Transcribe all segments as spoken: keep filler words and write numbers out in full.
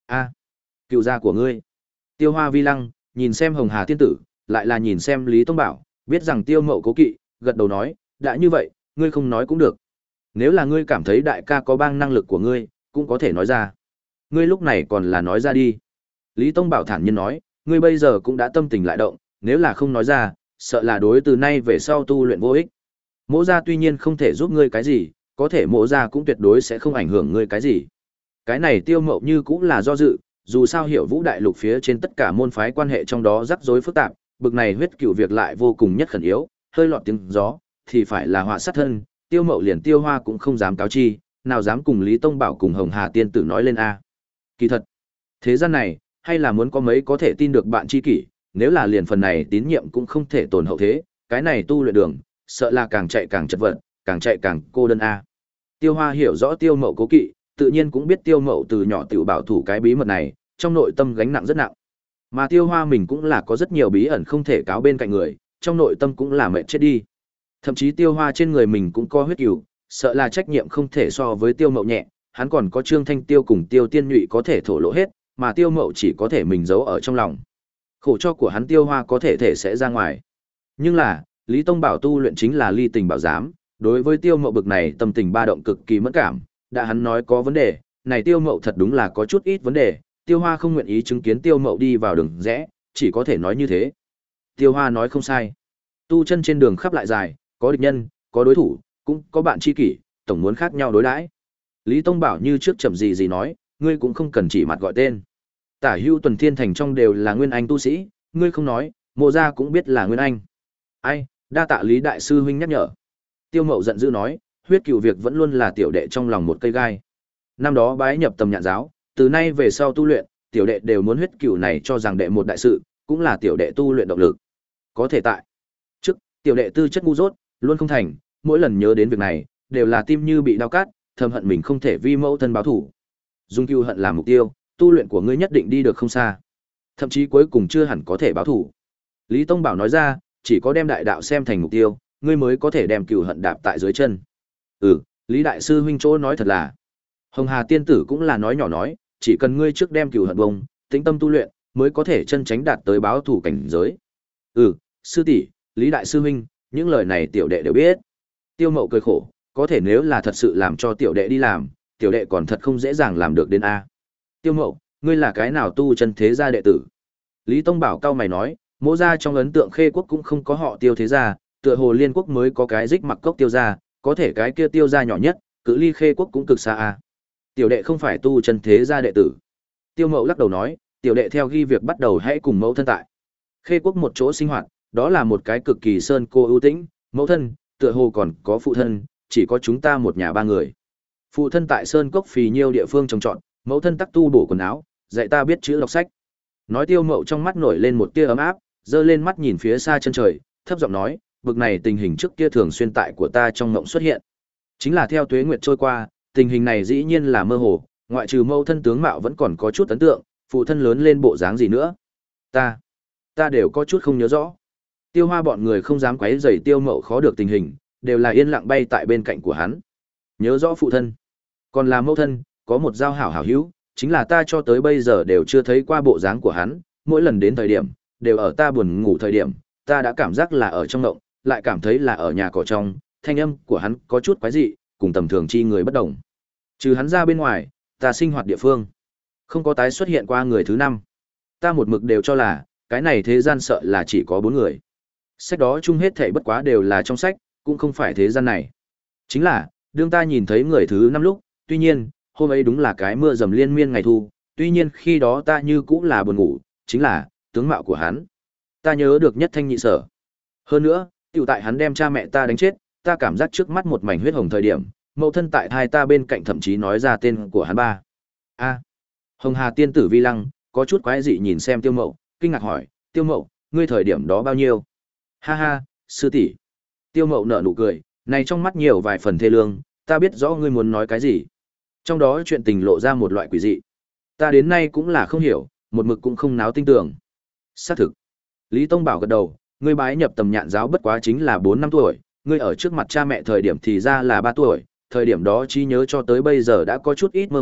A, cựu gia của ngươi. Tiêu Hoa vi lăng, nhìn xem Hồng Hà tiên tử, lại là nhìn xem Lý Tông Bảo, biết rằng Tiêu Mậu cố kỵ, gật đầu nói, đã như vậy, ngươi không nói cũng được. Nếu là ngươi cảm thấy đại ca có bang năng lực của ngươi, cũng có thể nói ra. Ngươi lúc này còn là nói ra đi. Lý Tông Bảo thản nhiên nói, ngươi bây giờ cũng đã tâm tình lại động, nếu là không nói ra, sợ là đối từ nay về sau tu luyện vô ích. Mỗ gia tuy nhiên không thể giúp ngươi cái gì, có thể mỗ gia cũng tuyệt đối sẽ không ảnh hưởng ngươi cái gì. Cái này Tiêu Mậu như cũng là do dự, dù sao hiểu Vũ đại lục phía trên tất cả môn phái quan hệ trong đó rắc rối phức tạp, bực này huyết cửu việc lại vô cùng nhất khẩn yếu, hơi lọt tiếng gió thì phải là họa sát thân, Tiêu Mậu liền Tiêu Hoa cũng không dám cáo chi, nào dám cùng Lý Tông Bảo cùng Hồng Hà tiên tử nói lên a. Kỳ thật, thế gian này, hay là muốn có mấy có thể tin được bạn tri kỷ, nếu là liền phần này tín nhiệm cũng không thể tồn hậu thế, cái này tu luyện đường, sợ là càng chạy càng chật vật, càng chạy càng cô đơn a. Tiêu Hoa hiểu rõ Tiêu Mậu cố kỵ, tự nhiên cũng biết Tiêu Mậu từ nhỏ tiểu bảo thủ cái bí mật này, trong nội tâm gánh nặng rất nặng. Mà Tiêu Hoa mình cũng là có rất nhiều bí ẩn không thể cáo bên cạnh người, trong nội tâm cũng là mệt chết đi. Thậm chí Tiêu Hoa trên người mình cũng có huyết cừu, sợ là trách nhiệm không thể so với Tiêu Mậu nhẹ, hắn còn có Trương Thanh Tiêu cùng Tiêu Tiên Nhụy có thể thổ lộ hết, mà Tiêu Mậu chỉ có thể mình giấu ở trong lòng. Khổ cho của hắn Tiêu Hoa có thể thể sẽ ra ngoài. Nhưng là, Lý Tông Bảo tu luyện chính là ly tình bảo giám, đối với Tiêu Mậu bực này tâm tình ba động cực kỳ mẫn cảm, đã hắn nói có vấn đề, này Tiêu Mậu thật đúng là có chút ít vấn đề, Tiêu Hoa không nguyện ý chứng kiến Tiêu Mậu đi vào đường rẽ, chỉ có thể nói như thế. Tiêu Hoa nói không sai. Tu chân trên đường khắp lại dài, có địch nhân, có đối thủ, cũng có bạn tri kỷ, tổng muốn khác nhau đối đãi. Lý Tông Bảo như trước chậm gì gì nói, ngươi cũng không cần chỉ mặt gọi tên. Tả Hữu Tuần Thiên Thành trong đều là nguyên anh tu sĩ, ngươi không nói, Mộ gia cũng biết là nguyên anh. Ai, đa tạ Lý đại sư huynh nhắc nhở. Tiêu Mậu giận dữ nói, huyết cừu việc vẫn luôn là tiểu đệ trong lòng một cây gai. Năm đó bái nhập Tầm Nhạn giáo, từ nay về sau tu luyện, tiểu đệ đều muốn huyết cừu này cho rằng đệ một đại sự, cũng là tiểu đệ tu luyện động lực. Có thể tại trước, tiểu đệ tư chất ngu dốt, luôn không thành, mỗi lần nhớ đến việc này, đều là tim như bị đau cắt, thầm hận mình không thể vi mẫu thân báo thủ. Dùng cừu hận làm mục tiêu, tu luyện của ngươi nhất định đi được không xa. Thậm chí cuối cùng chưa hẳn có thể báo thủ. Lý Tông Bảo nói ra, chỉ có đem đại đạo xem thành mục tiêu, ngươi mới có thể đem cừu hận đạp tại dưới chân. Ừ, Lý đại sư huynh chỗ nói thật là. Hồng Hà tiên tử cũng là nói nhỏ nói, chỉ cần ngươi trước đem cừu hận bông, tĩnh tâm tu luyện, mới có thể chân tránh đạt tới báo thủ cảnh giới. Ừ, sư tỷ, Lý đại sư huynh, những lời này tiểu đệ đều biết. Tiêu Mậu cười khổ, có thể nếu là thật sự làm cho tiểu đệ đi làm, tiểu đệ còn thật không dễ dàng làm được đến a. Tiêu Mậu, ngươi là cái nào tu chân thế gia đệ tử? Lý Tông Bảo cao mày nói, Mỗ gia trong ấn tượng Khê quốc cũng không có họ Tiêu thế gia, tựa hồ Liên quốc mới có cái Dích Mặc Cốc Tiêu gia, có thể cái kia Tiêu gia nhỏ nhất, cự ly Khê quốc cũng cực xa a. Tiểu đệ không phải tu chân thế gia đệ tử. Tiêu Mậu lắc đầu nói, tiểu đệ theo ghi việc bắt đầu hãy cùng mẫu thân tại Khê quốc một chỗ sinh hoạt, đó là một cái cực kỳ sơn cô ưu tĩnh, mẫu thân, tựa hồ còn có phụ thân, chỉ có chúng ta một nhà ba người. Phụ thân tại sơn cốc phì nhiêu địa phương trồng trọt, mẫu thân tắc tu bổ quần áo, dạy ta biết chữ đọc sách. Nói Tiêu Mậu trong mắt nổi lên một tia ấm áp, giơ lên mắt nhìn phía xa chân trời, thấp giọng nói, bực này tình hình trước kia thường xuyên tại của ta trong ngộng xuất hiện. Chính là theo tuế nguyệt trôi qua, tình hình này dĩ nhiên là mơ hồ, ngoại trừ mẫu thân tướng mạo vẫn còn có chút ấn tượng, phụ thân lớn lên bộ dáng gì nữa. Ta, ta đều có chút không nhớ rõ. Tiêu Hoa bọn người không dám quấy rầy Tiêu Mậu khó được tình hình, đều là yên lặng bay tại bên cạnh của hắn. Nhớ rõ phụ thân, còn là mẫu thân, có một giao hảo hảo hữu, chính là ta cho tới bây giờ đều chưa thấy qua bộ dáng của hắn, mỗi lần đến thời điểm, đều ở ta buồn ngủ thời điểm, ta đã cảm giác là ở trong động, lại cảm thấy là ở nhà cỏ trong, thanh âm của hắn có chút quái dị, cùng tầm thường chi người bất đồng. Trừ hắn ra bên ngoài, ta sinh hoạt địa phương, không có tái xuất hiện qua người thứ năm. Ta một mực đều cho là, cái này thế gian sợ là chỉ có bốn người. Sách đó chung hết thảy bất quá đều là trong sách, cũng không phải thế gian này. Chính là, đương ta nhìn thấy người thứ năm lúc, tuy nhiên, hôm ấy đúng là cái mưa dầm liên miên ngày thu, tuy nhiên khi đó ta như cũng là buồn ngủ, chính là, tướng mạo của hắn. Ta nhớ được nhất thanh nhị sở. Hơn nữa, tiểu tại hắn đem cha mẹ ta đánh chết, ta cảm giác trước mắt một mảnh huyết hồng thời điểm, mẫu thân tại hai ta bên cạnh thậm chí nói ra tên của hắn ba. A. Hồng Hà tiên tử vi lăng, có chút quái dị nhìn xem Tiêu Mậu, kinh ngạc hỏi, Tiêu Mậu, ngươi thời điểm đó bao nhiêu? Ha ha, sư tỷ. Tiêu Mậu nở nụ cười, này trong mắt nhiều vài phần thê lương, ta biết rõ ngươi muốn nói cái gì. Trong đó chuyện tình lộ ra một loại quỷ dị. Ta đến nay cũng là không hiểu, một mực cũng không náo tinh tưởng. Xác thực. Lý Tông Bảo gật đầu, ngươi bái nhập Tầm Nhạn giáo bất quá chính là bốn năm tuổi, ngươi ở trước mặt cha mẹ thời điểm thì ra là ba tuổi, thời điểm đó trí nhớ cho tới bây giờ đã có chút ít mơ hồ,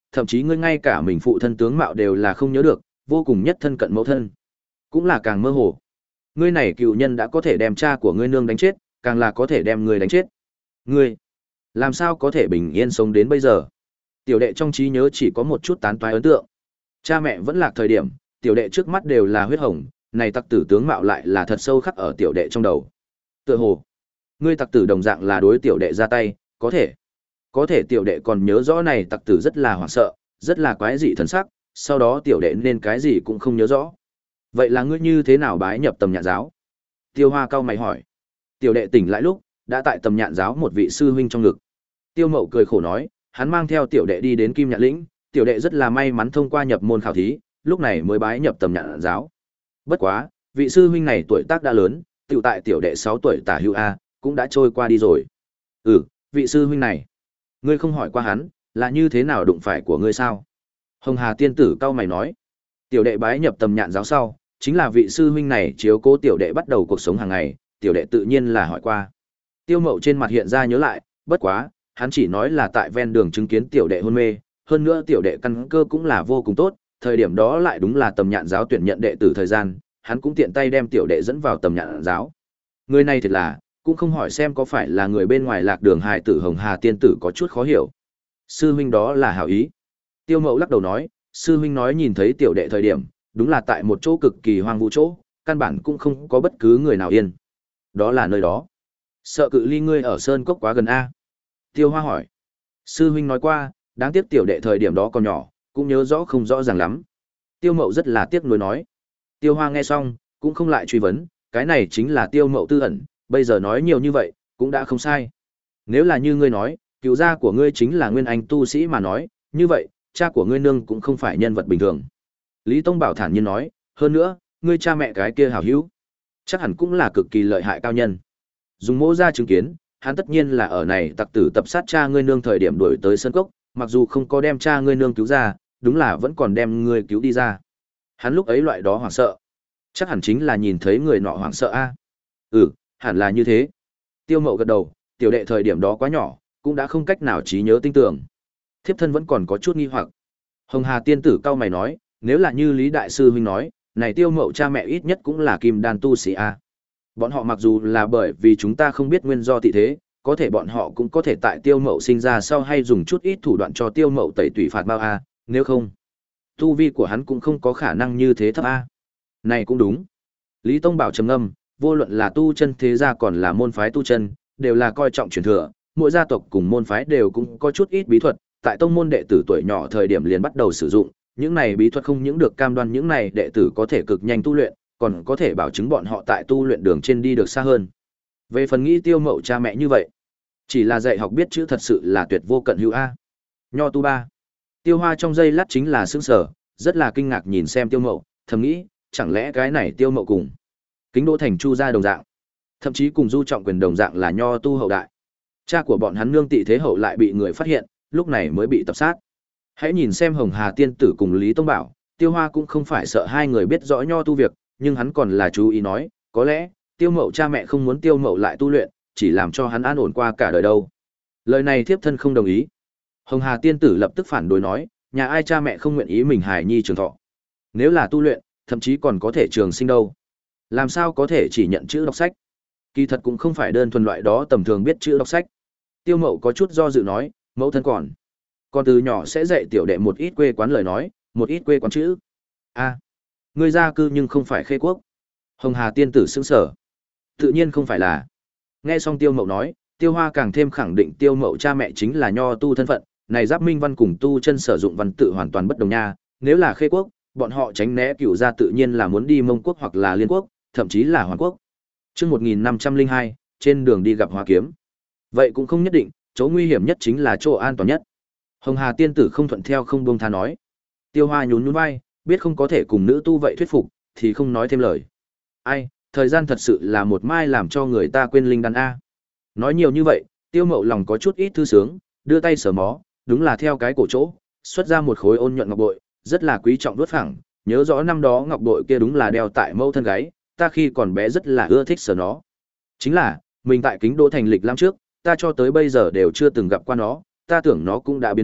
thậm chí ngươi ngay cả mình phụ thân tướng mạo đều là không nhớ được, vô cùng nhất thân cận mẫu thân. Cũng là càng mơ hồ. Ngươi này cựu nhân đã có thể đem cha của ngươi nương đánh chết, càng là có thể đem ngươi đánh chết. Ngươi, làm sao có thể bình yên sống đến bây giờ? Tiểu đệ trong trí nhớ chỉ có một chút tán toái ấn tượng. Cha mẹ vẫn lạc thời điểm, tiểu đệ trước mắt đều là huyết hồng, này tặc tử tướng mạo lại là thật sâu khắc ở tiểu đệ trong đầu. Tựa hồ, ngươi tặc tử đồng dạng là đối tiểu đệ ra tay, có thể. Có thể tiểu đệ còn nhớ rõ này tặc tử rất là hoảng sợ, rất là quái dị thần sắc, sau đó tiểu đệ nên cái gì cũng không nhớ rõ. Vậy là ngươi như thế nào bái nhập Tầm Nhạn giáo? Tiêu Hoa cau mày hỏi. Tiểu đệ tỉnh lại lúc, đã tại Tầm Nhạn giáo một vị sư huynh trong ngực. Tiêu Mậu cười khổ nói, hắn mang theo tiểu đệ đi đến Kim Nhạn lĩnh, tiểu đệ rất là may mắn thông qua nhập môn khảo thí, lúc này mới bái nhập Tầm Nhạn giáo. Bất quá, vị sư huynh này tuổi tác đã lớn, tiểu tại tiểu đệ sáu tuổi tả hữu a, cũng đã trôi qua đi rồi. Ừ, vị sư huynh này, ngươi không hỏi qua hắn, là như thế nào đụng phải của ngươi sao? Hồng Hà tiên tử cau mày nói, tiểu đệ bái nhập Tầm Nhạn giáo sau, chính là vị sư huynh này chiếu cố tiểu đệ bắt đầu cuộc sống hàng ngày, tiểu đệ tự nhiên là hỏi qua. Tiêu Mậu trên mặt hiện ra nhớ lại, bất quá, hắn chỉ nói là tại ven đường chứng kiến tiểu đệ hôn mê, hơn nữa tiểu đệ căn cơ cũng là vô cùng tốt, thời điểm đó lại đúng là Tầm Nhạn giáo tuyển nhận đệ tử thời gian, hắn cũng tiện tay đem tiểu đệ dẫn vào Tầm Nhạn giáo. Người này thật là, cũng không hỏi xem có phải là người bên ngoài lạc đường hài tử Hồng Hà tiên tử có chút khó hiểu. Sư huynh đó là hảo ý. Tiêu Mậu lắc đầu nói, sư huynh nói nhìn thấy tiểu đệ thời điểm, đúng là tại một chỗ cực kỳ hoang vu chỗ, căn bản cũng không có bất cứ người nào yên. Đó là nơi đó. Sợ cự ly ngươi ở sơn cốc quá gần a? Tiêu Hoa hỏi. Sư huynh nói qua, đáng tiếc tiểu đệ thời điểm đó còn nhỏ, cũng nhớ rõ không rõ ràng lắm. Tiêu Mậu rất là tiếc nuối nói. Tiêu Hoa nghe xong, cũng không lại truy vấn, cái này chính là Tiêu Mậu tư ẩn, bây giờ nói nhiều như vậy, cũng đã không sai. Nếu là như ngươi nói, cựu gia của ngươi chính là nguyên anh tu sĩ mà nói, như vậy, cha của ngươi nương cũng không phải nhân vật bình thường. Lý Tông Bảo thản nhiên nói, hơn nữa, ngươi cha mẹ cái kia hảo hữu, chắc hẳn cũng là cực kỳ lợi hại cao nhân. Dùng mỗ ra chứng kiến, hắn tất nhiên là ở này tặc tử tập sát cha ngươi nương thời điểm đuổi tới sân cốc, mặc dù không có đem cha ngươi nương cứu ra, đúng là vẫn còn đem ngươi cứu đi ra. Hắn lúc ấy loại đó hoảng sợ, chắc hẳn chính là nhìn thấy người nọ hoảng sợ a. Ừ, hẳn là như thế. Tiêu Mậu gật đầu, tiểu đệ thời điểm đó quá nhỏ, cũng đã không cách nào trí nhớ tinh tường. Thiếp thân vẫn còn có chút nghi hoặc. Hồng Hà tiên tử cau mày nói, nếu là như Lý đại sư huynh nói, này Tiêu Mậu cha mẹ ít nhất cũng là kim đan tu sĩ a. Bọn họ mặc dù là bởi vì chúng ta không biết nguyên do tị thế, có thể bọn họ cũng có thể tại Tiêu Mậu sinh ra sau hay dùng chút ít thủ đoạn cho Tiêu Mậu tẩy tủy phạt bao a, nếu không, tu vi của hắn cũng không có khả năng như thế thấp a. Này cũng đúng. Lý Tông Bảo trầm ngâm, vô luận là tu chân thế gia còn là môn phái tu chân, đều là coi trọng truyền thừa, mỗi gia tộc cùng môn phái đều cũng có chút ít bí thuật, tại tông môn đệ tử tuổi nhỏ thời điểm liền bắt đầu sử dụng, những này bí thuật không những được cam đoan những này đệ tử có thể cực nhanh tu luyện, còn có thể bảo chứng bọn họ tại tu luyện đường trên đi được xa hơn. Về phần nghĩ Tiêu Mậu cha mẹ như vậy, chỉ là dạy học biết chữ thật sự là tuyệt vô cận hữu a. Nho tu ba. Tiêu Hoa trong giây lát chính là sững sờ, rất là kinh ngạc nhìn xem Tiêu Mậu, thầm nghĩ, chẳng lẽ cái này Tiêu Mậu cùng Kính Đỗ Thành Chu gia đồng dạng, thậm chí cùng Du Trọng Quyền đồng dạng là nho tu hậu đại. Cha của bọn hắn nương tị thế hậu lại bị người phát hiện, lúc này mới bị tập sát. Hãy nhìn xem Hồng Hà tiên tử cùng Lý Tông Bảo, Tiêu Hoa cũng không phải sợ hai người biết rõ nho tu việc, nhưng hắn còn là chú ý nói, có lẽ Tiêu Mậu cha mẹ không muốn Tiêu Mậu lại tu luyện, chỉ làm cho hắn an ổn qua cả đời đâu. Lời này thiếp thân không đồng ý. Hồng Hà tiên tử lập tức phản đối nói, nhà ai cha mẹ không nguyện ý mình hài nhi trường thọ. Nếu là tu luyện, thậm chí còn có thể trường sinh đâu. Làm sao có thể chỉ nhận chữ đọc sách? Kỳ thật cũng không phải đơn thuần loại đó tầm thường biết chữ đọc sách. Tiêu Mậu có chút do dự nói, mẫu thân còn. Con từ nhỏ sẽ dạy tiểu đệ một ít quê quán lời nói, một ít quê quán chữ. A, ngươi gia cư nhưng không phải Khê Quốc. Hồng Hà tiên tử sững sờ. Tự nhiên không phải là. Nghe xong Tiêu Mậu nói, Tiêu Hoa càng thêm khẳng định Tiêu Mậu cha mẹ chính là nho tu thân phận, này Giáp Minh Văn cùng tu chân sử dụng văn tự hoàn toàn bất đồng nha, nếu là Khê Quốc, bọn họ tránh né cửu gia tự nhiên là muốn đi Mông Quốc hoặc là Liên Quốc, thậm chí là Hoàn Quốc. Chương một nghìn năm trăm lẻ hai, trên đường đi gặp Hoa Kiếm. Vậy cũng không nhất định, chỗ nguy hiểm nhất chính là chỗ an toàn nhất. Hồng Hà tiên tử không thuận theo không buông tha nói. Tiêu Hoa nhún nhún vai, biết không có thể cùng nữ tu vậy thuyết phục, thì không nói thêm lời. Ai, thời gian thật sự là một mai làm cho người ta quên linh đan a. Nói nhiều như vậy, Tiêu Mậu lòng có chút ít thư sướng, đưa tay sờ mó, đúng là theo cái cổ chỗ, xuất ra một khối ôn nhuận ngọc bội, rất là quý trọng đuốt phẳng, nhớ rõ năm đó ngọc bội kia đúng là đeo tại mâu thân gáy, ta khi còn bé rất là ưa thích sờ nó. Chính là, mình tại Kính Đỗ Thành lịch năm trước, ta cho tới bây giờ đều chưa từng gặp qua nó, ta tưởng nó cũng đã biến mất,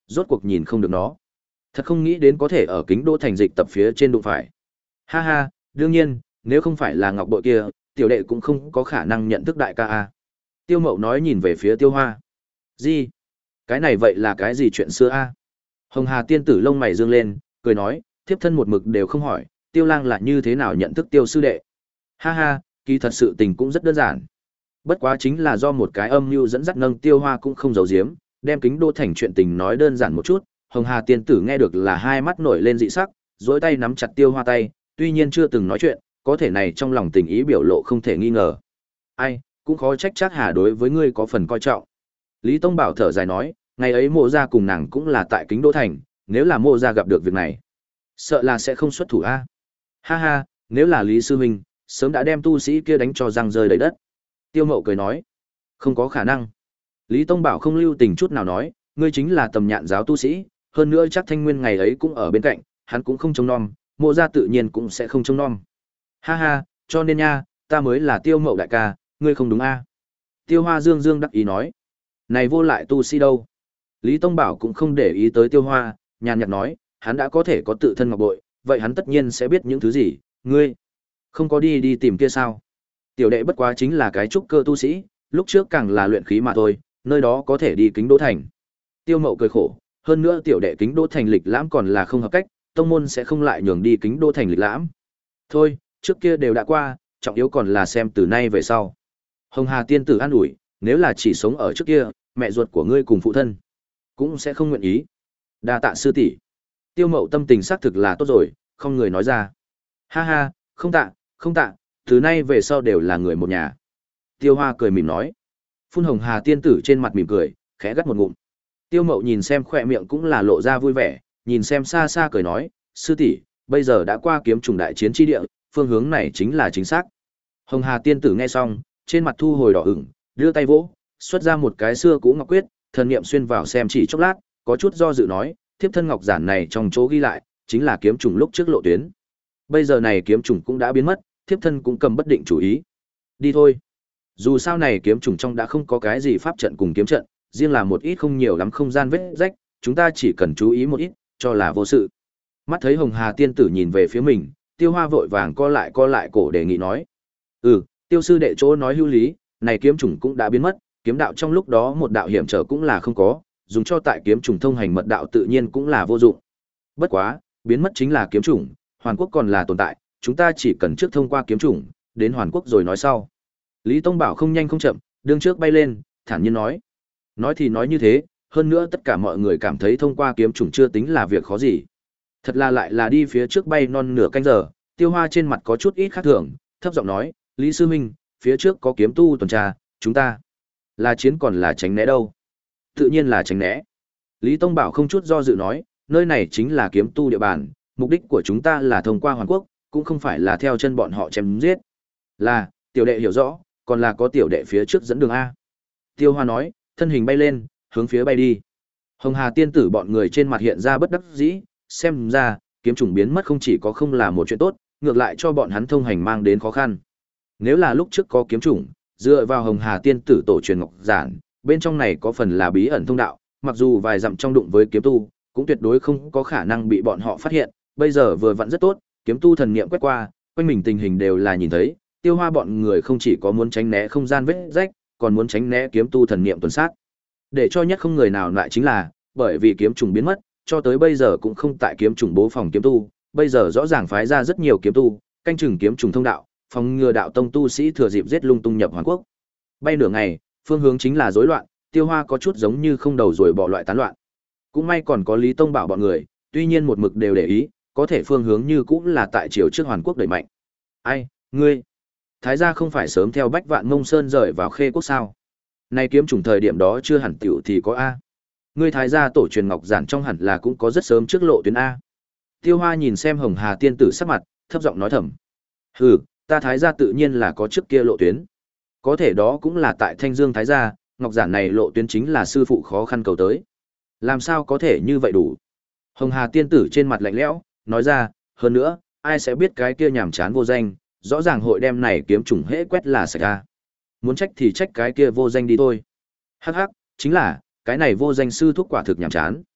rốt cuộc nhìn không được nó. Thật không nghĩ đến có thể ở kính đô thành dịch tập phía trên đụng phải. Ha ha, đương nhiên, nếu không phải là ngọc bội kia, tiểu đệ cũng không có khả năng nhận thức đại ca a. Tiêu Mậu nói nhìn về phía Tiêu Hoa. Gì? Cái này vậy là cái gì chuyện xưa a? Hồng Hà tiên tử lông mày dương lên, cười nói, thiếp thân một mực đều không hỏi, Tiêu Lang là như thế nào nhận thức Tiêu sư đệ. Ha ha, kỳ thật sự tình cũng rất đơn giản. Bất quá chính là do một cái âm mưu dẫn dắt nâng Tiêu Hoa cũng không giấu giếm, đem kính đô thành chuyện tình nói đơn giản một chút. Hồng Hà tiên tử nghe được là hai mắt nổi lên dị sắc, duỗi tay nắm chặt Tiêu Hoa tay, tuy nhiên chưa từng nói chuyện, có thể này trong lòng tình ý biểu lộ không thể nghi ngờ. Ai, cũng khó trách Trác Hà đối với ngươi có phần coi trọng. Lý Tông Bảo thở dài nói, ngày ấy Mộ gia cùng nàng cũng là tại kính đô thành, nếu là Mộ gia gặp được việc này, sợ là sẽ không xuất thủ a. Ha ha, nếu là Lý sư huynh, sớm đã đem tu sĩ kia đánh cho răng rơi đầy đất. Tiêu Mậu cười nói, không có khả năng. Lý Tông Bảo không lưu tình chút nào nói, ngươi chính là tầm nhạn giáo tu sĩ, hơn nữa chắc Thanh Nguyên ngày ấy cũng ở bên cạnh, hắn cũng không trông nom, Mộ gia tự nhiên cũng sẽ không trông nom. Ha ha, cho nên nha, ta mới là Tiêu Mậu đại ca, ngươi không đúng a. Tiêu Hoa dương dương đắc ý nói, này vô lại tu sĩ đâu. Lý Tông Bảo cũng không để ý tới Tiêu Hoa, nhàn nhạt nói, hắn đã có thể có tự thân ngọc bội, vậy hắn tất nhiên sẽ biết những thứ gì, ngươi không có đi đi tìm kia sao? Tiểu đệ bất quá chính là cái trúc cơ tu sĩ, lúc trước càng là luyện khí mà thôi, nơi đó có thể đi kính đô thành. Tiêu Mậu cười khổ, hơn nữa tiểu đệ kính đô thành lịch lãm còn là không hợp cách, tông môn sẽ không lại nhường đi kính đô thành lịch lãm. Thôi, trước kia đều đã qua, trọng yếu còn là xem từ nay về sau. Hồng Hà tiên tử an ủi, nếu là chỉ sống ở trước kia, mẹ ruột của ngươi cùng phụ thân cũng sẽ không nguyện ý. Đa tạ sư tỷ. Tiêu Mậu tâm tình xác thực là tốt rồi, không người nói ra. Ha ha, không tạ, không tạ, từ nay về sau đều là người một nhà. Tiêu Hoa cười mỉm nói. Phun Hồng Hà tiên tử trên mặt mỉm cười, khẽ gắt một ngụm. Tiêu Mậu nhìn xem khỏe miệng cũng là lộ ra vui vẻ, nhìn xem xa xa cười nói, sư tỷ, bây giờ đã qua kiếm trùng đại chiến chi địa, phương hướng này chính là chính xác. Hồng Hà tiên tử nghe xong, trên mặt thu hồi đỏ ửng, đưa tay vỗ, xuất ra một cái xưa cũ ngọc quyết, thần niệm xuyên vào xem chỉ chốc lát, có chút do dự nói, thiếp thân ngọc giản này trong chỗ ghi lại, chính là kiếm trùng lúc trước lộ tuyến. Bây giờ này kiếm trùng cũng đã biến mất, thiếp thân cũng cầm bất định chủ ý. Đi thôi. Dù sao này kiếm trùng trong đã không có cái gì pháp trận cùng kiếm trận, riêng là một ít không nhiều lắm không gian vết rách, chúng ta chỉ cần chú ý một ít, cho là vô sự. Mắt thấy Hồng Hà tiên tử nhìn về phía mình, Tiêu Hoa vội vàng co lại co lại cổ đề nghị nói. Ừ, Tiêu sư đệ chỗ nói hữu lý, này kiếm trùng cũng đã biến mất, kiếm đạo trong lúc đó một đạo hiểm trở cũng là không có, dùng cho tại kiếm trùng thông hành mật đạo tự nhiên cũng là vô dụng. Bất quá, biến mất chính là kiếm trùng, Hoàn Quốc còn là tồn tại, chúng ta chỉ cần trước thông qua kiếm trùng, đến Hoàn Quốc rồi nói sau. Lý Tông Bảo không nhanh không chậm, đương trước bay lên, thản nhiên nói. Nói thì nói như thế, hơn nữa tất cả mọi người cảm thấy thông qua kiếm trùng chưa tính là việc khó gì. Thật là lại là đi phía trước bay non nửa canh giờ, Tiêu Hoa trên mặt có chút ít khác thường, thấp giọng nói, Lý Sư Minh, phía trước có kiếm tu tuần tra, chúng ta là chiến còn là tránh né đâu? Tự nhiên là tránh né. Lý Tông Bảo không chút do dự nói, nơi này chính là kiếm tu địa bàn, mục đích của chúng ta là thông qua Hoàn Quốc, cũng không phải là theo chân bọn họ chém giết. Là, tiểu đệ hiểu rõ, còn là có tiểu đệ phía trước dẫn đường A. Tiêu Hoa nói, thân hình bay lên, hướng phía bay đi. Hồng Hà tiên tử bọn người trên mặt hiện ra bất đắc dĩ, xem ra, kiếm trùng biến mất không chỉ có không là một chuyện tốt, ngược lại cho bọn hắn thông hành mang đến khó khăn. Nếu là lúc trước có kiếm trùng, dựa vào Hồng Hà tiên tử tổ truyền ngọc giản, bên trong này có phần là bí ẩn thông đạo, mặc dù vài dặm trong đụng với kiếm tu, cũng tuyệt đối không có khả năng bị bọn họ phát hiện, bây giờ vừa vặn rất tốt, kiếm tu thần niệm quét qua, quanh mình tình hình đều là nhìn thấy, Tiêu Hoa bọn người không chỉ có muốn tránh né không gian vết rách, còn muốn tránh né kiếm tu thần niệm tuần sát. Để cho nhất không người nào lại chính là, bởi vì kiếm trùng biến mất, cho tới bây giờ cũng không tại kiếm trùng bố phòng kiếm tu, bây giờ rõ ràng phái ra rất nhiều kiếm tu, canh chừng kiếm trùng thông đạo, phòng ngừa đạo tông tu sĩ thừa dịp giết lung tung nhập Hoàn Quốc. Bay nửa ngày, phương hướng chính là rối loạn, Tiêu Hoa có chút giống như không đầu rồi bỏ loại tán loạn. Cũng may còn có Lý Tông Bảo bọn người, tuy nhiên một mực đều để ý, có thể phương hướng như cũng là tại chiều trước Hoàn Quốc đẩy mạnh. Ai, ngươi? Thái gia không phải sớm theo Bách Vạn Mông Sơn rời vào Khê Quốc sao? Nay kiếm trùng thời điểm đó chưa hẳn tiểu thì có a. Ngươi Thái gia tổ truyền ngọc giản trong hẳn là cũng có rất sớm trước lộ tuyến a. Tiêu Hoa nhìn xem Hồng Hà tiên tử sắc mặt, thấp giọng nói thầm. Hừ, ta Thái gia tự nhiên là có trước kia lộ tuyến. Có thể đó cũng là tại Thanh Dương Thái gia, ngọc giản này lộ tuyến chính là sư phụ khó khăn cầu tới. Làm sao có thể như vậy đủ? Hồng Hà tiên tử trên mặt lạnh lẽo, nói ra, hơn nữa, ai sẽ biết cái kia nhàm chán vô danh, rõ ràng hội đem này kiếm trùng hễ quét là sạch ra. Muốn trách thì trách cái kia vô danh đi thôi. Hắc hắc, chính là, cái này vô danh sư thúc quả thực nhàm chán.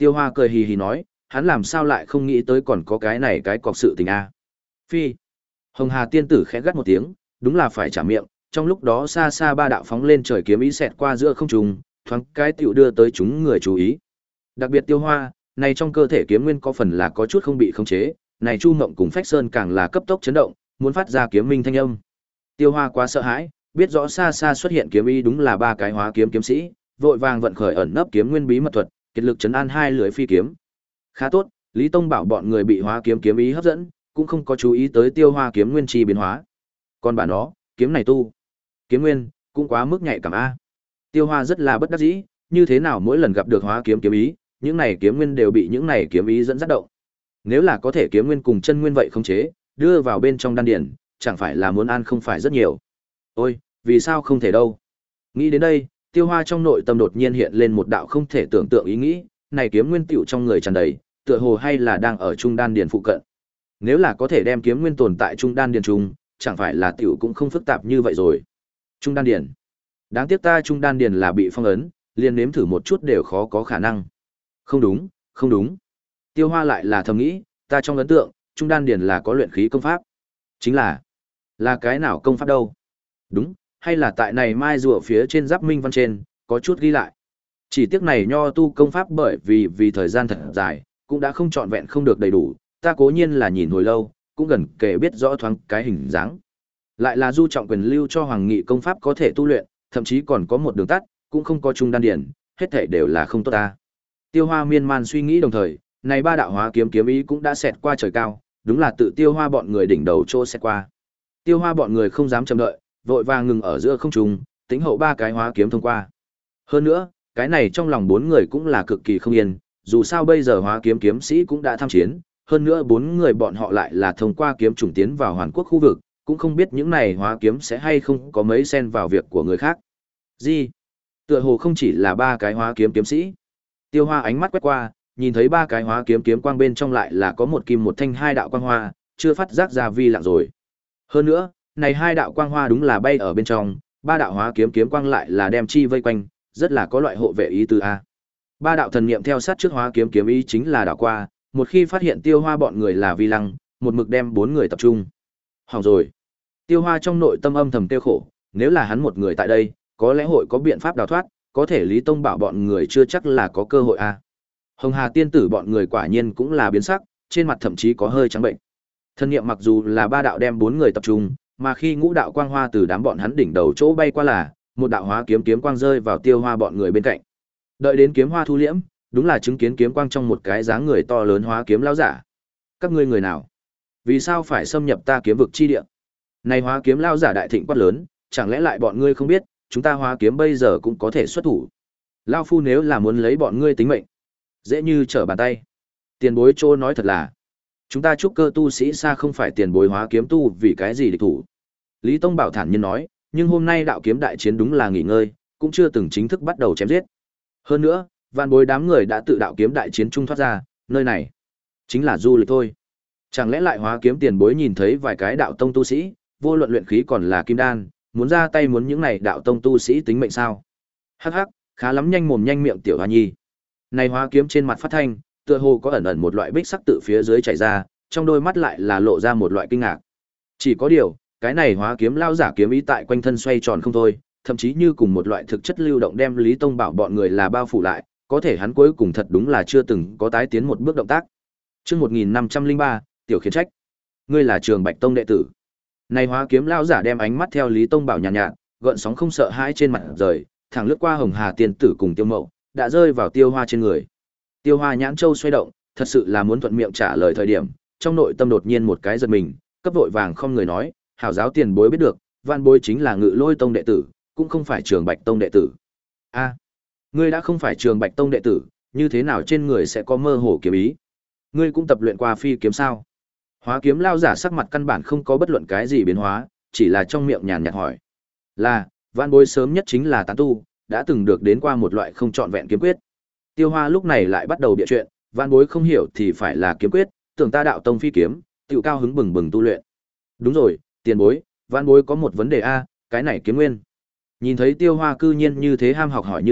Tiêu Hoa cười hì hì nói, hắn làm sao lại không nghĩ tới còn có cái này cái cọc sự tình a. Phi. Hồng Hà tiên tử khẽ gắt một tiếng, đúng là phải trả miệng, trong lúc đó xa xa ba đạo phóng lên trời kiếm ý xẹt qua giữa không trung, thoáng cái tiểu đưa tới chúng người chú ý. Đặc biệt Tiêu Hoa, này trong cơ thể kiếm nguyên có phần là có chút không bị khống chế, này Chu Mộng cùng Phách Sơn càng là cấp tốc chấn động, muốn phát ra kiếm minh thanh âm. Tiêu Hoa quá sợ hãi, biết rõ xa xa xuất hiện kiếm ý đúng là ba cái hóa kiếm kiếm sĩ, vội vàng vận khởi ẩn nấp kiếm nguyên bí mật thuật, kết lực chấn an hai lưỡi phi kiếm. Khá tốt, Lý Tông bảo bọn người bị hóa kiếm kiếm ý hấp dẫn, cũng không có chú ý tới Tiêu Hoa kiếm nguyên chi biến hóa. Còn bản đó, kiếm này tu, kiếm nguyên cũng quá mức nhạy cảm a. Tiêu Hoa rất là bất đắc dĩ, như thế nào mỗi lần gặp được hóa kiếm kiếm ý, những này kiếm nguyên đều bị những này kiếm ý dẫn dắt động. Nếu là có thể kiếm nguyên cùng chân nguyên vậy khống chế, đưa vào bên trong đan điển, chẳng phải là muốn ăn không phải rất nhiều. Ôi, vì sao không thể đâu? Nghĩ đến đây, Tiêu Hoa trong nội tâm đột nhiên hiện lên một đạo không thể tưởng tượng ý nghĩ, này kiếm nguyên tiểu trong người tràn đầy, tựa hồ hay là đang ở trung đan điển phụ cận. Nếu là có thể đem kiếm nguyên tồn tại trung đan điển trung, chẳng phải là tiểu cũng không phức tạp như vậy rồi. Trung đan điển. Đáng tiếc ta trung đan điển là bị phong ấn, liền nếm thử một chút đều khó có khả năng. Không đúng, không đúng. Tiêu Hoa lại là thầm nghĩ, ta trong ấn tượng, trung đan điển là có luyện khí công pháp. Chính là, là cái nào công pháp đâu? Đúng, hay là tại này mai rùa phía trên giáp minh văn trên, có chút ghi lại. Chỉ tiếc này nho tu công pháp bởi vì vì thời gian thật dài, cũng đã không trọn vẹn không được đầy đủ, ta cố nhiên là nhìn hồi lâu, cũng gần kể biết rõ thoáng cái hình dáng. Lại là du trọng quyền lưu cho hoàng nghị công pháp có thể tu luyện, thậm chí còn có một đường tắt, cũng không có trung đan điển, hết thảy đều là không tốt ta. Tiêu Hoa miên man suy nghĩ đồng thời, này ba đạo hóa kiếm kiếm ý cũng đã xẹt qua trời cao, đúng là tự Tiêu Hoa bọn người đỉnh đầu chỗ xẹt qua. Tiêu Hoa bọn người không dám chậm đợi, vội vàng ngừng ở giữa không trung, tính hậu ba cái hóa kiếm thông qua. Hơn nữa, cái này trong lòng bốn người cũng là cực kỳ không yên, dù sao bây giờ hóa kiếm kiếm sĩ cũng đã tham chiến, hơn nữa bốn người bọn họ lại là thông qua kiếm trùng tiến vào Hoàn Quốc khu vực, cũng không biết những này hóa kiếm sẽ hay không có mấy xen vào việc của người khác. Gì? Tựa hồ không chỉ là ba cái hóa kiếm kiếm sĩ. Tiêu Hoa ánh mắt quét qua, nhìn thấy ba cái hóa kiếm kiếm quang bên trong lại là có một kim một thanh hai đạo quang hoa, chưa phát giác ra vi lặng rồi. Hơn nữa, này hai đạo quang hoa đúng là bay ở bên trong, ba đạo hóa kiếm kiếm quang lại là đem chi vây quanh, rất là có loại hộ vệ ý tứ a. Ba đạo thần niệm theo sát trước hóa kiếm kiếm ý chính là đảo qua, một khi phát hiện Tiêu Hoa bọn người là vi lăng, một mực đem bốn người tập trung. Hỏng rồi. Tiêu Hoa trong nội tâm âm thầm tiêu khổ, nếu là hắn một người tại đây, có lẽ hội có biện pháp đào thoát, có thể Lý Tông bảo bọn người chưa chắc là có cơ hội a. Hồng Hà tiên tử bọn người quả nhiên cũng là biến sắc, trên mặt thậm chí có hơi trắng bệnh. Thân niệm mặc dù là ba đạo đem bốn người tập trung, mà khi ngũ đạo quang hoa từ đám bọn hắn đỉnh đầu chỗ bay qua là, một đạo hóa kiếm kiếm quang rơi vào Tiêu Hoa bọn người bên cạnh. Đợi đến kiếm hoa thu liễm, đúng là chứng kiến kiếm quang trong một cái dáng người to lớn hóa kiếm lão giả. Các ngươi người nào? Vì sao phải xâm nhập ta kiếm vực chi địa? Này hóa kiếm lão giả đại thịnh quát lớn, chẳng lẽ lại bọn ngươi không biết, chúng ta hóa kiếm bây giờ cũng có thể xuất thủ. Lão phu nếu là muốn lấy bọn ngươi tính mệnh, dễ như trở bàn tay. Tiền bối trô nói thật là, chúng ta trúc cơ tu sĩ xa không phải tiền bối hóa kiếm tu vì cái gì địch thủ. Lý Tông Bảo thản nhiên nói, nhưng hôm nay đạo kiếm đại chiến đúng là nghỉ ngơi, cũng chưa từng chính thức bắt đầu chém giết. Hơn nữa, vạn bối đám người đã tự đạo kiếm đại chiến trung thoát ra, nơi này chính là du lịch thôi. Chẳng lẽ lại hóa kiếm tiền bối nhìn thấy vài cái đạo tông tu sĩ, vô luận luyện khí còn là kim đan, muốn ra tay muốn những này đạo tông tu sĩ tính mệnh sao? Hắc hắc, khá lắm nhanh mồm nhanh miệng tiểu hoa nhi. Này hóa kiếm trên mặt phát thanh, tựa hồ có ẩn ẩn một loại bích sắc tự phía dưới chảy ra, trong đôi mắt lại là lộ ra một loại kinh ngạc. Chỉ có điều, cái này hóa kiếm lao giả kiếm ý tại quanh thân xoay tròn không thôi, thậm chí như cùng một loại thực chất lưu động đem Lý Tông bảo bọn người là bao phủ lại, có thể hắn cuối cùng thật đúng là chưa từng có tái tiến một bước động tác. Chương một nghìn năm trăm lẻ ba, tiểu khiển trách. Ngươi là Trường Bạch Tông đệ tử. Này hóa kiếm lao giả đem ánh mắt theo Lý Tông bảo nhàn nhạt, nhạt, gợn sóng không sợ hãi trên mặt rời, thẳng lướt qua Hồng Hà tiên tử cùng Tiêu Mậu, đã rơi vào Tiêu Hoa trên người. Tiêu Hoa nhãn châu xoay động, thật sự là muốn thuận miệng trả lời thời điểm, trong nội tâm đột nhiên một cái giật mình, cấp vội vàng không người nói, hảo giáo tiền bối biết được, Vạn bối chính là Ngự Lôi Tông đệ tử, cũng không phải Trường Bạch Tông đệ tử. A, ngươi đã không phải Trường Bạch Tông đệ tử, như thế nào trên người sẽ có mơ hồ kiếm ý? Ngươi cũng tập luyện qua phi kiếm sao? Hóa kiếm lao giả sắc mặt căn bản không có bất luận cái gì biến hóa, chỉ là trong miệng nhàn nhạt hỏi. Là, Vạn bối sớm nhất chính là tán tu, đã từng được đến qua một loại không trọn vẹn kiếm quyết. Tiêu Hoa lúc này lại bắt đầu bịa chuyện, Vạn bối không hiểu thì phải là kiếm quyết, tưởng ta đạo tông phi kiếm, tiểu cao hứng bừng bừng tu luyện. Đúng rồi, tiền bối, Vạn bối có một vấn đề a, cái này kiếm nguyên. Nhìn thấy Tiêu Hoa cư nhiên như thế ham học hỏi như khác,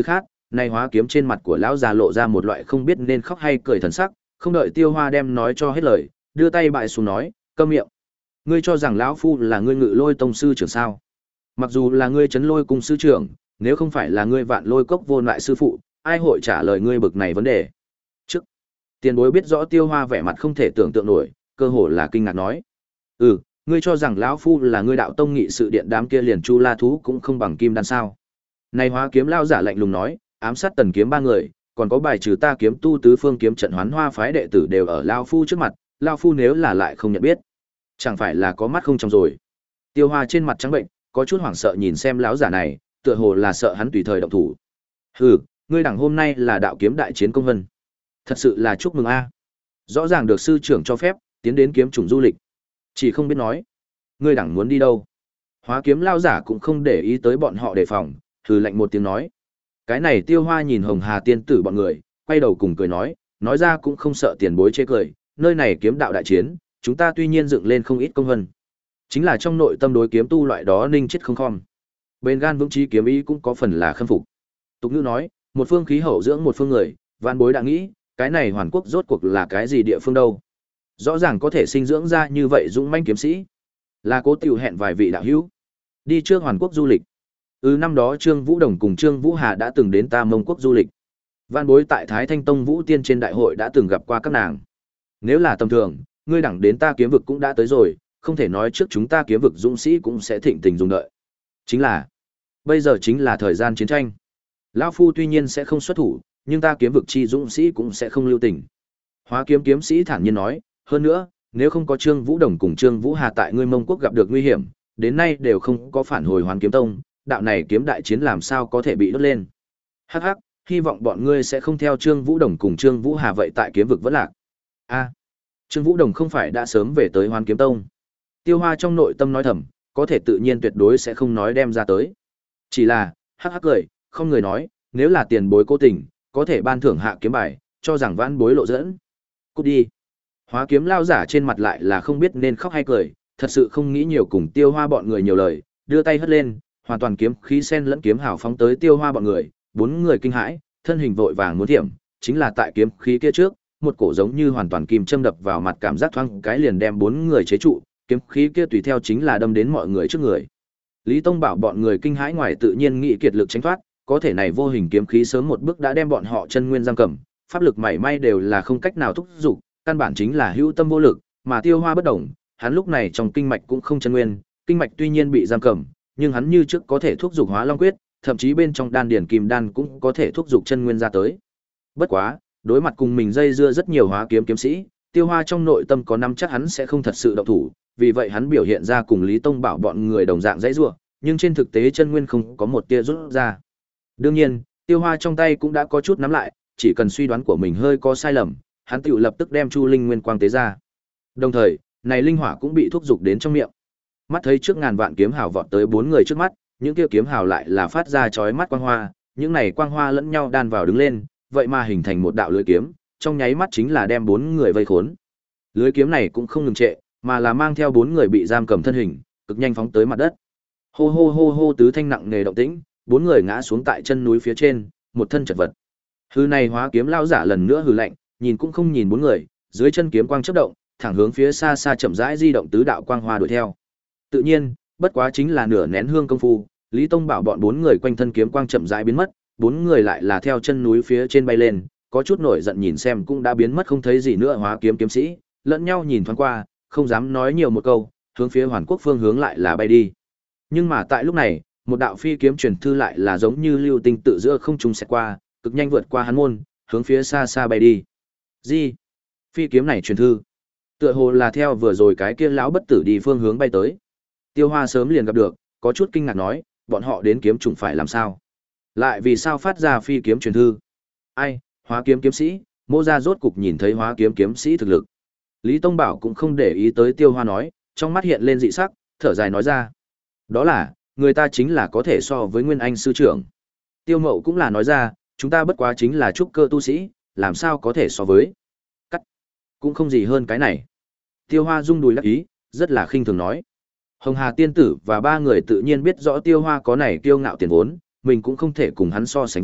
Này hóa kiếm trên mặt của lão già lộ ra một loại không biết nên khóc hay cười thần sắc, không đợi Tiêu Hoa đem nói cho hết lời, đưa tay bại xuống nói, câm miệng. Ngươi cho rằng lão phu là ngươi Ngự Lôi tông sư trưởng sao? Mặc dù là ngươi Trấn Lôi cung sư trưởng, nếu không phải là ngươi Vạn Lôi cốc vô lại sư phụ, ai hội trả lời ngươi bực này vấn đề? Trước, tiền bối biết rõ Tiêu Hoa vẻ mặt không thể tưởng tượng nổi, cơ hồ là kinh ngạc nói, ừ, ngươi cho rằng lão phu là ngươi đạo tông nghị sự điện đám kia liền chu la thú cũng không bằng kim đan sao? Này hóa kiếm lão giả lạnh lùng nói, ám sát tần kiếm ba người, còn có bài trừ ta kiếm tu tứ phương kiếm trận hoán hoa phái đệ tử đều ở lão phu trước mặt, lão phu nếu là lại không nhận biết, chẳng phải là có mắt không trong rồi. Tiêu Hoa trên mặt trắng bệnh, có chút hoảng sợ nhìn xem lão giả này, tựa hồ là sợ hắn tùy thời động thủ. Hừ, ngươi đẳng hôm nay là đạo kiếm đại chiến công vân. Thật sự là chúc mừng a. Rõ ràng được sư trưởng cho phép, tiến đến kiếm chủng du lịch. Chỉ không biết nói, ngươi đẳng muốn đi đâu. Hóa kiếm lão giả cũng không để ý tới bọn họ đề phòng, hừ lạnh một tiếng nói. Cái này Tiêu Hoa nhìn Hồng Hà tiên tử bọn người, quay đầu cùng cười nói, nói ra cũng không sợ tiền bối chê cười, nơi này kiếm đạo đại chiến, chúng ta tuy nhiên dựng lên không ít công vân. Chính là trong nội tâm đối kiếm tu loại đó ninh chết không khom. Bên gan vững chí kiếm ý cũng có phần là khâm phục. Tục ngữ nói, một phương khí hậu dưỡng một phương người, vạn bối đã nghĩ, cái này Hoàn Quốc rốt cuộc là cái gì địa phương đâu. Rõ ràng có thể sinh dưỡng ra như vậy dũng manh kiếm sĩ. Là Cố Tiểu hẹn vài vị đạo hữu đi trước Hoàn Quốc du lịch. Ừ, năm đó Trương Vũ Đồng cùng Trương Vũ Hà đã từng đến ta Mông Quốc du lịch. Vạn bối tại Thái Thanh Tông Vũ Tiên trên đại hội đã từng gặp qua các nàng. Nếu là tầm thường, ngươi đẳng đến ta kiếm vực cũng đã tới rồi, không thể nói trước chúng ta kiếm vực dũng sĩ cũng sẽ thịnh tình dùng đợi. Chính là, bây giờ chính là thời gian chiến tranh. Lão phu tuy nhiên sẽ không xuất thủ, nhưng ta kiếm vực chi dũng sĩ cũng sẽ không lưu tình. Hóa kiếm kiếm sĩ thản nhiên nói, hơn nữa, nếu không có Trương Vũ Đồng cùng Trương Vũ Hà tại ngươi Mông Quốc gặp được nguy hiểm, đến nay đều không có phản hồi Hoàn Kiếm Tông, đạo này kiếm đại chiến làm sao có thể bị đốt lên. Hắc hắc, hy vọng bọn ngươi sẽ không theo Trương Vũ Đồng cùng Trương Vũ Hà vậy tại kiếm vực vẫn lạc. A, Trương Vũ Đồng không phải đã sớm về tới Hoàn Kiếm Tông. Tiêu Hoa trong nội tâm nói thầm, có thể tự nhiên tuyệt đối sẽ không nói đem ra tới. Chỉ là, hắc hắc cười, không người nói, nếu là tiền bối cố tình, có thể ban thưởng hạ kiếm bài, cho rằng vãn bối lộ dẫn. Cút đi. Hóa kiếm lao giả trên mặt lại là không biết nên khóc hay cười, thật sự không nghĩ nhiều cùng Tiêu Hoa bọn người nhiều lời, đưa tay hất lên, hoàn toàn kiếm khí sen lẫn kiếm hào phóng tới Tiêu Hoa bọn người, bốn người kinh hãi, thân hình vội vàng muốn thiểm, chính là tại kiếm khí kia trước, một cổ giống như hoàn toàn kim châm đập vào mặt cảm giác thoáng cái liền đem bốn người chế trụ, kiếm khí kia tùy theo chính là đâm đến mọi người trước người. Lý Tông bảo bọn người kinh hãi ngoài tự nhiên nghĩ kiệt lực tránh thoát, có thể này vô hình kiếm khí sớm một bước đã đem bọn họ chân nguyên giam cầm, pháp lực mảy may đều là không cách nào thúc dục, căn bản chính là hữu tâm vô lực, mà Tiêu Hoa bất động, hắn lúc này trong kinh mạch cũng không chân nguyên, kinh mạch tuy nhiên bị giam cầm, nhưng hắn như trước có thể thúc dục Hóa Long quyết, thậm chí bên trong đan điển kim đan cũng có thể thúc dục chân nguyên ra tới. Bất quá, đối mặt cùng mình dây dưa rất nhiều hóa kiếm kiếm sĩ, Tiêu Hoa trong nội tâm có nắm chắc hắn sẽ không thật sự động thủ, vì vậy hắn biểu hiện ra cùng Lý Tông bảo bọn người đồng dạng dãy rủa, nhưng trên thực tế chân nguyên không có một tia rút ra. Đương nhiên, Tiêu Hoa trong tay cũng đã có chút nắm lại, chỉ cần suy đoán của mình hơi có sai lầm, hắn tự lập tức đem Chu Linh Nguyên Quang tế ra. Đồng thời, này linh hỏa cũng bị thúc dục đến trong miệng. Mắt thấy trước ngàn vạn kiếm hào vọt tới bốn người trước mắt, những kia kiếm hào lại là phát ra chói mắt quang hoa, những này quang hoa lẫn nhau đan vào đứng lên, vậy mà hình thành một đạo lưới kiếm, trong nháy mắt chính là đem bốn người vây khốn. Lưới kiếm này cũng không ngừng trệ, mà là mang theo bốn người bị giam cầm thân hình, cực nhanh phóng tới mặt đất. Hô hô hô hô tứ thanh nặng nề động tĩnh, bốn người ngã xuống tại chân núi phía trên, một thân chật vật. Hư này hóa kiếm lao giả lần nữa hừ lạnh, nhìn cũng không nhìn bốn người, dưới chân kiếm quang chớp động, thẳng hướng phía xa xa chậm rãi di động tứ đạo quang hoa đuổi theo. Tự nhiên, bất quá chính là nửa nén hương công phu, Lý Tông bảo bọn bốn người quanh thân kiếm quang chậm rãi biến mất, bốn người lại là theo chân núi phía trên bay lên, có chút nổi giận nhìn xem cũng đã biến mất không thấy gì nữa hóa kiếm kiếm sĩ, lẫn nhau nhìn thoáng qua, không dám nói nhiều một câu, hướng phía Hoàn Quốc phương hướng lại là bay đi. Nhưng mà tại lúc này, một đạo phi kiếm truyền thư lại là giống như lưu tinh tự giữa không trung xẹt qua, cực nhanh vượt qua hắn môn, hướng phía xa xa bay đi. Gì? Phi kiếm này truyền thư? Tựa hồ là theo vừa rồi cái kia lão bất tử đi phương hướng bay tới. Tiêu Hoa sớm liền gặp được, có chút kinh ngạc nói, bọn họ đến kiếm trùng phải làm sao? Lại vì sao phát ra phi kiếm truyền thư? Ai, hóa kiếm kiếm sĩ, Mô gia rốt cục nhìn thấy hóa kiếm kiếm sĩ thực lực. Lý Tông Bảo cũng không để ý tới Tiêu Hoa nói, trong mắt hiện lên dị sắc, thở dài nói ra. Đó là, người ta chính là có thể so với Nguyên Anh sư trưởng. Tiêu Mậu cũng là nói ra, chúng ta bất quá chính là trúc cơ tu sĩ, làm sao có thể so với. Cắt, cũng không gì hơn cái này. Tiêu Hoa rung đùi đắc ý, rất là khinh thường nói. Hồng Hà tiên tử và ba người tự nhiên biết rõ Tiêu Hoa có này kiêu ngạo tiền vốn, mình cũng không thể cùng hắn so sánh với,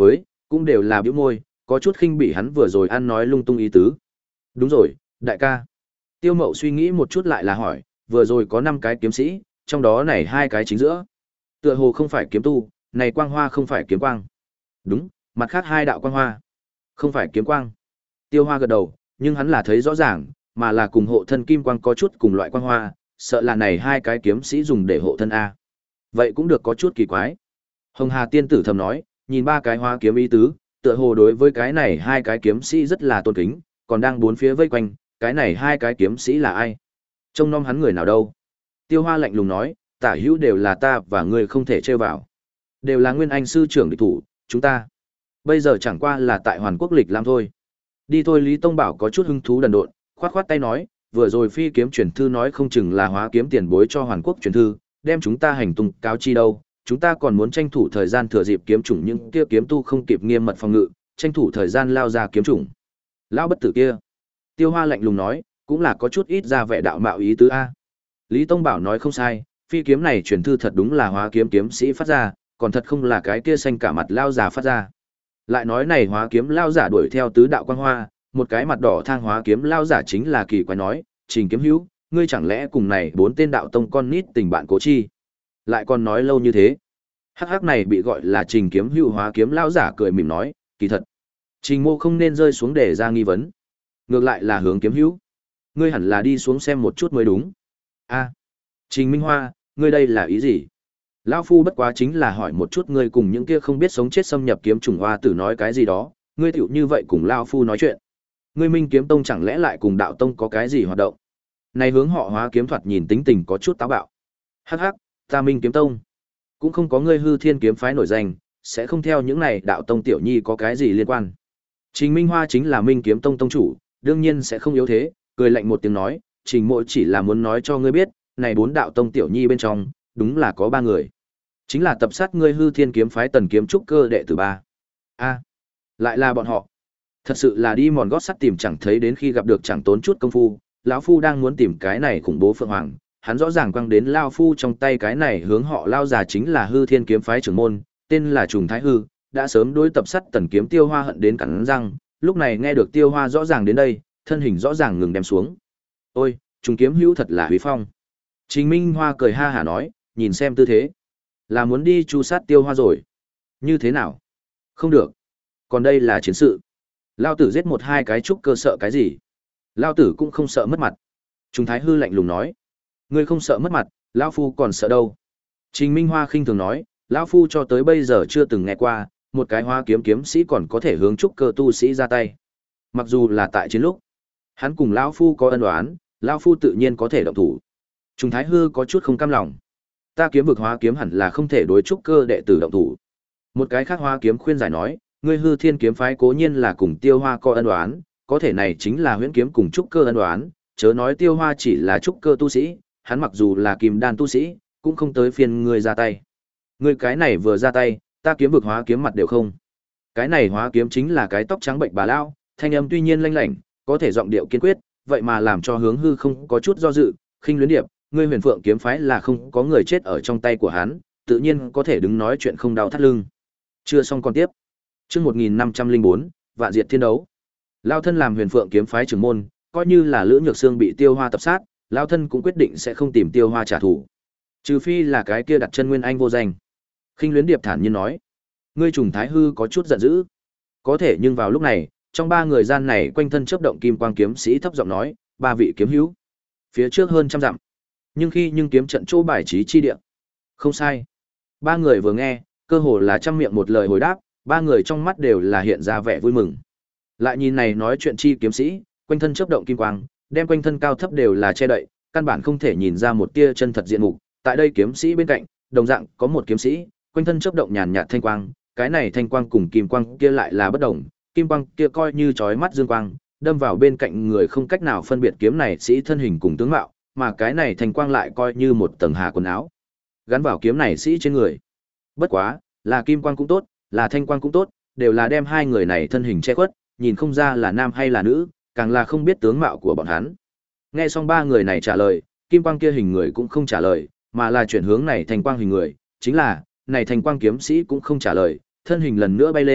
cũng đều là bĩu môi, có chút khinh bỉ hắn vừa rồi ăn nói lung tung ý tứ. Đúng rồi, đại ca. Tiêu Mậu suy nghĩ một chút lại là hỏi, vừa rồi có năm cái kiếm sĩ, trong đó này hai cái chính giữa. Tựa hồ không phải kiếm tu, này quang hoa không phải kiếm quang. Đúng, mặt khác hai đạo quang hoa. Không phải kiếm quang. Tiêu Hoa gật đầu, nhưng hắn là thấy rõ ràng, mà là cùng hộ thân kim quang có chút cùng loại quang hoa, sợ là này hai cái kiếm sĩ dùng để hộ thân A. Vậy cũng được có chút kỳ quái. Hồng Hà tiên tử thầm nói, nhìn ba cái hoa kiếm ý tứ, tựa hồ đối với cái này hai cái kiếm sĩ rất là tôn kính, còn đang bốn phía vây quanh, cái này hai cái kiếm sĩ là ai? Trông nom hắn người nào đâu? Tiêu Hoa lạnh lùng nói, tả hữu đều là ta và ngươi không thể trêu vào. Đều là nguyên anh sư trưởng địch thủ, chúng ta. Bây giờ chẳng qua là tại Hoàn Quốc lịch làm thôi. Đi thôi. Lý Tông Bảo có chút hứng thú đần độn, khoát khoát tay nói, vừa rồi phi kiếm truyền thư nói không chừng là hóa kiếm tiền bối cho Hoàn Quốc truyền thư, đem chúng ta hành tung cáo chi đâu, chúng ta còn muốn tranh thủ thời gian thừa dịp kiếm chủng những kia kiếm tu không kịp nghiêm mật phòng ngự, tranh thủ thời gian lao ra kiếm chủng. Lão bất tử kia. Tiêu Hoa lạnh lùng nói, cũng là có chút ít ra vẻ đạo mạo ý tứ a. Lý Tông Bảo nói không sai, phi kiếm này truyền thư thật đúng là hóa kiếm kiếm sĩ phát ra, còn thật không là cái kia xanh cả mặt lao giả phát ra. Lại nói này hóa kiếm lao giả đuổi theo tứ đạo quang hoa, một cái mặt đỏ thang hóa kiếm lao giả chính là kỳ quái nói, Trình Kiếm Hữu, ngươi chẳng lẽ cùng này bốn tên đạo tông con nít tình bạn cố chi? Lại còn nói lâu như thế. Hắc hắc này bị gọi là Trình Kiếm Hữu hóa kiếm lao giả cười mỉm nói, kỳ thật, Trình Mô không nên rơi xuống để ra nghi vấn. Ngược lại là hướng Kiếm Hữu, ngươi hẳn là đi xuống xem một chút mới đúng. A, Trình Minh Hoa, ngươi đây là ý gì? Lão phu bất quá chính là hỏi một chút ngươi cùng những kia không biết sống chết xâm nhập kiếm trùng hoa tử nói cái gì đó, ngươi tiểu như vậy cùng lão phu nói chuyện. Ngươi Minh Kiếm Tông chẳng lẽ lại cùng đạo tông có cái gì hoạt động? Này hướng họ hóa kiếm thoạt nhìn tính tình có chút táo bạo. Hắc hắc, ta Minh Kiếm Tông cũng không có ngươi Hư Thiên kiếm phái nổi danh, sẽ không theo những này đạo tông tiểu nhi có cái gì liên quan. Trình Minh Hoa chính là Minh Kiếm Tông tông chủ, đương nhiên sẽ không yếu thế, cười lạnh một tiếng nói, Trình Mộ chỉ là muốn nói cho ngươi biết, này bốn đạo tông tiểu nhi bên trong, đúng là có ba người. Chính là tập sát ngươi Hư Thiên kiếm phái Tần Kiếm trúc cơ đệ tử ba. A, lại là bọn họ. Thật sự là đi mòn gót sắt tìm chẳng thấy đến khi gặp được chẳng tốn chút công phu, lão phu đang muốn tìm cái này khủng bố phượng hoàng, hắn rõ ràng quăng đến lao phu trong tay cái này hướng họ lao già chính là Hư Thiên kiếm phái trưởng môn, tên là Trùng Thái Hư, đã sớm đối tập sắt Tần Kiếm Tiêu Hoa hận đến cắn răng, lúc này nghe được Tiêu Hoa rõ ràng đến đây, thân hình rõ ràng ngừng đem xuống. Ôi, Trùng Kiếm Hữu thật là huy phong. Trình Minh Hoa cười ha hả nói, nhìn xem tư thế, là muốn đi chu sát Tiêu Hoa rồi. Như thế nào? Không được. Còn đây là chiến sự. Lao tử giết một hai cái trúc cơ sợ cái gì? Lao tử cũng không sợ mất mặt. Trùng Thái Hư lạnh lùng nói. Ngươi không sợ mất mặt, Lão Phu còn sợ đâu. Trình Minh Hoa khinh thường nói, Lão Phu cho tới bây giờ chưa từng nghe qua, một cái hoa kiếm kiếm sĩ còn có thể hướng trúc cơ tu sĩ ra tay. Mặc dù là tại chiến lúc, hắn cùng Lão Phu có ân oán, Lão Phu tự nhiên có thể động thủ. Trùng Thái Hư có chút không cam lòng. Ta kiếm vực hóa kiếm hẳn là không thể đối trúc cơ đệ tử động thủ. Một cái khác hoa kiếm khuyên giải nói, ngươi Hư Thiên kiếm phái cố nhiên là cùng Tiêu Hoa có ân oán, có thể này chính là huyễn kiếm cùng trúc cơ ân oán, chớ nói Tiêu Hoa chỉ là trúc cơ tu sĩ, hắn mặc dù là kim đan tu sĩ, cũng không tới phiên ngươi ra tay. Ngươi cái này vừa ra tay, ta kiếm vực hóa kiếm mặt đều không. Cái này hóa kiếm chính là cái tóc trắng bệnh bà lão, thanh âm tuy nhiên lanh lảnh, có thể giọng điệu kiên quyết, vậy mà làm cho Hướng Hư không có chút do dự, khinh luyến điệp, ngươi Huyền Phượng kiếm phái là không có người chết ở trong tay của hắn, tự nhiên có thể đứng nói chuyện không đau thắt lưng. Chưa xong còn tiếp. Chương một nghìn năm trăm lẻ bốn, Vạn Diệt Thiên đấu. Lao thân làm Huyền Phượng kiếm phái trưởng môn, coi như là Lữ Nhược Xương bị Tiêu Hoa tập sát, Lao thân cũng quyết định sẽ không tìm Tiêu Hoa trả thù. Trừ phi là cái kia đặt chân nguyên anh vô danh. Khinh Luyến Điệp thản nhiên nói. Ngươi Trùng Thái Hư có chút giận dữ. Có thể nhưng vào lúc này, trong ba người gian này quanh thân chớp động kim quang kiếm sĩ thấp giọng nói, ba vị kiếm hữu. Phía trước hơn trăm dặm. Nhưng khi nhưng kiếm trận chỗ bài trí chi địa. Không sai. Ba người vừa nghe, cơ hồ là trăm miệng một lời hồi đáp, ba người trong mắt đều là hiện ra vẻ vui mừng. Lại nhìn này nói chuyện chi kiếm sĩ, quanh thân chớp động kim quang, đem quanh thân cao thấp đều là che đậy, căn bản không thể nhìn ra một tia chân thật diện mục. Tại đây kiếm sĩ bên cạnh, đồng dạng có một kiếm sĩ, quanh thân chớp động nhàn nhạt thanh quang, cái này thanh quang cùng kim quang kia lại là bất đồng, kim quang kia coi như chói mắt dương quang, đâm vào bên cạnh người không cách nào phân biệt kiếm này sĩ thân hình cùng tướng mạo, mà cái này thanh quang lại coi như một tầng hà quần áo, gắn vào kiếm này sĩ trên người. Bất quá, là kim quang cũng tốt, là thanh quang cũng tốt, đều là đem hai người này thân hình che khuất, nhìn không ra là nam hay là nữ, càng là không biết tướng mạo của bọn hắn. Nghe xong ba người này trả lời, kim quang kia hình người cũng không trả lời, mà là chuyển hướng này thanh quang hình người, chính là, này thanh quang kiếm sĩ cũng không trả lời, thân hình lần nữa bay lên,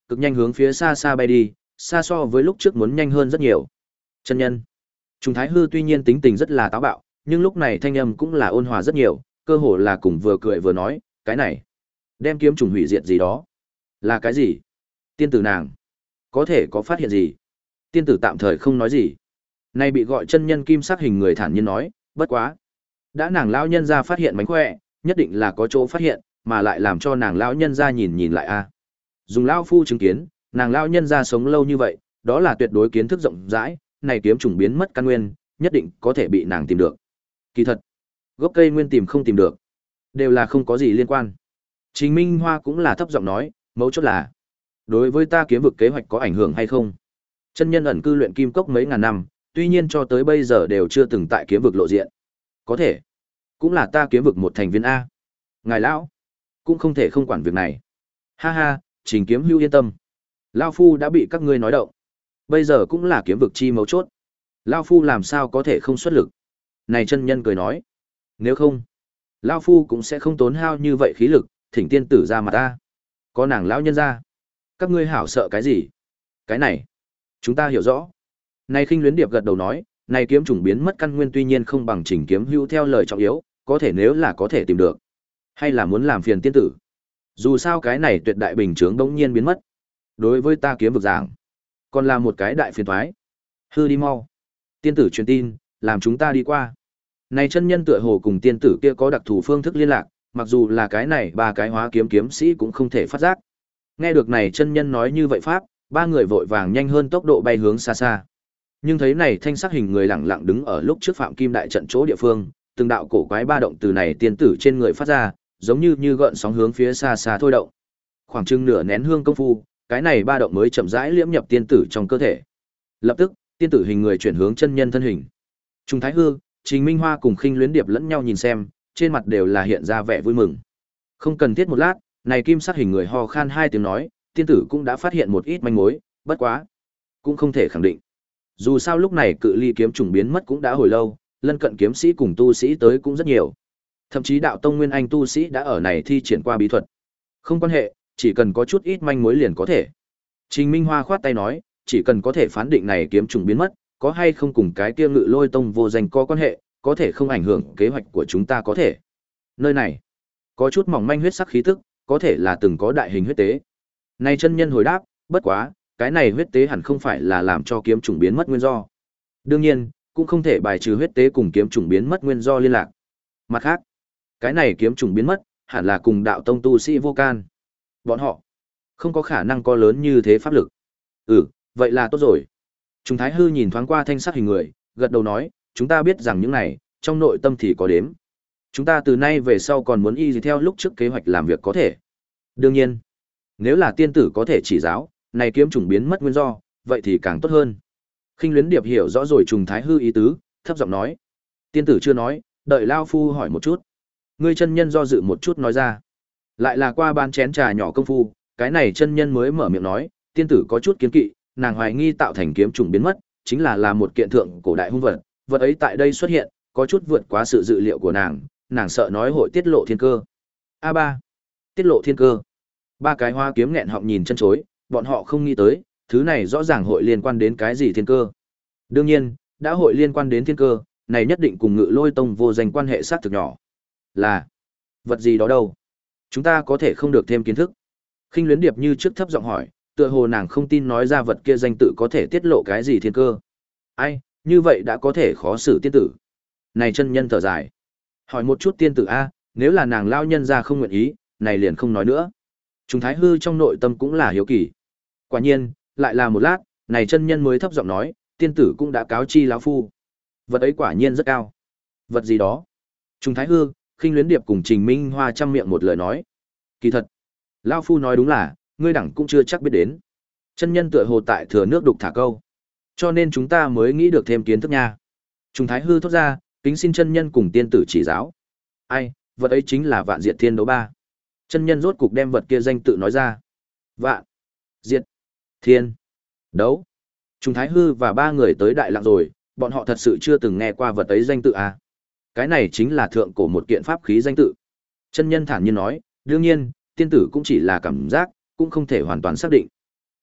cực nhanh hướng phía xa xa bay đi, xa so với lúc trước muốn nhanh hơn rất nhiều. Chân nhân. Trùng Thái Hư tuy nhiên tính tình rất là táo bạo, nhưng lúc này thanh âm cũng là ôn hòa rất nhiều, cơ hồ là cùng vừa cười vừa nói, cái này, đem kiếm trùng hủy diệt gì đó. Là cái gì? Tiên tử nàng, có thể có phát hiện gì? Tiên tử tạm thời không nói gì. Nay bị gọi chân nhân kim sắc hình người thản nhiên nói, bất quá. Đã nàng lão nhân ra phát hiện mánh khỏe, nhất định là có chỗ phát hiện, mà lại làm cho nàng lão nhân ra nhìn nhìn lại a. Dùng lão phu chứng kiến, nàng lão nhân ra sống lâu như vậy, đó là tuyệt đối kiến thức rộng rãi, này kiếm trùng biến mất căn nguyên, nhất định có thể bị nàng tìm được. Kỳ thật, gốc cây nguyên tìm không tìm được, đều là không có gì liên quan. Trình Minh Hoa cũng là thấp giọng nói, mấu chốt là, đối với ta kiếm vực kế hoạch có ảnh hưởng hay không? Chân nhân ẩn cư luyện kim cốc mấy ngàn năm, tuy nhiên cho tới bây giờ đều chưa từng tại kiếm vực lộ diện. Có thể, cũng là ta kiếm vực một thành viên A. Ngài lão, cũng không thể không quản việc này. Ha ha, Trình Kiếm Hưu yên tâm. Lão phu đã bị các ngươi nói động. Bây giờ cũng là kiếm vực chi mấu chốt. Lão phu làm sao có thể không xuất lực? Này chân nhân cười nói, nếu không, lão phu cũng sẽ không tốn hao như vậy khí lực, thỉnh tiên tử ra mặt ta. Có nàng lão nhân ra, các ngươi hảo sợ cái gì? Cái này, chúng ta hiểu rõ. Này Khinh Luyến Điệp gật đầu nói, này kiếm trùng biến mất căn nguyên tuy nhiên không bằng Trình Kiếm Hưu theo lời trọng yếu, có thể nếu là có thể tìm được, hay là muốn làm phiền tiên tử. Dù sao cái này tuyệt đại bình chướng bỗng nhiên biến mất. Đối với ta kiếm vực giảng, còn là một cái đại phiền toái. Hư đi mau. Tiên tử truyền tin, làm chúng ta đi qua. Này chân nhân tựa hồ cùng tiên tử kia có đặc thù phương thức liên lạc, mặc dù là cái này ba cái hóa kiếm kiếm sĩ cũng không thể phát giác. Nghe được này chân nhân nói như vậy pháp, ba người vội vàng nhanh hơn tốc độ bay hướng xa xa. Nhưng thấy này thanh sắc hình người lẳng lặng đứng ở lúc trước Phạm Kim đại trận chỗ địa phương, từng đạo cổ quái ba động từ này tiên tử trên người phát ra, giống như như gợn sóng hướng phía xa xa thôi động. Khoảng chừng nửa nén hương công phu, cái này ba động mới chậm rãi liễm nhập tiên tử trong cơ thể. Lập tức, tiên tử hình người chuyển hướng chân nhân thân hình. Trùng Thái Hư, Trình Minh Hoa cùng Khinh Luyến Điệp lẫn nhau nhìn xem, trên mặt đều là hiện ra vẻ vui mừng. Không cần thiết một lát, này kim sắc hình người ho khan hai tiếng nói, tiên tử cũng đã phát hiện một ít manh mối, bất quá, cũng không thể khẳng định. Dù sao lúc này cự ly kiếm trùng biến mất cũng đã hồi lâu, lân cận kiếm sĩ cùng tu sĩ tới cũng rất nhiều. Thậm chí đạo tông nguyên anh tu sĩ đã ở này thi triển qua bí thuật. Không quan hệ, chỉ cần có chút ít manh mối liền có thể. Trình Minh Hoa khoát tay nói, chỉ cần có thể phán định này kiếm trùng biến mất, có hay không cùng cái kia Ngự Lôi tông vô danh có quan hệ, có thể không ảnh hưởng kế hoạch của chúng ta có thể. Nơi này có chút mỏng manh huyết sắc khí tức, có thể là từng có đại hình huyết tế. Này chân nhân hồi đáp, bất quá, cái này huyết tế hẳn không phải là làm cho kiếm trùng biến mất nguyên do. Đương nhiên, cũng không thể bài trừ huyết tế cùng kiếm trùng biến mất nguyên do liên lạc. Mặt khác, cái này kiếm trùng biến mất, hẳn là cùng đạo tông tu sĩ vô can. Bọn họ không có khả năng có lớn như thế pháp lực. Ừ, vậy là tốt rồi. Trùng Thái Hư nhìn thoáng qua thanh sắc hình người, gật đầu nói, chúng ta biết rằng những này, trong nội tâm thì có đếm. Chúng ta từ nay về sau còn muốn y gì theo lúc trước kế hoạch làm việc có thể. Đương nhiên, nếu là tiên tử có thể chỉ giáo, này kiếm trùng biến mất nguyên do, vậy thì càng tốt hơn. Khinh Luyến Điệp hiểu rõ rồi Trùng Thái Hư ý tứ, thấp giọng nói, tiên tử chưa nói, đợi lao phu hỏi một chút. Ngươi chân nhân do dự một chút nói ra. Lại là qua ban chén trà nhỏ công phu, cái này chân nhân mới mở miệng nói, tiên tử có chút kiến kỵ, nàng hoài nghi tạo thành kiếm trùng biến mất, chính là là một kiện thượng cổ đại hung vật, vật ấy tại đây xuất hiện, có chút vượt quá sự dự liệu của nàng, nàng sợ nói hội tiết lộ thiên cơ. A ba, tiết lộ thiên cơ. Ba cái hoa kiếm nghẹn họng nhìn chân chối, bọn họ không nghĩ tới, thứ này rõ ràng hội liên quan đến cái gì thiên cơ. Đương nhiên, đã hội liên quan đến thiên cơ, này nhất định cùng Ngự Lôi tông vô danh quan hệ sát thực nhỏ. Là vật gì đó đâu? Chúng ta có thể không được thêm kiến thức. Khinh Luyến Điệp như trước thấp giọng hỏi, tựa hồ nàng không tin nói ra vật kia danh tự có thể tiết lộ cái gì thiên cơ. Ai, như vậy đã có thể khó xử tiên tử. Này chân nhân thở dài, hỏi một chút tiên tử a, nếu là nàng lao nhân ra không nguyện ý, này liền không nói nữa. Trùng Thái Hư trong nội tâm cũng là hiếu kỳ. Quả nhiên, lại là một lát, này chân nhân mới thấp giọng nói, tiên tử cũng đã cáo chi lão phu. Vật ấy quả nhiên rất cao. Vật gì đó? Trùng Thái Hư, Khinh Luyến Điệp cùng Trình Minh Hoa trăm miệng một lời nói. Kỳ thật, lão phu nói đúng là, ngươi đẳng cũng chưa chắc biết đến. Chân nhân tựa hồ tại thừa nước đục thả câu. Cho nên chúng ta mới nghĩ được thêm kiến thức nha. Trùng Thái Hư thốt ra, kính xin chân nhân cùng tiên tử chỉ giáo. Ai, vật ấy chính là Vạn Diệt Thiên Đấu Ba. Chân nhân rốt cục đem vật kia danh tự nói ra. Vạn Diệt Thiên Đấu. Trùng Thái Hư và ba người tới Đại Lặng rồi, bọn họ thật sự chưa từng nghe qua vật ấy danh tự à. Cái này chính là thượng cổ một kiện pháp khí danh tự. Chân nhân thản nhiên nói, đương nhiên, tiên tử cũng chỉ là cảm giác, cũng không thể hoàn toàn xác định.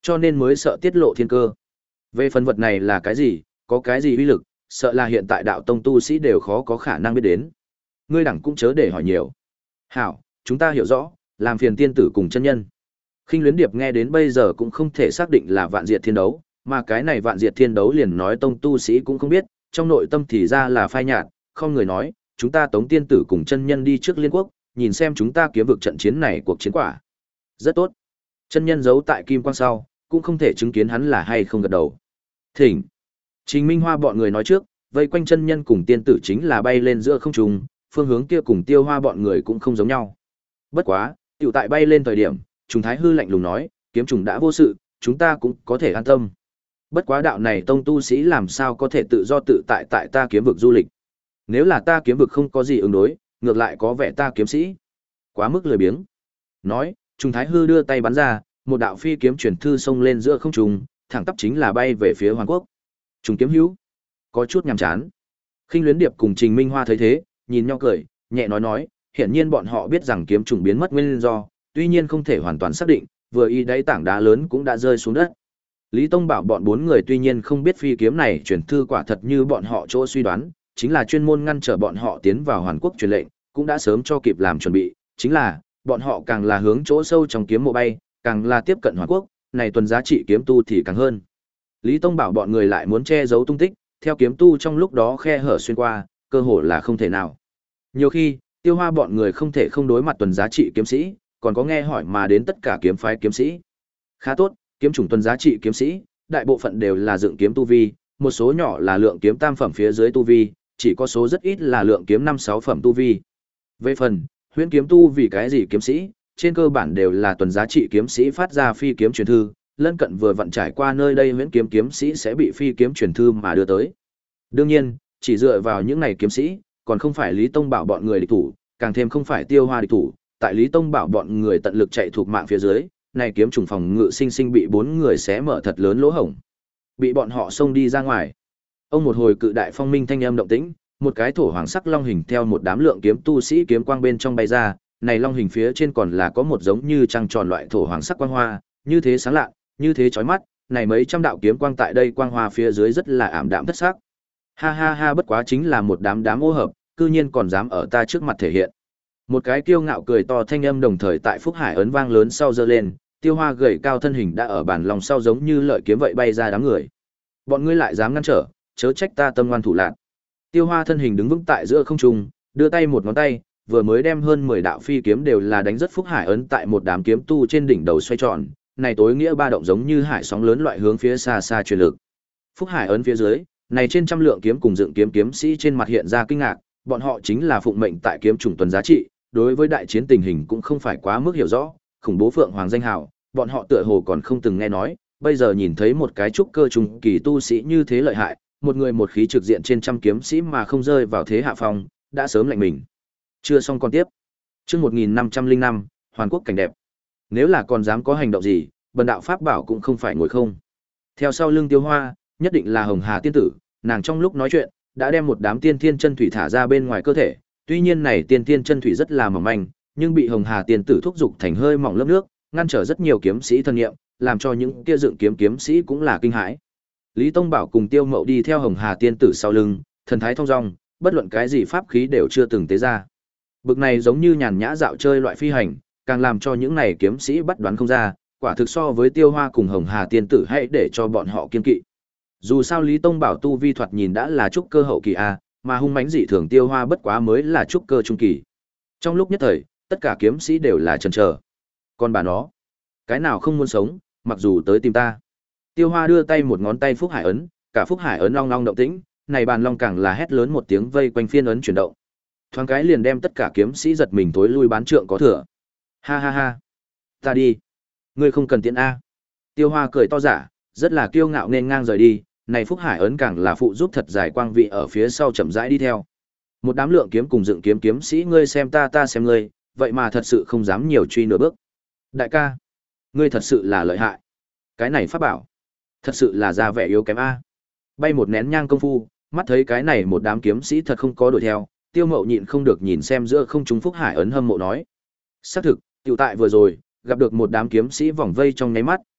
cho nên mới sợ tiết lộ thiên cơ. Về phần vật này là cái gì, có cái gì uy lực, sợ là hiện tại đạo tông tu sĩ đều khó có khả năng biết đến. Ngươi đẳng cũng chớ để hỏi nhiều. Hảo, chúng ta hiểu rõ, làm phiền tiên tử cùng chân nhân. Khinh Luyến Điệp nghe đến bây giờ cũng không thể xác định là vạn diệt thiên đấu, mà cái này vạn diệt thiên đấu liền nói tông tu sĩ cũng không biết, trong nội tâm thì ra là phai nhạt, không người nói, chúng ta tống tiên tử cùng chân nhân đi trước liên quốc, nhìn xem chúng ta kiếm vực trận chiến này cuộc chiến quả. Rất tốt. Chân nhân giấu tại kim quang sau, cũng không thể chứng kiến hắn là hay không gật đầu. Thỉnh. Trình Minh Hoa bọn người nói trước, vây quanh chân nhân cùng tiên tử chính là bay lên giữa không trung, phương hướng kia cùng Tiêu Hoa bọn người cũng không giống nhau. Bất quá, tiểu tại bay lên thời điểm, Trùng Thái hư lạnh lùng nói, kiếm trùng đã vô sự, chúng ta cũng có thể an tâm. Bất quá đạo này tông tu sĩ làm sao có thể tự do tự tại tại ta kiếm vực du lịch. Nếu là ta kiếm vực không có gì ứng đối, ngược lại có vẻ ta kiếm sĩ quá mức lười biếng. Nói, Trùng Thái hư đưa tay bắn ra, một đạo phi kiếm truyền thư xông lên giữa không trung, thẳng tắp chính là bay về phía Hoàng Quốc. Trùng kiếm hữu, có chút nhàm chán. Khinh Luyến Điệp cùng Trình Minh Hoa thấy thế, nhìn nhau cười, nhẹ nói nói, hiển nhiên bọn họ biết rằng kiếm trùng biến mất nguyên do, tuy nhiên không thể hoàn toàn xác định, vừa y đáy tảng đá lớn cũng đã rơi xuống đất. Lý Tông bảo bọn bốn người tuy nhiên không biết phi kiếm này truyền thư quả thật như bọn họ chỗ suy đoán, chính là chuyên môn ngăn trở bọn họ tiến vào Hoàn Quốc truyền lệnh, cũng đã sớm cho kịp làm chuẩn bị, chính là bọn họ càng là hướng chỗ sâu trong kiếm mộ bay, càng là tiếp cận Hoàn Quốc, này tuần giá trị kiếm tu thì càng hơn. Lý Tông bảo bọn người lại muốn che giấu tung tích, theo kiếm tu trong lúc đó khe hở xuyên qua, cơ hội là không thể nào. Nhiều khi, Tiêu Hoa bọn người không thể không đối mặt tuần giá trị kiếm sĩ, còn có nghe hỏi mà đến tất cả kiếm phái kiếm sĩ. Khá tốt, kiếm chủng tuần giá trị kiếm sĩ, đại bộ phận đều là dựng kiếm tu vi, một số nhỏ là lượng kiếm tam phẩm phía dưới tu vi, chỉ có số rất ít là lượng kiếm năm sáu phẩm tu vi. Về phần, huyễn kiếm tu vì cái gì kiếm sĩ, trên cơ bản đều là tuần giá trị kiếm sĩ phát ra phi kiếm truyền thư, lân cận vừa vặn trải qua nơi đây huyễn kiếm kiếm sĩ sẽ bị phi kiếm truyền thư mà đưa tới. Đương nhiên, chỉ dựa vào những này kiếm sĩ, còn không phải Lý Tông bảo bọn người địch thủ, càng thêm không phải Tiêu Hoa địch thủ, tại Lý Tông bảo bọn người tận lực chạy thuộc mạng phía dưới, này kiếm trùng phòng ngự sinh sinh bị bốn người xé mở thật lớn lỗ hổng, bị bọn họ xông đi ra ngoài. Ông một hồi cự đại phong minh thanh âm động tĩnh, một cái thổ hoàng sắc long hình theo một đám lượng kiếm tu sĩ kiếm quang bên trong bay ra, này long hình phía trên còn là có một giống như trăng tròn loại thổ hoàng sắc quang hoa, như thế sáng lạ, như thế chói mắt, này mấy trăm đạo kiếm quang tại đây quang hoa phía dưới rất là ảm đạm thất sắc. Ha ha ha, bất quá chính là một đám đám ô hợp, cư nhiên còn dám ở ta trước mặt thể hiện. Một cái kiêu ngạo cười to thanh âm đồng thời tại Phúc Hải ấn vang lớn sau giơ lên, Tiêu Hoa gầy cao thân hình đã ở bản lòng sau giống như lợi kiếm vậy bay ra đám người. Bọn ngươi lại dám ngăn trở, chớ trách ta tâm ngoan thủ lạn. Tiêu Hoa thân hình đứng vững tại giữa không trung, đưa tay một ngón tay, vừa mới đem hơn mười đạo phi kiếm đều là đánh rất Phúc Hải ấn tại một đám kiếm tu trên đỉnh đầu xoay tròn, này tối nghĩa ba động giống như hải sóng lớn loại hướng phía xa xa truyền lực. Phúc Hải ấn phía dưới, này trên trăm lượng kiếm cùng dựng kiếm kiếm sĩ trên mặt hiện ra kinh ngạc, bọn họ chính là phụng mệnh tại kiếm trùng tuần giá trị, đối với đại chiến tình hình cũng không phải quá mức hiểu rõ, khủng bố Phượng Hoàng danh hào, bọn họ tựa hồ còn không từng nghe nói, bây giờ nhìn thấy một cái trúc cơ trùng kỳ tu sĩ như thế lợi hại, một người một khí trực diện trên trăm kiếm sĩ mà không rơi vào thế hạ phong, đã sớm lạnh mình. Chưa xong con tiếp. Chương một nghìn năm trăm lẻ năm, Hoàn Quốc cảnh đẹp. Nếu là còn dám có hành động gì, bần đạo pháp bảo cũng không phải ngồi không. Theo sau lưng Tiêu Hoa, nhất định là Hồng Hà tiên tử, nàng trong lúc nói chuyện, đã đem một đám tiên thiên chân thủy thả ra bên ngoài cơ thể, tuy nhiên này tiên thiên chân thủy rất là mỏng manh, nhưng bị Hồng Hà tiên tử thúc dục thành hơi mỏng lớp nước, ngăn trở rất nhiều kiếm sĩ thân nghiệm, làm cho những kia dựng kiếm kiếm sĩ cũng là kinh hãi. Lý Tông Bảo cùng Tiêu Mậu đi theo Hồng Hà tiên tử sau lưng, thần thái thông dong, bất luận cái gì pháp khí đều chưa từng tế ra. Bực này giống như nhàn nhã dạo chơi loại phi hành, càng làm cho những này kiếm sĩ bắt đoán không ra, quả thực so với Tiêu Hoa cùng Hồng Hà tiên tử hãy để cho bọn họ kiên kỵ. Dù sao Lý Tông Bảo tu vi thoạt nhìn đã là trúc cơ hậu kỳ a, mà hung mãnh dị thường Tiêu Hoa bất quá mới là trúc cơ trung kỳ. Trong lúc nhất thời, tất cả kiếm sĩ đều là chần chờ. Còn bà nó, cái nào không muốn sống, mặc dù tới tìm ta. Tiêu Hoa đưa tay một ngón tay Phúc Hải ấn, cả Phúc Hải ấn long long động tĩnh, này bàn long càng là hét lớn một tiếng vây quanh phiên ấn chuyển động. Thoáng cái liền đem tất cả kiếm sĩ giật mình tối lui bán trượng có thừa. Ha ha ha, ta đi, ngươi không cần tiễn a. Tiêu Hoa cười to giả, rất là kiêu ngạo nên ngang rời đi, này Phúc Hải ấn càng là phụ giúp thật dài quang vị ở phía sau chậm rãi đi theo. Một đám lượng kiếm cùng dựng kiếm kiếm sĩ ngươi xem ta ta xem ngươi, vậy mà thật sự không dám nhiều truy nửa bước. Đại ca, ngươi thật sự là lợi hại. Cái này pháp bảo, thật sự là ra vẻ yếu kém a. Bay một nén nhang công phu, mắt thấy cái này một đám kiếm sĩ thật không có đuổi theo, Tiêu Mậu nhịn không được nhìn xem giữa không trung Phúc Hải ấn hâm mộ nói. Xác thực, tiểu tại vừa rồi, gặp được một đám kiếm sĩ vòng vây trong nháy mắt,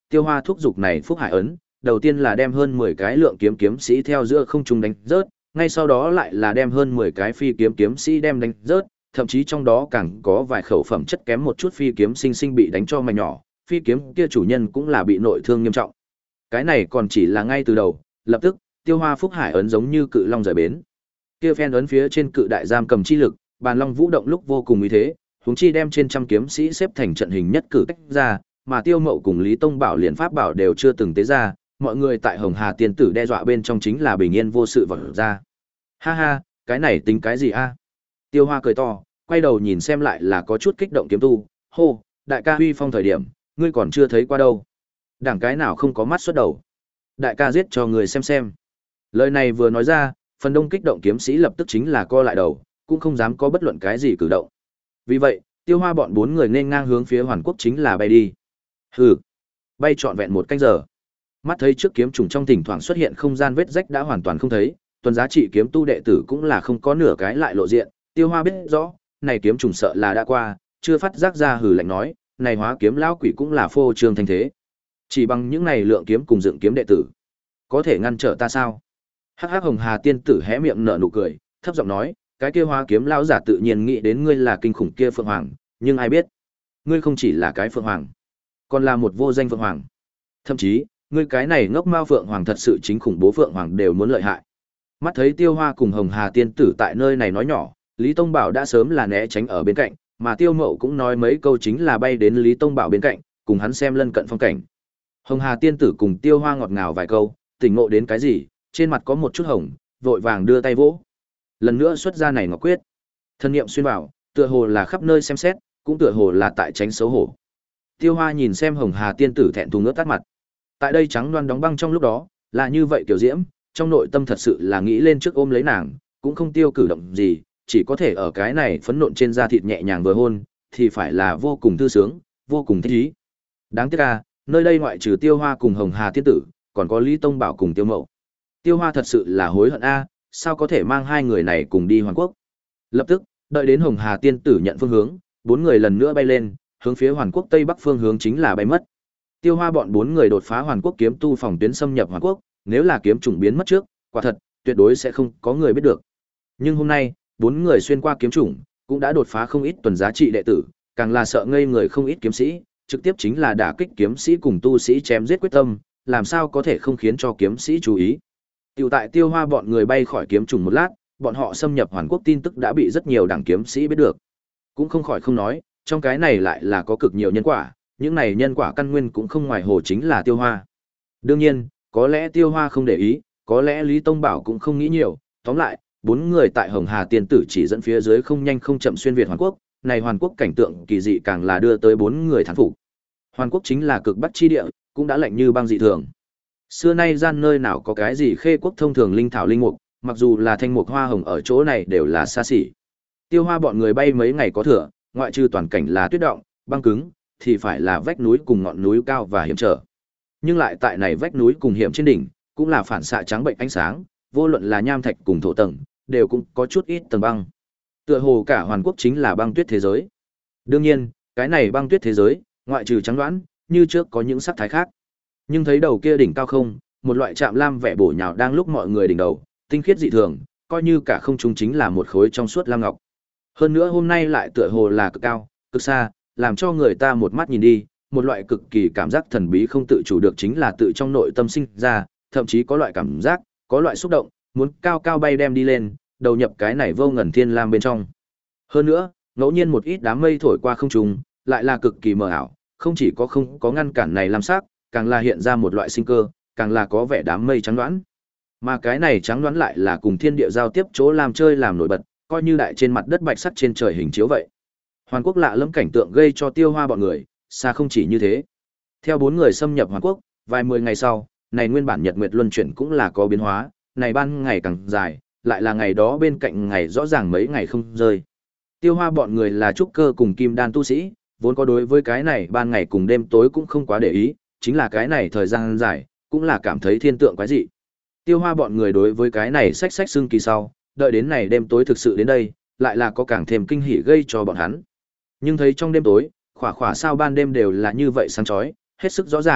Tiêu Hoa thúc giục này Phúc Hải ấn, đầu tiên là đem hơn mười cái lượng kiếm kiếm sĩ theo giữa không trung đánh rớt, ngay sau đó lại là đem hơn mười cái phi kiếm kiếm sĩ đem đánh rớt, thậm chí trong đó càng có vài khẩu phẩm chất kém một chút phi kiếm sinh sinh bị đánh cho mảnh nhỏ, phi kiếm kia chủ nhân cũng là bị nội thương nghiêm trọng. Cái này còn chỉ là ngay từ đầu, lập tức, Tiêu Hoa Phúc Hải ấn giống như cự long rời bến. Kia phen ấn phía trên cự đại giam cầm chi lực, bàn long vũ động lúc vô cùng uy thế, huống chi đem trên trăm kiếm sĩ xếp thành trận hình nhất cử tách ra, mà Tiêu Mậu cùng Lý Tông Bảo liền pháp bảo đều chưa từng tế ra, mọi người tại Hồng Hà tiên tử đe dọa bên trong chính là bình yên vô sự vật ra. Ha ha, cái này tính cái gì a? Tiêu Hoa cười to, quay đầu nhìn xem lại là có chút kích động kiếm tu, hô, đại ca huy phong thời điểm, ngươi còn chưa thấy qua đâu. Đảng cái nào không có mắt xuất đầu. Đại ca giết cho người xem xem. Lời này vừa nói ra, phần đông kích động kiếm sĩ lập tức chính là co lại đầu, cũng không dám có bất luận cái gì cử động. Vì vậy, Tiêu Hoa bọn bốn người nên ngang hướng phía Hoàn Quốc chính là bay đi. Hừ, bay trọn vẹn một canh giờ. Mắt thấy trước kiếm trùng trong thỉnh thoảng xuất hiện không gian vết rách đã hoàn toàn không thấy, tuần giá trị kiếm tu đệ tử cũng là không có nửa cái lại lộ diện. Tiêu Hoa biết rõ, này kiếm trùng sợ là đã qua, chưa phát giác ra hừ lạnh nói, này hóa kiếm lão quỷ cũng là phô trương thanh thế. Chỉ bằng những này lượng kiếm cùng dựng kiếm đệ tử, có thể ngăn trở ta sao? Hắc Hắc Hồng Hà tiên tử hé miệng nở nụ cười, thấp giọng nói, cái kia hóa kiếm lão giả tự nhiên nghĩ đến ngươi là kinh khủng kia phượng hoàng, nhưng ai biết, ngươi không chỉ là cái phượng hoàng, còn là một vô danh phượng hoàng. Thậm chí, ngươi cái này ngốc mao phượng hoàng thật sự chính khủng bố phượng hoàng đều muốn lợi hại. Mắt thấy Tiêu Hoa cùng Hồng Hà tiên tử tại nơi này nói nhỏ, Lý Tông Bảo đã sớm là né tránh ở bên cạnh, mà Tiêu Mậu cũng nói mấy câu chính là bay đến Lý Tông Bảo bên cạnh, cùng hắn xem lân cận phong cảnh. Hồng Hà tiên tử cùng Tiêu Hoa ngọt ngào vài câu, tỉnh ngộ đến cái gì, trên mặt có một chút hồng, vội vàng đưa tay vỗ. Lần nữa xuất ra này ngọc quyết. Thân niệm xuyên vào, tựa hồ là khắp nơi xem xét, cũng tựa hồ là tại tránh xấu hổ. Tiêu Hoa nhìn xem Hồng Hà tiên tử thẹn thùng ướt tắt mặt. Tại đây trắng loan đóng băng trong lúc đó, là như vậy kiểu diễm, trong nội tâm thật sự là nghĩ lên trước ôm lấy nàng, cũng không tiêu cử động gì, chỉ có thể ở cái này phấn nộn trên da thịt nhẹ nhàng vừa hôn, thì phải là vô cùng thư sướng, vô cùng thích ý. Đáng tiếc à, nơi đây ngoại trừ Tiêu Hoa cùng Hồng Hà tiên tử, còn có Lý Tông Bảo cùng Tiêu Mậu. Tiêu Hoa thật sự là hối hận a, sao có thể mang hai người này cùng đi Hoàn Quốc. Lập tức, đợi đến Hồng Hà tiên tử nhận phương hướng, bốn người lần nữa bay lên, hướng phía Hoàn Quốc tây bắc phương hướng chính là bay mất. Tiêu Hoa bọn bốn người đột phá Hoàn Quốc kiếm tu phòng tuyến xâm nhập Hoàn Quốc, nếu là kiếm trùng biến mất trước, quả thật, tuyệt đối sẽ không có người biết được. Nhưng hôm nay, bốn người xuyên qua kiếm trùng, cũng đã đột phá không ít tuần giá trị đệ tử, càng là sợ ngây người không ít kiếm sĩ, trực tiếp chính là đả kích kiếm sĩ cùng tu sĩ chém giết quyết tâm, làm sao có thể không khiến cho kiếm sĩ chú ý. Tiểu tại Tiêu Hoa bọn người bay khỏi kiếm trùng một lát, bọn họ xâm nhập Hoàn Quốc tin tức đã bị rất nhiều đảng kiếm sĩ biết được. Cũng không khỏi không nói, trong cái này lại là có cực nhiều nhân quả, những này nhân quả căn nguyên cũng không ngoài hồ chính là Tiêu Hoa. Đương nhiên, có lẽ Tiêu Hoa không để ý, có lẽ Lý Tông Bảo cũng không nghĩ nhiều, tóm lại, bốn người tại Hồng Hà tiên tử chỉ dẫn phía dưới không nhanh không chậm xuyên việt Hoàn Quốc, này Hoàn Quốc cảnh tượng kỳ dị càng là đưa tới bốn người thán phục. Hoàn Quốc chính là cực bắc chi địa, cũng đã lạnh như băng dị thường. Xưa nay gian nơi nào có cái gì khê quốc thông thường linh thảo linh mục, mặc dù là thanh mục hoa hồng ở chỗ này đều là xa xỉ. Tiêu Hoa bọn người bay mấy ngày có thừa, ngoại trừ toàn cảnh là tuyết động, băng cứng, thì phải là vách núi cùng ngọn núi cao và hiểm trở. Nhưng lại tại này vách núi cùng hiểm trên đỉnh, cũng là phản xạ trắng bệnh ánh sáng, vô luận là nham thạch cùng thổ tầng, đều cũng có chút ít tầng băng. Tựa hồ cả Hoàn Quốc chính là băng tuyết thế giới. Đương nhiên, cái này băng tuyết thế giới, ngoại trừ trắng đoán, như trước có những sắc thái khác. Nhưng thấy đầu kia đỉnh cao không, một loại chạm lam vẻ bổ nhào đang lúc mọi người đỉnh đầu, tinh khiết dị thường, coi như cả không trung chính là một khối trong suốt lam ngọc. Hơn nữa hôm nay lại tựa hồ là cực cao, cực xa, làm cho người ta một mắt nhìn đi, một loại cực kỳ cảm giác thần bí không tự chủ được chính là tự trong nội tâm sinh ra, thậm chí có loại cảm giác, có loại xúc động, muốn cao cao bay đem đi lên, đầu nhập cái này vô ngần thiên lam bên trong. Hơn nữa, ngẫu nhiên một ít đám mây thổi qua không trung, lại là cực kỳ mờ ảo, không chỉ có không có ngăn cản này lam sắc, càng là hiện ra một loại sinh cơ, càng là có vẻ đám mây trắng đoán. Mà cái này trắng đoán lại là cùng thiên địa giao tiếp chỗ làm chơi làm nổi bật, coi như đại trên mặt đất bạch sắc trên trời hình chiếu vậy. Hoàn Quốc lạ lẫm cảnh tượng gây cho Tiêu Hoa bọn người, xa không chỉ như thế. Theo bốn người xâm nhập Hoàn Quốc, vài mười ngày sau, này nguyên bản nhật nguyệt luân chuyển cũng là có biến hóa, này ban ngày càng dài, lại là ngày đó bên cạnh ngày rõ ràng mấy ngày không rơi. Tiêu Hoa bọn người là trúc cơ cùng kim đan tu sĩ, vốn có đối với cái này ban ngày cùng đêm tối cũng không quá để ý, chính là cái này thời gian dài, cũng là cảm thấy thiên tượng quái dị. Tiêu Hoa bọn người đối với cái này sách sách xương kỳ sau, đợi đến này đêm tối thực sự đến đây, lại là có càng thêm kinh hỉ gây cho bọn hắn. Nhưng thấy trong đêm tối, khỏa khỏa sao ban đêm đều là như vậy sáng chói, hết sức rõ ràng,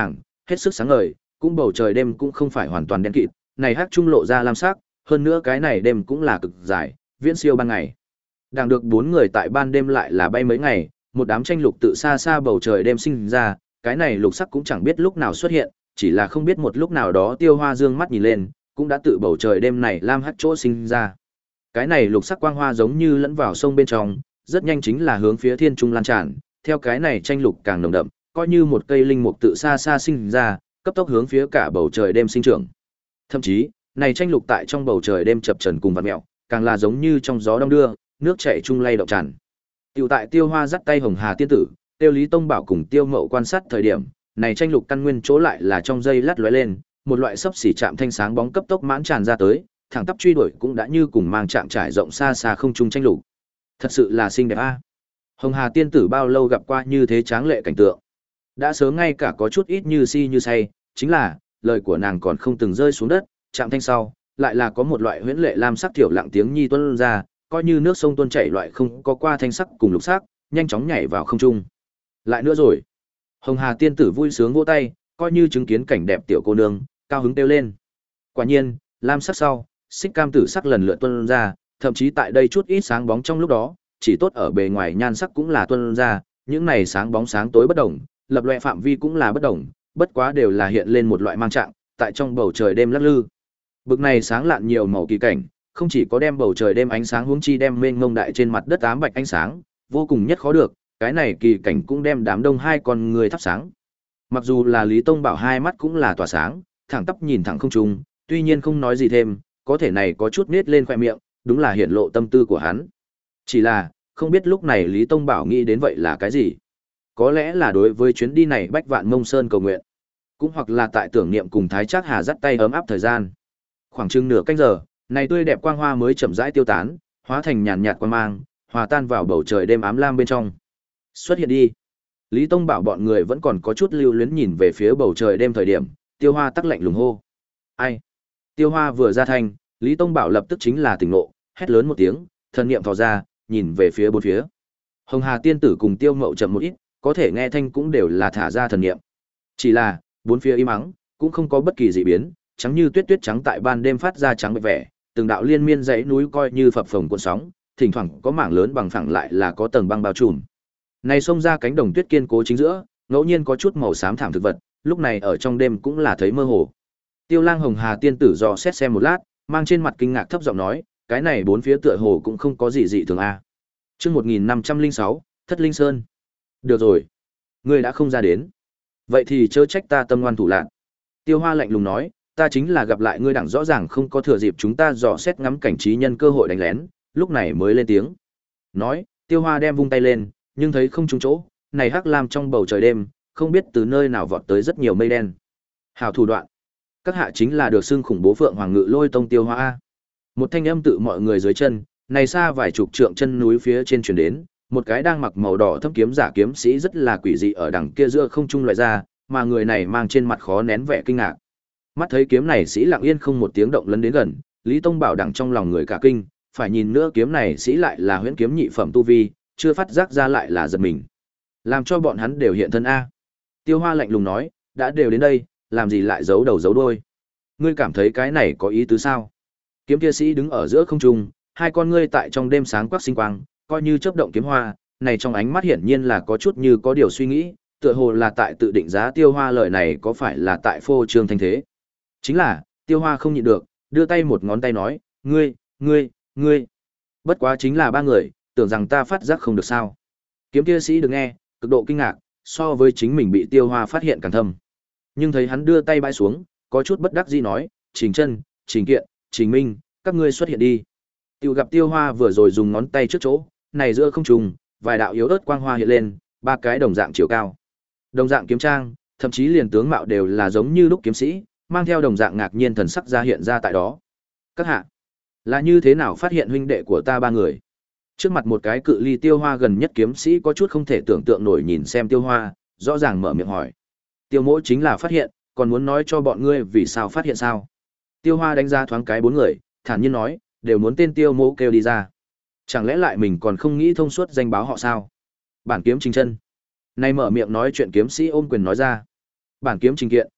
hết sức sáng ngời, cũng bầu trời đêm cũng không phải hoàn toàn đen kịt, này hắc trung lộ ra lam sắc, hơn nữa cái này đêm cũng là cực dài, viễn siêu ban ngày. Đang được bốn người tại ban đêm lại là bay mấy ngày, một đám tranh lục tự xa xa bầu trời đêm sinh ra, cái này lục sắc cũng chẳng biết lúc nào xuất hiện, chỉ là không biết một lúc nào đó Tiêu Hoa dương mắt nhìn lên, cũng đã tự bầu trời đêm này lam hắc chỗ sinh ra. Cái này lục sắc quang hoa giống như lẫn vào sông bên trong, rất nhanh chính là hướng phía thiên trung lan tràn, theo cái này tranh lục càng nồng đậm, coi như một cây linh mục tự xa xa sinh ra, cấp tốc hướng phía cả bầu trời đêm sinh trưởng. Thậm chí, này tranh lục tại trong bầu trời đêm chập chờn cùng vặn mèo, càng là giống như trong gió đông đưa, nước chảy chung lay động tràn. Tiểu tại Tiêu Hoa dắt tay Hồng Hà tiên tử, Tiêu Lý Tông Bảo cùng Tiêu Mậu quan sát thời điểm, này tranh lục căn nguyên chỗ lại là trong dây lát lóe lên, một loại sấp xỉ chạm thanh sáng bóng cấp tốc mãn tràn ra tới, thẳng tắp truy đuổi cũng đã như cùng mang chạm trải rộng xa xa không trung tranh lục. Thật sự là xinh đẹp a. Hồng Hà tiên tử bao lâu gặp qua như thế tráng lệ cảnh tượng. Đã sớm ngay cả có chút ít như si như say, chính là, lời của nàng còn không từng rơi xuống đất, chạm thanh sau, lại là có một loại huyễn lệ lam sắc tiểu lặng tiếng nhi tuôn ra, coi như nước sông tuôn chảy loại không có qua thanh sắc cùng lục sắc, nhanh chóng nhảy vào không trung. Lại nữa rồi. Hồng Hà tiên tử vui sướng vỗ tay, coi như chứng kiến cảnh đẹp tiểu cô nương, cao hứng kêu lên. Quả nhiên, lam sắc sau, xích cam tử sắc lần lượt tuôn ra, thậm chí tại đây chút ít sáng bóng trong lúc đó, chỉ tốt ở bề ngoài nhan sắc cũng là tuôn ra, những này sáng bóng sáng tối bất đồng, lập loại phạm vi cũng là bất đồng, bất quá đều là hiện lên một loại mang trạng, tại trong bầu trời đêm lắc lư. Bực này sáng lạn nhiều màu kỳ cảnh, không chỉ có đem bầu trời đêm ánh sáng huống chi đem mênh mông đại trên mặt đất ám bạch ánh sáng, vô cùng nhất khó được, cái này kỳ cảnh cũng đem đám đông hai con người thắp sáng. Mặc dù là Lý Tông Bảo hai mắt cũng là tỏa sáng, thẳng tắp nhìn thẳng không trung, tuy nhiên không nói gì thêm, có thể này có chút nết lên khoe miệng, đúng là hiện lộ tâm tư của hắn. Chỉ là, không biết lúc này Lý Tông Bảo nghĩ đến vậy là cái gì? Có lẽ là đối với chuyến đi này bách vạn mông sơn cầu nguyện, cũng hoặc là tại tưởng niệm cùng Thái Trác Hà dắt tay ấm áp thời gian. Khoảng chừng nửa canh giờ, này tươi đẹp quang hoa mới chậm rãi tiêu tán, hóa thành nhàn nhạt quang mang, hòa tan vào bầu trời đêm ám lam bên trong. Xuất hiện đi. Lý Tông Bảo bọn người vẫn còn có chút lưu luyến nhìn về phía bầu trời đêm thời điểm, Tiêu Hoa tắc lạnh lùng hô. Ai? Tiêu Hoa vừa ra thanh, Lý Tông Bảo lập tức chính là tỉnh ngộ, hét lớn một tiếng, thần niệm thò ra, nhìn về phía bốn phía. Hồng Hà tiên tử cùng Tiêu Mậu chậm một ít, có thể nghe thanh cũng đều là thả ra thần niệm. Chỉ là, bốn phía im ắng, cũng không có bất kỳ dị biến, trắng như tuyết tuyết trắng tại ban đêm phát ra trắng bạch vẻ, từng đạo liên miên dãy núi coi như phập phồng cuộn sóng, thỉnh thoảng có mảng lớn bằng phẳng lại là có tầng băng bao trùm. Này xông ra cánh đồng tuyết kiên cố chính giữa, ngẫu nhiên có chút màu xám thảm thực vật, lúc này ở trong đêm cũng là thấy mơ hồ. Tiêu Lang Hồng Hà tiên tử dò xét xem một lát, mang trên mặt kinh ngạc thấp giọng nói, cái này bốn phía tựa hồ cũng không có gì dị thường a. Chương một nghìn năm trăm lẻ sáu, Thất Linh Sơn. Được rồi, ngươi đã không ra đến, vậy thì chớ trách ta tâm ngoan thủ lạn. Tiêu Hoa lạnh lùng nói, ta chính là gặp lại ngươi đẳng rõ ràng không có thừa dịp chúng ta dò xét ngắm cảnh trí nhân cơ hội đánh lén, lúc này mới lên tiếng. Nói, Tiêu Hoa đem vung tay lên, nhưng thấy không trúng chỗ, này hắc lam trong bầu trời đêm, không biết từ nơi nào vọt tới rất nhiều mây đen. Hảo thủ đoạn. Các hạ chính là được xưng khủng bố Phượng Hoàng Ngự Lôi Tông Tiêu Hoa. Một thanh âm tự mọi người dưới chân, này xa vài chục trượng chân núi phía trên truyền đến, một cái đang mặc màu đỏ thâm kiếm giả kiếm sĩ rất là quỷ dị ở đằng kia giữa không trung loại ra, mà người này mang trên mặt khó nén vẻ kinh ngạc. Mắt thấy kiếm này sĩ lặng yên không một tiếng động lấn đến gần, Lý Tông Bảo đằng trong lòng người cả kinh, phải nhìn nữa kiếm này sĩ lại là huyễn kiếm nhị phẩm tu vi, chưa phát giác ra lại là giật mình. Làm cho bọn hắn đều hiện thân a. Tiêu Hoa lạnh lùng nói, đã đều đến đây, làm gì lại giấu đầu giấu đuôi? Ngươi cảm thấy cái này có ý tứ sao? Kiếm kia sĩ đứng ở giữa không trung, hai con ngươi tại trong đêm sáng quắc sinh quang, coi như chớp động kiếm hoa, này trong ánh mắt hiển nhiên là có chút như có điều suy nghĩ, tựa hồ là tại tự định giá Tiêu Hoa lời này có phải là tại phô trương thanh thế. Chính là, Tiêu Hoa không nhịn được, đưa tay một ngón tay nói, ngươi, ngươi, ngươi. Bất quá chính là ba người, tưởng rằng ta phát giác không được sao. Kiếm kia sĩ được nghe, cực độ kinh ngạc, so với chính mình bị Tiêu Hoa phát hiện càng thâm. Nhưng thấy hắn đưa tay bãi xuống, có chút bất đắc dĩ nói, Trình Chân, Trình Kiện, Trình Minh, các ngươi xuất hiện đi. Tiểu gặp Tiêu Hoa vừa rồi dùng ngón tay trước chỗ, này giữa không trùng, vài đạo yếu ớt quang hoa hiện lên, ba cái đồng dạng chiều cao. Đồng dạng kiếm trang, thậm chí liền tướng mạo đều là giống như lúc kiếm sĩ, mang theo đồng dạng ngạc nhiên thần sắc ra hiện ra tại đó. Các hạ, là như thế nào phát hiện huynh đệ của ta ba người? Trước mặt một cái cự ly Tiêu Hoa gần nhất kiếm sĩ có chút không thể tưởng tượng nổi nhìn xem Tiêu Hoa, rõ ràng mở miệng hỏi. Tiêu Mỗ chính là phát hiện, còn muốn nói cho bọn ngươi vì sao phát hiện sao? Tiêu Hoa đánh giá thoáng cái bốn người, thản nhiên nói, đều muốn tên Tiêu Mỗ kêu đi ra. Chẳng lẽ lại mình còn không nghĩ thông suốt danh báo họ sao? Bản kiếm Trình Chân. Nay mở miệng nói chuyện kiếm sĩ ôm quyền nói ra. Bản kiếm Trình Kiện,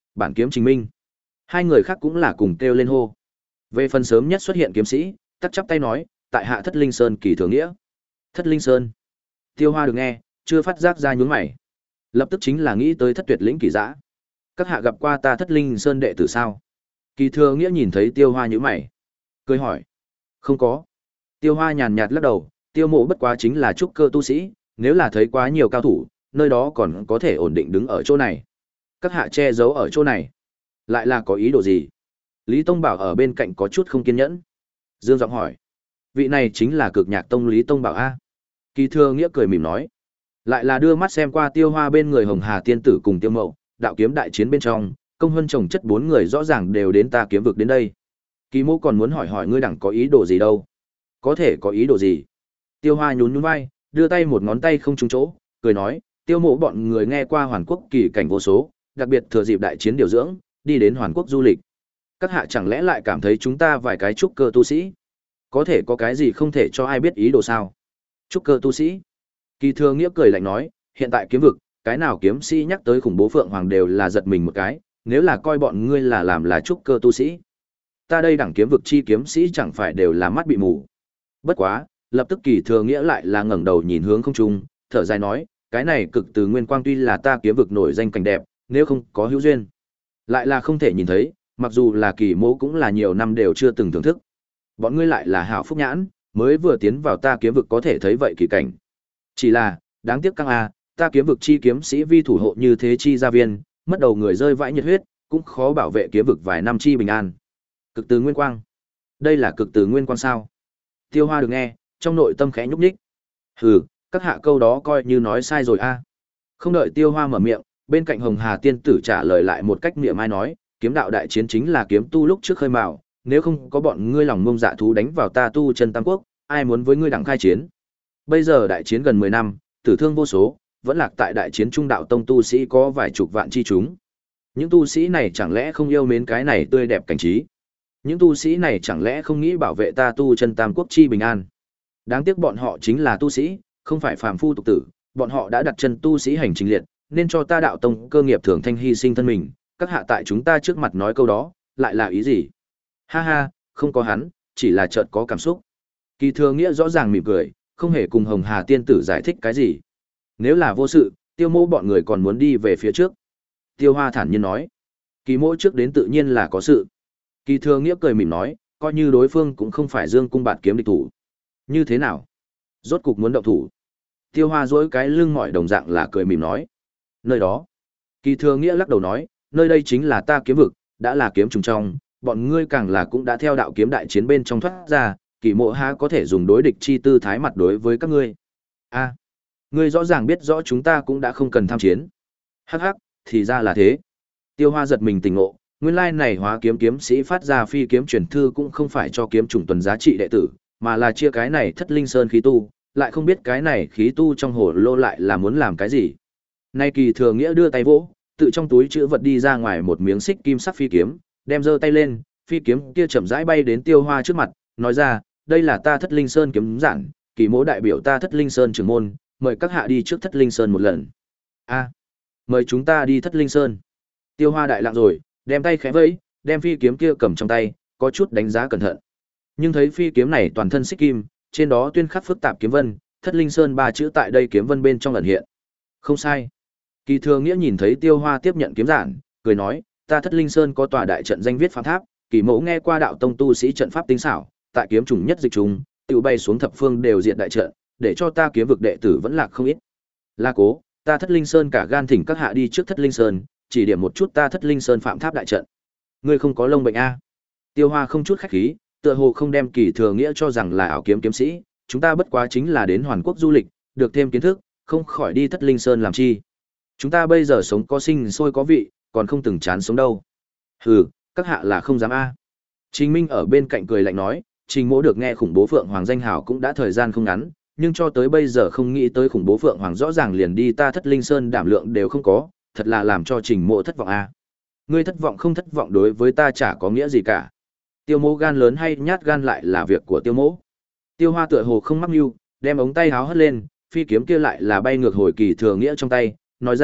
bản kiếm Trình Minh. Hai người khác cũng là cùng kêu lên hô. Về phần sớm nhất xuất hiện kiếm sĩ, tắt chắp tay nói, tại hạ Thất Linh Sơn Kỳ Thừa Nghĩa. Thất Linh Sơn. Tiêu Hoa được nghe, chưa phát giác ra nhún mày. Lập tức chính là nghĩ tới Thất Tuyệt Lĩnh Kỳ Dã. Các hạ gặp qua ta Thất Linh Sơn đệ tử sao? Kỳ Thừa Nghĩa nhìn thấy Tiêu Hoa nhíu mày, cười hỏi. Không có. Tiêu Hoa nhàn nhạt lắc đầu, Tiêu Mộ bất quá chính là trúc cơ tu sĩ, nếu là thấy quá nhiều cao thủ, nơi đó còn có thể ổn định đứng ở chỗ này. Các hạ che giấu ở chỗ này, lại là có ý đồ gì? Lý Tông Bảo ở bên cạnh có chút không kiên nhẫn. Dương giọng hỏi. Vị này chính là Cực Nhạc Tông Lý Tông Bảo a. Kỳ Thừa Nghĩa cười mỉm nói. Lại là đưa mắt xem qua Tiêu Hoa bên người Hồng Hà tiên tử cùng Tiêu Mậu, đạo kiếm đại chiến bên trong, công hơn chồng chất bốn người rõ ràng đều đến ta kiếm vực đến đây. Kỳ Mộ còn muốn hỏi hỏi ngươi đẳng có ý đồ gì đâu? Có thể có ý đồ gì? Tiêu Hoa nhún nhún vai, đưa tay một ngón tay không trúng chỗ, cười nói, Tiêu Mộ bọn người nghe qua Hoàn Quốc kỳ cảnh vô số, đặc biệt thừa dịp đại chiến điều dưỡng, đi đến Hoàn Quốc du lịch. Các hạ chẳng lẽ lại cảm thấy chúng ta vài cái trúc cơ tu sĩ, có thể có cái gì không thể cho ai biết ý đồ sao? Trúc cơ tu sĩ? Kỳ Thừa Nghĩa cười lạnh nói, hiện tại kiếm vực, cái nào kiếm sĩ nhắc tới khủng bố Phượng Hoàng đều là giật mình một cái, nếu là coi bọn ngươi là làm là trúc cơ tu sĩ. Ta đây đẳng kiếm vực chi kiếm sĩ chẳng phải đều là mắt bị mù. Bất quá, lập tức Kỳ Thừa Nghĩa lại là ngẩng đầu nhìn hướng không trung, thở dài nói, cái này cực từ nguyên quang tuy là ta kiếm vực nổi danh cảnh đẹp, nếu không có hữu duyên, lại là không thể nhìn thấy, mặc dù là Kỳ Mộ cũng là nhiều năm đều chưa từng thưởng thức. Bọn ngươi lại là hảo phúc nhãn, mới vừa tiến vào ta kiếm vực có thể thấy vậy kỳ cảnh. Chỉ là, đáng tiếc căng a, ta kiếm vực chi kiếm sĩ vi thủ hộ như thế chi gia viên, mất đầu người rơi vãi nhiệt huyết, cũng khó bảo vệ kiếm vực vài năm chi bình an. Cực từ nguyên quang. Đây là cực từ nguyên quang sao? Tiêu Hoa được nghe, trong nội tâm khẽ nhúc nhích. Hừ, các hạ câu đó coi như nói sai rồi a. Không đợi Tiêu Hoa mở miệng, bên cạnh Hồng Hà tiên tử trả lời lại một cách mỉa mai nói, kiếm đạo đại chiến chính là kiếm tu lúc trước khơi mào, nếu không có bọn ngươi lòng ngông dạ thú đánh vào ta tu chân tam quốc, ai muốn với ngươi đẳng khai chiến. Bây giờ đại chiến gần mười năm, tử thương vô số, vẫn lạc tại đại chiến trung đạo tông tu sĩ có vài chục vạn chi chúng. Những tu sĩ này chẳng lẽ không yêu mến cái này tươi đẹp cảnh trí? Những tu sĩ này chẳng lẽ không nghĩ bảo vệ ta tu chân tam quốc chi bình an? Đáng tiếc bọn họ chính là tu sĩ, không phải phàm phu tục tử, bọn họ đã đặt chân tu sĩ hành trình liệt, nên cho ta đạo tông cơ nghiệp thường thanh hy sinh thân mình, các hạ tại chúng ta trước mặt nói câu đó, lại là ý gì? Ha ha, không có hắn, chỉ là chợt có cảm xúc. Kỳ Thừa Nghĩa rõ ràng mỉm cười, không hề cùng Hồng Hà tiên tử giải thích cái gì. Nếu là vô sự, Tiêu Mộ bọn người còn muốn đi về phía trước. Tiêu Hoa thản nhiên nói, Kỳ Mộ trước đến tự nhiên là có sự. Kỳ Thừa Nghĩa cười mỉm nói, coi như đối phương cũng không phải Dương cung bạt kiếm địch thủ. Như thế nào? Rốt cục muốn động thủ. Tiêu Hoa duỗi cái lưng mỏi đồng dạng là cười mỉm nói, nơi đó. Kỳ Thừa Nghĩa lắc đầu nói, nơi đây chính là ta kiếm vực, đã là kiếm trùng trong, bọn ngươi càng là cũng đã theo đạo kiếm đại chiến bên trong thoát ra, Kỳ Mộ há có thể dùng đối địch chi tư thái mặt đối với các ngươi. A, ngươi rõ ràng biết rõ chúng ta cũng đã không cần tham chiến. Hắc hắc, thì ra là thế. Tiêu Hoa giật mình tỉnh ngộ, nguyên lai này Hóa Kiếm kiếm sĩ phát ra phi kiếm truyền thư cũng không phải cho kiếm trùng tuần giá trị đệ tử, mà là chia cái này Thất Linh Sơn khí tu, lại không biết cái này khí tu trong hồ lô lại là muốn làm cái gì. Nay Kỳ Thừa Nghĩa đưa tay vỗ, tự trong túi chữ vật đi ra ngoài một miếng xích kim sắc phi kiếm, đem giơ tay lên, phi kiếm kia chậm rãi bay đến Tiêu Hoa trước mặt, nói ra, đây là ta Thất Linh Sơn kiếm giản, Kỳ Mộ đại biểu ta Thất Linh Sơn trưởng môn, mời các hạ đi trước Thất Linh Sơn một lần. A, mời chúng ta đi Thất Linh Sơn. Tiêu Hoa đại lặng rồi, đem tay khẽ vẫy, đem phi kiếm kia cầm trong tay, có chút đánh giá cẩn thận. Nhưng thấy phi kiếm này toàn thân xích kim, trên đó tuyên khắc phức tạp kiếm vân, Thất Linh Sơn ba chữ tại đây kiếm vân bên trong ẩn hiện. Không sai. Kỳ Thừa Nghĩa nhìn thấy Tiêu Hoa tiếp nhận kiếm giản, cười nói, ta Thất Linh Sơn có tòa đại trận danh viết Phạm Tháp, Kỳ Mẫu nghe qua đạo tông tu sĩ trận pháp tinh xảo, tại kiếm trùng nhất dịch trùng, tự bay xuống thập phương đều diện đại trận, để cho ta kiếm vực đệ tử vẫn lạc không ít. La Cố, ta Thất Linh Sơn cả gan thỉnh các hạ đi trước Thất Linh Sơn, chỉ điểm một chút ta Thất Linh Sơn Phạm Tháp đại trận. Ngươi không có lông bệnh a? Tiêu Hoa không chút khách khí, tựa hồ không đem Kỳ Thừa Nghĩa cho rằng là ảo kiếm kiếm sĩ, chúng ta bất quá chính là đến Hoàn Quốc du lịch, được thêm kiến thức, không khỏi đi Thất Linh Sơn làm chi? Chúng ta bây giờ sống có sinh sôi có vị, còn không từng chán sống đâu. Hừ, các hạ là không dám a. Trình Minh ở bên cạnh cười lạnh nói, Trình Mỗ được nghe khủng bố Phượng Hoàng danh hào cũng đã thời gian không ngắn, nhưng cho tới bây giờ không nghĩ tới khủng bố Phượng Hoàng rõ ràng liền đi ta Thất Linh Sơn đảm lượng đều không có, thật là làm cho Trình Mỗ thất vọng a. Ngươi thất vọng không thất vọng đối với ta chả có nghĩa gì cả. Tiêu Mỗ gan lớn hay nhát gan lại là việc của Tiêu Mỗ. Tiêu Hoa tựa hồ không mắc mưu, đem ống tay háo hất lên, phi kiếm kia lại là bay ngược hồi Kỳ Thừa Nghĩa trong tay, nói ra,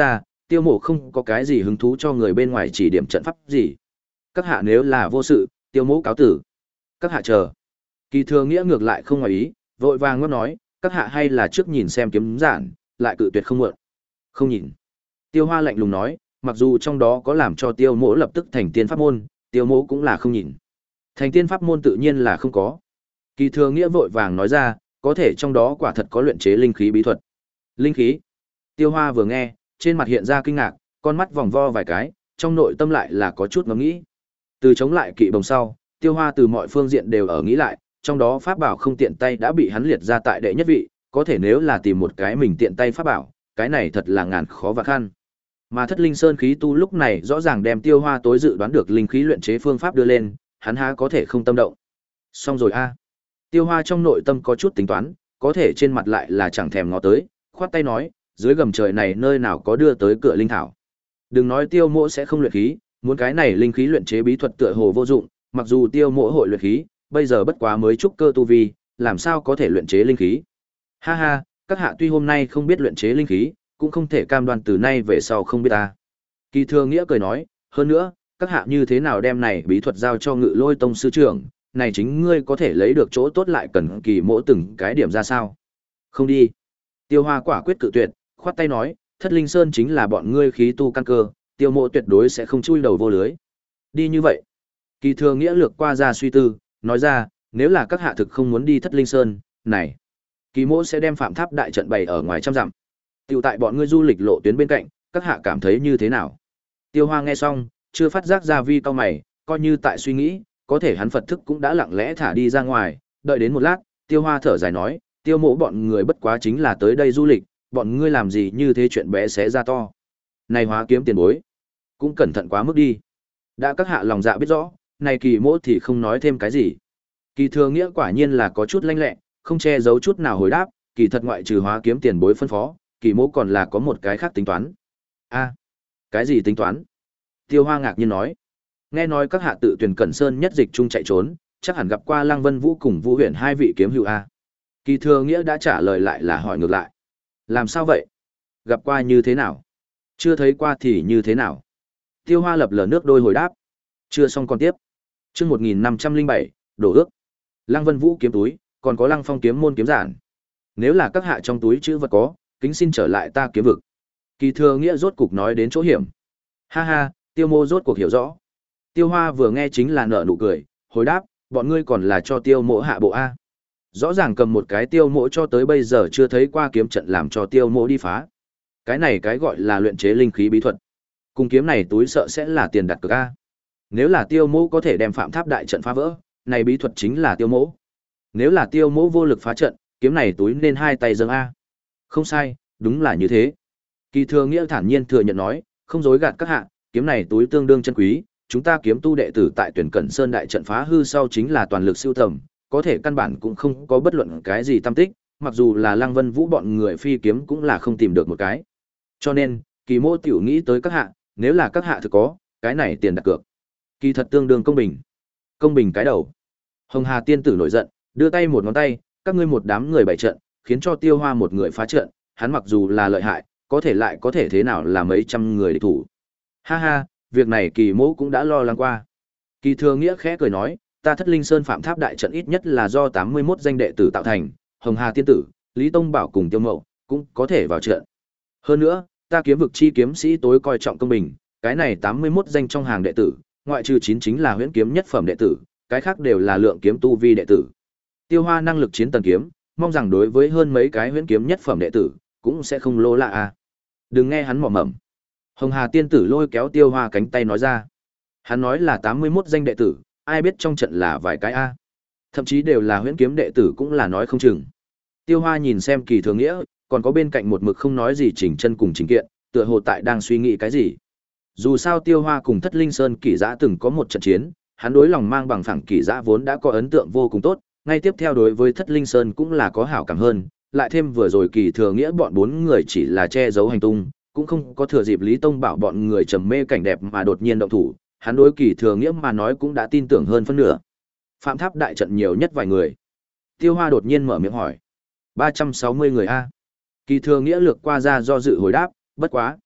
tiêu mộ không có cái gì hứng thú cho người bên ngoài chỉ điểm trận pháp gì. Các hạ nếu là vô sự, tiêu mộ cáo tử. Các hạ chờ. Kỳ thừa nghĩa ngược lại không ngoài ý, vội vàng ngấp nói, các hạ hay là trước nhìn xem kiếm giản, lại cự tuyệt không muộn. Không nhìn. Tiêu Hoa lạnh lùng nói, mặc dù trong đó có làm cho tiêu mộ lập tức thành tiên pháp môn, tiêu mộ cũng là không nhìn. Thành tiên pháp môn tự nhiên là không có. Kỳ thừa nghĩa vội vàng nói ra, có thể trong đó quả thật có luyện chế linh khí bí thuật. Linh khí. Tiêu Hoa vừa nghe, trên mặt hiện ra kinh ngạc, con mắt vòng vo vài cái, trong nội tâm lại là có chút ngẫm nghĩ. Từ chống lại kỵ bồng sau, Tiêu Hoa từ mọi phương diện đều ở nghĩ lại, trong đó pháp bảo không tiện tay đã bị hắn liệt ra tại đệ nhất vị, có thể nếu là tìm một cái mình tiện tay pháp bảo, cái này thật là ngàn khó và khăn. Mà Thất Linh Sơn khí tu lúc này rõ ràng đem Tiêu Hoa tối dự đoán được linh khí luyện chế phương pháp đưa lên, hắn há có thể không tâm động. Xong rồi a. Tiêu Hoa trong nội tâm có chút tính toán, có thể trên mặt lại là chẳng thèm ngó tới, khoát tay nói, dưới gầm trời này nơi nào có đưa tới cửa linh thảo. Đừng nói Tiêu Mộ sẽ không luyện khí, muốn cái này linh khí luyện chế bí thuật tựa hồ vô dụng, mặc dù Tiêu Mộ hội luyện khí, bây giờ bất quá mới trúc cơ tu vi, làm sao có thể luyện chế linh khí. Ha ha, các hạ tuy hôm nay không biết luyện chế linh khí, cũng không thể cam đoan từ nay về sau không biết ta. Kỳ Thừa Nghĩa cười nói, hơn nữa, các hạ như thế nào đem này bí thuật giao cho Ngự Lôi Tông sư trưởng, này chính ngươi có thể lấy được chỗ tốt lại cần Kỳ Mỗ từng cái điểm ra sao? Không đi. Tiêu Hoa quả quyết cự tuyệt, khoát tay nói, Thất Linh Sơn chính là bọn ngươi khí tu căn cơ, Tiêu Mộ tuyệt đối sẽ không chui đầu vô lưới. Đi như vậy. Kỳ Thừa Nghĩa lược qua ra suy tư, nói ra, nếu là các hạ thực không muốn đi Thất Linh Sơn, này, Kỳ Mỗ sẽ đem Phạm Tháp đại trận bày ở ngoài trăm dặm. Tiểu tại bọn ngươi du lịch lộ tuyến bên cạnh, các hạ cảm thấy như thế nào? Tiêu Hoa nghe xong, chưa phát giác ra vi cao mày, coi như tại suy nghĩ, có thể hắn Phật thức cũng đã lặng lẽ thả đi ra ngoài, đợi đến một lát, Tiêu Hoa thở dài nói, Tiêu Mộ bọn người bất quá chính là tới đây du lịch, bọn ngươi làm gì như thế chuyện bé xé ra to. Này Hóa Kiếm tiền bối, cũng cẩn thận quá mức đi. Đã các hạ lòng dạ biết rõ, này Kỳ Mỗ thì không nói thêm cái gì. Kỳ Thừa Nghĩa quả nhiên là có chút lanh lẹ, không che giấu chút nào hồi đáp, kỳ thật ngoại trừ Hóa Kiếm tiền bối phân phó, Kỳ Mỗ còn là có một cái khác tính toán. A, cái gì tính toán? Tiêu Hoa ngạc nhiên nói, nghe nói các hạ tự tuyển Cẩn Sơn nhất dịch chung chạy trốn, chắc hẳn gặp qua Lăng Vân Vũ cùng Vũ Huyền hai vị kiếm hữu a. Kỳ Thừa Nghĩa đã trả lời lại là hỏi ngược lại. Làm sao vậy? Gặp qua như thế nào? Chưa thấy qua thì như thế nào? Tiêu Hoa lập lờ nước đôi hồi đáp. Chưa xong còn tiếp. Chương một nghìn năm trăm linh bảy, đổ ước. Lăng Vân Vũ kiếm túi, còn có Lăng Phong kiếm môn kiếm giản. Nếu là các hạ trong túi chữ vật có, kính xin trở lại ta kiếm vực. Kỳ Thừa Nghĩa rốt cục nói đến chỗ hiểm. Ha ha, Tiêu Mô rốt cuộc hiểu rõ. Tiêu Hoa vừa nghe chính là nở nụ cười, hồi đáp, bọn ngươi còn là cho Tiêu Mộ hạ bộ a. Rõ ràng cầm một cái Tiêu Mộ cho tới bây giờ chưa thấy qua kiếm trận làm cho Tiêu Mộ đi phá. Cái này cái gọi là luyện chế linh khí bí thuật. Cùng kiếm này túi sợ sẽ là tiền đặt cược a. Nếu là Tiêu Mộ có thể đem Phạm Tháp đại trận phá vỡ, này bí thuật chính là Tiêu Mộ. Nếu là Tiêu Mộ vô lực phá trận, kiếm này túi nên hai tay dâng a. Không sai, đúng là như thế. Kỳ Thừa Nghĩa thản nhiên thừa nhận nói, không dối gạt các hạ, kiếm này túi tương đương chân quý, chúng ta kiếm tu đệ tử tại Tuyển Cẩn Sơn đại trận phá hư sau chính là toàn lực siêu tầm, có thể căn bản cũng không có bất luận cái gì tâm tích, mặc dù là Lăng Vân Vũ bọn người phi kiếm cũng là không tìm được một cái. Cho nên, Kỳ Mô tiểu nghĩ tới các hạ, nếu là các hạ thực có, cái này tiền đặt cược. Kỳ thật tương đương công bình. Công bình cái đầu. Hồng Hà tiên tử nổi giận, đưa tay một ngón tay, các ngươi một đám người bày trận, khiến cho Tiêu Hoa một người phá trận, hắn mặc dù là lợi hại, có thể lại có thể thế nào là mấy trăm người địch thủ. Ha ha, việc này Kỳ Mỗ cũng đã lo lắng qua. Kỳ Thừa Nghĩa khẽ cười nói, ta Thất Linh Sơn Phạm Tháp đại trận ít nhất là do tám mươi mốt danh đệ tử tạo thành, Hồng Hà tiên tử, Lý Tông Bảo cùng Tiêu Mậu cũng có thể vào trận. Hơn nữa, ta kiếm vực chi kiếm sĩ tối coi trọng công bình, cái này tám mươi mốt danh trong hàng đệ tử, ngoại trừ chín chính là huyễn kiếm nhất phẩm đệ tử, cái khác đều là lượng kiếm tu vi đệ tử. Tiêu Hoa năng lực chiến tần kiếm, mong rằng đối với hơn mấy cái huyễn kiếm nhất phẩm đệ tử, cũng sẽ không lô lạ à. Đừng nghe hắn mỏ mẫm. Hồng Hà tiên tử lôi kéo Tiêu Hoa cánh tay nói ra. Hắn nói là tám mươi mốt danh đệ tử, ai biết trong trận là vài cái a. Thậm chí đều là huyễn kiếm đệ tử cũng là nói không chừng. Tiêu Hoa nhìn xem Kỳ Thừa Nghĩa, còn có bên cạnh một mực không nói gì Trình Chân cùng Trình Kiện, tựa hồ tại đang suy nghĩ cái gì. Dù sao Tiêu Hoa cùng Thất Linh Sơn Kỷ Dã từng có một trận chiến, hắn đối lòng mang bằng phẳng Kỷ Dã vốn đã có ấn tượng vô cùng tốt, ngay tiếp theo đối với Thất Linh Sơn cũng là có hảo cảm hơn, lại thêm vừa rồi Kỳ Thừa Nghĩa bọn bốn người chỉ là che giấu hành tung, cũng không có thừa dịp Lý Tông Bảo bọn người trầm mê cảnh đẹp mà đột nhiên động thủ, hắn đối Kỳ Thừa Nghĩa mà nói cũng đã tin tưởng hơn phân nửa. Phạm Tháp đại trận nhiều nhất vài người. Tiêu Hoa đột nhiên mở miệng hỏi. ba trăm sáu mươi người a. Kỳ Thừa Nghĩa lược qua ra do dự hồi đáp, bất quá.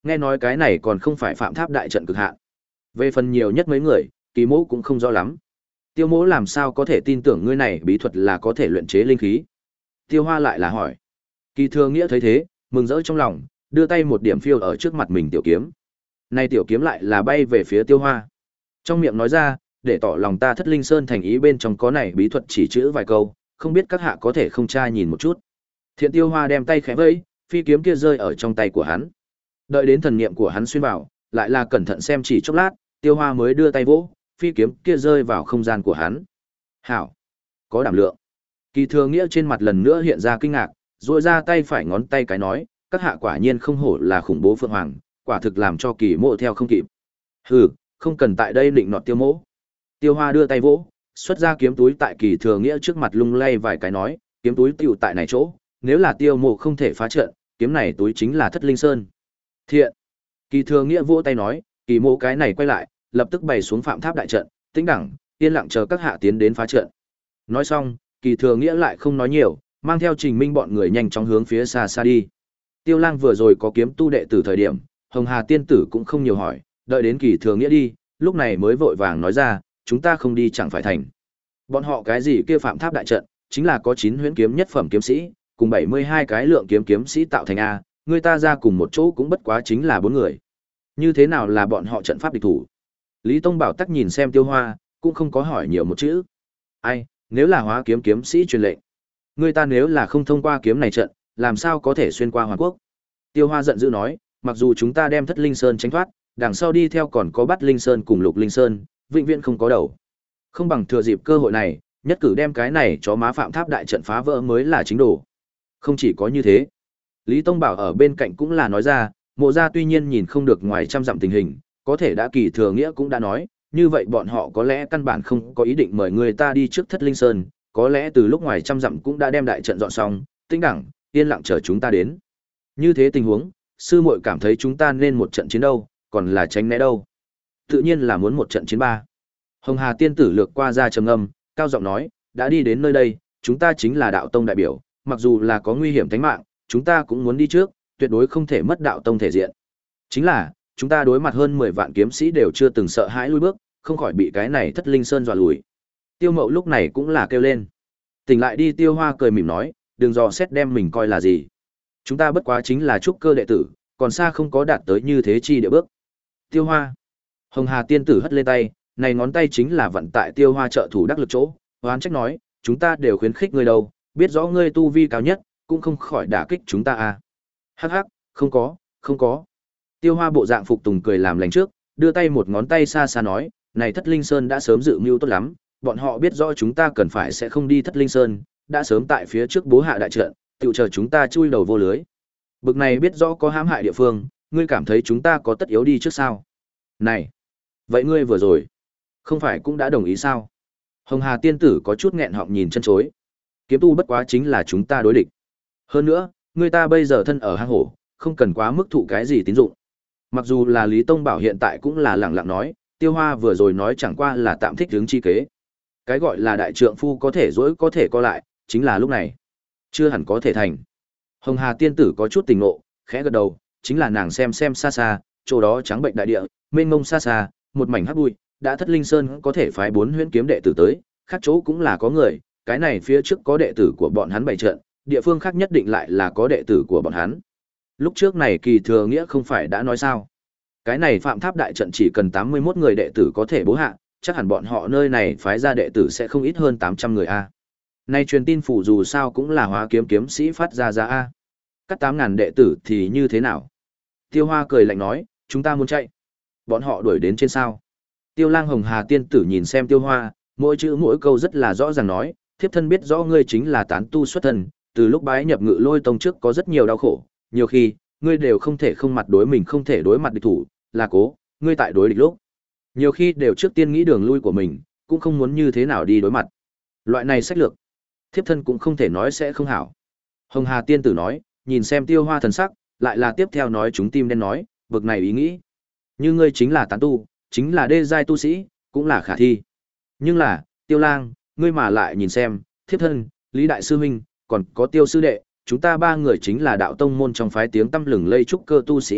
Nghe nói cái này còn không phải phạm tháp đại trận cực hạn. Về phần nhiều nhất mấy người, Kỳ Mỗ cũng không rõ lắm. Tiêu Mỗ làm sao có thể tin tưởng ngươi này bí thuật là có thể luyện chế linh khí? Tiêu Hoa lại là hỏi. Kỳ Thừa Nghĩa thấy thế, mừng rỡ trong lòng, đưa tay một điểm phiêu ở trước mặt mình tiểu kiếm. Nay tiểu kiếm lại là bay về phía Tiêu Hoa. Trong miệng nói ra, để tỏ lòng ta Thất Linh Sơn thành ý bên trong có này bí thuật chỉ chữ vài câu, không biết các hạ có thể không tra nhìn một chút. Thiện Tiêu Hoa đem tay khẽ vẫy, phi kiếm kia rơi ở trong tay của hắn. Đợi đến thần niệm của hắn xuyên vào, lại là cẩn thận xem chỉ chốc lát, Tiêu Hoa mới đưa tay vỗ, phi kiếm kia rơi vào không gian của hắn. Hảo, có đảm lượng. Kỳ Thừa Nghĩa trên mặt lần nữa hiện ra kinh ngạc, duỗi ra tay phải ngón tay cái nói, các hạ quả nhiên không hổ là khủng bố phượng hoàng, quả thực làm cho Kỳ Mộ theo không kịp. Hừ, không cần tại đây định nọt Tiêu Mỗ. Tiêu Hoa đưa tay vỗ, xuất ra kiếm túi tại Kỳ Thừa Nghĩa trước mặt lung lay vài cái nói, kiếm túi tiêu tại này chỗ, nếu là Tiêu Mộ không thể phá trận, kiếm này túi chính là Thất Linh Sơn. Thiện. Kỳ Thừa Nghĩa vỗ tay nói, Kỳ Mộ cái này quay lại, lập tức bày xuống phạm tháp đại trận, tĩnh đẳng, yên lặng chờ các hạ tiến đến phá trận. Nói xong, Kỳ Thừa Nghĩa lại không nói nhiều, mang theo Trình Minh bọn người nhanh chóng hướng phía xa xa đi. Tiêu Lang vừa rồi có kiếm tu đệ tử thời điểm, Hồng Hà tiên tử cũng không nhiều hỏi, đợi đến Kỳ Thừa Nghĩa đi, lúc này mới vội vàng nói ra, chúng ta không đi chẳng phải thành. Bọn họ cái gì kia phạm tháp đại trận, chính là có chín huyễn kiếm nhất phẩm kiếm sĩ, cùng bảy mươi hai cái lượng kiếm kiếm sĩ tạo thành a, người ta ra cùng một chỗ cũng bất quá chính là bốn người. Như thế nào là bọn họ trận pháp địch thủ? Lý Tông Bảo tắc nhìn xem Tiêu Hoa, cũng không có hỏi nhiều một chữ. Ai, nếu là hóa kiếm kiếm sĩ truyền lệnh, người ta nếu là không thông qua kiếm này trận, làm sao có thể xuyên qua Hoàng Quốc? Tiêu Hoa giận dữ nói, mặc dù chúng ta đem Thất Linh Sơn tránh thoát, đằng sau đi theo còn có Bát Linh Sơn cùng Lục Linh Sơn, vĩnh viễn không có đầu. Không bằng thừa dịp cơ hội này, nhất cử đem cái này chó má phạm tháp đại trận phá vỡ mới là chính đồ. Không chỉ có như thế, Lý Tông Bảo ở bên cạnh cũng là nói ra, Mộ gia tuy nhiên nhìn không được ngoài trăm dặm tình hình, có thể đã Kỳ Thừa Nghĩa cũng đã nói, như vậy bọn họ có lẽ căn bản không có ý định mời người ta đi trước Thất Linh Sơn, có lẽ từ lúc ngoài trăm dặm cũng đã đem đại trận dọn xong, tĩnh đẳng, yên lặng chờ chúng ta đến. Như thế tình huống, sư muội cảm thấy chúng ta nên một trận chiến đâu, còn là tránh né đâu? Tự nhiên là muốn một trận chiến ba. Hồng Hà tiên tử lược qua ra trầm ngâm, cao giọng nói, đã đi đến nơi đây, chúng ta chính là đạo tông đại biểu, mặc dù là có nguy hiểm tính mạng, chúng ta cũng muốn đi trước, tuyệt đối không thể mất đạo tông thể diện. Chính là, chúng ta đối mặt hơn mười vạn kiếm sĩ đều chưa từng sợ hãi lui bước, không khỏi bị cái này Thất Linh Sơn dọa lùi. Tiêu Mậu lúc này cũng là kêu lên. Tỉnh lại đi, Tiêu Hoa cười mỉm nói, đừng dò xét đem mình coi là gì. Chúng ta bất quá chính là trúc cơ đệ tử, còn xa không có đạt tới như thế chi địa bước. Tiêu Hoa. Hồng Hà tiên tử hất lên tay, này ngón tay chính là vận tại Tiêu Hoa trợ thủ đắc lực chỗ, hoán trách nói, chúng ta đều khuyến khích ngươi đâu, biết rõ ngươi tu vi cao nhất, cũng không khỏi đả kích chúng ta à. Hắc hắc, không có, không có. Tiêu Hoa bộ dạng phục tùng cười làm lành trước, đưa tay một ngón tay xa xa nói, này Thất Linh Sơn đã sớm dự mưu tốt lắm, bọn họ biết rõ chúng ta cần phải sẽ không đi Thất Linh Sơn, đã sớm tại phía trước bố hạ đại trận, tự chờ chúng ta chui đầu vô lưới. Bực này biết rõ có hãm hại địa phương, ngươi cảm thấy chúng ta có tất yếu đi trước sao? Này, vậy ngươi vừa rồi, không phải cũng đã đồng ý sao? Hồng Hà tiên tử có chút nghẹn họng nhìn chân chối. Kiếm tu bất quá chính là chúng ta đối địch. Hơn nữa, người ta bây giờ thân ở hang hổ, không cần quá mức thụ cái gì tín dụng. Mặc dù là Lý Tông Bảo hiện tại cũng là lẳng lặng nói, Tiêu Hoa vừa rồi nói chẳng qua là tạm thích hướng chi kế. Cái gọi là đại trượng phu có thể dỗi có thể co lại, chính là lúc này. Chưa hẳn có thể thành. Hồng Hà tiên tử có chút tình ngộ, khẽ gật đầu, chính là nàng xem xem xa xa, chỗ đó trắng bệnh đại địa, mênh mông xa xa, một mảnh hắc bụi, đã Thất Linh Sơn có thể phái bốn huyễn kiếm đệ tử tới, khác chỗ cũng là có người, cái này phía trước có đệ tử của bọn hắn bày trận, địa phương khác nhất định lại là có đệ tử của bọn hắn. Lúc trước này Kỳ Thừa Nghĩa không phải đã nói sao? Cái này Phạm Tháp đại trận chỉ cần tám mươi mốt người đệ tử có thể bố hạ, chắc hẳn bọn họ nơi này phái ra đệ tử sẽ không ít hơn tám trăm người a. Nay truyền tin phủ dù sao cũng là hóa kiếm kiếm sĩ phát ra ra a. Cắt tám ngàn đệ tử thì như thế nào? Tiêu Hoa cười lạnh nói, chúng ta muốn chạy. Bọn họ đuổi đến trên sao? Tiêu Lang Hồng Hà tiên tử nhìn xem Tiêu Hoa, mỗi chữ mỗi câu rất là rõ ràng nói, thiếp thân biết rõ ngươi chính là tán tu xuất thân, từ lúc bái nhập Ngự Lôi tông trước có rất nhiều đau khổ, nhiều khi ngươi đều không thể không mặt đối mình không thể đối mặt địch thủ, là cố, ngươi tại đối địch lúc. Nhiều khi đều trước tiên nghĩ đường lui của mình, cũng không muốn như thế nào đi đối mặt. Loại này sách lược, thiếp thân cũng không thể nói sẽ không hảo. Hồng Hà tiên tử nói, nhìn xem Tiêu Hoa thần sắc, lại là tiếp theo nói chúng tim đen nói, bực này ý nghĩ. Như ngươi chính là tán tu, chính là đê giai tu sĩ, cũng là khả thi. Nhưng là, Tiêu Lang, ngươi mà lại nhìn xem, thiếp thân, Lý Đại Sư Huynh, còn có Tiêu Sư Đệ, chúng ta ba người chính là đạo tông môn trong phái tiếng tăm lừng lây trúc cơ tu sĩ A,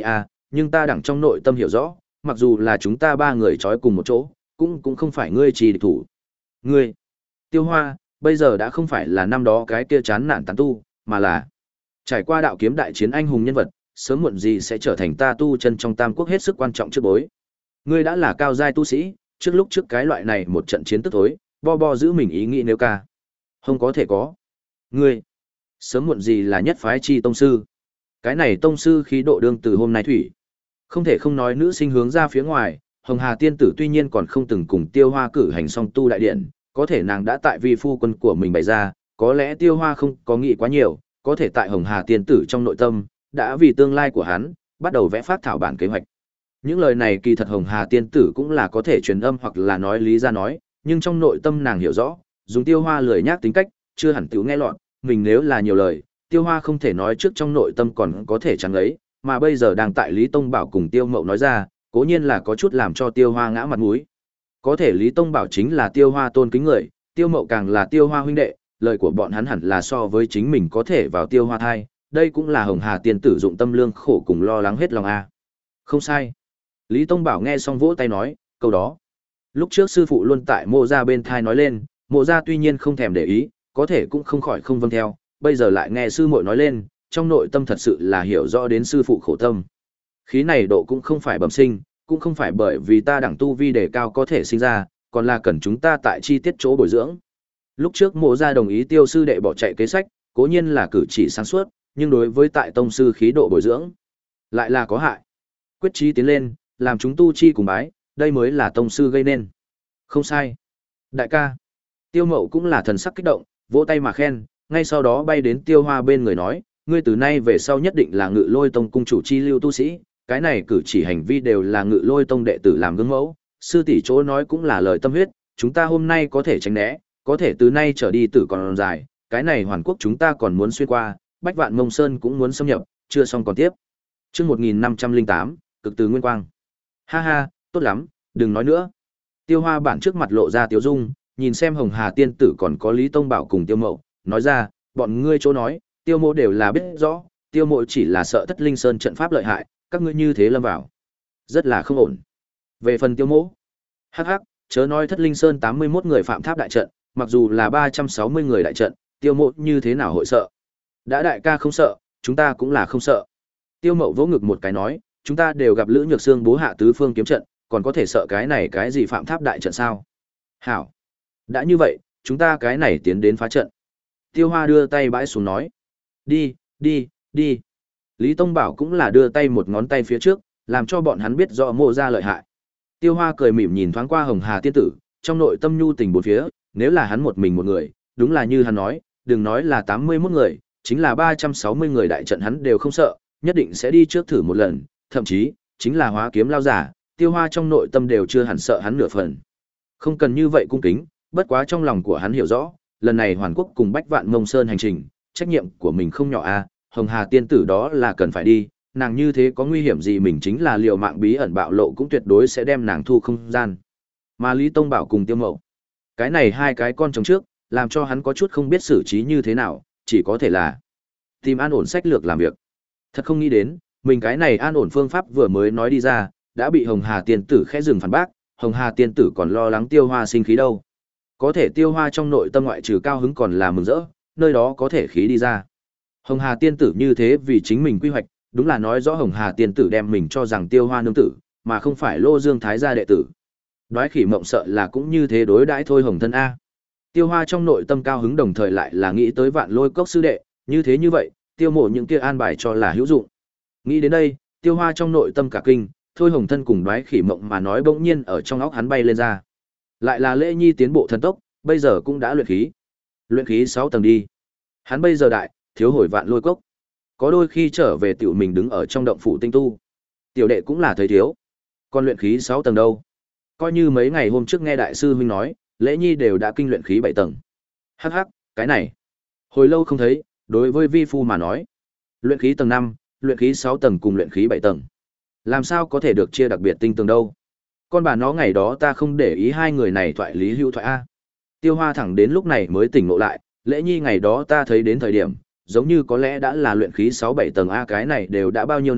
nhưng ta đẳng trong nội tâm hiểu rõ, mặc dù là chúng ta ba người trói cùng một chỗ, cũng cũng không phải ngươi trì địch thủ. Ngươi, Tiêu Hoa, bây giờ đã không phải là năm đó cái kia chán nản tán tu, mà là trải qua đạo kiếm đại chiến anh hùng nhân vật, sớm muộn gì sẽ trở thành ta tu chân trong tam quốc hết sức quan trọng trước bối. Ngươi đã là cao giai tu sĩ, trước lúc trước cái loại này một trận chiến tức tối, bo bo giữ mình ý nghĩ nếu ca. Không có thể có. Ngươi, sớm muộn gì là nhất phái chi tông sư. Cái này tông sư khí độ đương từ hôm nay thủy. Không thể không nói nữ sinh hướng ra phía ngoài, Hồng Hà tiên tử tuy nhiên còn không từng cùng Tiêu Hoa cử hành song tu đại điện, có thể nàng đã tại vi phu quân của mình bày ra, có lẽ Tiêu Hoa không có nghĩ quá nhiều, có thể tại Hồng Hà tiên tử trong nội tâm, đã vì tương lai của hắn, bắt đầu vẽ phát thảo bản kế hoạch. Những lời này kỳ thật Hồng Hà tiên tử cũng là có thể truyền âm hoặc là nói lý ra nói, nhưng trong nội tâm nàng hiểu rõ, dùng Tiêu Hoa lười nhác tính cách, chưa hẳn tiểu nghe lọt, mình nếu là nhiều lời, Tiêu Hoa không thể nói trước trong nội tâm còn có thể chẳng ấy, mà bây giờ đang tại Lý Tông Bảo cùng Tiêu Mậu nói ra, cố nhiên là có chút làm cho Tiêu Hoa ngã mặt mũi. Có thể Lý Tông Bảo chính là Tiêu Hoa tôn kính người, Tiêu Mậu càng là Tiêu Hoa huynh đệ, lời của bọn hắn hẳn là so với chính mình có thể vào Tiêu Hoa thai, đây cũng là Hồng Hà tiên tử dụng tâm lương khổ cùng lo lắng hết lòng a. Không sai. Lý Tông Bảo nghe xong vỗ tay nói, câu đó. Lúc trước sư phụ luôn tại Mộ gia bên thai nói lên, Mộ gia tuy nhiên không thèm để ý, có thể cũng không khỏi không vâng theo, bây giờ lại nghe sư muội nói lên, trong nội tâm thật sự là hiểu rõ đến sư phụ khổ tâm. Khí này độ cũng không phải bẩm sinh, cũng không phải bởi vì ta đẳng tu vi đề cao có thể sinh ra, còn là cần chúng ta tại chi tiết chỗ bồi dưỡng. Lúc trước Mộ gia đồng ý Tiêu sư đệ bỏ chạy kế sách, cố nhiên là cử chỉ sáng suốt, nhưng đối với tại tông sư khí độ bồi dưỡng, lại là có hại. Quyết chí tiến lên, làm chúng tu chi cùng bái, đây mới là tông sư gây nên. Không sai. Đại ca. Tiêu Mậu cũng là thần sắc kích động, vỗ tay mà khen, ngay sau đó bay đến Tiêu Hoa bên người nói, ngươi từ nay về sau nhất định là Ngự Lôi tông cung chủ chi lưu tu sĩ, cái này cử chỉ hành vi đều là Ngự Lôi tông đệ tử làm gương mẫu, sư tỷ chỗ nói cũng là lời tâm huyết, chúng ta hôm nay có thể tránh né, có thể từ nay trở đi tử còn dài, cái này hoàn quốc chúng ta còn muốn xuyên qua, Bách Vạn Mông Sơn cũng muốn xâm nhập, chưa xong còn tiếp. Chương một nghìn năm trăm lẻ tám, cực từ nguyên quang. Ha ha, tốt lắm, đừng nói nữa. Tiêu Hoa bản trước mặt lộ ra tiếu dung, nhìn xem Hồng Hà tiên tử còn có Lý Tông Bảo cùng Tiêu Mậu, nói ra, bọn ngươi chỗ nói, Tiêu Mộ đều là biết rõ, Tiêu Mộ chỉ là sợ Thất Linh Sơn trận pháp lợi hại, các ngươi như thế lâm vào, rất là không ổn. Về phần Tiêu Mộ, hắc hắc, chớ nói Thất Linh Sơn tám mươi mốt người phạm tháp đại trận, mặc dù là ba trăm sáu mươi người đại trận, Tiêu Mộ như thế nào hội sợ? Đã đại ca không sợ, chúng ta cũng là không sợ. Tiêu Mậu vỗ ngực một cái nói, chúng ta đều gặp Lữ Nhược Xương bố hạ tứ phương kiếm trận, còn có thể sợ cái này cái gì phạm tháp đại trận sao? Hảo. Đã như vậy, chúng ta cái này tiến đến phá trận. Tiêu Hoa đưa tay bãi xuống nói. Đi, đi, đi. Lý Tông Bảo cũng là đưa tay một ngón tay phía trước, làm cho bọn hắn biết rõ Mộ gia lợi hại. Tiêu Hoa cười mỉm nhìn thoáng qua Hồng Hà tiên tử, trong nội tâm nhu tình bốn phía, nếu là hắn một mình một người, đúng là như hắn nói, đừng nói là tám mươi mốt người, chính là ba trăm sáu mươi người đại trận hắn đều không sợ, nhất định sẽ đi trước thử một lần, thậm chí, chính là hóa kiếm lao giả, Tiêu Hoa trong nội tâm đều chưa hẳn sợ hắn nửa phần. Không cần như vậy cung kính, bất quá trong lòng của hắn hiểu rõ, lần này Hoàn Quốc cùng Bách Vạn Mông Sơn hành trình, trách nhiệm của mình không nhỏ a, Hồng Hà tiên tử đó là cần phải đi, nàng như thế có nguy hiểm gì mình chính là liều mạng bí ẩn bạo lộ cũng tuyệt đối sẽ đem nàng thu không gian. Mà Lý Tông Bảo cùng Tiêu Mậu, cái này hai cái con chồng trước, làm cho hắn có chút không biết xử trí như thế nào, chỉ có thể là tìm an ổn sách lược làm việc. Thật không nghĩ đến, mình cái này an ổn phương pháp vừa mới nói đi ra, đã bị Hồng Hà tiên tử khẽ dừng phản bác, Hồng Hà tiên tử còn lo lắng Tiêu Hoa sinh khí đâu. Có thể Tiêu Hoa trong nội tâm ngoại trừ cao hứng còn là mừng rỡ, nơi đó có thể khí đi ra. Hồng Hà tiên tử như thế vì chính mình quy hoạch, đúng là nói rõ Hồng Hà tiên tử đem mình cho rằng Tiêu Hoa nương tử, mà không phải Lô Dương Thái gia đệ tử. Đoái Khỉ Mộng sợ là cũng như thế đối đãi thôi Hồng thân a. Tiêu Hoa trong nội tâm cao hứng đồng thời lại là nghĩ tới Vạn Lôi Cốc sư đệ, như thế như vậy, Tiêu Mộ những kia an bài cho là hữu dụng. Nghĩ đến đây, Tiêu Hoa trong nội tâm cả kinh, thôi Hồng thân cùng Đoái Khỉ Mộng mà nói bỗng nhiên ở trong óc hắn bay lên ra. Lại là Lễ Nhi tiến bộ thần tốc, bây giờ cũng đã luyện khí. Luyện khí sáu tầng đi. Hắn bây giờ đại, thiếu hồi Vạn Lôi Cốc. Có đôi khi trở về tiểu mình đứng ở trong động phủ tinh tu. Tiểu đệ cũng là thấy thiếu. Còn luyện khí sáu tầng đâu? Coi như mấy ngày hôm trước nghe đại sư huynh nói, Lễ Nhi đều đã kinh luyện khí bảy tầng. Hắc hắc, cái này, hồi lâu không thấy, đối với vi phu mà nói, luyện khí tầng năm, luyện khí sáu tầng cùng luyện khí bảy tầng. Làm sao có thể được chia đặc biệt tinh tầng đâu? Con bà nó ngày đó ta không để ý hai người này thoại lý hữu thoại a. Tiêu Hoa thẳng đến lúc này mới tỉnh ngộ lại, Lễ Nhi ngày đó ta thấy đến thời điểm, giống như có lẽ đã là luyện khí sáu bảy tầng a, cái này đều đã bao nhiêu năm,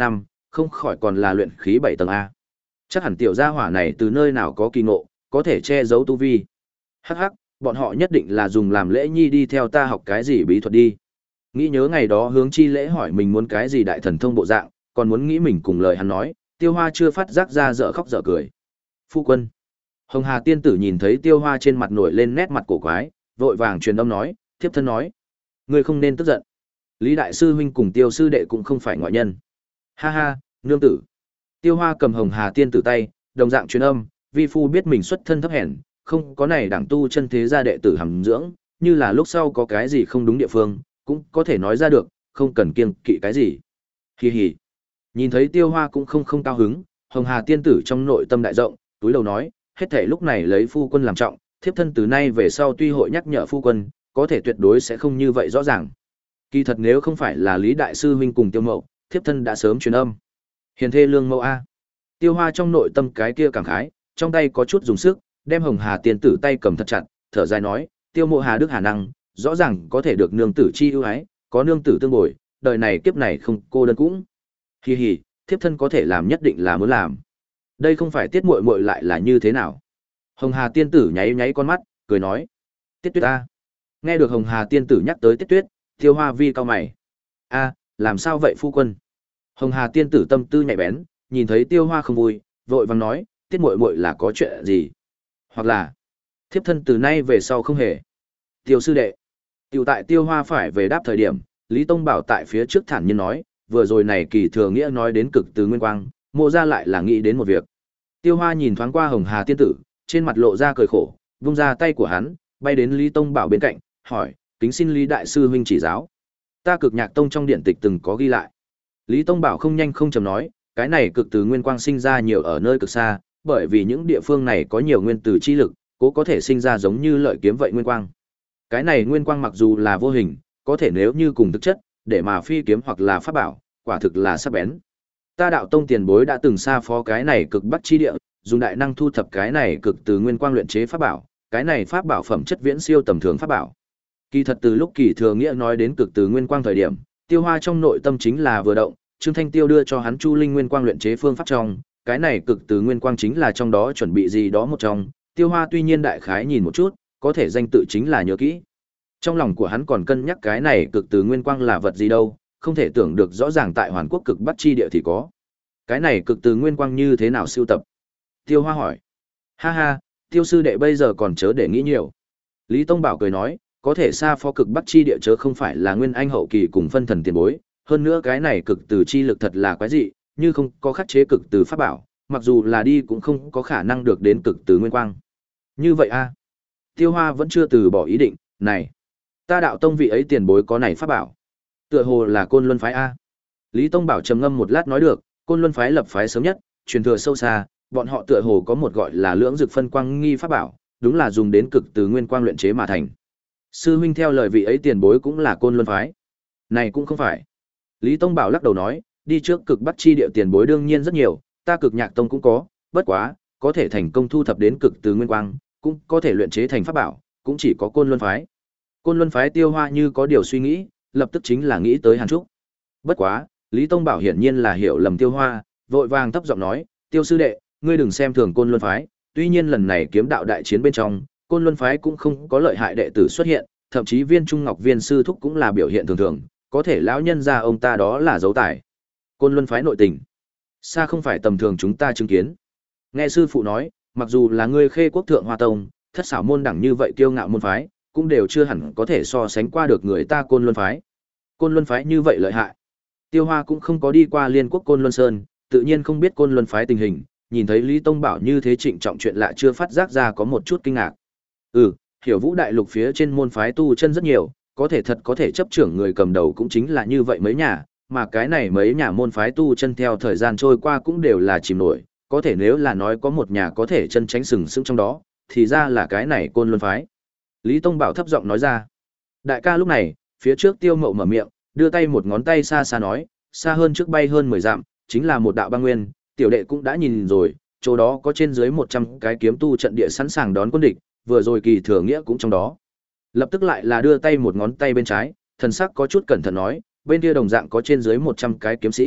không khỏi còn là luyện khí bảy tầng a. Chắc hẳn tiểu gia hỏa này từ nơi nào có kỳ ngộ, có thể che giấu tu vi. Hắc hắc, bọn họ nhất định là dùng làm lễ nhi đi theo ta học cái gì bí thuật đi. Nghĩ nhớ ngày đó hướng chi lễ hỏi mình muốn cái gì đại thần thông bộ dạng, còn muốn nghĩ mình cùng lời hắn nói, Tiêu Hoa chưa phát giác ra dở khóc dở cười. Phu quân. Hồng Hà tiên tử nhìn thấy Tiêu Hoa trên mặt nổi lên nét mặt cổ quái, vội vàng truyền âm nói, thiếp thân nói, ngươi không nên tức giận. Lý đại sư huynh cùng Tiêu sư đệ cũng không phải ngoại nhân. Ha ha, nương tử. Tiêu Hoa cầm Hồng Hà tiên tử tay, đồng dạng truyền âm, vi phu biết mình xuất thân thấp hèn, không có này đẳng tu chân thế gia đệ tử hàm dưỡng, như là lúc sau có cái gì không đúng địa phương, cũng có thể nói ra được, không cần kiêng kỵ cái gì. Hi hi. Nhìn thấy Tiêu Hoa cũng không không cao hứng, Hồng Hà tiên tử trong nội tâm đại rộng, túi đầu nói, hết thể lúc này lấy phu quân làm trọng, thiếp thân từ nay về sau tuy hội nhắc nhở phu quân, có thể tuyệt đối sẽ không như vậy rõ ràng. Kỳ thật nếu không phải là Lý đại sư huynh cùng Tiêu Mậu, thiếp thân đã sớm truyền âm. Hiền thê lương mẫu a. Tiêu Hoa trong nội tâm cái kia cảm khái, trong tay có chút dùng sức, đem Hồng Hà tiên tử tay cầm thật chặt, thở dài nói, Tiêu Mộ Hà đức hà năng, rõ ràng có thể được nương tử chi ưu ái, có nương tử tương bồi, đời này kiếp này không cô đơn cũng. Hi hi, thiếp thân có thể làm nhất định là muốn làm. Đây không phải Tiết muội muội lại là như thế nào? Hồng Hà tiên tử nháy nháy con mắt, cười nói, Tiết Tuyết a. Nghe được Hồng Hà tiên tử nhắc tới Tiết Tuyết, Tiêu Hoa vi cao mày. A, làm sao vậy phu quân? Hồng Hà tiên tử tâm tư nhạy bén, nhìn thấy Tiêu Hoa không vui, vội vàng nói, Tiết muội muội là có chuyện gì? Hoặc là, thiếp thân từ nay về sau không hề. Tiêu sư đệ. Tiểu tại Tiêu Hoa phải về đáp thời điểm, Lý Tông Bảo tại phía trước thản nhiên nói, vừa rồi này kỳ thừa nghĩa nói đến cực từ nguyên quang, mộ ra lại là nghĩ đến một việc. Tiêu Hoa nhìn thoáng qua Hồng Hà tiên tử, trên mặt lộ ra cười khổ, vung ra tay của hắn, bay đến Lý Tông Bảo bên cạnh, hỏi, kính xin Lý đại sư huynh chỉ giáo. Ta Cực Nhạc Tông trong điển tịch từng có ghi lại. Lý Tông Bảo không nhanh không chậm nói, cái này cực từ nguyên quang sinh ra nhiều ở nơi cực xa, bởi vì những địa phương này có nhiều nguyên tử chi lực, cố có thể sinh ra giống như lợi kiếm vậy nguyên quang. Cái này nguyên quang mặc dù là vô hình, có thể nếu như cùng thực chất, để mà phi kiếm hoặc là pháp bảo, quả thực là sắc bén. Ta đạo tông tiền bối đã từng xa phó cái này cực bắc chi địa, dùng đại năng thu thập cái này cực từ nguyên quang luyện chế pháp bảo, cái này pháp bảo phẩm chất viễn siêu tầm thường pháp bảo. Kỳ thật từ lúc Kỳ Thừa Nghĩa nói đến cực từ nguyên quang thời điểm, Tiêu Hoa trong nội tâm chính là vừa động, Trương Thanh Tiêu đưa cho hắn Chu Linh nguyên quang luyện chế phương pháp trong, cái này cực từ nguyên quang chính là trong đó chuẩn bị gì đó một trong, Tiêu Hoa tuy nhiên đại khái nhìn một chút, có thể danh tự chính là nhớ kỹ. Trong lòng của hắn còn cân nhắc cái này cực từ nguyên quang là vật gì đâu, không thể tưởng được rõ ràng tại Hoàn Quốc cực Bắc chi địa thì có. Cái này cực từ nguyên quang như thế nào sưu tập? Tiêu Hoa hỏi. Ha ha, Tiêu sư đệ bây giờ còn chớ để nghĩ nhiều. Lý Tông Bảo cười nói, có thể xa phó cực Bắc chi địa chớ không phải là nguyên anh hậu kỳ cùng phân thần tiền bối, hơn nữa cái này cực từ chi lực thật là quái dị, như không có khắc chế cực từ pháp bảo, mặc dù là đi cũng không có khả năng được đến cực từ nguyên quang. Như vậy a? Tiêu Hoa vẫn chưa từ bỏ ý định, này, ta đạo tông vị ấy tiền bối có này pháp bảo. Tựa hồ là Côn Luân phái a. Lý Tông Bảo trầm ngâm một lát nói được, Côn Luân phái lập phái sớm nhất, truyền thừa sâu xa, bọn họ tựa hồ có một gọi là lưỡng dực phân quang nghi pháp bảo, đúng là dùng đến cực từ nguyên quang luyện chế mà thành. Sư huynh theo lời vị ấy tiền bối cũng là Côn Luân phái. Này cũng không phải. Lý Tông Bảo lắc đầu nói, đi trước cực Bắc chi địa tiền bối đương nhiên rất nhiều, ta Cực Nhạc Tông cũng có, bất quá, có thể thành công thu thập đến cực từ nguyên quang, cũng có thể luyện chế thành pháp bảo, cũng chỉ có Côn Luân phái. Côn Luân phái Tiêu Hoa như có điều suy nghĩ, lập tức chính là nghĩ tới Hàn Trúc. Bất quá, Lý Tông Bảo hiển nhiên là hiểu lầm Tiêu Hoa, vội vàng thấp giọng nói, Tiêu sư đệ, ngươi đừng xem thường Côn Luân phái, tuy nhiên lần này kiếm đạo đại chiến bên trong, Côn Luân phái cũng không có lợi hại đệ tử xuất hiện, thậm chí Viên Trung Ngọc Viên sư thúc cũng là biểu hiện thường thường, có thể lão nhân gia ông ta đó là dấu tài. Côn Luân phái nội tình, xa không phải tầm thường chúng ta chứng kiến. Nghe sư phụ nói, mặc dù là ngươi Khê Quốc Thượng Hoa Tông, thất xảo môn đẳng như vậy kiêu ngạo môn phái, cũng đều chưa hẳn có thể so sánh qua được người ta Côn Luân phái. Côn Luân phái như vậy lợi hại. Tiêu Hoa cũng không có đi qua Liên Quốc Côn Luân Sơn, tự nhiên không biết Côn Luân phái tình hình, nhìn thấy Lý Tông Bảo như thế trịnh trọng chuyện lạ chưa phát giác ra có một chút kinh ngạc. Ừ, Hiểu Vũ đại lục phía trên môn phái tu chân rất nhiều, có thể thật có thể chấp trưởng người cầm đầu cũng chính là như vậy mấy nhà, mà cái này mấy nhà môn phái tu chân theo thời gian trôi qua cũng đều là chìm nổi, có thể nếu là nói có một nhà có thể chân tránh sừng sững trong đó, thì ra là cái này Côn Luân phái. Lý Tông Bảo thấp giọng nói ra. Đại ca lúc này, phía trước Tiêu Mậu mở miệng, đưa tay một ngón tay xa xa nói, xa hơn trước bay hơn mười dặm, chính là một đạo băng nguyên, tiểu đệ cũng đã nhìn rồi, chỗ đó có trên dưới một trăm cái kiếm tu trận địa sẵn sàng đón quân địch, vừa rồi Kỳ Thừa Nghĩa cũng trong đó. Lập tức lại là đưa tay một ngón tay bên trái, thần sắc có chút cẩn thận nói, bên kia đồng dạng có trên dưới một trăm cái kiếm sĩ,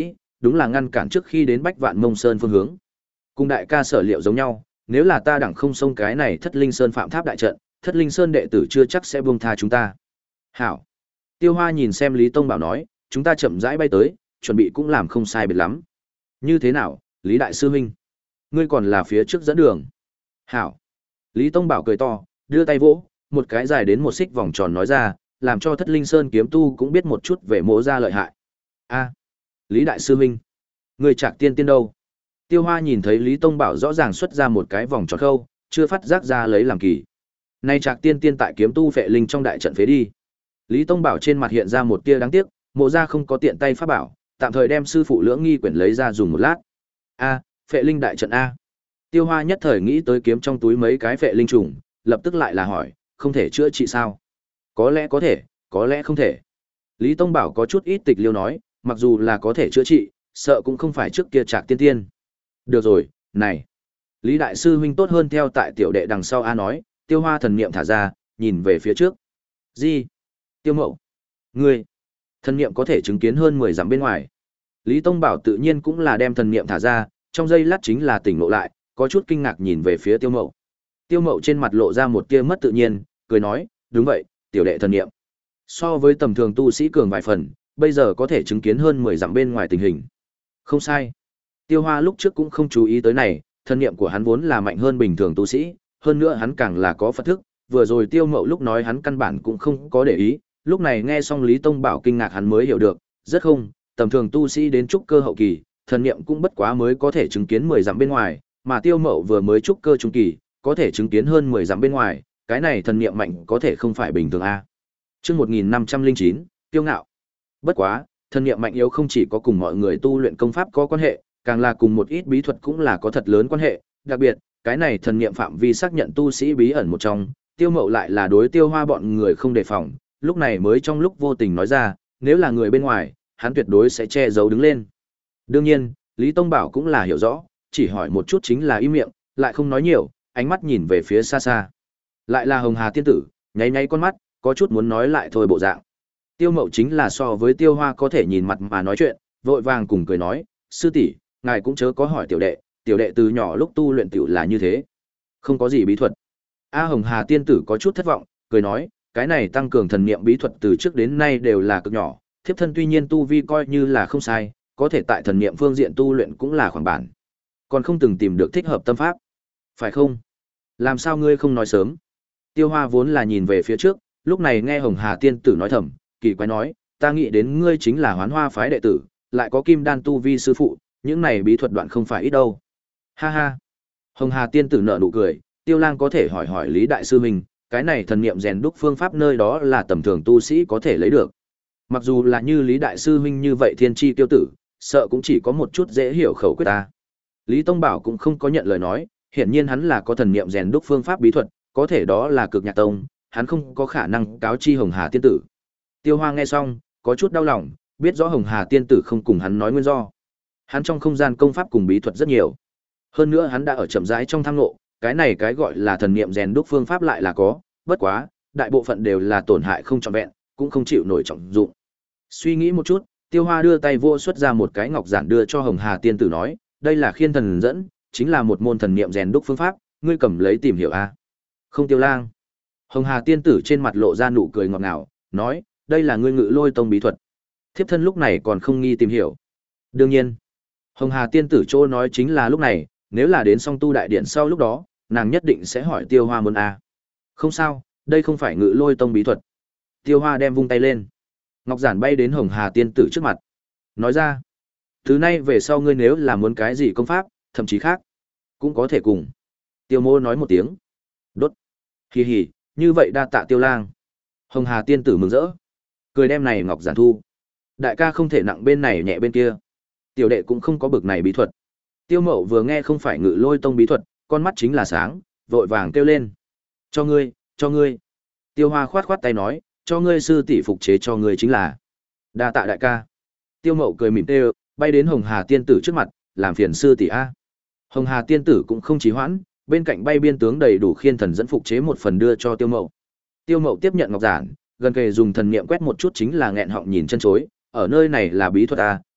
đúng là ngăn cản trước khi đến Bách Vạn Mông Sơn phương hướng. Cùng đại ca sở liệu giống nhau, nếu là ta đẳng không xông cái này Thất Linh Sơn phạm tháp đại trận, Thất Linh Sơn đệ tử chưa chắc sẽ buông tha chúng ta. Hảo. Tiêu Hoa nhìn xem Lý Tông Bảo nói, chúng ta chậm rãi bay tới, chuẩn bị cũng làm không sai biệt lắm. Như thế nào, Lý Đại Sư Huynh? Ngươi còn là phía trước dẫn đường. Hảo. Lý Tông Bảo cười to, đưa tay vỗ, một cái dài đến một xích vòng tròn nói ra, làm cho Thất Linh Sơn kiếm tu cũng biết một chút về mộ ra lợi hại. A, Lý Đại Sư Huynh, ngươi Trạc Tiên Tiên đâu? Tiêu Hoa nhìn thấy Lý Tông Bảo rõ ràng xuất ra một cái vòng tròn khâu, chưa phát giác ra lấy làm kỳ. Nay Trạc Tiên Tiên tại kiếm tu phệ linh trong đại trận phế đi. Lý Tông Bảo trên mặt hiện ra một tia đáng tiếc, mộ ra không có tiện tay pháp bảo, tạm thời đem sư phụ lưỡng nghi quyển lấy ra dùng một lát. A, phệ linh đại trận A. Tiêu Hoa nhất thời nghĩ tới kiếm trong túi mấy cái phệ linh trùng, lập tức lại là hỏi, không thể chữa trị sao? Có lẽ có thể, có lẽ không thể. Lý Tông Bảo có chút ít tịch liêu nói, mặc dù là có thể chữa trị, sợ cũng không phải trước kia Trạc Tiên Tiên. Được rồi, này. Lý Đại Sư Huynh tốt hơn theo tại tiểu đệ đằng sau A nói, Tiêu Hoa thần niệm thả ra, nhìn về phía trước. Gì? Tiêu Mậu. Ngươi. Thần niệm có thể chứng kiến hơn mười dặm bên ngoài. Lý Tông Bảo tự nhiên cũng là đem thần niệm thả ra, trong giây lát chính là tỉnh ngộ lại, có chút kinh ngạc nhìn về phía Tiêu Mậu. Tiêu Mậu trên mặt lộ ra một tia mất tự nhiên, cười nói, đúng vậy, tiểu đệ thần niệm. So với tầm thường tu sĩ cường vài phần, bây giờ có thể chứng kiến hơn mười dặm bên ngoài tình hình. Không sai. Tiêu Hoa lúc trước cũng không chú ý tới này, thần niệm của hắn vốn là mạnh hơn bình thường tu sĩ, hơn nữa hắn càng là có Phật thức, vừa rồi Tiêu Mậu lúc nói hắn căn bản cũng không có để ý, lúc này nghe xong Lý Tông Bảo kinh ngạc hắn mới hiểu được, rất không, tầm thường tu sĩ đến trúc cơ hậu kỳ, thần niệm cũng bất quá mới có thể chứng kiến mười dặm bên ngoài, mà Tiêu Mậu vừa mới trúc cơ trung kỳ, có thể chứng kiến hơn mười dặm bên ngoài, cái này thần niệm mạnh có thể không phải bình thường a. Chương một nghìn năm trăm lẻ chín, kiêu ngạo. Bất quá, thần niệm mạnh yếu không chỉ có cùng mọi người tu luyện công pháp có quan hệ, càng là cùng một ít bí thuật cũng là có thật lớn quan hệ, đặc biệt, cái này thần niệm phạm vi xác nhận tu sĩ bí ẩn một trong, Tiêu Mậu lại là đối Tiêu Hoa bọn người không đề phòng, lúc này mới trong lúc vô tình nói ra, nếu là người bên ngoài, hắn tuyệt đối sẽ che giấu đứng lên. Đương nhiên, Lý Tông Bảo cũng là hiểu rõ, chỉ hỏi một chút chính là im miệng, lại không nói nhiều, ánh mắt nhìn về phía xa xa. Lại là Hồng Hà tiên tử, nháy nháy con mắt, có chút muốn nói lại thôi bộ dạng. Tiêu Mậu chính là so với Tiêu Hoa có thể nhìn mặt mà nói chuyện, vội vàng cùng cười nói, sư tỷ, ngài cũng chớ có hỏi tiểu đệ, tiểu đệ từ nhỏ lúc tu luyện tiểu là như thế. Không có gì bí thuật. A Hồng Hà tiên tử có chút thất vọng, cười nói, cái này tăng cường thần niệm bí thuật từ trước đến nay đều là cực nhỏ, thiếp thân tuy nhiên tu vi coi như là không sai, có thể tại thần niệm phương diện tu luyện cũng là khoảng bản. Còn không từng tìm được thích hợp tâm pháp. Phải không? Làm sao ngươi không nói sớm? Tiêu Hoa vốn là nhìn về phía trước, lúc này nghe Hồng Hà tiên tử nói thầm, kỳ quái nói, ta nghĩ đến ngươi chính là Hoán Hoa phái đệ tử, lại có Kim Đan tu vi sư phụ, những này bí thuật đoạn không phải ít đâu. Ha ha. Hồng Hà tiên tử nở nụ cười, Tiêu Lang có thể hỏi hỏi Lý đại sư mình, cái này thần niệm rèn đúc phương pháp nơi đó là tầm thường tu sĩ có thể lấy được. Mặc dù là như Lý đại sư huynh như vậy thiên chi tiêu tử, sợ cũng chỉ có một chút dễ hiểu khẩu quyết ta. Lý Tông Bảo cũng không có nhận lời nói, hiển nhiên hắn là có thần niệm rèn đúc phương pháp bí thuật, có thể đó là Cực Nhạc Tông, hắn không có khả năng cáo chi Hồng Hà tiên tử. Tiêu Hoa nghe xong, có chút đau lòng, biết rõ Hồng Hà tiên tử không cùng hắn nói nguyên do. Hắn trong không gian công pháp cùng bí thuật rất nhiều. Hơn nữa hắn đã ở chậm rãi trong tham ngộ, cái này cái gọi là thần niệm rèn đúc phương pháp lại là có, bất quá, đại bộ phận đều là tổn hại không trọn vẹn, cũng không chịu nổi trọng dụng. Suy nghĩ một chút, Tiêu Hoa đưa tay vô xuất ra một cái ngọc giản đưa cho Hồng Hà tiên tử nói, đây là Khiên Thần dẫn, chính là một môn thần niệm rèn đúc phương pháp, ngươi cầm lấy tìm hiểu a. Không Tiêu Lang. Hồng Hà tiên tử trên mặt lộ ra nụ cười ngọt ngào, nói, đây là ngươi Ngự Lôi tông bí thuật. Thiếp thân lúc này còn không nghi tìm hiểu. Đương nhiên, Hồng Hà tiên tử chỗ nói chính là lúc này, nếu là đến song tu đại điện sau lúc đó, nàng nhất định sẽ hỏi Tiêu Hoa muốn a. Không sao, đây không phải Ngự Lôi tông bí thuật. Tiêu Hoa đem vung tay lên, ngọc giản bay đến Hồng Hà tiên tử trước mặt, nói ra, từ nay về sau ngươi nếu là muốn cái gì công pháp, thậm chí khác, cũng có thể cùng. Tiêu Mô nói một tiếng, đốt, hì hì, như vậy đa tạ Tiêu Lang. Hồng Hà tiên tử mừng rỡ, cười đem này ngọc giản thu. Đại ca không thể nặng bên này nhẹ bên kia, tiểu đệ cũng không có bực này bí thuật. Tiêu Mậu vừa nghe không phải Ngự Lôi tông bí thuật, con mắt chính là sáng, vội vàng kêu lên, cho ngươi, cho ngươi. Tiêu Hoa khoát khoát tay nói, cho ngươi sư tỷ phục chế cho ngươi chính là. Đa tạ đại ca. Tiêu Mậu cười mỉm tê, bay đến Hồng Hà tiên tử trước mặt, làm phiền sư tỷ a. Hồng Hà tiên tử cũng không trì hoãn, bên cạnh bay biên tướng đầy đủ Khiên Thần dẫn phục chế một phần đưa cho Tiêu Mậu. Tiêu Mậu tiếp nhận ngọc giản, gần kề dùng thần niệm quét một chút chính là nghẹn họng nhìn chân chối, ở nơi này là bí thuật a,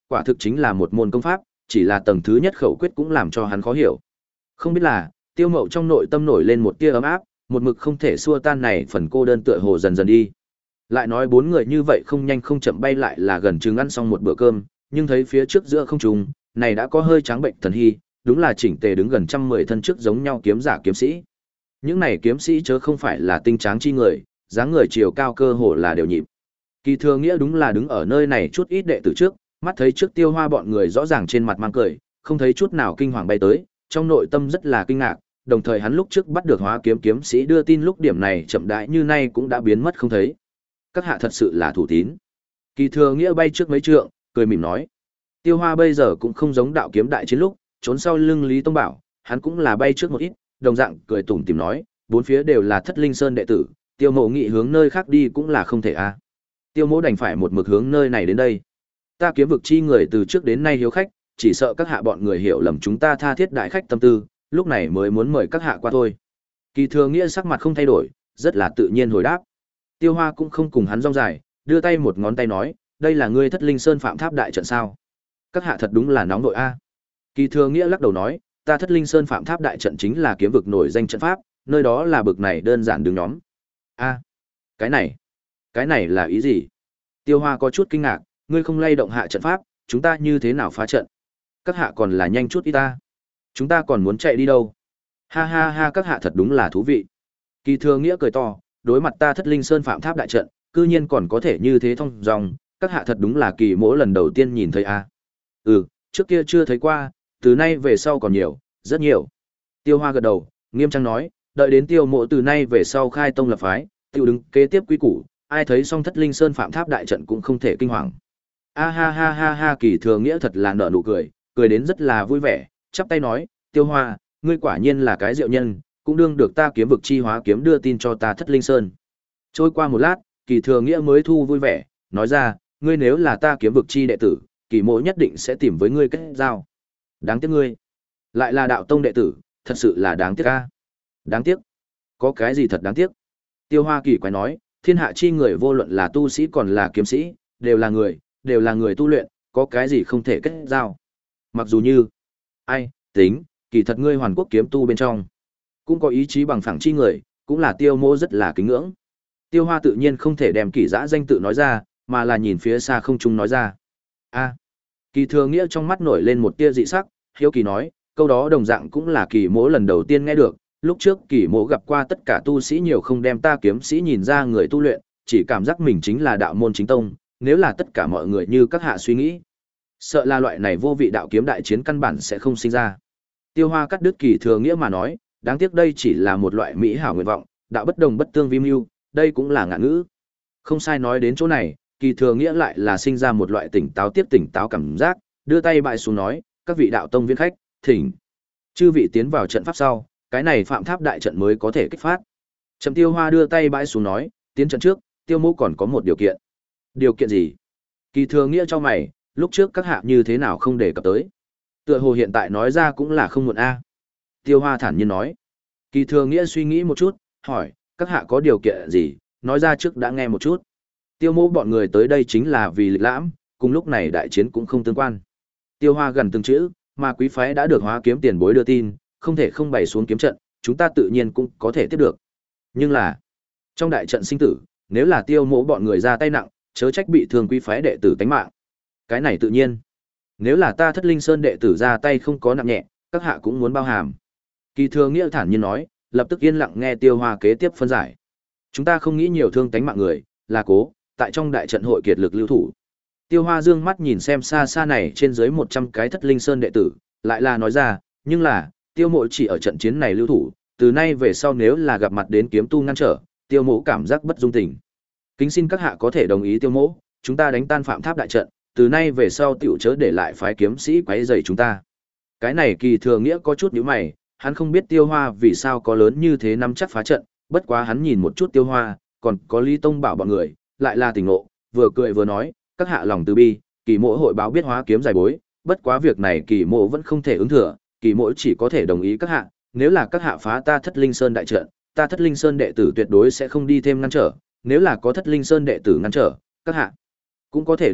quả thực chính là một môn công pháp, chỉ là tầng thứ nhất khẩu quyết cũng làm cho hắn khó hiểu. Không biết là, Tiêu Mậu trong nội tâm nổi lên một tia ấm áp, một mực không thể xua tan này phần cô đơn tựa hồ dần dần đi. Lại nói bốn người như vậy không nhanh không chậm bay lại là gần chừng ăn xong một bữa cơm, nhưng thấy phía trước giữa không trung, này đã có hơi trắng bệnh thần hy, đúng là chỉnh tề đứng gần trăm mười thân trước giống nhau kiếm giả kiếm sĩ. Những này kiếm sĩ chớ không phải là tinh tráng chi người, dáng người chiều cao cơ hồ là đều nhịp. Kỳ Thừa Nghĩa đúng là đứng ở nơi này chút ít đệ tử trước, mắt thấy trước Tiêu Hoa bọn người rõ ràng trên mặt mang cười, không thấy chút nào kinh hoàng bay tới, trong nội tâm rất là kinh ngạc, đồng thời hắn lúc trước bắt được Hóa Kiếm kiếm sĩ đưa tin lúc điểm này chậm rãi như nay cũng đã biến mất không thấy. Các hạ thật sự là thủ tín. Kỳ Thừa Nghĩa bay trước mấy trượng, cười mỉm nói. Tiêu Hoa bây giờ cũng không giống đạo kiếm đại chiến lúc, trốn sau lưng Lý Tông Bảo, hắn cũng là bay trước một ít, đồng dạng cười tủm tỉm nói, bốn phía đều là Thất Linh Sơn đệ tử, Tiêu Mộ nghị hướng nơi khác đi cũng là không thể a. À. Tiêu Mộ đành phải một mực hướng nơi này đến đây. Ta kiếm vực chi người từ trước đến nay hiếu khách, chỉ sợ các hạ bọn người hiểu lầm chúng ta tha thiết đại khách tâm tư, lúc này mới muốn mời các hạ qua thôi. Kỳ Thừa Nghĩa sắc mặt không thay đổi, rất là tự nhiên hồi đáp. Tiêu Hoa cũng không cùng hắn rong dài, đưa tay một ngón tay nói, đây là ngươi Thất Linh Sơn Phạm Tháp đại trận sao? Các hạ thật đúng là nóng nội a. Kỳ Thừa Nghĩa lắc đầu nói, ta Thất Linh Sơn Phạm Tháp đại trận chính là kiếm vực nổi danh trận pháp, nơi đó là bực này đơn giản đường nhóm. A, cái này, cái này là ý gì? Tiêu Hoa có chút kinh ngạc, ngươi không lay động hạ trận pháp, chúng ta như thế nào phá trận? Các hạ còn là nhanh chút ít ta. Chúng ta còn muốn chạy đi đâu? Ha ha ha, các hạ thật đúng là thú vị. Kỳ Thừa Nghĩa cười to, đối mặt ta Thất Linh Sơn Phạm Tháp đại trận, cư nhiên còn có thể như thế thông dòng, các hạ thật đúng là kỳ mỗ lần đầu tiên nhìn thấy a. Ừ, trước kia chưa thấy qua, từ nay về sau còn nhiều, rất nhiều. Tiêu Hoa gật đầu, nghiêm trang nói, đợi đến Tiêu Mộ từ nay về sau khai tông lập phái, tiêu đứng kế tiếp quy củ, ai thấy xong Thất Linh Sơn Phạm Tháp đại trận cũng không thể kinh hoàng. A ha ha ha ha, Kỳ Thừa Nghĩa thật là nở nụ cười, cười đến rất là vui vẻ, chắp tay nói, Tiêu Hoa, ngươi quả nhiên là cái diệu nhân, cũng đương được ta kiếm vực chi hóa kiếm đưa tin cho ta Thất Linh Sơn. Trôi qua một lát, Kỳ Thừa Nghĩa mới thu vui vẻ, nói ra, ngươi nếu là ta kiếm vực chi đệ tử, Kỳ mộ nhất định sẽ tìm với ngươi kết giao. Đáng tiếc ngươi, lại là đạo tông đệ tử, thật sự là đáng tiếc a. Đáng tiếc? Có cái gì thật đáng tiếc? Tiêu Hoa kỳ quái nói, thiên hạ chi người vô luận là tu sĩ còn là kiếm sĩ, đều là người, đều là người tu luyện, có cái gì không thể kết giao. Mặc dù như, ai, tính, kỳ thật ngươi Hoàn Quốc kiếm tu bên trong, cũng có ý chí bằng phẳng chi người, cũng là Tiêu Mộ rất là kính ngưỡng. Tiêu Hoa tự nhiên không thể đem Kỳ Dã danh tự nói ra, mà là nhìn phía xa không trung nói ra. A. Kỳ Thừa Nghĩa trong mắt nổi lên một tia dị sắc, hiếu kỳ nói, câu đó đồng dạng cũng là Kỳ Mỗ lần đầu tiên nghe được, lúc trước Kỳ Mỗ gặp qua tất cả tu sĩ nhiều không đem ta kiếm sĩ nhìn ra người tu luyện, chỉ cảm giác mình chính là đạo môn chính tông, nếu là tất cả mọi người như các hạ suy nghĩ, sợ là loại này vô vị đạo kiếm đại chiến căn bản sẽ không sinh ra. Tiêu Hoa cắt đứt Kỳ Thừa Nghĩa mà nói, đáng tiếc đây chỉ là một loại mỹ hảo nguyện vọng, đạo bất đồng bất tương vi mưu, đây cũng là ngạn ngữ. Không sai, nói đến chỗ này, Kỳ Thừa Nghĩa lại là sinh ra một loại tỉnh táo tiếp tỉnh táo cảm giác, đưa tay bại xuống nói, các vị đạo tông viên khách, thỉnh chư vị tiến vào trận pháp sau, cái này Phạm Tháp đại trận mới có thể kích phát. Trầm Tiêu Hoa đưa tay bãi xuống nói, tiến trận trước, Tiêu Mộ còn có một điều kiện. Điều kiện gì? Kỳ Thừa Nghĩa cho mày, lúc trước các hạ như thế nào không đề cập tới? Tựa hồ hiện tại nói ra cũng là không muộn a. Tiêu Hoa thản nhiên nói. Kỳ Thừa Nghĩa suy nghĩ một chút, hỏi, các hạ có điều kiện gì, nói ra trước đã nghe một chút. Tiêu Mộ bọn người tới đây chính là vì lịch lãm, cùng lúc này đại chiến cũng không tương quan. Tiêu Hoa gần từng chữ, mà quý phái đã được Hóa Kiếm tiền bối đưa tin, không thể không bày xuống kiếm trận, chúng ta tự nhiên cũng có thể tiếp được. Nhưng là, trong đại trận sinh tử, nếu là Tiêu Mộ bọn người ra tay nặng, chớ trách bị thương quý phái đệ tử tánh mạng. Cái này tự nhiên. Nếu là ta Thất Linh Sơn đệ tử ra tay không có nặng nhẹ, các hạ cũng muốn bao hàm. Kỳ Thừa Nghĩa thản nhiên nói, lập tức yên lặng nghe Tiêu Hoa kế tiếp phân giải. Chúng ta không nghĩ nhiều thương tánh mạng người, là cố, tại trong đại trận hội kiệt lực lưu thủ. Tiêu Hoa dương mắt nhìn xem xa xa này trên dưới một trăm cái Thất Linh Sơn đệ tử, lại là nói ra, nhưng là, Tiêu Mộ chỉ ở trận chiến này lưu thủ, từ nay về sau nếu là gặp mặt đến kiếm tu ngăn trở, Tiêu Mộ cảm giác bất dung tình. Kính xin các hạ có thể đồng ý Tiêu Mộ, chúng ta đánh tan Phạm Tháp đại trận, từ nay về sau tiểu chớ để lại phái kiếm sĩ quấy rầy chúng ta. Cái này Kỳ Thừa Nghĩa có chút nhíu mày, hắn không biết Tiêu Hoa vì sao có lớn như thế nắm chắc phá trận, bất quá hắn nhìn một chút Tiêu Hoa, còn có Lý Tông Bảo bọn người, lại là tỉnh ngộ, vừa cười vừa nói, các hạ lòng từ bi, Kỳ Mộ hội báo biết Hóa Kiếm giải bối, bất quá việc này Kỳ Mộ vẫn không thể ứng thừa, Kỳ Mộ chỉ có thể đồng ý các hạ, nếu là các hạ phá ta Thất Linh Sơn đại trận, ta Thất Linh Sơn đệ tử tuyệt đối sẽ không đi thêm ngăn trở, nếu là có Thất Linh Sơn đệ tử ngăn trở, các hạ cũng có thể đánh chết,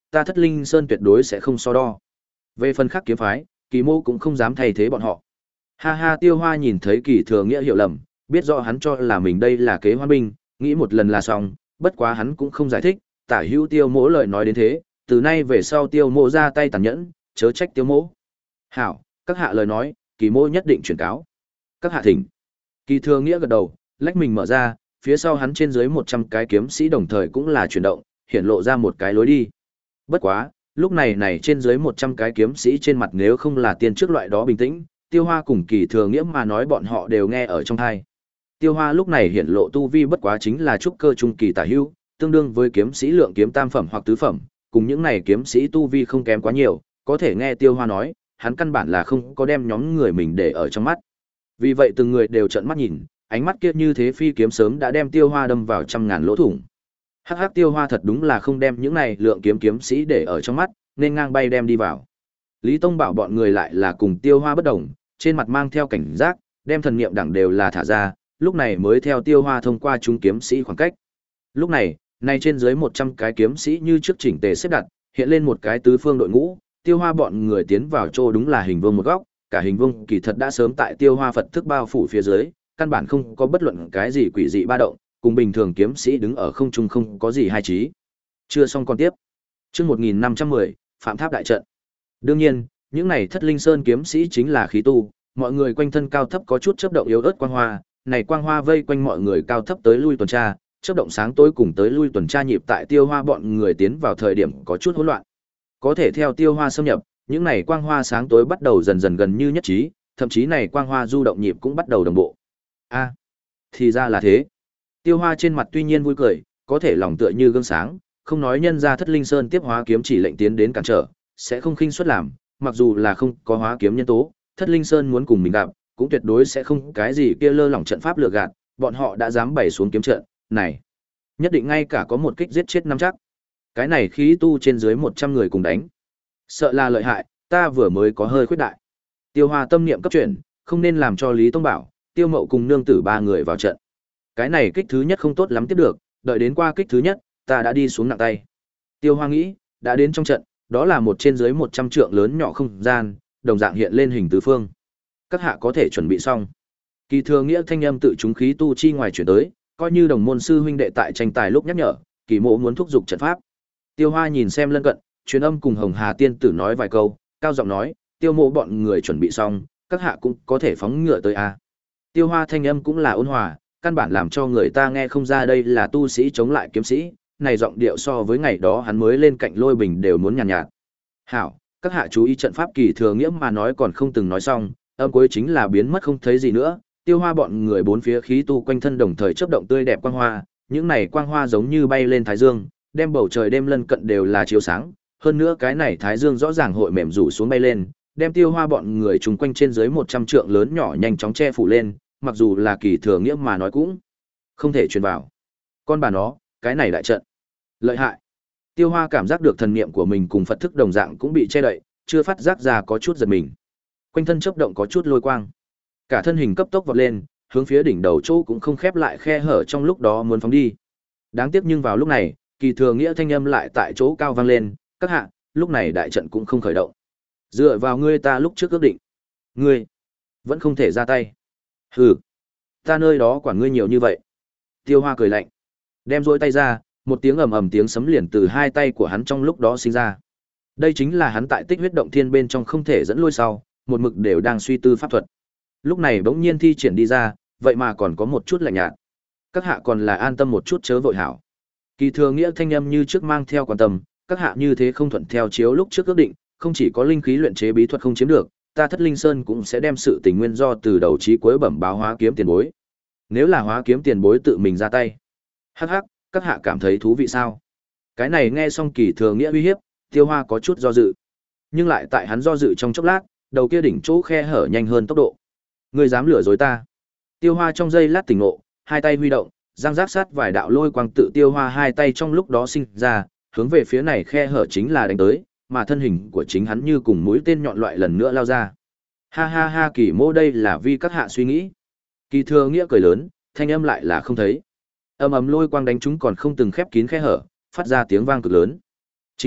ta Thất Linh Sơn tuyệt đối sẽ không so đo. Về phần khác kiếm phái, Kỳ Mô cũng không dám thay thế bọn họ. Ha ha, Tiêu Hoa nhìn thấy Kỳ Thừa Nghĩa hiểu lầm, biết rõ hắn cho là mình đây là kế hoan binh, nghĩ một lần là xong, bất quá hắn cũng không giải thích, tả hữu Tiêu Mỗ lời nói đến thế, từ nay về sau Tiêu Mỗ ra tay tàn nhẫn, chớ trách Tiêu Mỗ. Hảo, các hạ lời nói, Kỳ Mô nhất định chuyển cáo. Các hạ thỉnh. Kỳ Thừa Nghĩa gật đầu, lách mình mở ra, phía sau hắn trên dưới một trăm cái kiếm sĩ đồng thời cũng là chuyển động, hiện lộ ra một cái lối đi. Bất quá, lúc này này trên dưới một trăm cái kiếm sĩ trên mặt nếu không là tiên trước loại đó bình tĩnh, Tiêu Hoa cùng Kỳ Thừa Nghĩa mà nói bọn họ đều nghe ở trong tai. Tiêu Hoa lúc này hiện lộ tu vi bất quá chính là trúc cơ trung kỳ tả hữu, tương đương với kiếm sĩ lượng kiếm tam phẩm hoặc tứ phẩm, cùng những này kiếm sĩ tu vi không kém quá nhiều, có thể nghe Tiêu Hoa nói, hắn căn bản là không có đem nhóm người mình để ở trong mắt. Vì vậy từng người đều trợn mắt nhìn, ánh mắt kia như thế phi kiếm sớm đã đem Tiêu Hoa đâm vào trăm ngàn lỗ thủng. Hắc hắc, Tiêu Hoa thật đúng là không đem những này lượng kiếm kiếm sĩ để ở trong mắt, nên ngang bay đem đi vào. Lý Tông bảo bọn người lại là cùng Tiêu Hoa bất đồng, trên mặt mang theo cảnh giác, đem thần niệm đẳng đều là thả ra, lúc này mới theo Tiêu Hoa thông qua chúng kiếm sĩ khoảng cách. Lúc này, nay trên dưới một trăm cái kiếm sĩ như trước chỉnh tề xếp đặt, hiện lên một cái tứ phương đội ngũ, Tiêu Hoa bọn người tiến vào chỗ đúng là hình vuông một góc, cả hình vuông kỳ thật đã sớm tại Tiêu Hoa Phật thức bao phủ phía dưới, căn bản không có bất luận cái gì quỷ dị ba động, cùng bình thường kiếm sĩ đứng ở không trung không có gì hai trí. Chưa xong còn tiếp. Chương một nghìn năm trăm mười, Phạm Tháp đại trận. Đương nhiên, những này Thất Linh Sơn kiếm sĩ chính là khí tu, mọi người quanh thân cao thấp có chút chớp động yếu ớt quang hoa, này quang hoa vây quanh mọi người cao thấp tới lui tuần tra, chớp động sáng tối cùng tới lui tuần tra nhịp tại Tiêu Hoa bọn người tiến vào thời điểm có chút hỗn loạn. Có thể theo Tiêu Hoa xâm nhập, những này quang hoa sáng tối bắt đầu dần dần gần như nhất trí, thậm chí này quang hoa du động nhịp cũng bắt đầu đồng bộ. A, thì ra là thế. Tiêu Hoa trên mặt tuy nhiên vui cười, có thể lòng tựa như gương sáng, không nói nhân ra Thất Linh Sơn tiếp hóa kiếm chỉ lệnh tiến đến cản trở, sẽ không khinh suất làm, mặc dù là không có hóa kiếm nhân tố, Thất Linh Sơn muốn cùng mình gặp, cũng tuyệt đối sẽ không cái gì kia lơ lỏng trận pháp lừa gạt, bọn họ đã dám bày xuống kiếm trận, này, nhất định ngay cả có một kích giết chết năm chắc. Cái này khí tu trên dưới một trăm người cùng đánh, sợ là lợi hại, ta vừa mới có hơi khuyết đại. Tiêu Hoa tâm niệm cấp chuyển, không nên làm cho Lý Tông Bảo, Tiêu Mậu cùng nương tử ba người vào trận. Cái này kích thứ nhất không tốt lắm tiếp được, đợi đến qua kích thứ nhất, ta đã đi xuống nặng tay. Tiêu Hoa nghĩ, đã đến trong trận, đó là một trên dưới một trăm trượng lớn nhỏ không gian, đồng dạng hiện lên hình tứ phương. Các hạ có thể chuẩn bị xong. Kỳ Thừa Nghĩa thanh âm tự chúng khí tu chi ngoài chuyển tới, coi như đồng môn sư huynh đệ tại tranh tài lúc nhắc nhở, Kỳ Mộ muốn thúc giục trận pháp. Tiêu Hoa nhìn xem lân cận, truyền âm cùng Hồng Hà tiên tử nói vài câu, cao giọng nói, Tiêu Mộ bọn người chuẩn bị xong, các hạ cũng có thể phóng ngựa tới a. Tiêu Hoa thanh âm cũng là ôn hòa, căn bản làm cho người ta nghe không ra đây là tu sĩ chống lại kiếm sĩ, này giọng điệu so với ngày đó hắn mới lên cạnh Lôi Bình đều muốn nhàn nhạt, nhạt. Hảo, các hạ chú ý trận pháp. Kỳ Thừa Nghĩa mà nói còn không từng nói xong, âm cuối chính là biến mất không thấy gì nữa. Tiêu Hoa bọn người bốn phía khí tu quanh thân đồng thời chớp động tươi đẹp quang hoa, những này quang hoa giống như bay lên thái dương, đem bầu trời đêm lân cận đều là chiếu sáng, hơn nữa cái này thái dương rõ ràng hội mềm rủ xuống bay lên, đem Tiêu Hoa bọn người chung quanh trên dưới một trăm trượng lớn nhỏ nhanh chóng che phủ lên, mặc dù là Kỳ Thừa Nghĩa mà nói cũng không thể truyền vào. Con bà nó, cái này đại trận lợi hại. Tiêu Hoa cảm giác được thần niệm của mình cùng Phật thức đồng dạng cũng bị che đậy, chưa phát giác ra có chút giật mình. Quanh thân chớp động có chút lôi quang, cả thân hình cấp tốc vọt lên, hướng phía đỉnh đầu chỗ cũng không khép lại khe hở trong lúc đó muốn phóng đi. Đáng tiếc nhưng vào lúc này, Kỳ Thừa Nghĩa thanh âm lại tại chỗ cao vang lên, "Các hạ, lúc này đại trận cũng không khởi động. Dựa vào ngươi ta lúc trước ước định, ngươi vẫn không thể ra tay." "Hừ, ta nơi đó quản ngươi nhiều như vậy." Tiêu Hoa cười lạnh, đem duỗi tay ra, một tiếng ầm ầm tiếng sấm liền từ hai tay của hắn trong lúc đó sinh ra. Đây chính là hắn tại Tích Huyết Động Thiên bên trong không thể dẫn lôi sau, một mực đều đang suy tư pháp thuật. Lúc này bỗng nhiên thi triển đi ra, vậy mà còn có một chút lạnh nhạt. Các hạ còn là an tâm một chút chớ vội hảo. Kỳ Thừa Nghĩa thanh âm như trước mang theo quan tâm, các hạ như thế không thuận theo chiếu lúc trước ước định, không chỉ có linh khí luyện chế bí thuật không chiếm được, ta Thất Linh Sơn cũng sẽ đem sự tình nguyên do từ đầu chí cuối bẩm báo Hóa Kiếm tiền bối. Nếu là Hóa Kiếm tiền bối tự mình ra tay, hắc hắc, các hạ cảm thấy thú vị sao? Cái này nghe xong Kỳ Thừa Nghĩa uy hiếp, Tiêu Hoa có chút do dự. Nhưng lại tại hắn do dự trong chốc lát, đầu kia đỉnh chỗ khe hở nhanh hơn tốc độ. Ngươi dám lừa dối ta? Tiêu Hoa trong giây lát tỉnh ngộ, hai tay huy động, giang giác sát vài đạo lôi quang tự Tiêu Hoa hai tay trong lúc đó sinh ra, hướng về phía này khe hở chính là đánh tới, mà thân hình của chính hắn như cùng mũi tên nhọn loại lần nữa lao ra. Ha ha ha, Kỳ Mô đây là vì các hạ suy nghĩ. Kỳ Thừa Nghĩa cười lớn, thanh âm lại là không thấy. Ầm ầm lôi quang đánh chúng còn không từng khép kín khe hở, phát ra tiếng vang cực lớn. Chính là,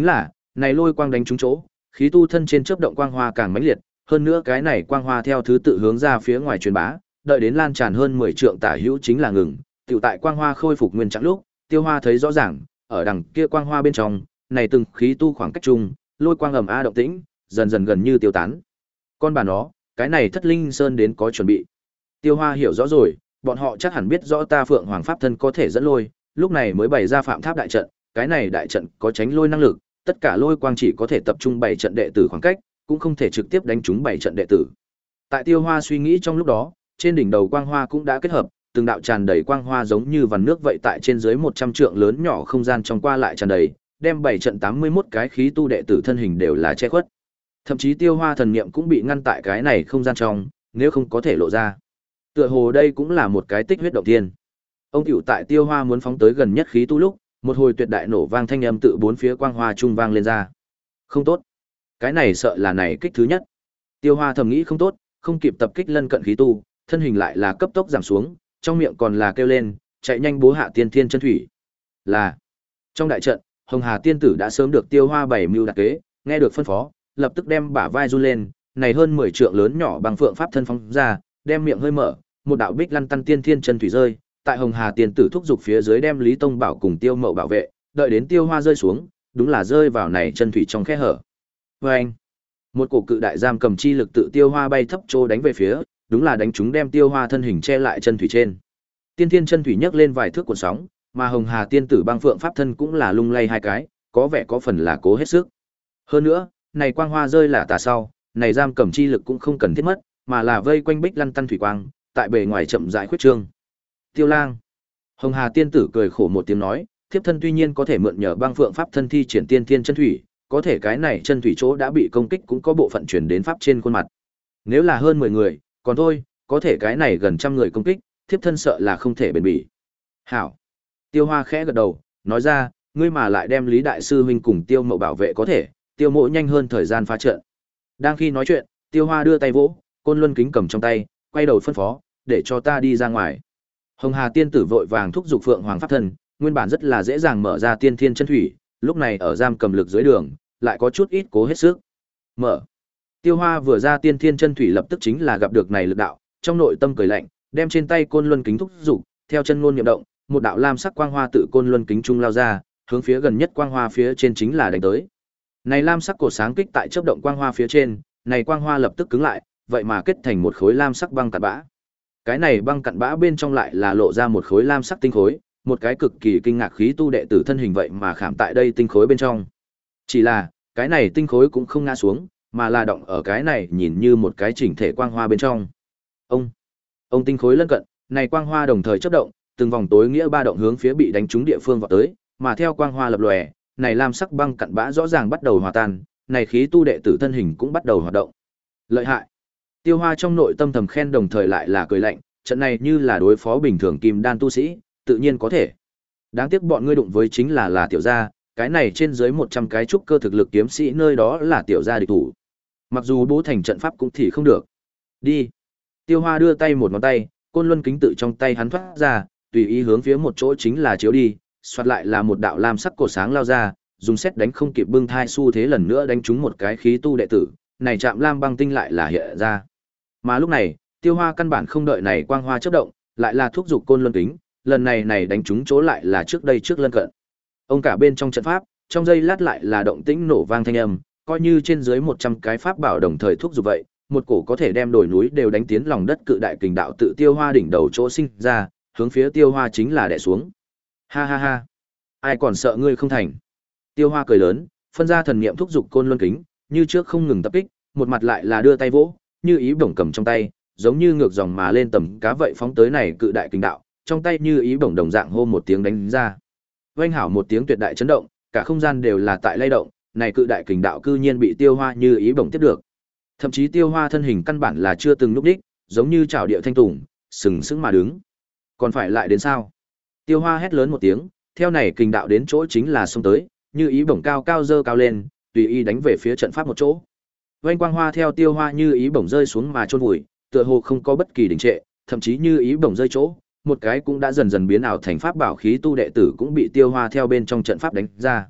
này lôi quang đánh trúng chỗ, khí tu thân trên chớp động quang hoa càng mãnh liệt, hơn nữa cái này quang hoa theo thứ tự hướng ra phía ngoài truyền bá, đợi đến lan tràn hơn mười trượng tả hữu chính là ngừng, tiểu tại quang hoa khôi phục nguyên trạng lúc, Tiêu Hoa thấy rõ ràng, ở đằng kia quang hoa bên trong, này từng khí tu khoảng cách chung, lôi quang ầm a động tĩnh, dần dần gần như tiêu tán. Con bà nó, cái này Thất Linh Sơn đến có chuẩn bị. Tiêu Hoa hiểu rõ rồi, bọn họ chắc hẳn biết rõ ta Phượng Hoàng pháp thân có thể dẫn lôi, lúc này mới bày ra Phạm Tháp đại trận, cái này đại trận có tránh lôi năng lực, tất cả lôi quang chỉ có thể tập trung bảy trận đệ tử khoảng cách, cũng không thể trực tiếp đánh trúng bảy trận đệ tử. Tại Tiêu Hoa suy nghĩ trong lúc đó, trên đỉnh đầu quang hoa cũng đã kết hợp, từng đạo tràn đầy quang hoa giống như vằn nước vậy tại trên dưới một trăm trượng lớn nhỏ không gian trong qua lại tràn đầy, đem bảy trận tám mươi mốt cái khí tu đệ tử thân hình đều là che khuất. Thậm chí Tiêu Hoa thần niệm cũng bị ngăn tại cái này không gian trong, nếu không có thể lộ ra. Tựa hồ đây cũng là một cái tích huyết động thiên. Ông tiểu tại Tiêu Hoa muốn phóng tới gần nhất khí tu lúc, một hồi tuyệt đại nổ vang thanh âm tự bốn phía quang hoa trung vang lên ra. Không tốt. Cái này sợ là này kích thứ nhất. Tiêu Hoa thầm nghĩ không tốt, không kịp tập kích lân cận khí tu, thân hình lại là cấp tốc giảm xuống, trong miệng còn là kêu lên, chạy nhanh bố hạ tiên thiên chân thủy. Là. Trong đại trận, Hồng Hà tiên tử đã sớm được Tiêu Hoa bảy mưu đặc kế, nghe được phân phó, lập tức đem bả vai run lên, này hơn mười trượng lớn nhỏ bằng phượng pháp thân phóng ra, đem miệng hơi mở, một đạo bích lăn tăn tiên thiên chân thủy rơi, tại Hồng Hà tiên tử thúc dục phía dưới đem Lý Tông Bảo cùng Tiêu Mậu bảo vệ, đợi đến Tiêu Hoa rơi xuống, đúng là rơi vào này chân thủy trong khe hở. Oeng! Một cổ cự đại giam cầm chi lực tự Tiêu Hoa bay thấp trô đánh về phía, đúng là đánh chúng đem Tiêu Hoa thân hình che lại chân thủy trên. Tiên thiên chân thủy nhấc lên vài thước cuộn sóng, mà Hồng Hà tiên tử băng phượng pháp thân cũng là lung lay hai cái, có vẻ có phần là cố hết sức. Hơn nữa, này quang hoa rơi là tà sau, này giam cầm chi lực cũng không cần thiết mất, mà là vây quanh bích lăn tăn thủy quang, tại bề ngoài chậm rãi khuyết trương. Tiêu Lang. Hồng Hà tiên tử cười khổ một tiếng nói, thiếp thân tuy nhiên có thể mượn nhờ băng phượng pháp thân thi triển tiên thiên chân thủy, có thể cái này chân thủy chỗ đã bị công kích cũng có bộ phận truyền đến pháp trên khuôn mặt. Nếu là hơn mười người, còn thôi, có thể cái này gần trăm người công kích, thiếp thân sợ là không thể bền bỉ. Hảo. Tiêu Hoa khẽ gật đầu, nói ra, ngươi mà lại đem Lý đại sư huynh cùng Tiêu Mậu bảo vệ có thể, Tiêu Mộ nhanh hơn thời gian phá trận. Đang khi nói chuyện, Tiêu Hoa đưa tay vỗ, Côn Luân kính cầm trong tay, quay đầu phân phó, để cho ta đi ra ngoài. Hồng Hà tiên tử vội vàng thúc giục Phượng Hoàng pháp thân, nguyên bản rất là dễ dàng mở ra tiên thiên chân thủy, lúc này ở giam cầm lực dưới đường, lại có chút ít cố hết sức. Mở. Tiêu Hoa vừa ra tiên thiên chân thủy lập tức chính là gặp được này lực đạo, trong nội tâm cười lạnh, đem trên tay Côn Luân kính thúc giục, theo chân ngôn niệm động, một đạo lam sắc quang hoa tự Côn Luân kính trung lao ra, hướng phía gần nhất quang hoa phía trên chính là đánh tới. Này lam sắc cột sáng kích tại chớp động quang hoa phía trên, này quang hoa lập tức cứng lại, vậy mà kết thành một khối lam sắc băng cặn bã. Cái này băng cặn bã bên trong lại là lộ ra một khối lam sắc tinh khối, một cái cực kỳ kinh ngạc khí tu đệ tử thân hình vậy mà khảm tại đây tinh khối bên trong. Chỉ là, cái này tinh khối cũng không ngã xuống, mà là động ở cái này nhìn như một cái chỉnh thể quang hoa bên trong. Ông, ông tinh khối lân cận, này quang hoa đồng thời chớp động, từng vòng tối nghĩa ba động hướng phía bị đánh trúng địa phương vọt tới, mà theo quang hoa lập lòe, này lam sắc băng cặn bã rõ ràng bắt đầu hòa tan, này khí tu đệ tử thân hình cũng bắt đầu hoạt động. Lợi hại. Tiêu Hoa trong nội tâm thầm khen đồng thời lại là cười lạnh, trận này như là đối phó bình thường kim đan tu sĩ, tự nhiên có thể. Đáng tiếc bọn ngươi đụng với chính là là tiểu gia, cái này trên dưới một trăm cái trúc cơ thực lực kiếm sĩ nơi đó là tiểu gia địch thủ. Mặc dù bố thành trận pháp cũng thì không được. Đi. Tiêu Hoa đưa tay một ngón tay, Côn Luân kính tự trong tay hắn thoát ra, tùy ý hướng phía một chỗ chính là chiếu đi, xoát lại là một đạo lam sắc cột sáng lao ra, dùng xét đánh không kịp bưng thai xu thế lần nữa đánh trúng một cái khí tu đệ tử, này chạm lam băng tinh lại là hiện ra. Mà lúc này, Tiêu Hoa căn bản không đợi này quang hoa chớp động, lại là thúc giục Côn Luân kính, lần này này đánh trúng chỗ lại là trước đây trước lân cận. Ông cả bên trong trận pháp, trong giây lát lại là động tĩnh nổ vang thanh âm, coi như trên dưới một trăm cái pháp bảo đồng thời thúc giục vậy, một cổ có thể đem đồi núi đều đánh tiến lòng đất cự đại kình đạo tự Tiêu Hoa đỉnh đầu chỗ sinh ra, hướng phía Tiêu Hoa chính là đè xuống. Ha ha ha, ai còn sợ ngươi không thành. Tiêu Hoa cười lớn, phân ra thần niệm thúc giục Côn Luân kính, như trước không ngừng tập kích, một mặt lại là đưa tay vỗ, như ý bổng cầm trong tay, giống như ngược dòng mà lên tầm cá vậy phóng tới này cự đại kình đạo, trong tay như ý bổng đồng dạng hô một tiếng đánh ra. Oanh hảo một tiếng tuyệt đại chấn động, cả không gian đều là tại lay động, này cự đại kình đạo cư nhiên bị Tiêu Hoa như ý bổng tiếp được. Thậm chí Tiêu Hoa thân hình căn bản là chưa từng lúc đích, giống như chảo địa thanh tùng, sừng sững mà đứng. Còn phải lại đến sao? Tiêu Hoa hét lớn một tiếng, theo này kình đạo đến chỗ chính là xông tới, như ý bổng cao cao dơ cao lên, tùy ý đánh về phía trận pháp một chỗ. Vành quang hoa theo Tiêu Hoa như ý bổng rơi xuống mà chôn vùi, tựa hồ không có bất kỳ đình trệ, thậm chí như ý bổng rơi chỗ, một cái cũng đã dần dần biến ảo thành pháp bảo khí tu đệ tử cũng bị Tiêu Hoa theo bên trong trận pháp đánh ra.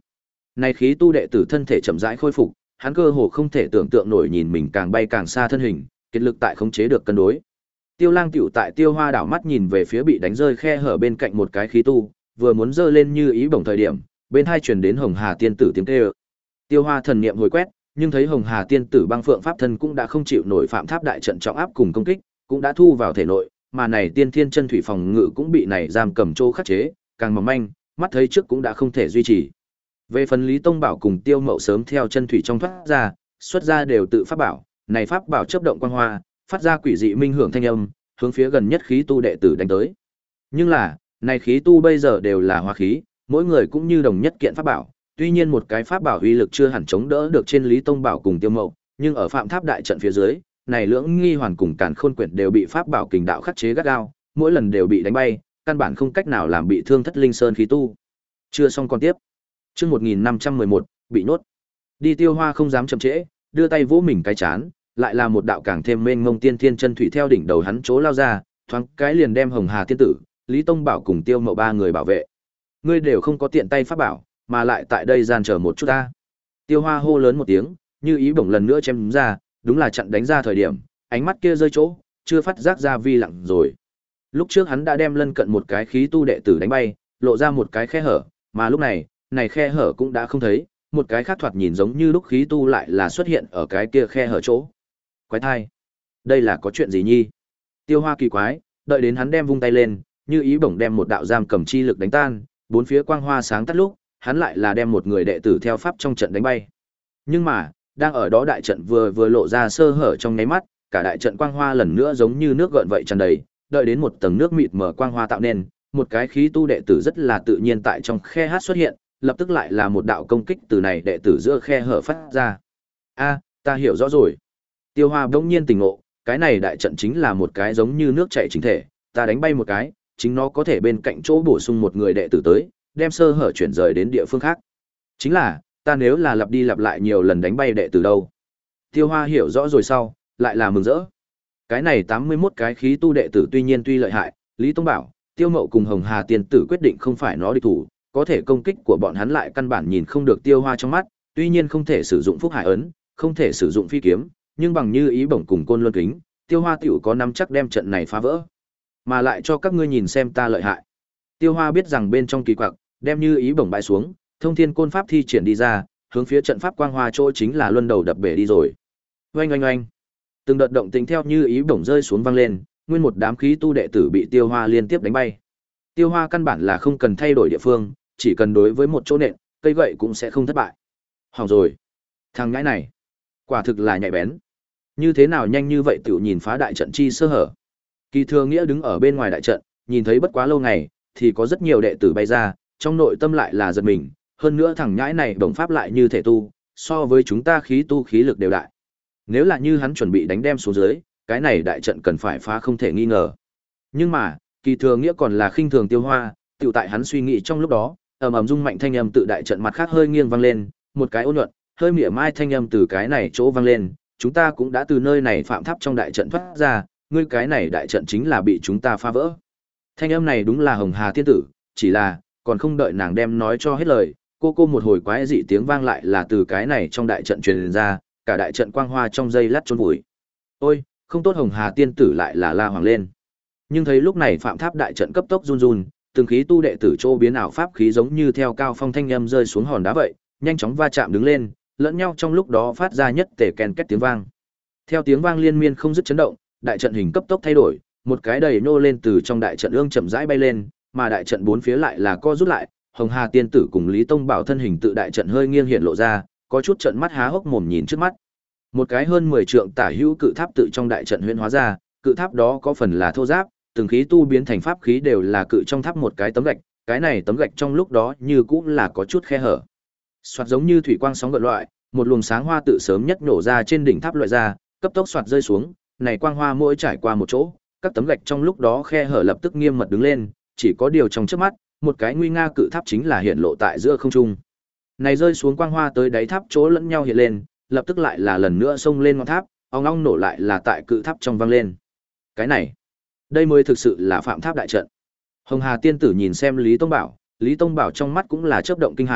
Này khí tu đệ tử thân thể chậm rãi khôi phục, hắn cơ hồ không thể tưởng tượng nổi nhìn mình càng bay càng xa thân hình, kết lực tại khống chế được cân đối. Tiêu Lang tiểu tại Tiêu Hoa đảo mắt nhìn về phía bị đánh rơi khe hở bên cạnh một cái khí tu, vừa muốn giơ lên như ý bổng thời điểm, bên hai truyền đến Hồng Hà tiên tử tiếng kêu. Tiêu Hoa thần niệm hồi quét, nhưng thấy Hồng Hà tiên tử băng phượng pháp thân cũng đã không chịu nổi phạm tháp đại trận trọng áp cùng công kích, cũng đã thu vào thể nội, mà này tiên thiên chân thủy phòng ngự cũng bị này giam cầm chỗ khắc chế, càng mỏng manh, mắt thấy trước cũng đã không thể duy trì. Về phần Lý Tông Bảo cùng Tiêu Mậu sớm theo chân thủy trong thoát ra, xuất ra đều tự pháp bảo, này pháp bảo chớp động quang hoa, phát ra quỷ dị minh hưởng thanh âm, hướng phía gần nhất khí tu đệ tử đánh tới. Nhưng là, này khí tu bây giờ đều là hóa khí, mỗi người cũng như đồng nhất kiện pháp bảo, tuy nhiên một cái pháp bảo uy lực chưa hẳn chống đỡ được trên Lý Tông Bảo cùng Tiêu Mậu, nhưng ở Phạm Tháp đại trận phía dưới, này lưỡng nghi hoàn cùng Càn Khôn quyển đều bị pháp bảo kình đạo khắc chế gắt gao, mỗi lần đều bị đánh bay, căn bản không cách nào làm bị thương Thất Linh Sơn khí tu. Chưa xong còn tiếp. Chương một nghìn năm trăm mười một, bị nhốt. Đi Tiêu Hoa không dám chậm trễ, đưa tay vỗ mình cái chán, lại là một đạo càng thêm mênh mông tiên thiên chân thủy theo đỉnh đầu hắn chỗ lao ra, thoáng cái liền đem Hồng Hà tiên tử, Lý Tông Bảo cùng Tiêu Mậu ba người bảo vệ. Ngươi đều không có tiện tay pháp bảo, mà lại tại đây gian chờ một chút ta. Tiêu Hoa hô lớn một tiếng, như ý bổng lần nữa chém ra, đúng là chặn đánh ra thời điểm, ánh mắt kia rơi chỗ, chưa phát giác ra vi lặng rồi. Lúc trước hắn đã đem lân cận một cái khí tu đệ tử đánh bay, lộ ra một cái khe hở, mà lúc này, này khe hở cũng đã không thấy, một cái khác thoạt nhìn giống như lúc khí tu lại là xuất hiện ở cái kia khe hở chỗ. Quái thai, đây là có chuyện gì nhi? Tiêu Hoa kỳ quái, đợi đến hắn đem vung tay lên, như ý bổng đem một đạo giam cầm chi lực đánh tan, bốn phía quang hoa sáng tắt lúc, hắn lại là đem một người đệ tử theo pháp trong trận đánh bay. Nhưng mà, đang ở đó đại trận vừa vừa lộ ra sơ hở trong nháy mắt, cả đại trận quang hoa lần nữa giống như nước gợn vậy tràn đầy, đợi đến một tầng nước mịt mờ quang hoa tạo nên, một cái khí tu đệ tử rất là tự nhiên tại trong khe hát xuất hiện, lập tức lại là một đạo công kích từ này đệ tử giữa khe hở phát ra. A, ta hiểu rõ rồi. Tiêu Hoa bỗng nhiên tỉnh ngộ, cái này đại trận chính là một cái giống như nước chảy chính thể, ta đánh bay một cái, chính nó có thể bên cạnh chỗ bổ sung một người đệ tử tới, đem sơ hở chuyển rời đến địa phương khác. Chính là, ta nếu là lặp đi lặp lại nhiều lần đánh bay đệ tử đâu? Tiêu Hoa hiểu rõ rồi sau, lại là mừng rỡ. Cái này tám mươi mốt cái khí tu đệ tử tuy nhiên tuy lợi hại, Lý Tông Bảo, Tiêu Mậu cùng Hồng Hà tiên tử quyết định không phải nó địch thủ, có thể công kích của bọn hắn lại căn bản nhìn không được Tiêu Hoa trong mắt, tuy nhiên không thể sử dụng phúc hải ấn, không thể sử dụng phi kiếm, nhưng bằng như ý bổng cùng côn luân kính, Tiêu Hoa tiểu có nắm chắc đem trận này phá vỡ, mà lại cho các ngươi nhìn xem ta lợi hại. Tiêu Hoa biết rằng bên trong kỳ quặc, đem như ý bổng bãi xuống, thông thiên côn pháp thi triển đi ra, hướng phía trận pháp quang hoa chỗ chính là luân đầu đập bể đi rồi. Oanh oanh oanh. Từng đợt động tĩnh theo như ý bổng rơi xuống vang lên, nguyên một đám khí tu đệ tử bị Tiêu Hoa liên tiếp đánh bay. Tiêu Hoa căn bản là không cần thay đổi địa phương, chỉ cần đối với một chỗ nện, cây gậy cũng sẽ không thất bại. Hỏng rồi. Thằng nhãi này, quả thực là nhạy bén. Như thế nào nhanh như vậy tiểu nhìn phá đại trận chi sơ hở. Kỳ Thừa Nghĩa đứng ở bên ngoài đại trận, nhìn thấy bất quá lâu ngày, thì có rất nhiều đệ tử bay ra, trong nội tâm lại là giật mình, hơn nữa thằng nhãi này bổng pháp lại như thể tu, so với chúng ta khí tu khí lực đều đại. Nếu là như hắn chuẩn bị đánh đem xuống dưới, cái này đại trận cần phải phá không thể nghi ngờ. Nhưng mà, Kỳ Thừa Nghĩa còn là khinh thường Tiêu Hoa, tiểu tại hắn suy nghĩ trong lúc đó, ầm ầm rung mạnh thanh âm tự đại trận mặt khác hơi nghiêng vang lên, một cái ôn nhuận, hơi mỉa mai thanh âm từ cái này chỗ vang lên, chúng ta cũng đã từ nơi này phạm tháp trong đại trận thoát ra, ngươi cái này đại trận chính là bị chúng ta phá vỡ. Thanh âm này đúng là Hồng Hà tiên tử, chỉ là, còn không đợi nàng đem nói cho hết lời, cô cô một hồi quái dị tiếng vang lại là từ cái này trong đại trận truyền ra, cả đại trận quang hoa trong giây lát chôn vùi. Ôi, không tốt, Hồng Hà tiên tử lại là la hoàng lên. Nhưng thấy lúc này phạm tháp đại trận cấp tốc run run, từng khí tu đệ tử chỗ biến ảo pháp khí giống như theo cao phong thanh âm rơi xuống hòn đá vậy, nhanh chóng va chạm đứng lên, lẫn nhau trong lúc đó phát ra nhất tề ken két tiếng vang. Theo tiếng vang liên miên không dứt chấn động, đại trận hình cấp tốc thay đổi, một cái đầy nô lên từ trong đại trận ương chậm rãi bay lên, mà đại trận bốn phía lại là co rút lại, Hồng Hà tiên tử cùng Lý Tông Bảo thân hình tự đại trận hơi nghiêng hiện lộ ra, có chút trận mắt há hốc mồm nhìn trước mắt. Một cái hơn mười trượng tả hữu cự tháp tự trong đại trận huyễn hóa ra, cự tháp đó có phần là thô ráp, từng khí tu biến thành pháp khí đều là cự trong tháp một cái tấm gạch, cái này tấm gạch trong lúc đó như cũng là có chút khe hở. Soạt giống như thủy quang sóng gợn loại, một luồng sáng hoa tự sớm nhất nổ ra trên đỉnh tháp loại ra, cấp tốc soạt rơi xuống, này quang hoa mỗi trải qua một chỗ, các tấm gạch trong lúc đó khe hở lập tức nghiêm mật đứng lên, chỉ có điều trong trước mắt, một cái nguy nga cự tháp chính là hiện lộ tại giữa không trung. Này rơi xuống quang hoa tới đáy tháp chỗ lẫn nhau hiện lên, lập tức lại là lần nữa xông lên ngọn tháp, ong ong nổ lại là tại cự tháp trong vang lên. Cái này, đây mới thực sự là phạm tháp đại trận. Hồng Hà tiên tử nhìn xem Lý Tông Bảo, Lý Tông Bảo trong mắt cũng là chớp động kinh hãi,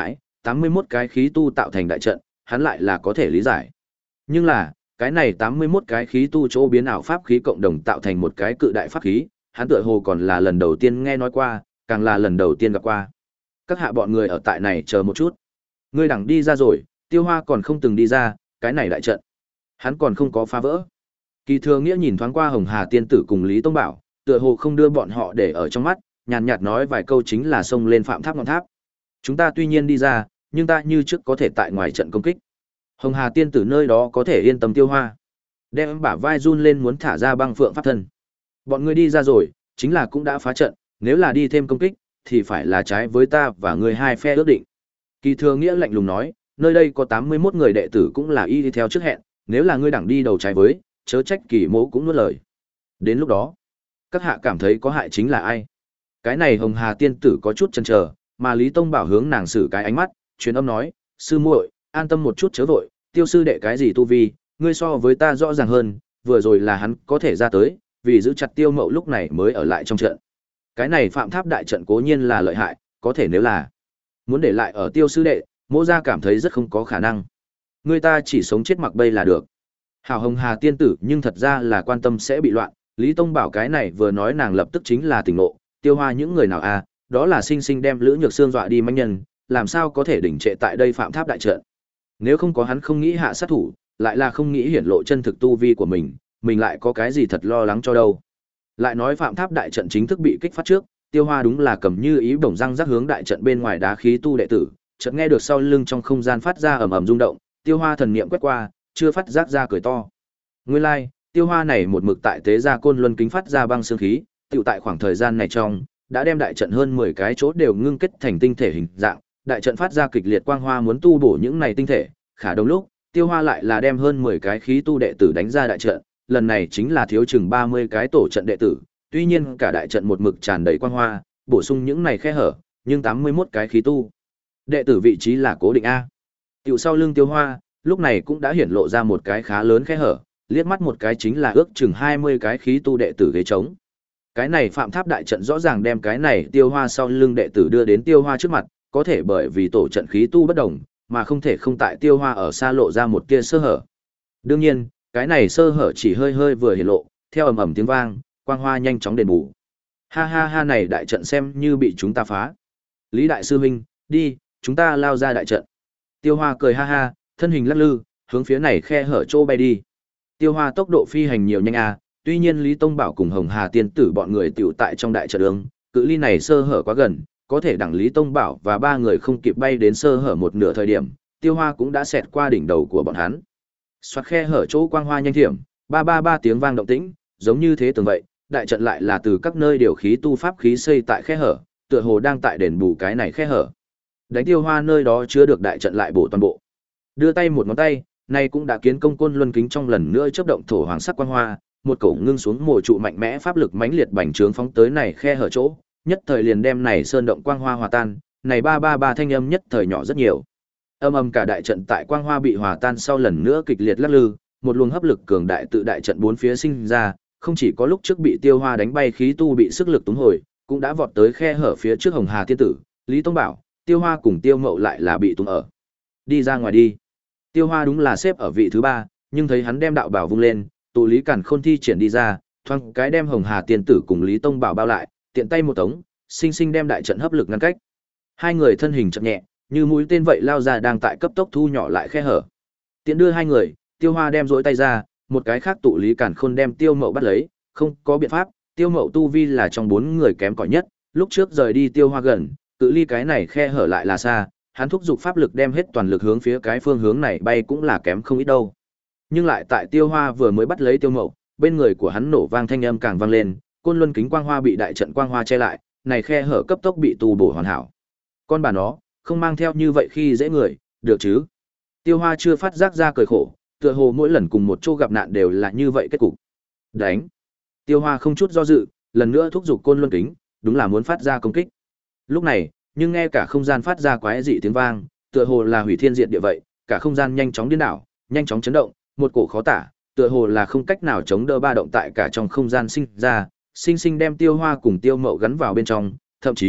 tám mươi mốt cái khí tu tạo thành đại trận, hắn lại là có thể lý giải. Nhưng là, cái này tám mươi mốt cái khí tu chỗ biến ảo pháp khí cộng đồng tạo thành một cái cự đại pháp khí, hắn tựa hồ còn là lần đầu tiên nghe nói qua, càng là lần đầu tiên gặp qua. Các hạ bọn người ở tại này chờ một chút. Ngươi đẳng đi ra rồi, Tiêu Hoa còn không từng đi ra, cái này đại trận. Hắn còn không có phá vỡ. Kỳ Thừa Nghĩa nhìn thoáng qua Hồng Hà tiên tử cùng Lý Tông Bảo, tựa hồ không đưa bọn họ để ở trong mắt, nhàn nhạt nói vài câu chính là xông lên Phạm Tháp ngọn tháp. Chúng ta tuy nhiên đi ra, nhưng ta như trước có thể tại ngoài trận công kích. Hồng Hà tiên tử nơi đó có thể yên tâm Tiêu Hoa. Đem bả vai run lên muốn thả ra băng phượng pháp thân. Bọn ngươi đi ra rồi, chính là cũng đã phá trận, nếu là đi thêm công kích, thì phải là trái với ta và ngươi hai phe ước định. Kỳ Thừa Nghĩa lạnh lùng nói, nơi đây có tám mươi mốt người đệ tử cũng là y đi theo trước hẹn, nếu là ngươi đẳng đi đầu trái với, chớ trách Kỳ Mỗ cũng nuốt lời. Đến lúc đó, các hạ cảm thấy có hại chính là ai? Cái này Hồng Hà tiên tử có chút chần chờ, mà Lý Tông Bảo hướng nàng xử cái ánh mắt, truyền âm nói, sư muội, an tâm một chút chớ vội, Tiêu sư đệ cái gì tu vi, ngươi so với ta rõ ràng hơn, vừa rồi là hắn có thể ra tới, vì giữ chặt Tiêu Mậu lúc này mới ở lại trong trận. Cái này Phạm Tháp đại trận cố nhiên là lợi hại, có thể nếu là muốn để lại ở Tiêu sư đệ, Mỗ gia cảm thấy rất không có khả năng. Người ta chỉ sống chết mặc bây là được. Hảo Hồng Hà tiên tử nhưng thật ra là quan tâm sẽ bị loạn, Lý Tông Bảo cái này vừa nói nàng lập tức chính là tỉnh ngộ, Tiêu Hoa những người nào à, đó là sinh sinh đem Lữ Nhược Xương dọa đi mãnh nhân, làm sao có thể đỉnh trệ tại đây Phạm Tháp đại trận. Nếu không có hắn không nghĩ hạ sát thủ, lại là không nghĩ hiển lộ chân thực tu vi của mình, mình lại có cái gì thật lo lắng cho đâu. Lại nói Phạm Tháp đại trận chính thức bị kích phát trước, Tiêu Hoa đúng là cầm như ý bổng răng rắc hướng đại trận bên ngoài đá khí tu đệ tử, chợt nghe được sau lưng trong không gian phát ra ầm ầm rung động, Tiêu Hoa thần niệm quét qua, chưa phát giác ra cười to. Nguyên lai, like, Tiêu Hoa này một mực tại tế gia côn luân kính phát ra băng xương khí, tiểu tại khoảng thời gian này trong, đã đem đại trận hơn mười cái chỗ đều ngưng kết thành tinh thể hình dạng, đại trận phát ra kịch liệt quang hoa muốn tu bổ những này tinh thể, khả đồng lúc, Tiêu Hoa lại là đem hơn mười cái khí tu đệ tử đánh ra đại trận, lần này chính là thiếu chừng ba mươi cái tổ trận đệ tử, tuy nhiên cả đại trận một mực tràn đầy quang hoa, bổ sung những này khe hở, nhưng tám mươi mốt cái khí tu đệ tử vị trí là cố định a. Tiểu sau lưng Tiêu Hoa, lúc này cũng đã hiển lộ ra một cái khá lớn khe hở, liếc mắt một cái chính là ước chừng hai mươi cái khí tu đệ tử ghế trống. Cái này Phạm Tháp đại trận rõ ràng đem cái này Tiêu Hoa sau lưng đệ tử đưa đến Tiêu Hoa trước mặt, có thể bởi vì tổ trận khí tu bất đồng, mà không thể không tại Tiêu Hoa ở xa lộ ra một tia sơ hở. Đương nhiên, cái này sơ hở chỉ hơi hơi vừa hiển lộ, theo ầm ầm tiếng vang, quang hoa nhanh chóng đền bù. Ha ha ha, này đại trận xem như bị chúng ta phá. Lý đại sư huynh, đi, chúng ta lao ra đại trận. Tiêu Hoa cười ha ha, thân hình lắc lư, hướng phía này khe hở chỗ bay đi. Tiêu Hoa tốc độ phi hành nhiều nhanh à, tuy nhiên Lý Tông Bảo cùng Hồng Hà tiên tử bọn người tiểu tại trong đại trận đường, cự ly này sơ hở quá gần, có thể đẳng Lý Tông Bảo và ba người không kịp bay đến sơ hở một nửa thời điểm, Tiêu Hoa cũng đã xẹt qua đỉnh đầu của bọn hắn. Xoát khe hở chỗ quang hoa nhanh thiểm, ba ba ba tiếng vang động tĩnh, giống như thế tường vậy, đại trận lại là từ các nơi điều khí tu pháp khí xây tại khe hở, tựa hồ đang tại đền bù cái này khe hở. Đánh Tiêu Hoa nơi đó chứa được đại trận lại bổ toàn bộ. Đưa tay một ngón tay, nay cũng đã kiến công côn luân kính trong lần nữa chớp động thổ hoàng sắc quang hoa, một cổ ngưng xuống mồ trụ mạnh mẽ pháp lực mãnh liệt bành trướng phóng tới này khe hở chỗ, nhất thời liền đem này sơn động quang hoa hòa tan, này ba ba ba thanh âm nhất thời nhỏ rất nhiều. Âm âm cả đại trận tại quang hoa bị hòa tan sau lần nữa kịch liệt lắc lư, một luồng hấp lực cường đại tự đại trận bốn phía sinh ra, không chỉ có lúc trước bị Tiêu Hoa đánh bay khí tu bị sức lực túng hồi, cũng đã vọt tới khe hở phía trước Hồng Hà tiên tử, Lý Tông Bảo, Tiêu Hoa cùng Tiêu Mậu lại là bị túng ở. Đi ra ngoài đi. Tiêu Hoa đúng là xếp ở vị thứ ba, nhưng thấy hắn đem đạo bảo vung lên, tụ Lý Càn Khôn thi triển đi ra, thoáng cái đem Hồng Hà tiên tử cùng Lý Tông Bảo bao lại, tiện tay một tống, sinh sinh đem đại trận hấp lực ngăn cách. Hai người thân hình chậm nhẹ, như mũi tên vậy lao ra đang tại cấp tốc thu nhỏ lại khe hở. Tiện đưa hai người, Tiêu Hoa đem rỗi tay ra, một cái khác tụ Lý Càn Khôn đem Tiêu Mậu bắt lấy, không có biện pháp, Tiêu Mậu tu vi là trong bốn người kém cỏi nhất, lúc trước rời đi Tiêu Hoa gần, cự ly cái này khe hở lại là xa, hắn thúc giục pháp lực đem hết toàn lực hướng phía cái phương hướng này bay cũng là kém không ít đâu. Nhưng lại tại Tiêu Hoa vừa mới bắt lấy Tiêu Mậu, bên người của hắn nổ vang thanh âm càng vang lên, côn luân kính quang hoa bị đại trận quang hoa che lại, này khe hở cấp tốc bị tu bổ hoàn hảo. Con bà nó, không mang theo như vậy khi dễ người, được chứ? Tiêu Hoa chưa phát giác ra cười khổ, tựa hồ mỗi lần cùng một chỗ gặp nạn đều là như vậy kết cục. Đánh. Tiêu Hoa không chút do dự, lần nữa thúc giục côn luân kính, đúng là muốn phát ra công kích. Lúc này, nhưng nghe cả không gian phát ra quái dị tiếng vang, tựa hồ là hủy thiên diệt địa vậy, cả không gian nhanh chóng điên đảo, nhanh chóng chấn động, một cổ khó tả, tựa hồ là không cách nào chống đỡ ba động tại cả trong không gian sinh ra, sinh sinh đem Tiêu Hoa cùng Tiêu Mậu gắn vào bên trong, thậm chí,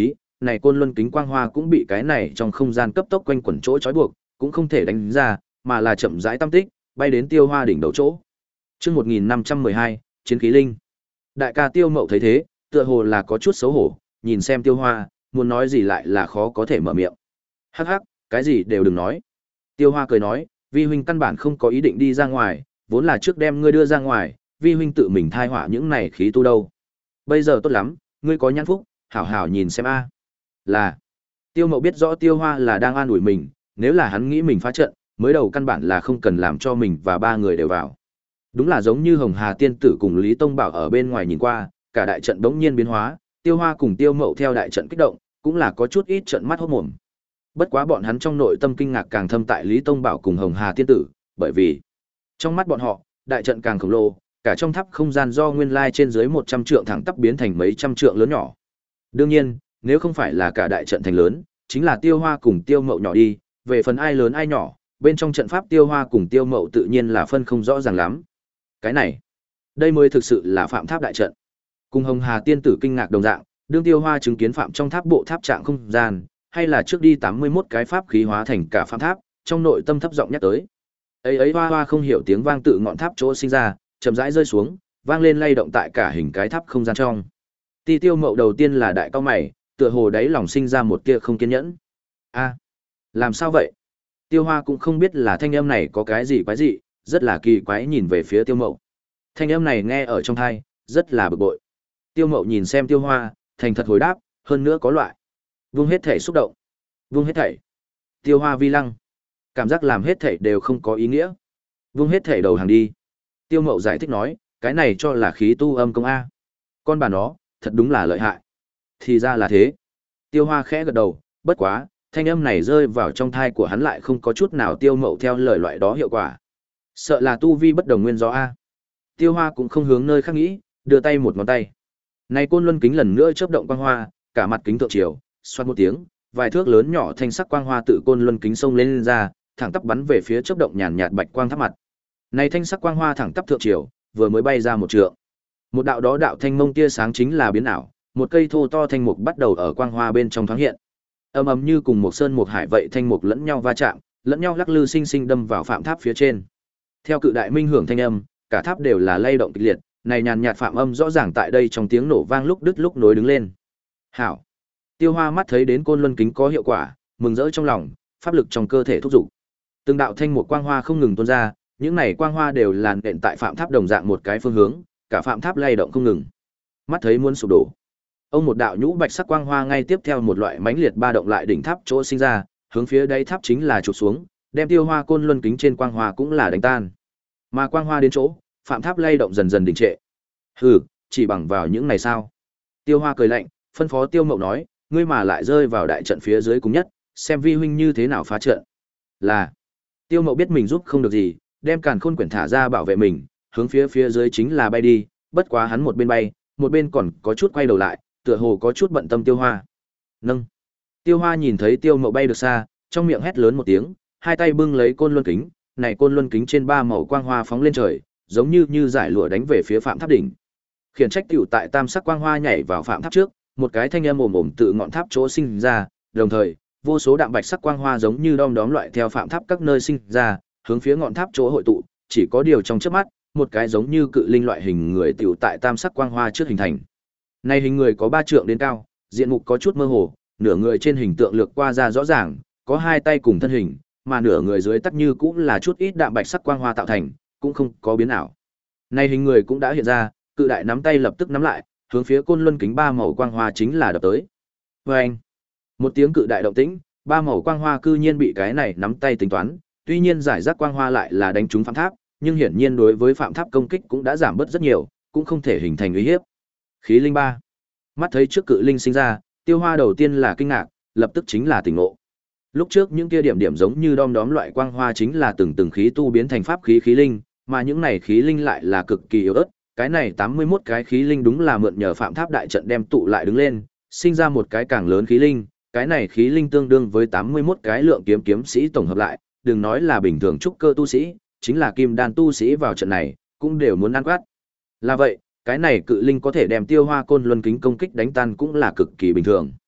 này côn luân kính quang hoa cũng bị cái này trong không gian cấp tốc quanh quẩn chỗ trói buộc, cũng không thể đánh ra, mà là chậm rãi tam tích, bay đến Tiêu Hoa đỉnh đầu chỗ. Chương một nghìn năm trăm mười hai, Chiến khí linh. Đại ca Tiêu Mậu thấy thế, tựa hồ là có chút xấu hổ, nhìn xem Tiêu Hoa, muốn nói gì lại là khó có thể mở miệng. Hắc hắc, cái gì đều đừng nói. Tiêu Hoa cười nói, vi huynh căn bản không có ý định đi ra ngoài, vốn là trước đem ngươi đưa ra ngoài, vi huynh tự mình thai họa những này khí tu đâu. Bây giờ tốt lắm, ngươi có nhãn phúc, hảo hảo nhìn xem a. Là. Tiêu Mậu biết rõ Tiêu Hoa là đang an ủi mình, nếu là hắn nghĩ mình phá trận, mới đầu căn bản là không cần làm cho mình và ba người đều vào. Đúng là giống như Hồng Hà tiên tử cùng Lý Tông Bảo ở bên ngoài nhìn qua, cả đại trận bỗng nhiên biến hóa, Tiêu Hoa cùng Tiêu Mậu theo đại trận kích động, cũng là có chút ít trận mắt hốt mồm. Bất quá bọn hắn trong nội tâm kinh ngạc càng thâm tại Lý Tông Bảo cùng Hồng Hà tiên tử, bởi vì trong mắt bọn họ, đại trận càng khổng lồ, cả trong tháp không gian do nguyên lai trên dưới một trăm trượng thẳng tắp biến thành mấy trăm trượng lớn nhỏ. Đương nhiên, nếu không phải là cả đại trận thành lớn, chính là Tiêu Hoa cùng Tiêu Mậu nhỏ đi, về phần ai lớn ai nhỏ, bên trong trận pháp Tiêu Hoa cùng Tiêu Mậu tự nhiên là phân không rõ ràng lắm. Cái này, đây mới thực sự là Phạm Tháp đại trận. Cùng Hồng Hà tiên tử kinh ngạc đồng dạng, đương Tiêu Hoa chứng kiến Phạm trong tháp bộ tháp trạng không gian, hay là trước đi tám mươi mốt cái pháp khí hóa thành cả Phạm Tháp, trong nội tâm thấp giọng nhắc tới. Ấy ấy Hoa Hoa không hiểu tiếng vang tự ngọn tháp chỗ sinh ra, chậm rãi rơi xuống, vang lên lay động tại cả hình cái tháp không gian trong. Ti Tiêu Mậu đầu tiên là đại cao mày, tựa hồ đáy lòng sinh ra một tia không kiên nhẫn. A, làm sao vậy? Tiêu Hoa cũng không biết là thanh âm này có cái gì quái dị, rất là kỳ quái nhìn về phía Tiêu Mậu. Thanh âm này nghe ở trong tai, rất là bực bội. Tiêu Mậu nhìn xem Tiêu Hoa, thành thật hồi đáp, hơn nữa có loại. Vung hết thể xúc động. Vung hết thảy. Tiêu Hoa vi lăng. Cảm giác làm hết thảy đều không có ý nghĩa. Vung hết thảy đầu hàng đi. Tiêu Mậu giải thích nói, cái này cho là khí tu âm công A. Con bà nó, thật đúng là lợi hại. Thì ra là thế. Tiêu Hoa khẽ gật đầu, bất quá, thanh âm này rơi vào trong thai của hắn lại không có chút nào Tiêu Mậu theo lời loại đó hiệu quả. Sợ là tu vi bất đồng nguyên do A. Tiêu Hoa cũng không hướng nơi khác nghĩ, đưa tay một ngón tay. Này côn luân kính lần nữa chớp động quang hoa, cả mặt kính thượng chiều, xoát một tiếng, vài thước lớn nhỏ thanh sắc quang hoa tự côn luân kính sông lên, lên ra, thẳng tắp bắn về phía chớp động nhàn nhạt bạch quang tháp mặt. Này thanh sắc quang hoa thẳng tắp thượng chiều, vừa mới bay ra một trượng. Một đạo đó đạo thanh mông tia sáng chính là biến ảo, một cây thô to thanh mục bắt đầu ở quang hoa bên trong thoáng hiện. Ầm ầm như cùng một sơn một hải vậy thanh mục lẫn nhau va chạm, lẫn nhau lắc lư sinh sinh đâm vào phạm tháp phía trên. Theo cự đại minh hưởng thanh âm, cả tháp đều là lay động kịch liệt, này nhàn nhạt phạm âm rõ ràng tại đây trong tiếng nổ vang lúc đứt lúc nối đứng lên. Hảo. Tiêu Hoa mắt thấy đến côn luân kính có hiệu quả, mừng rỡ trong lòng, pháp lực trong cơ thể thúc giục. Từng đạo thanh một quang hoa không ngừng tuôn ra, những này quang hoa đều làn đện tại phạm tháp đồng dạng một cái phương hướng, cả phạm tháp lay động không ngừng. Mắt thấy muốn sụp đổ. Ông một đạo nhũ bạch sắc quang hoa ngay tiếp theo một loại mãnh liệt ba động lại đỉnh tháp chỗ sinh ra, hướng phía đáy tháp chính là chụp xuống, đem Tiêu Hoa côn luân kính trên quang hoa cũng là đánh tan. Mà quang hoa đến chỗ, phạm tháp lay động dần dần đình trệ. Hừ, chỉ bằng vào những này sao? Tiêu Hoa cười lạnh, phân phó Tiêu Mậu nói, ngươi mà lại rơi vào đại trận phía dưới cùng nhất, xem vi huynh như thế nào phá trận. Là. Tiêu Mậu biết mình giúp không được gì, đem càn khôn quyển thả ra bảo vệ mình, hướng phía phía dưới chính là bay đi, bất quá hắn một bên bay, một bên còn có chút quay đầu lại, tựa hồ có chút bận tâm Tiêu Hoa. Nâng. Tiêu Hoa nhìn thấy Tiêu Mậu bay được xa, trong miệng hét lớn một tiếng, hai tay bưng lấy côn luân kính, này côn luân kính trên ba màu quang hoa phóng lên trời, giống như như giải lụa đánh về phía phạm tháp đỉnh. Khiển trách tiểu tại tam sắc quang hoa nhảy vào phạm tháp trước, một cái thanh âm ồm ồm tự ngọn tháp chỗ sinh ra, đồng thời, vô số đạm bạch sắc quang hoa giống như đom đóm loại theo phạm tháp các nơi sinh ra, hướng phía ngọn tháp chỗ hội tụ, chỉ có điều trong chớp mắt, một cái giống như cự linh loại hình người tiểu tại tam sắc quang hoa trước hình thành. Này hình người có ba trượng đến cao, diện mục có chút mơ hồ, nửa người trên hình tượng lược qua ra rõ ràng, có hai tay cùng thân hình, mà nửa người dưới tắc như cũng là chút ít đạm bạch sắc quang hoa tạo thành, cũng không có biến ảo. Này hình người cũng đã hiện ra, cự đại nắm tay lập tức nắm lại, hướng phía côn luân kính ba màu quang hoa chính là đập tới. Oeng! Một tiếng cự đại động tĩnh, ba màu quang hoa cư nhiên bị cái này nắm tay tính toán, tuy nhiên giải rác quang hoa lại là đánh trúng phạm tháp, nhưng hiển nhiên đối với phạm tháp công kích cũng đã giảm bớt rất nhiều, cũng không thể hình thành uy hiếp. Khí linh ba. Mắt thấy trước cự linh sinh ra, Tiêu Hoa đầu tiên là kinh ngạc, lập tức chính là tỉnh ngộ. Lúc trước những kia điểm điểm giống như đom đóm loại quang hoa chính là từng từng khí tu biến thành pháp khí khí linh, mà những này khí linh lại là cực kỳ yếu ớt, cái này tám mươi mốt cái khí linh đúng là mượn nhờ phạm tháp đại trận đem tụ lại đứng lên, sinh ra một cái càng lớn khí linh, cái này khí linh tương đương với tám mươi mốt cái lượng kiếm kiếm sĩ tổng hợp lại, đừng nói là bình thường trúc cơ tu sĩ, chính là kim đan tu sĩ vào trận này, cũng đều muốn ăn quát. Là vậy, cái này cự linh có thể đem Tiêu Hoa côn luân kính công kích đánh tan cũng là cực kỳ bình thường.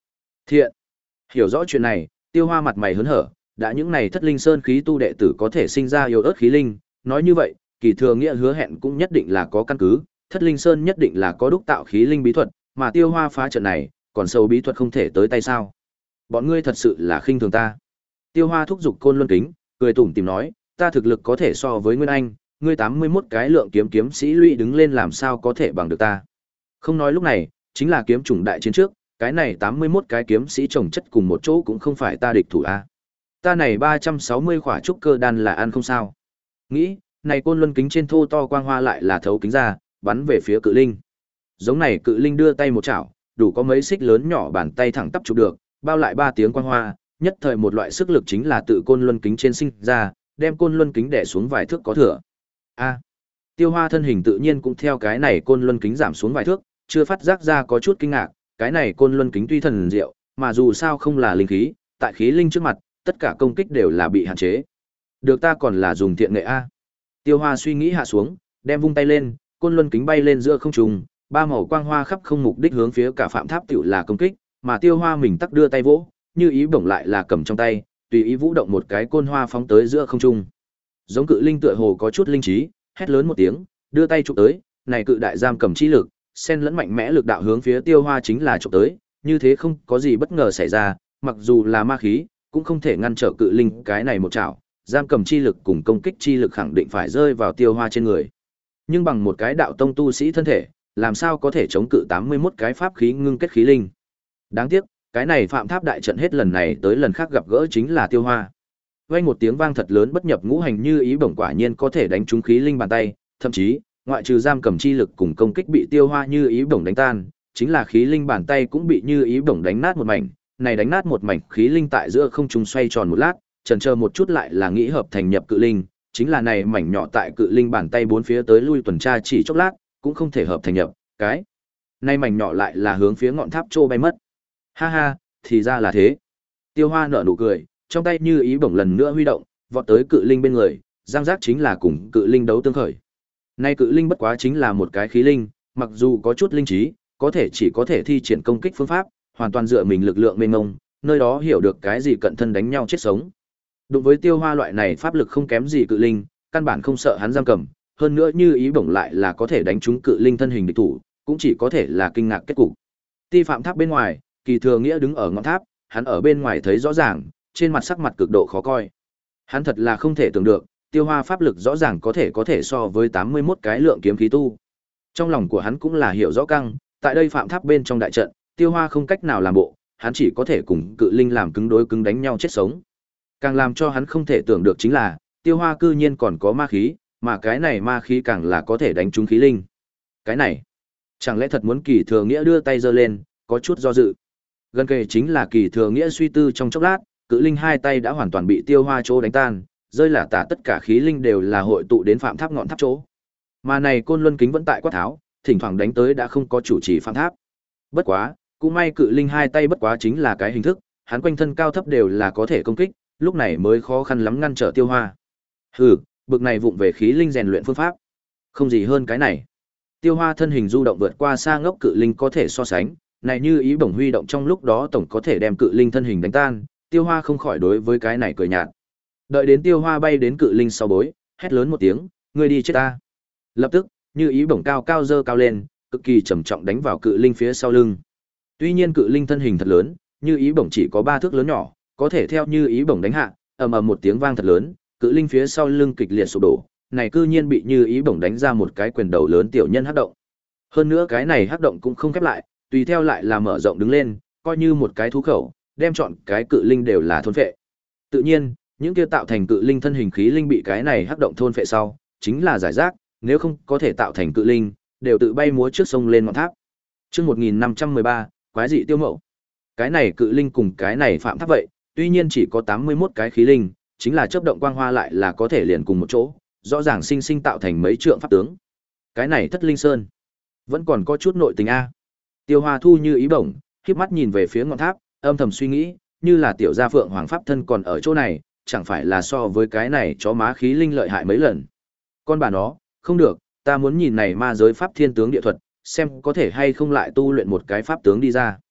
Thiện. Hiểu rõ chuyện này, Tiêu Hoa mặt mày hớn hở, đã những này Thất Linh Sơn khí tu đệ tử có thể sinh ra yêu ớt khí linh, nói như vậy, Kỳ Thừa Nghĩa hứa hẹn cũng nhất định là có căn cứ, Thất Linh Sơn nhất định là có đúc tạo khí linh bí thuật, mà Tiêu Hoa phá trận này, còn sâu bí thuật không thể tới tay sao? Bọn ngươi thật sự là khinh thường ta. Tiêu Hoa thúc giục Côn Luân Kính, cười tủm tỉm nói, ta thực lực có thể so với Nguyên Anh, ngươi tám mươi mốt cái lượng kiếm kiếm sĩ lụy đứng lên làm sao có thể bằng được ta. Không nói lúc này, chính là kiếm chủng đại chiến trước, cái này tám mươi mốt cái kiếm sĩ chồng chất cùng một chỗ cũng không phải ta địch thủ a. Ta này ba trăm sáu mươi khỏa trúc cơ đan là ăn không sao. Nghĩ, này Côn Luân Kính trên thô to quang hoa lại là thấu kính ra, bắn về phía cự linh. Giống này cự linh đưa tay một chảo, đủ có mấy xích lớn nhỏ bàn tay thẳng tắp chụp được, bao lại ba tiếng quang hoa, nhất thời một loại sức lực chính là tự Côn Luân Kính trên sinh ra, đem Côn Luân Kính đè xuống vài thước có thừa. A. Tiêu Hoa thân hình tự nhiên cũng theo cái này Côn Luân Kính giảm xuống vài thước, chưa phát giác ra có chút kinh ngạc, cái này Côn Luân Kính tuy thần diệu, mà dù sao không là linh khí, tại khí linh trước mặt, tất cả công kích đều là bị hạn chế. Được ta còn là dùng thiện nghệ a. Tiêu Hoa suy nghĩ hạ xuống, đem vung tay lên, Côn Luân Kính bay lên giữa không trung, ba màu quang hoa khắp không mục đích hướng phía cả Phạm Tháp tiểu là công kích, mà Tiêu Hoa mình tắc đưa tay vỗ, như ý bổng lại là cầm trong tay, tùy ý vũ động một cái côn hoa phóng tới giữa không trung. Giống cự linh tựa hồ có chút linh trí, hét lớn một tiếng, đưa tay chụp tới, này cự đại giam cầm chi lực, xen lẫn mạnh mẽ lực đạo hướng phía Tiêu Hoa chính là chụp tới, như thế không có gì bất ngờ xảy ra, mặc dù là ma khí, cũng không thể ngăn trở cự linh cái này một chảo, giam cầm chi lực cùng công kích chi lực khẳng định phải rơi vào Tiêu Hoa trên người. Nhưng bằng một cái đạo tông tu sĩ thân thể, làm sao có thể chống cự tám mươi mốt cái pháp khí ngưng kết khí linh. Đáng tiếc, cái này Phạm Tháp đại trận hết lần này tới lần khác gặp gỡ chính là Tiêu Hoa. Vang một tiếng vang thật lớn bất nhập ngũ hành như ý bổng quả nhiên có thể đánh trúng khí linh bàn tay, thậm chí, ngoại trừ giam cầm chi lực cùng công kích bị Tiêu Hoa như ý bổng đánh tan, chính là khí linh bàn tay cũng bị như ý bổng đánh nát một mảnh, này đánh nát một mảnh khí linh tại giữa không trung xoay tròn một lát, chần chờ một chút lại là nghĩ hợp thành nhập cự linh, chính là này mảnh nhỏ tại cự linh bàn tay bốn phía tới lui tuần tra chỉ chốc lát, cũng không thể hợp thành nhập, cái này mảnh nhỏ lại là hướng phía ngọn tháp trô bay mất. Ha ha, thì ra là thế. Tiêu Hoa nở nụ cười, trong tay như ý bổng lần nữa huy động, vọt tới cự linh bên người, giang giác chính là cùng cự linh đấu tương khởi. Nay cự linh bất quá chính là một cái khí linh, mặc dù có chút linh trí, có thể chỉ có thể thi triển công kích phương pháp, hoàn toàn dựa mình lực lượng mênh mông, nơi đó hiểu được cái gì cận thân đánh nhau chết sống. Đối với Tiêu Hoa loại này pháp lực không kém gì cự linh, căn bản không sợ hắn giam cầm, hơn nữa như ý bổng lại là có thể đánh trúng cự linh thân hình địch thủ, cũng chỉ có thể là kinh ngạc kết cục. Ti Phạm Tháp bên ngoài, Kỳ Thừa Nghĩa đứng ở ngọn tháp, hắn ở bên ngoài thấy rõ ràng, trên mặt sắc mặt cực độ khó coi. Hắn thật là không thể tưởng được, Tiêu Hoa pháp lực rõ ràng có thể có thể so với tám mươi mốt cái lượng kiếm khí tu. Trong lòng của hắn cũng là hiểu rõ căng, tại đây Phạm Tháp bên trong đại trận, Tiêu Hoa không cách nào làm bộ, hắn chỉ có thể cùng cự linh làm cứng đối cứng đánh nhau chết sống. Càng làm cho hắn không thể tưởng được chính là, Tiêu Hoa cư nhiên còn có ma khí, mà cái này ma khí càng là có thể đánh trúng khí linh. Cái này, chẳng lẽ thật muốn Kỳ Thừa Nghĩa đưa tay giơ lên, có chút do dự. Gần kề chính là Kỳ Thừa Nghĩa suy tư trong chốc lát, cự linh hai tay đã hoàn toàn bị Tiêu Hoa chỗ đánh tan, rơi là tả tất cả khí linh đều là hội tụ đến Phạm Tháp ngọn tháp chỗ. Mà này Côn Luân Kính vẫn tại quát tháo, thỉnh thoảng đánh tới đã không có chủ trì Phạm Tháp. Bất quá, cũng may cự linh hai tay bất quá chính là cái hình thức, hắn quanh thân cao thấp đều là có thể công kích, lúc này mới khó khăn lắm ngăn trở Tiêu Hoa. Hừ, bực này vụng về khí linh rèn luyện phương pháp, không gì hơn cái này. Tiêu Hoa thân hình du động vượt qua xa ngốc cự linh có thể so sánh, này như ý bổng huy động trong lúc đó tổng có thể đem cự linh thân hình đánh tan, Tiêu Hoa không khỏi đối với cái này cười nhạt. Đợi đến Tiêu Hoa bay đến cự linh sau bối, hét lớn một tiếng, ngươi đi chết ta. Lập tức, như ý bổng cao cao dơ cao lên, cực kỳ trầm trọng đánh vào cự linh phía sau lưng. Tuy nhiên cự linh thân hình thật lớn, như ý bổng chỉ có ba thước lớn nhỏ, có thể theo như ý bổng đánh hạ, ầm ầm một tiếng vang thật lớn, cự linh phía sau lưng kịch liệt sụp đổ, này cư nhiên bị như ý bổng đánh ra một cái quyền đầu lớn tiểu nhân hắc động. Hơn nữa cái này hắc động cũng không khép lại, tùy theo lại là mở rộng đứng lên, coi như một cái thú khẩu, đem chọn cái cự linh đều là thôn phệ. Tự nhiên, những kia tạo thành cự linh thân hình khí linh bị cái này hắc động thôn phệ sau, chính là giải rác, nếu không có thể tạo thành cự linh, đều tự bay múa trước sông lên ngọn tháp. Chương một nghìn năm trăm mười ba, quái dị tiêu mậu. Cái này cự linh cùng cái này Phạm Tháp vậy, tuy nhiên chỉ có tám mươi mốt cái khí linh, chính là chớp động quang hoa lại là có thể liền cùng một chỗ, rõ ràng sinh sinh tạo thành mấy trượng pháp tướng. Cái này Thất Linh Sơn, vẫn còn có chút nội tình a. Tiêu Hoa thu như ý bổng, khép mắt nhìn về phía ngọn tháp, âm thầm suy nghĩ, như là tiểu gia phượng hoàng pháp thân còn ở chỗ này, chẳng phải là so với cái này chó má khí linh lợi hại mấy lần. Con bà nó, không được, ta muốn nhìn này ma giới pháp thiên tướng địa thuật, xem có thể hay không lại tu luyện một cái pháp tướng đi ra.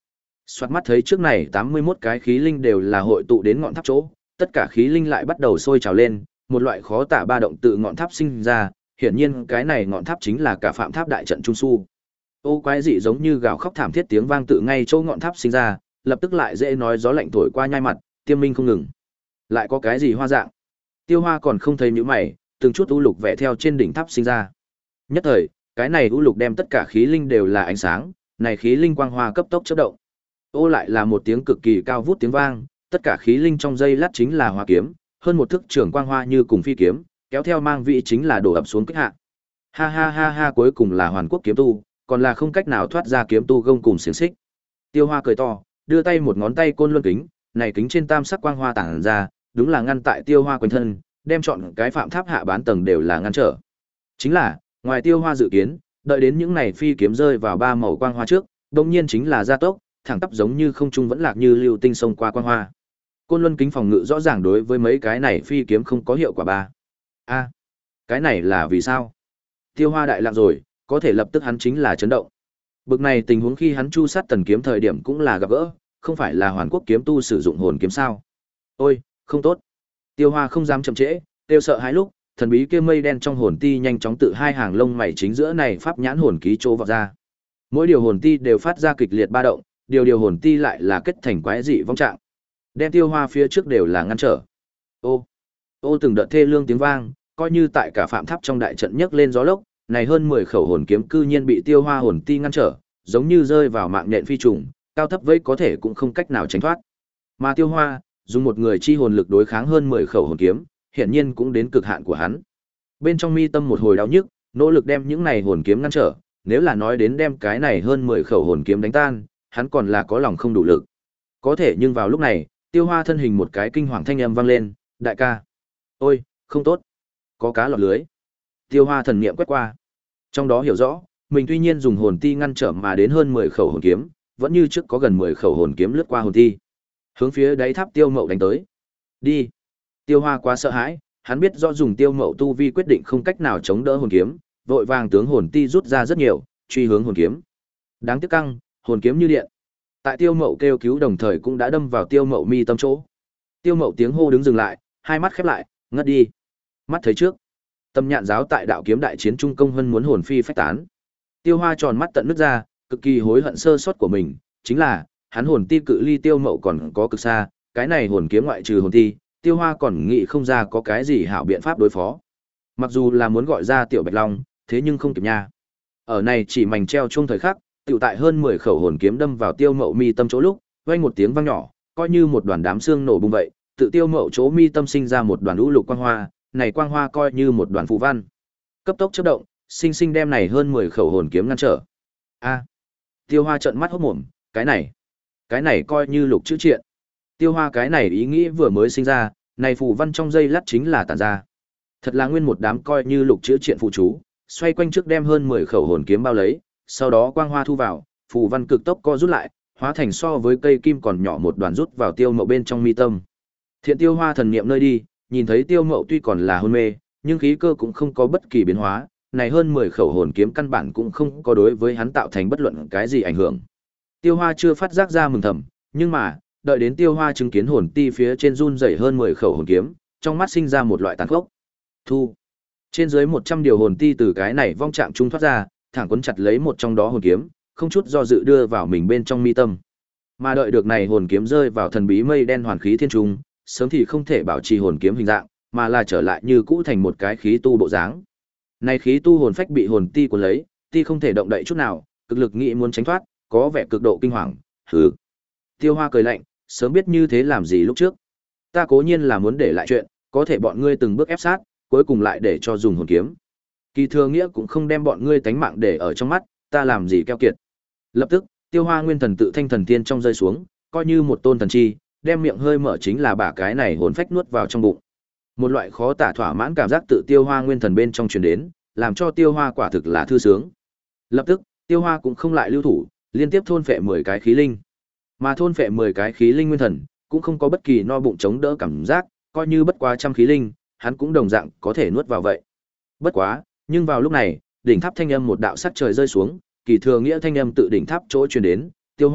Soạt mắt thấy trước này tám mươi mốt cái khí linh đều là hội tụ đến ngọn tháp chỗ, tất cả khí linh lại bắt đầu sôi trào lên, một loại khó tả ba động tự ngọn tháp sinh ra, hiển nhiên cái này ngọn tháp chính là cả phạm tháp đại trận trung su. Ô quái dị giống như gào khóc thảm thiết tiếng vang tự ngay chỗ ngọn tháp sinh ra, lập tức lại dễ nói gió lạnh thổi qua nhai mặt, tiêm minh không ngừng. Lại có cái gì hoa dạng? Tiêu Hoa còn không thấy nhíu mày, từng chút u lục vẽ theo trên đỉnh tháp sinh ra. Nhất thời, cái này u lục đem tất cả khí linh đều là ánh sáng, này khí linh quang hoa cấp tốc chớp động. Ô lại là một tiếng cực kỳ cao vút tiếng vang, tất cả khí linh trong dây lát chính là hoa kiếm, hơn một thước trưởng quang hoa như cùng phi kiếm, kéo theo mang vị chính là đổ ập xuống kích hạ. Ha ha ha ha, cuối cùng là hoàn quốc kiếm tu, còn là không cách nào thoát ra kiếm tu gông cùng xiềng xích. Tiêu Hoa cười to, đưa tay một ngón tay côn luân kính, này kính trên tam sắc quang hoa tản ra, đúng là ngăn tại Tiêu Hoa quanh thân, đem chọn cái phạm tháp hạ bán tầng đều là ngăn trở. Chính là, ngoài Tiêu Hoa dự kiến, đợi đến những này phi kiếm rơi vào ba màu quang hoa trước, đương nhiên chính là gia tốc, thẳng tắp giống như không trung vẫn lạc như lưu tinh xông qua quang hoa. Côn luân kính phòng ngự rõ ràng đối với mấy cái này phi kiếm không có hiệu quả ba. A, cái này là vì sao? Tiêu Hoa đại lạc rồi, có thể lập tức hắn chính là chấn động. Bực này tình huống khi hắn chu sát tần kiếm thời điểm cũng là gặp gỡ, không phải là hoàn quốc kiếm tu sử dụng hồn kiếm sao? Ôi, không tốt. Tiêu Hoa không dám chậm trễ, tiêu sợ hãi lúc, thần bí kia mây đen trong hồn ti nhanh chóng tự hai hàng lông mày chính giữa này pháp nhãn hồn ký trô vào ra. Mỗi điều hồn ti đều phát ra kịch liệt ba động, điều điều hồn ti lại là kết thành quái dị vong trạng. Đem Tiêu Hoa phía trước đều là ngăn trở. Ô, ô từng đợt thê lương tiếng vang, coi như tại cả phạm tháp trong đại trận nhấc lên gió lốc, này hơn mười khẩu hồn kiếm cư nhiên bị Tiêu Hoa hồn ti ngăn trở, giống như rơi vào mạng nhện phi trùng, cao thấp vây có thể cũng không cách nào tránh thoát. Mà Tiêu Hoa, dùng một người chi hồn lực đối kháng hơn mười khẩu hồn kiếm, hiển nhiên cũng đến cực hạn của hắn. Bên trong mi tâm một hồi đau nhức, nỗ lực đem những này hồn kiếm ngăn trở, nếu là nói đến đem cái này hơn mười khẩu hồn kiếm đánh tan, hắn còn là có lòng không đủ lực. Có thể nhưng vào lúc này, Tiêu Hoa thân hình một cái kinh hoàng thanh âm vang lên, "Đại ca, ôi, không tốt, có cá lọt lưới." Tiêu Hoa thần niệm quét qua, trong đó hiểu rõ, mình tuy nhiên dùng hồn ti ngăn trở mà đến hơn mười khẩu hồn kiếm, vẫn như trước có gần mười khẩu hồn kiếm lướt qua hồn ti, hướng phía đáy tháp Tiêu Mậu đánh tới. Đi. Tiêu Hoa quá sợ hãi, hắn biết rõ dùng Tiêu Mậu tu vi quyết định không cách nào chống đỡ hồn kiếm, vội vàng tướng hồn ti rút ra rất nhiều, truy hướng hồn kiếm. Đáng tiếc căng, hồn kiếm như điện. Tại Tiêu Mậu kêu cứu đồng thời cũng đã đâm vào Tiêu Mậu mi tâm chỗ. Tiêu Mậu tiếng hô đứng dừng lại, hai mắt khép lại, ngất đi. Mắt thấy trước, tâm nhạn giáo tại đạo kiếm đại chiến trung công hơn muốn hồn phi phách tán. Tiêu Hoa tròn mắt tận nước ra, cực kỳ hối hận sơ sót của mình, chính là hắn hồn ti cự ly Tiêu Mậu còn có cực xa, cái này hồn kiếm ngoại trừ hồn ti, Tiêu Hoa còn nghĩ không ra có cái gì hảo biện pháp đối phó. Mặc dù là muốn gọi ra Tiểu Bạch Long, thế nhưng không kịp nha. Ở này chỉ mảnh treo chung thời khắc, tiểu tại hơn mười khẩu hồn kiếm đâm vào Tiêu Mậu mi tâm chỗ lúc, vang một tiếng vang nhỏ, coi như một đoàn đám xương nổ bung vậy, tự Tiêu Mậu chỗ mi tâm sinh ra một đoàn lũ lục quang hoa, này quang hoa coi như một đoàn phù văn. Cấp tốc chớp động, sinh sinh đem này hơn mười khẩu hồn kiếm ngăn trở. A. Tiêu Hoa trợn mắt hốt mồm, cái này, cái này coi như lục chữ triện. Tiêu Hoa cái này ý nghĩ vừa mới sinh ra, này phù văn trong dây lát chính là tản ra. Thật là nguyên một đám coi như lục chữ triện phụ chú, xoay quanh trước đem hơn mười khẩu hồn kiếm bao lấy, sau đó quang hoa thu vào, phù văn cực tốc co rút lại, hóa thành so với cây kim còn nhỏ một đoàn rút vào Tiêu Mậu bên trong mi tâm. Thiện Tiêu Hoa thần niệm nơi đi, nhìn thấy Tiêu Mậu tuy còn là hôn mê, nhưng khí cơ cũng không có bất kỳ biến hóa, này hơn mười khẩu hồn kiếm căn bản cũng không có đối với hắn tạo thành bất luận cái gì ảnh hưởng. Tiêu Hoa chưa phát giác ra mừng thầm, nhưng mà, đợi đến Tiêu Hoa chứng kiến hồn ti phía trên run rẩy hơn mười khẩu hồn kiếm, trong mắt sinh ra một loại tàn khốc. Thu. Trên dưới một trăm điều hồn ti từ cái này vong trạng trung thoát ra, thẳng quấn chặt lấy một trong đó hồn kiếm, không chút do dự đưa vào mình bên trong mi tâm. Mà đợi được này hồn kiếm rơi vào thần bí mây đen hoàn khí thiên trung, sớm thì không thể bảo trì hồn kiếm hình dạng, mà là trở lại như cũ thành một cái khí tu bộ dáng. Này khí tu hồn phách bị hồn ti cuốn lấy, ti không thể động đậy chút nào, cực lực nghĩ muốn tránh thoát, có vẻ cực độ kinh hoàng. Hừ. Tiêu Hoa cười lạnh, sớm biết như thế làm gì lúc trước. Ta cố nhiên là muốn để lại chuyện, có thể bọn ngươi từng bước ép sát, cuối cùng lại để cho dùng hồn kiếm. Kỳ thừa nghĩa cũng không đem bọn ngươi tánh mạng để ở trong mắt, ta làm gì keo kiệt. Lập tức, Tiêu Hoa nguyên thần tự thanh thần tiên trong rơi xuống, coi như một tôn thần chi, đem miệng hơi mở chính là bả cái này hồn phách nuốt vào trong bụng. Một loại khó tả thỏa mãn cảm giác tự Tiêu Hoa nguyên thần bên trong truyền đến, làm cho Tiêu Hoa quả thực là thư sướng. Lập tức, Tiêu Hoa cũng không lại lưu thủ, liên tiếp thôn phệ mười cái khí linh. Mà thôn phệ mười cái khí linh nguyên thần, cũng không có bất kỳ no bụng chống đỡ cảm giác, coi như bất quá trăm khí linh, hắn cũng đồng dạng có thể nuốt vào vậy. Bất quá, nhưng vào lúc này, đỉnh tháp thanh âm một đạo sắc trời rơi xuống, kỳ thừa nghĩa thanh âm tự đỉnh tháp chỗ truyền đến, Tiêu Hoa,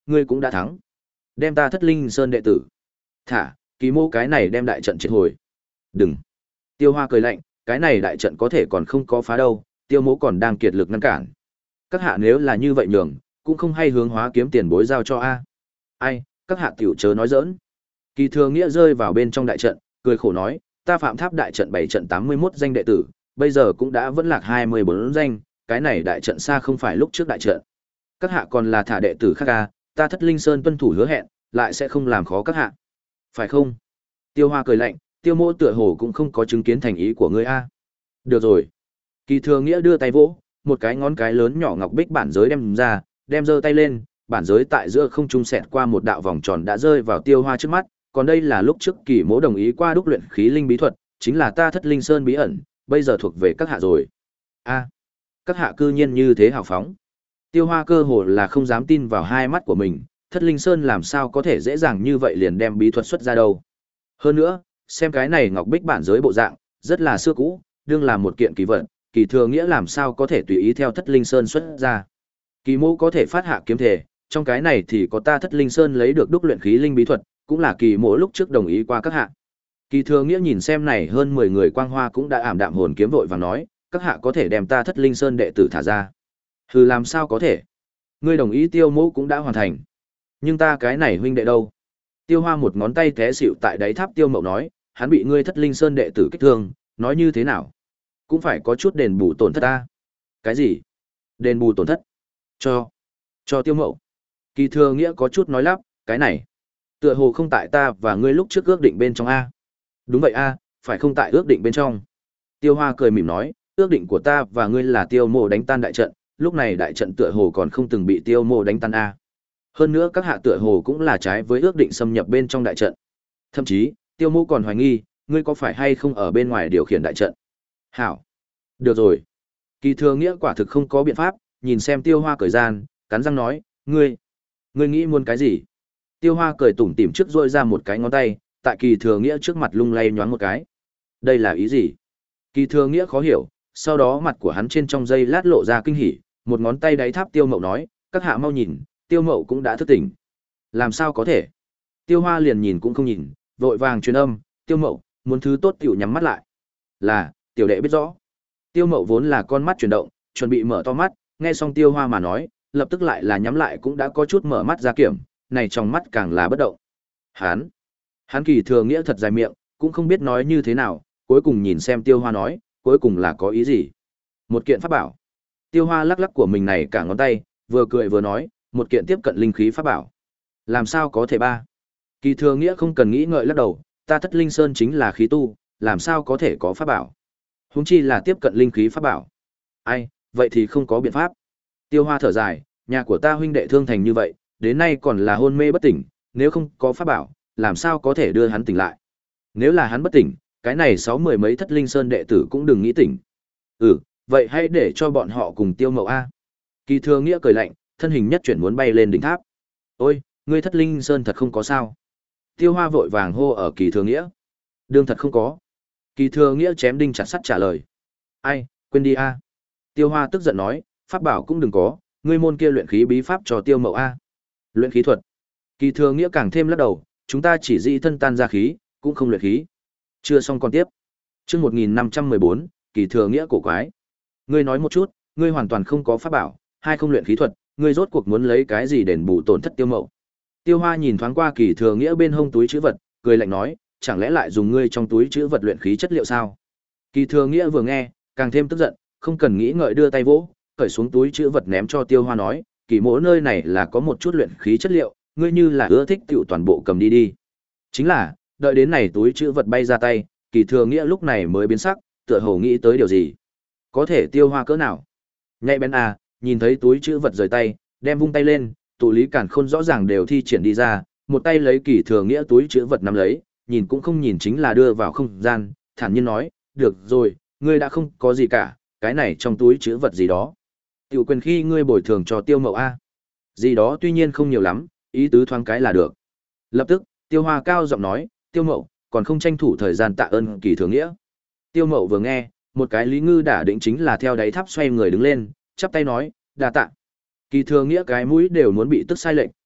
ngươi cũng đã thắng. Đem ta Thất Linh Sơn đệ tử thả, kỳ mô cái này đem đại trận triệt hồi. Đừng. Tiêu Hoa cười lạnh, cái này đại trận có thể còn không có phá đâu, Tiêu Mỗ còn đang kiệt lực ngăn cản. Các hạ nếu là như vậy nhường, cũng không hay hướng Hóa Kiếm tiền bối giao cho a. Ai, các hạ tiểu chớ nói giỡn. Kỳ Thừa Nghĩa rơi vào bên trong đại trận, cười khổ nói, ta Phạm Tháp đại trận bảy trận tám mươi mốt danh đệ tử, bây giờ cũng đã vẫn lạc hai mươi bốn danh, cái này đại trận xa không phải lúc trước đại trận. Các hạ còn là thả đệ tử khác a, ta Thất Linh Sơn tuân thủ hứa hẹn, lại sẽ không làm khó các hạ. Phải không? Tiêu Hoa cười lạnh, Tiêu Mỗ tựa hồ cũng không có chứng kiến thành ý của ngươi a. Được rồi. Kỳ Thừa Nghĩa đưa tay vỗ, một cái ngón cái lớn nhỏ ngọc bích bản giới đem ra, đem giơ tay lên, bản giới tại giữa không trung xẹt qua một đạo vòng tròn đã rơi vào Tiêu Hoa trước mắt, còn đây là lúc trước Kỳ Mỗ đồng ý qua đúc luyện khí linh bí thuật, chính là ta Thất Linh Sơn bí ẩn, bây giờ thuộc về các hạ rồi. A, các hạ cư nhiên như thế hào phóng. Tiêu Hoa cơ hồ là không dám tin vào hai mắt của mình, Thất Linh Sơn làm sao có thể dễ dàng như vậy liền đem bí thuật xuất ra đâu. Hơn nữa, xem cái này ngọc bích bản giới bộ dạng, rất là xưa cũ, đương là một kiện kỳ vật, Kỳ Thừa Nghĩa làm sao có thể tùy ý theo Thất Linh Sơn xuất ra. Kỳ Mỗ có thể phát hạ kiếm thể, trong cái này thì có ta Thất Linh Sơn lấy được đúc luyện khí linh bí thuật, cũng là Kỳ Mỗ lúc trước đồng ý qua các hạ. Kỳ Thừa Nghĩa nhìn xem này hơn mười người quang hoa cũng đã ảm đạm hồn kiếm vội vàng nói, các hạ có thể đem ta Thất Linh Sơn đệ tử thả ra. Hừ, làm sao có thể? Ngươi đồng ý Tiêu Mỗ cũng đã hoàn thành. Nhưng ta cái này huynh đệ đâu? Tiêu Hoa một ngón tay té xịu tại đáy tháp Tiêu Mậu nói, hắn bị ngươi Thất Linh Sơn đệ tử kích thương, nói như thế nào? Cũng phải có chút đền bù tổn thất ta. Cái gì? Đền bù tổn thất? Cho. Cho Tiêu Mậu. Kỳ Thừa Nghĩa có chút nói lắp, cái này. Tựa hồ không tại ta và ngươi lúc trước ước định bên trong A. Đúng vậy A, phải không tại ước định bên trong. Tiêu Hoa cười mỉm nói, ước định của ta và ngươi là Tiêu Mộ đánh tan đại trận, lúc này đại trận tựa hồ còn không từng bị Tiêu Mộ đánh tan A. Hơn nữa các hạ tựa hồ cũng là trái với ước định xâm nhập bên trong đại trận. Thậm chí, Tiêu Mộ còn hoài nghi, ngươi có phải hay không ở bên ngoài điều khiển đại trận. Hảo. Được rồi. Kỳ Thừa Nghĩa quả thực không có biện pháp, nhìn xem Tiêu Hoa cười gian, cắn răng nói, ngươi, ngươi nghĩ muốn cái gì? Tiêu Hoa cười tủm tỉm trước rôi ra một cái ngón tay, tại Kỳ Thừa Nghĩa trước mặt lung lay nhoáng một cái. Đây là ý gì? Kỳ Thừa Nghĩa khó hiểu, sau đó mặt của hắn trên trong giây lát lộ ra kinh hỉ, một ngón tay đáy tháp Tiêu Mậu nói, các hạ mau nhìn, Tiêu Mậu cũng đã thức tỉnh. Làm sao có thể? Tiêu Hoa liền nhìn cũng không nhìn, vội vàng truyền âm, Tiêu Mậu, muốn thứ tốt tiểu nhắm mắt lại. Là, tiểu đệ biết rõ. Tiêu Mậu vốn là con mắt chuyển động, chuẩn bị mở to mắt, nghe xong Tiêu Hoa mà nói, lập tức lại là nhắm lại cũng đã có chút mở mắt ra kiểm, này trong mắt càng là bất động. Hán, hắn Kỳ Thừa Nghĩa thật dài miệng, cũng không biết nói như thế nào, cuối cùng nhìn xem Tiêu Hoa nói, cuối cùng là có ý gì? Một kiện pháp bảo. Tiêu Hoa lắc lắc của mình này cả ngón tay, vừa cười vừa nói, một kiện tiếp cận linh khí pháp bảo. Làm sao có thể ba? Kỳ Thừa Nghĩa không cần nghĩ ngợi lắc đầu, ta Thất Linh Sơn chính là khí tu, làm sao có thể có pháp bảo? Huống chi là tiếp cận linh khí pháp bảo. Ai, vậy thì không có biện pháp. Tiêu Hoa thở dài, nhà của ta huynh đệ thương thành như vậy, đến nay còn là hôn mê bất tỉnh, nếu không có pháp bảo, làm sao có thể đưa hắn tỉnh lại? Nếu là hắn bất tỉnh, cái này sáu mười mấy Thất Linh Sơn đệ tử cũng đừng nghĩ tỉnh. Ừ, vậy hãy để cho bọn họ cùng Tiêu Mậu a. Kỳ Thừa Nghĩa cười lạnh, thân hình nhất chuyển muốn bay lên đỉnh tháp. Ôi, ngươi Thất Linh Sơn thật không có sao? Tiêu Hoa vội vàng hô ở Kỳ Thừa Nghĩa. Đương thật không có. Kỳ Thừa Nghĩa chém đinh chặt sắt trả lời. Ai, quên đi a. Tiêu Hoa tức giận nói, pháp bảo cũng đừng có, ngươi môn kia luyện khí bí pháp cho Tiêu Mậu a. Luyện khí thuật. Kỳ Thừa Nghĩa càng thêm lắc đầu, chúng ta chỉ dị thân tan ra khí, cũng không luyện khí. Chưa xong còn tiếp. Chương một nghìn năm trăm mười bốn, Kỳ Thừa Nghĩa cổ quái. Ngươi nói một chút, ngươi hoàn toàn không có pháp bảo, hay không luyện khí thuật, ngươi rốt cuộc muốn lấy cái gì đền bù tổn thất Tiêu Mậu? Tiêu Hoa nhìn thoáng qua Kỳ Thừa Nghĩa bên hông túi trữ vật, cười lạnh nói, chẳng lẽ lại dùng ngươi trong túi trữ vật luyện khí chất liệu sao? Kỳ Thừa Nghĩa vừa nghe, càng thêm tức giận, không cần nghĩ ngợi đưa tay vỗ, cởi xuống túi trữ vật ném cho Tiêu Hoa nói, Kỳ mỗ nơi này là có một chút luyện khí chất liệu, ngươi như là ưa thích tiểu toàn bộ cầm đi đi. Chính là, đợi đến này túi trữ vật bay ra tay, Kỳ Thừa Nghĩa lúc này mới biến sắc, tựa hồ nghĩ tới điều gì. Có thể Tiêu Hoa cỡ nào? Nhạy bén à, nhìn thấy túi trữ vật rời tay, đem vung tay lên, tụ lý cản khôn rõ ràng đều thi triển đi ra, một tay lấy Kỳ Thừa Nghĩa túi trữ vật nắm lấy, nhìn cũng không nhìn chính là đưa vào không gian, thản nhiên nói, được rồi, ngươi đã không có gì cả, cái này trong túi trữ vật gì đó. Tiểu quyền khi ngươi bồi thường cho Tiêu Mậu a. Gì đó tuy nhiên không nhiều lắm, ý tứ thoáng cái là được. Lập tức, Tiêu Hoa cao giọng nói, Tiêu Mậu, còn không tranh thủ thời gian tạ ơn Kỳ Thừa Nghĩa. Tiêu Mậu vừa nghe, một cái Lý Ngư đả định chính là theo đáy tháp xoay người đứng lên, chắp tay nói, đa tạ. Kỳ Thừa Nghĩa cái mũi đều muốn bị tức sai lệnh,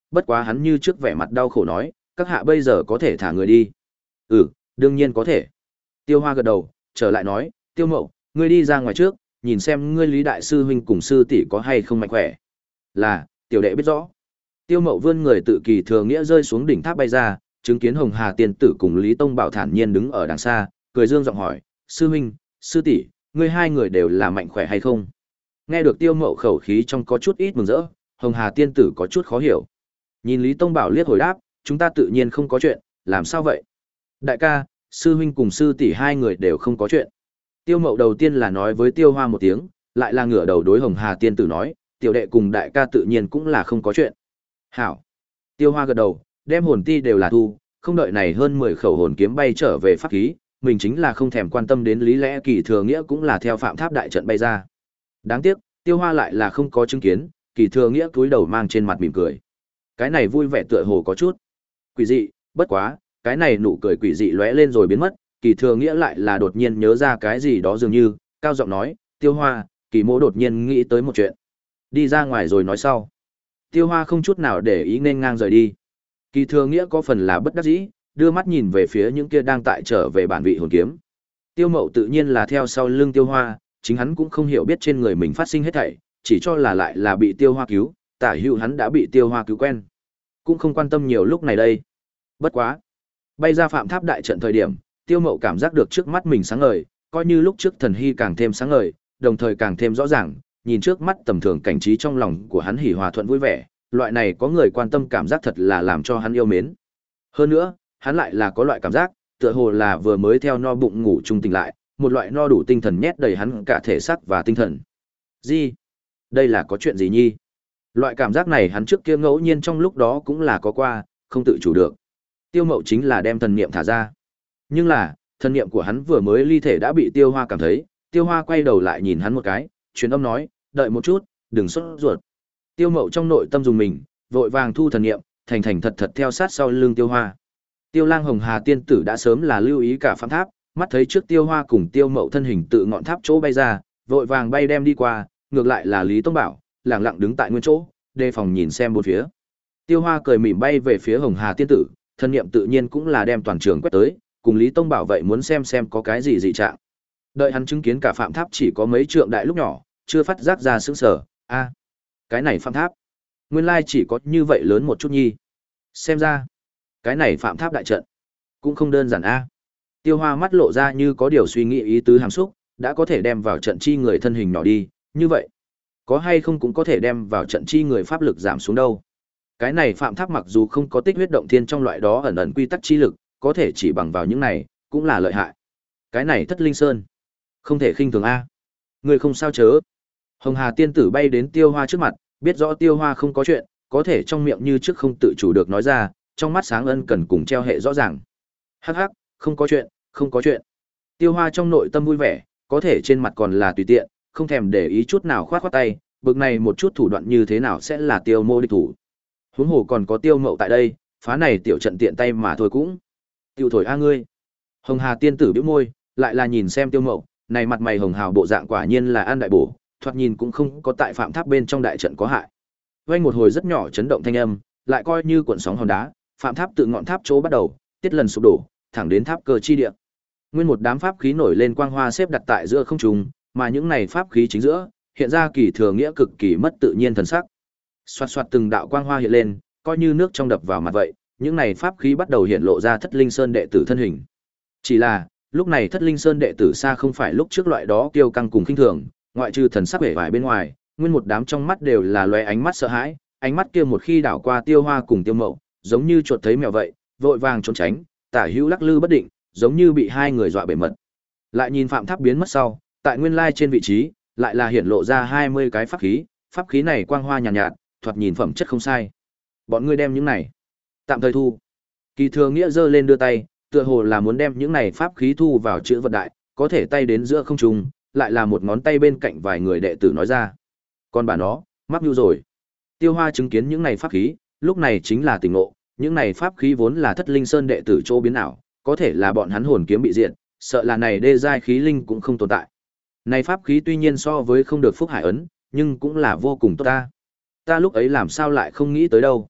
Bất quá hắn như trước vẻ mặt đau khổ nói, các hạ bây giờ có thể thả người đi. Ừ, đương nhiên có thể. Tiêu Hoa gật đầu, trở lại nói, Tiêu Mậu, ngươi đi ra ngoài trước, nhìn xem ngươi Lý đại sư huynh cùng sư tỷ có hay không mạnh khỏe. Là, tiểu đệ biết rõ. Tiêu Mậu vươn người tự kỳ thừa nghĩa rơi xuống đỉnh tháp bay ra, chứng kiến Hồng Hà tiên tử cùng Lý Tông Bảo thản nhiên đứng ở đằng xa, cười dương giọng hỏi, sư huynh, sư tỷ, ngươi hai người đều là mạnh khỏe hay không? Nghe được Tiêu Mậu khẩu khí trong có chút ít mừng rỡ, Hồng Hà tiên tử có chút khó hiểu. Nhìn Lý Tông Bảo liếc hồi đáp, chúng ta tự nhiên không có chuyện, làm sao vậy? Đại ca, sư huynh cùng sư tỷ hai người đều không có chuyện. Tiêu Mậu đầu tiên là nói với Tiêu Hoa một tiếng, lại là ngửa đầu đối Hồng Hà tiên tử nói, tiểu đệ cùng đại ca tự nhiên cũng là không có chuyện. Hảo. Tiêu Hoa gật đầu, đem hồn ti đều là thu, không đợi này hơn mười khẩu hồn kiếm bay trở về pháp khí, mình chính là không thèm quan tâm đến lý lẽ kỳ thừa nghĩa cũng là theo phạm tháp đại trận bay ra. Đáng tiếc, Tiêu Hoa lại là không có chứng kiến, kỳ thừa nghĩa cúi đầu mang trên mặt mỉm cười. Cái này vui vẻ tựa hồ có chút quỷ dị, bất quá, cái này nụ cười quỷ dị lóe lên rồi biến mất, kỳ thừa nghĩa lại là đột nhiên nhớ ra cái gì đó dường như, cao giọng nói, Tiêu Hoa, kỳ mỗ đột nhiên nghĩ tới một chuyện. Đi ra ngoài rồi nói sau. Tiêu Hoa không chút nào để ý nên ngang rời đi. Kỳ thừa nghĩa có phần là bất đắc dĩ, đưa mắt nhìn về phía những kia đang tại trở về bản vị hồn kiếm. Tiêu Mậu tự nhiên là theo sau lưng Tiêu Hoa, chính hắn cũng không hiểu biết trên người mình phát sinh hết thảy, chỉ cho là lại là bị Tiêu Hoa cứu, tả hữu hắn đã bị Tiêu Hoa cứu quen. Cũng không quan tâm nhiều lúc này đây. Bất quá. Bay ra phạm tháp đại trận thời điểm, Tiêu Mậu cảm giác được trước mắt mình sáng ngời, coi như lúc trước thần hy càng thêm sáng ngời, đồng thời càng thêm rõ ràng, nhìn trước mắt tầm thường cảnh trí trong lòng của hắn hỉ hòa thuận vui vẻ, loại này có người quan tâm cảm giác thật là làm cho hắn yêu mến. Hơn nữa, hắn lại là có loại cảm giác, tựa hồ là vừa mới theo no bụng ngủ trung tỉnh lại, một loại no đủ tinh thần nhét đầy hắn cả thể xác và tinh thần. Gì? Đây là có chuyện gì nhi? Loại cảm giác này hắn trước kia ngẫu nhiên trong lúc đó cũng là có qua, không tự chủ được. Tiêu Mậu chính là đem thần niệm thả ra. Nhưng là, thần niệm của hắn vừa mới ly thể đã bị Tiêu Hoa cảm thấy, Tiêu Hoa quay đầu lại nhìn hắn một cái, truyền âm nói, đợi một chút, đừng sốt ruột. Tiêu Mậu trong nội tâm dùng mình, vội vàng thu thần niệm, thành thành thật thật theo sát sau lưng Tiêu Hoa. Tiêu Lang Hồng Hà tiên tử đã sớm là lưu ý cả phạm tháp, mắt thấy trước Tiêu Hoa cùng Tiêu Mậu thân hình tự ngọn tháp chỗ bay ra, vội vàng bay đem đi qua, ngược lại là Lý Tông Bảo, lặng lặng đứng tại nguyên chỗ, đề phòng nhìn xem bốn phía. Tiêu Hoa cười mỉm bay về phía Hồng Hà tiên tử, thân niệm tự nhiên cũng là đem toàn trường quét tới, cùng Lý Tông Bảo vậy muốn xem xem có cái gì dị trạng. Đợi hắn chứng kiến cả phạm tháp chỉ có mấy trượng đại lúc nhỏ, chưa phát giác ra sững sờ, a, cái này phạm tháp, nguyên lai chỉ có như vậy lớn một chút nhi. Xem ra, cái này phạm tháp đại trận cũng không đơn giản a. Tiêu Hoa mắt lộ ra như có điều suy nghĩ ý tứ hàm xúc, đã có thể đem vào trận chi người thân hình nhỏ đi, như vậy, có hay không cũng có thể đem vào trận chi người pháp lực giảm xuống đâu. Cái này phạm tháp mặc dù không có tích huyết động thiên trong loại đó ẩn ẩn quy tắc chi lực, có thể chỉ bằng vào những này, cũng là lợi hại. Cái này Thất Linh Sơn, không thể khinh thường a. Người không sao chớ. Hồng Hà tiên tử bay đến Tiêu Hoa trước mặt, biết rõ Tiêu Hoa không có chuyện, có thể trong miệng như trước không tự chủ được nói ra, trong mắt sáng ân cần cùng treo hệ rõ ràng. Hắc hắc, không có chuyện, không có chuyện. Tiêu Hoa trong nội tâm vui vẻ, có thể trên mặt còn là tùy tiện, không thèm để ý chút nào khoát khoát tay, bực này một chút thủ đoạn như thế nào sẽ là Tiêu Mô địch thủ. Huống hồ còn có Tiêu Mậu tại đây, phá này tiểu trận tiện tay mà thôi cũng. Tiêu thổi a ngươi. Hồng Hà tiên tử bĩu môi, lại là nhìn xem Tiêu Mậu, này mặt mày hồng hào bộ dạng quả nhiên là an đại bổ, thoạt nhìn cũng không có tại phạm tháp bên trong đại trận có hại. Vang một hồi rất nhỏ chấn động thanh âm, lại coi như cuộn sóng hòn đá, phạm tháp tự ngọn tháp chỗ bắt đầu, tiết lần sụp đổ, thẳng đến tháp cơ chi địa. Nguyên một đám pháp khí nổi lên quang hoa xếp đặt tại giữa không trung, mà những này pháp khí chính giữa, hiện ra kỳ thừa nghĩa cực kỳ mất tự nhiên thần sắc. Xoạt xoạt từng đạo quang hoa hiện lên, coi như nước trong đập vào mặt vậy, những này pháp khí bắt đầu hiện lộ ra Thất Linh Sơn đệ tử thân hình. Chỉ là, lúc này Thất Linh Sơn đệ tử xa không phải lúc trước loại đó kiêu căng cùng khinh thường, ngoại trừ thần sắc vẻ vải bên ngoài, nguyên một đám trong mắt đều là lóe ánh mắt sợ hãi, ánh mắt kia một khi đảo qua Tiêu Hoa cùng Tiêu Mậu, giống như chuột thấy mèo vậy, vội vàng trốn tránh, tả hữu lắc lư bất định, giống như bị hai người dọa bể mật. Lại nhìn phạm tháp biến mất sau, tại nguyên lai trên vị trí, lại là hiện lộ ra hai mươi cái pháp khí, pháp khí này quang hoa nhàn nhạt, nhạt, thoạt nhìn phẩm chất không sai. Bọn ngươi đem những này tạm thời thu. Kỳ Thừa Nghĩa giơ lên đưa tay, tựa hồ là muốn đem những này pháp khí thu vào chữ vật đại, có thể tay đến giữa không trung, lại là một ngón tay bên cạnh vài người đệ tử nói ra. Còn bà nó, mắc mưu rồi. Tiêu Hoa chứng kiến những này pháp khí, lúc này chính là tỉnh ngộ, những này pháp khí vốn là Thất Linh Sơn đệ tử chỗ biến ảo, có thể là bọn hắn hồn kiếm bị diệt, sợ là này đê giai khí linh cũng không tồn tại. Này pháp khí tuy nhiên so với không được phúc hải ấn, nhưng cũng là vô cùng tốt ta. Ta lúc ấy làm sao lại không nghĩ tới đâu.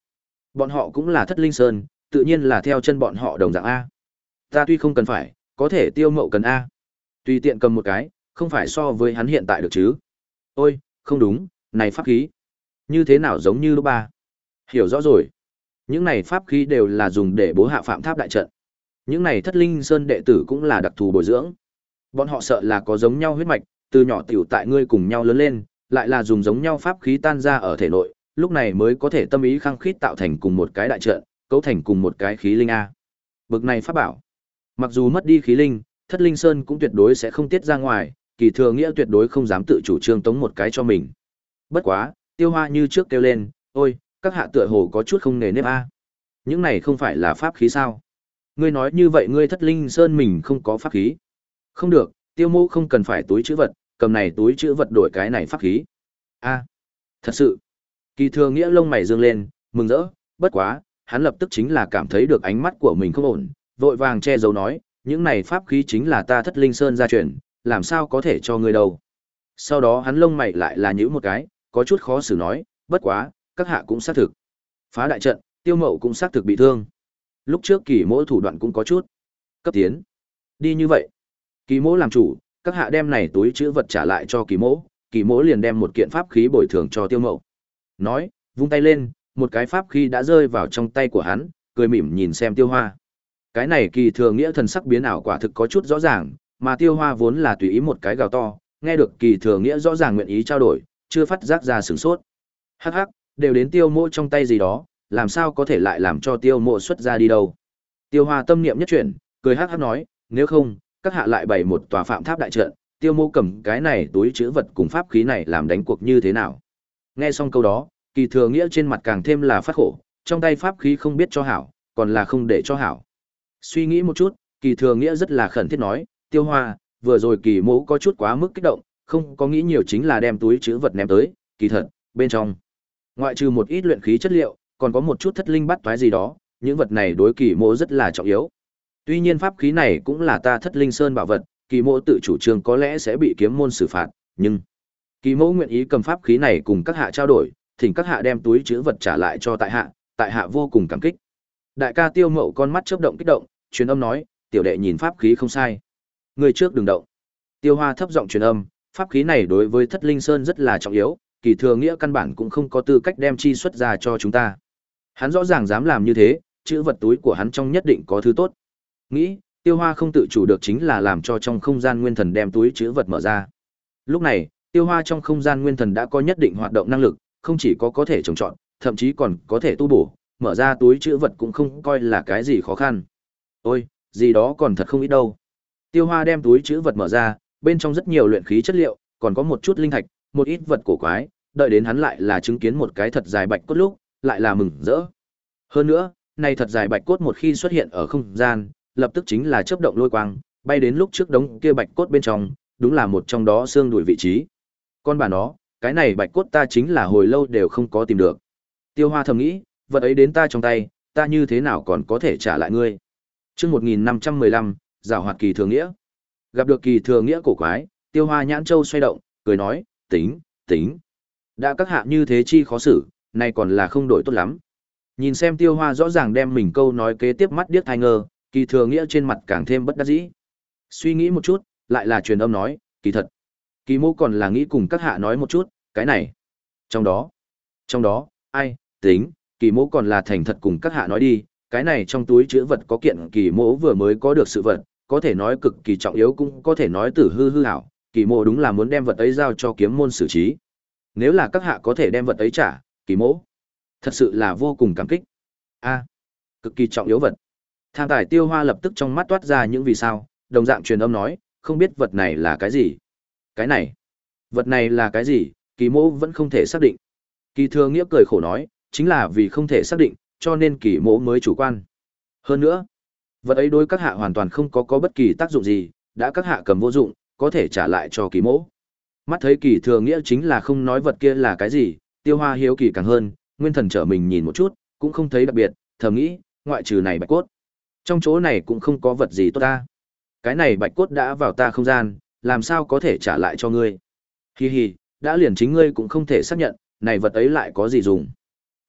Bọn họ cũng là Thất Linh Sơn, tự nhiên là theo chân bọn họ đồng dạng a. Ta tuy không cần phải, có thể Tiêu Mậu cần a. Tùy tiện cầm một cái, không phải so với hắn hiện tại được chứ. Ôi, không đúng, này pháp khí. Như thế nào giống như lúc ba. Hiểu rõ rồi. Những này pháp khí đều là dùng để bố hạ phạm tháp đại trận. Những này Thất Linh Sơn đệ tử cũng là đặc thù bồi dưỡng. Bọn họ sợ là có giống nhau huyết mạch, từ nhỏ tiểu tại ngươi cùng nhau lớn lên, lại là dùng giống nhau pháp khí tan ra ở thể nội, lúc này mới có thể tâm ý khăng khít tạo thành cùng một cái đại trận, cấu thành cùng một cái khí linh a. Bực này pháp bảo, mặc dù mất đi khí linh, Thất Linh Sơn cũng tuyệt đối sẽ không tiết ra ngoài, Kỳ Thừa Nghĩa tuyệt đối không dám tự chủ trương tống một cái cho mình. Bất quá, Tiêu Hoa như trước kêu lên, "Ôi, các hạ tựa hồ có chút không nề nếp a. Những này không phải là pháp khí sao? Ngươi nói như vậy ngươi Thất Linh Sơn mình không có pháp khí?" "Không được, Tiêu Mộ không cần phải túi trữ vật, cầm này túi trữ vật đổi cái này pháp khí." "A, thật sự?" Kỳ Thừa Nghĩa lông mày dương lên, mừng rỡ, bất quá, hắn lập tức chính là cảm thấy được ánh mắt của mình không ổn, vội vàng che giấu nói, những này pháp khí chính là ta Thất Linh Sơn gia truyền, làm sao có thể cho ngươi đâu. Sau đó hắn lông mày lại là nhíu một cái, có chút khó xử nói, bất quá, các hạ cũng xác thực. Phá đại trận, Tiêu Mậu cũng xác thực bị thương. Lúc trước Kỳ Mỗ thủ đoạn cũng có chút cấp tiến. Đi như vậy, Kỳ Mỗ làm chủ, các hạ đem này túi trữ vật trả lại cho Kỳ Mỗ, Kỳ Mỗ liền đem một kiện pháp khí bồi thường cho Tiêu Mậu. Nói, vung tay lên, một cái pháp khí đã rơi vào trong tay của hắn, cười mỉm nhìn xem Tiêu Hoa. Cái này Kỳ Thừa Nghĩa thần sắc biến ảo quả thực có chút rõ ràng, mà Tiêu Hoa vốn là tùy ý một cái gào to, nghe được Kỳ Thừa Nghĩa rõ ràng nguyện ý trao đổi, chưa phát giác ra sửng sốt. Hắc hắc, đều đến Tiêu Mộ trong tay gì đó, làm sao có thể lại làm cho Tiêu Mộ xuất ra đi đâu. Tiêu Hoa tâm niệm nhất chuyển, cười hắc hắc nói, nếu không, các hạ lại bày một tòa phạm tháp đại trận, Tiêu Mộ cầm cái này túi trữ vật cùng pháp khí này làm đánh cuộc như thế nào. Nghe xong câu đó, Kỳ Thừa Nghĩa trên mặt càng thêm là phát khổ, trong tay pháp khí không biết cho hảo, còn là không để cho hảo. Suy nghĩ một chút, Kỳ Thừa Nghĩa rất là khẩn thiết nói, Tiêu Hoa, vừa rồi Kỳ Mỗ có chút quá mức kích động, không có nghĩ nhiều chính là đem túi trữ vật ném tới, kỳ thật, bên trong, ngoại trừ một ít luyện khí chất liệu, còn có một chút thất linh bắt toái gì đó, những vật này đối Kỳ Mỗ rất là trọng yếu. Tuy nhiên pháp khí này cũng là ta Thất Linh Sơn bảo vật, Kỳ Mỗ tự chủ trương có lẽ sẽ bị kiếm môn xử phạt, nhưng Kỳ Mỗ nguyện ý cầm pháp khí này cùng các hạ trao đổi, thỉnh các hạ đem túi trữ vật trả lại cho tại hạ, tại hạ vô cùng cảm kích. Đại ca Tiêu Mậu con mắt chớp động kích động, truyền âm nói, tiểu đệ nhìn pháp khí không sai. Người trước đừng động. Tiêu Hoa thấp giọng truyền âm, pháp khí này đối với Thất Linh Sơn rất là trọng yếu, Kỳ Thừa Nghĩa căn bản cũng không có tư cách đem chi xuất ra cho chúng ta. Hắn rõ ràng dám làm như thế, chữ vật túi của hắn trong nhất định có thứ tốt. Nghĩ, Tiêu Hoa không tự chủ được chính là làm cho trong không gian nguyên thần đem túi chữ vật mở ra. Lúc này, Tiêu Hoa trong không gian nguyên thần đã có nhất định hoạt động năng lực, không chỉ có có thể trồng trọt, thậm chí còn có thể tu bổ, mở ra túi chữ vật cũng không coi là cái gì khó khăn. Ôi, gì đó còn thật không ít đâu. Tiêu Hoa đem túi chữ vật mở ra, bên trong rất nhiều luyện khí chất liệu, còn có một chút linh thạch, một ít vật cổ quái, đợi đến hắn lại là chứng kiến một cái thật dài bạch cốt lúc, lại là mừng rỡ. Hơn nữa, này thật dài bạch cốt một khi xuất hiện ở không gian, lập tức chính là chớp động lôi quang, bay đến lúc trước đống kia bạch cốt bên trong, đúng là một trong đó xương đuổi vị trí. Con bà nó, cái này bạch cốt ta chính là hồi lâu đều không có tìm được. Tiêu Hoa thầm nghĩ, vật ấy đến ta trong tay, ta như thế nào còn có thể trả lại ngươi. Chương một nghìn năm trăm mười lăm, giảo hoạt Kỳ Thừa Nghĩa. Gặp được Kỳ Thừa Nghĩa cổ quái, Tiêu Hoa nhãn châu xoay động, cười nói, tính, tính. Đã các hạ như thế chi khó xử, nay còn là không đổi tốt lắm. Nhìn xem Tiêu Hoa rõ ràng đem mình câu nói kế tiếp mắt điếc thai ngơ, Kỳ Thừa Nghĩa trên mặt càng thêm bất đắc dĩ. Suy nghĩ một chút, lại là truyền âm nói, kỳ thật. Kỳ Mô còn là nghĩ cùng các hạ nói một chút, cái này. Trong đó, trong đó, ai, tính, Kỳ Mô còn là thành thật cùng các hạ nói đi, cái này trong túi chữ vật có kiện Kỳ Mô vừa mới có được sự vật, có thể nói cực kỳ trọng yếu cũng có thể nói tử hư hư hảo, Kỳ Mô đúng là muốn đem vật ấy giao cho kiếm môn xử trí. Nếu là các hạ có thể đem vật ấy trả, Kỳ Mô thật sự là vô cùng cảm kích. A, cực kỳ trọng yếu vật. Tham tài Tiêu Hoa lập tức trong mắt toát ra những vì sao, đồng dạng truyền âm nói, không biết vật này là cái gì. Cái này, vật này là cái gì, Kỳ Mô vẫn không thể xác định. Kỳ Thừa Nghĩa cười khổ nói, chính là vì không thể xác định, cho nên Kỳ Mô mới chủ quan. Hơn nữa, vật ấy đối các hạ hoàn toàn không có có bất kỳ tác dụng gì, đã các hạ cầm vô dụng, có thể trả lại cho Kỳ Mô. Mắt thấy Kỳ Thừa Nghĩa chính là không nói vật kia là cái gì, Tiêu Hoa hiếu kỳ càng hơn, nguyên thần trở mình nhìn một chút, cũng không thấy đặc biệt, thầm nghĩ, ngoại trừ này bạch cốt, trong chỗ này cũng không có vật gì tốt ta. Cái này bạch cốt đã vào ta không gian, làm sao có thể trả lại cho ngươi? Hi hi, đã liền chính ngươi cũng không thể xác nhận, này vật ấy lại có gì dùng. Thôi,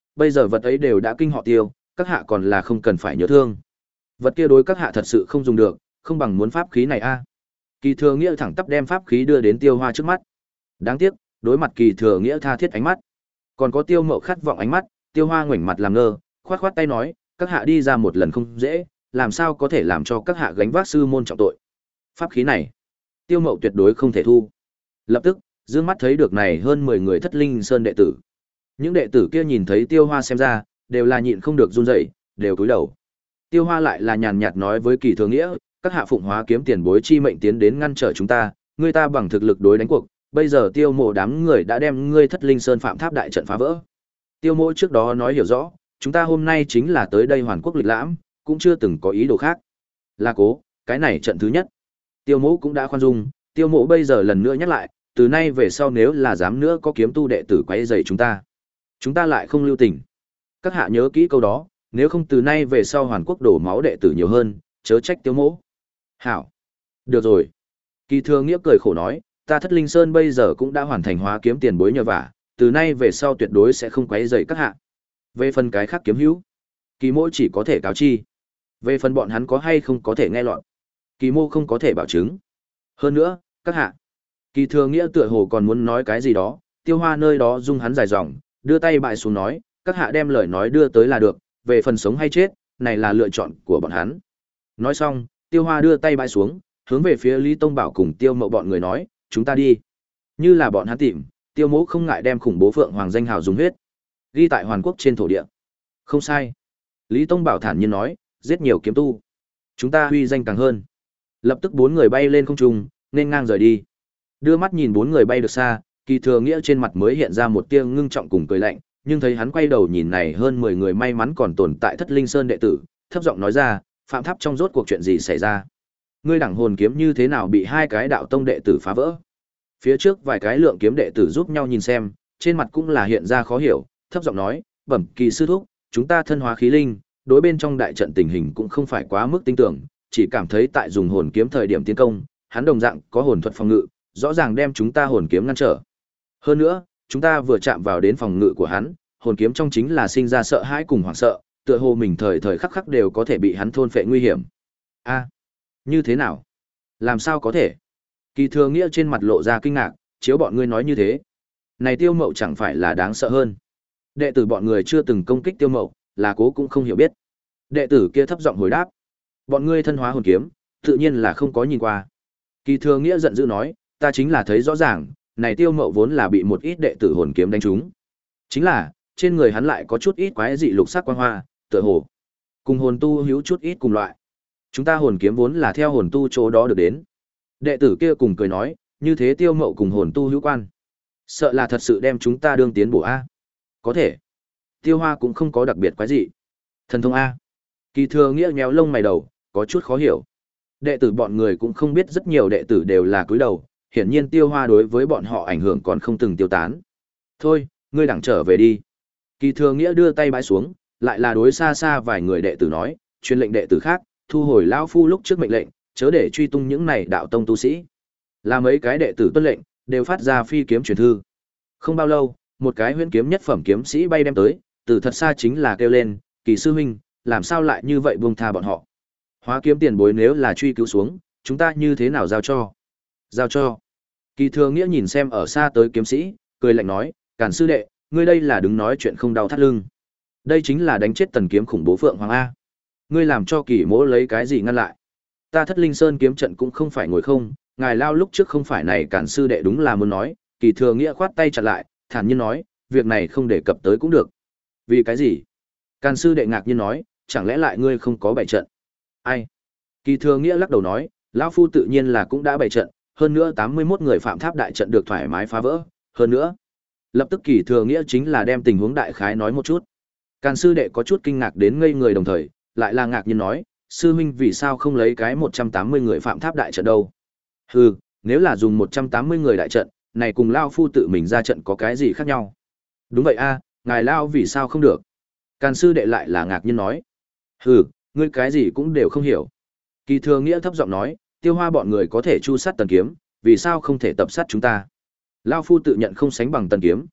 bây giờ vật ấy đều đã kinh họ Tiêu, các hạ còn là không cần phải nhớ thương. Vật kia đối các hạ thật sự không dùng được, không bằng muốn pháp khí này a. Kỳ Thừa Nghĩa thẳng tắp đem pháp khí đưa đến Tiêu Hoa trước mắt. Đáng tiếc, đối mặt Kỳ Thừa Nghĩa tha thiết ánh mắt, còn có Tiêu Mậu khát vọng ánh mắt, Tiêu Hoa ngoảnh mặt làm ngơ, khoát khoát tay nói, các hạ đi ra một lần không dễ, làm sao có thể làm cho các hạ gánh vác sư môn trọng tội. Pháp khí này, Tiêu Mậu tuyệt đối không thể thu. Lập tức, dương mắt thấy được này hơn mười người Thất Linh Sơn đệ tử. Những đệ tử kia nhìn thấy Tiêu Hoa xem ra, đều là nhịn không được run rẩy, đều cúi đầu. Tiêu Hoa lại là nhàn nhạt nói với Kỳ Thừa Nghĩa, các hạ Phụng Hóa kiếm tiền bối chi mệnh tiến đến ngăn trở chúng ta, người ta bằng thực lực đối đánh cuộc, bây giờ Tiêu Mộ đám người đã đem ngươi Thất Linh Sơn Phạm Tháp đại trận phá vỡ. Tiêu Mộ trước đó nói hiểu rõ, chúng ta hôm nay chính là tới đây hoàn quốc lịch lãm, cũng chưa từng có ý đồ khác. Là cố, cái này trận thứ nhất. Tiêu Mộ cũng đã khoan dung, Tiêu Mộ bây giờ lần nữa nhắc lại, từ nay về sau nếu là dám nữa có kiếm tu đệ tử quấy rầy chúng ta, chúng ta lại không lưu tình. Các hạ nhớ kỹ câu đó, nếu không từ nay về sau hoàn quốc đổ máu đệ tử nhiều hơn, chớ trách Tiêu Mộ. Hảo. Được rồi. Kỳ Thừa Nghĩa cười khổ nói, ta Thất Linh Sơn bây giờ cũng đã hoàn thành hóa kiếm tiền bối nhờ vả, từ nay về sau tuyệt đối sẽ không quấy rầy các hạ. Về phần cái khác kiếm hữu, Kỳ Mộ chỉ có thể cáo chi. Về phần bọn hắn có hay không có thể nghe lọt, Kỳ Mộ không có thể bảo chứng. Hơn nữa, các hạ. Kỳ Thừa Nghĩa tựa hồ còn muốn nói cái gì đó, Tiêu Hoa nơi đó dung hắn dài dòng, đưa tay bại xuống nói, các hạ đem lời nói đưa tới là được, về phần sống hay chết, này là lựa chọn của bọn hắn. Nói xong, Tiêu Hoa đưa tay bại xuống, hướng về phía Lý Tông Bảo cùng Tiêu Mậu bọn người nói, chúng ta đi. Như là bọn hắn tìm, Tiêu Mỗ không ngại đem khủng bố Phượng Hoàng danh hào dùng huyết, ghi tại hoàn quốc trên thổ địa. Không sai. Lý Tông Bảo thản nhiên nói, giết nhiều kiếm tu, chúng ta huy danh càng hơn. Lập tức bốn người bay lên không trung, nên ngang rời đi. Đưa mắt nhìn bốn người bay được xa, Kỳ Thừa Nghĩa trên mặt mới hiện ra một tia ngưng trọng cùng cười lạnh, nhưng thấy hắn quay đầu nhìn này hơn mười người may mắn còn tồn tại Thất Linh Sơn đệ tử, thấp giọng nói ra, Phạm Tháp trong rốt cuộc chuyện gì xảy ra? Ngươi đẳng hồn kiếm như thế nào bị hai cái đạo tông đệ tử phá vỡ? Phía trước vài cái lượng kiếm đệ tử giúp nhau nhìn xem, trên mặt cũng là hiện ra khó hiểu, thấp giọng nói, bẩm Kỳ sư thúc, chúng ta thân hóa khí linh, đối bên trong đại trận tình hình cũng không phải quá mức tinh tưởng, chỉ cảm thấy tại dùng hồn kiếm thời điểm tiến công, hắn đồng dạng có hồn thuật phòng ngự, rõ ràng đem chúng ta hồn kiếm ngăn trở. Hơn nữa, chúng ta vừa chạm vào đến phòng ngự của hắn, hồn kiếm trong chính là sinh ra sợ hãi cùng hoảng sợ, tựa hồ mình thời thời khắc khắc đều có thể bị hắn thôn phệ nguy hiểm. A, như thế nào? Làm sao có thể? Kỳ Thừa Nghĩa trên mặt lộ ra kinh ngạc, chiếu bọn ngươi nói như thế, này Tiêu Mậu chẳng phải là đáng sợ hơn? Đệ tử bọn người chưa từng công kích Tiêu Mậu, là cố cũng không hiểu biết. Đệ tử kia thấp giọng hồi đáp, bọn ngươi thân hóa hồn kiếm, tự nhiên là không có nhìn qua. Kỳ Thừa Nghĩa giận dữ nói, ta chính là thấy rõ ràng, này Tiêu Mậu vốn là bị một ít đệ tử hồn kiếm đánh trúng. Chính là, trên người hắn lại có chút ít quái dị lục sắc quang hoa, tựa hồ cùng hồn tu hữu chút ít cùng loại. Chúng ta hồn kiếm vốn là theo hồn tu chỗ đó được đến. Đệ tử kia cùng cười nói, như thế Tiêu Mậu cùng hồn tu hữu quan, sợ là thật sự đem chúng ta đương tiến bổ a. Có thể. Tiêu Hoa cũng không có đặc biệt quái dị. Thần thông a. Kỳ Thừa Nghĩa nhéo lông mày đầu, có chút khó hiểu. Đệ tử bọn người cũng không biết rất nhiều đệ tử đều là cúi đầu, hiển nhiên Tiêu Hoa đối với bọn họ ảnh hưởng còn không từng tiêu tán. Thôi, ngươi đẳng trở về đi. Kỳ Thừa Nghĩa đưa tay bãi xuống, lại là đối xa xa vài người đệ tử nói, truyền lệnh đệ tử khác, thu hồi lão phu lúc trước mệnh lệnh, chớ để truy tung những này đạo tông tu sĩ. Là mấy cái đệ tử tuân lệnh, đều phát ra phi kiếm truyền thư. Không bao lâu, một cái huyễn kiếm nhất phẩm kiếm sĩ bay đem tới, từ thật xa chính là kêu lên, Kỳ sư huynh, làm sao lại như vậy buông tha bọn họ? Hóa kiếm tiền bối nếu là truy cứu xuống, chúng ta như thế nào giao cho? Giao cho. Kỳ Thừa Nghĩa nhìn xem ở xa tới kiếm sĩ, cười lạnh nói, Càn sư đệ, ngươi đây là đứng nói chuyện không đau thắt lưng. Đây chính là đánh chết tần kiếm khủng bố Phượng Hoàng A. Ngươi làm cho Kỳ mỗ lấy cái gì ngăn lại? Ta Thất Linh Sơn kiếm trận cũng không phải ngồi không, ngài lao lúc trước không phải này Càn sư đệ đúng là muốn nói. Kỳ Thừa Nghĩa khoát tay chặn lại, thản nhiên nói, việc này không đề cập tới cũng được. Vì cái gì? Càn sư đệ ngạc nhiên nói, chẳng lẽ lại ngươi không có bày trận? Ai? Kỳ Thừa Nghĩa lắc đầu nói, lão phu tự nhiên là cũng đã bày trận, hơn nữa tám mươi mốt người phạm tháp đại trận được thoải mái phá vỡ, hơn nữa. Lập tức Kỳ Thừa Nghĩa chính là đem tình huống đại khái nói một chút. Càn sư đệ có chút kinh ngạc đến ngây người đồng thời, lại là ngạc nhiên nói, sư huynh vì sao không lấy cái một trăm tám mươi người phạm tháp đại trận đâu? Hừ, nếu là dùng một trăm tám mươi người đại trận, này cùng lão phu tự mình ra trận có cái gì khác nhau? Đúng vậy a, ngài lão vì sao không được? Càn sư đệ lại là ngạc nhiên nói, hừ, ngươi cái gì cũng đều không hiểu. Kỳ Thừa Nghĩa thấp giọng nói, Tiêu Hoa bọn người có thể chu sát tần kiếm, vì sao không thể tập sát chúng ta? Lão phu tự nhận không sánh bằng tần kiếm.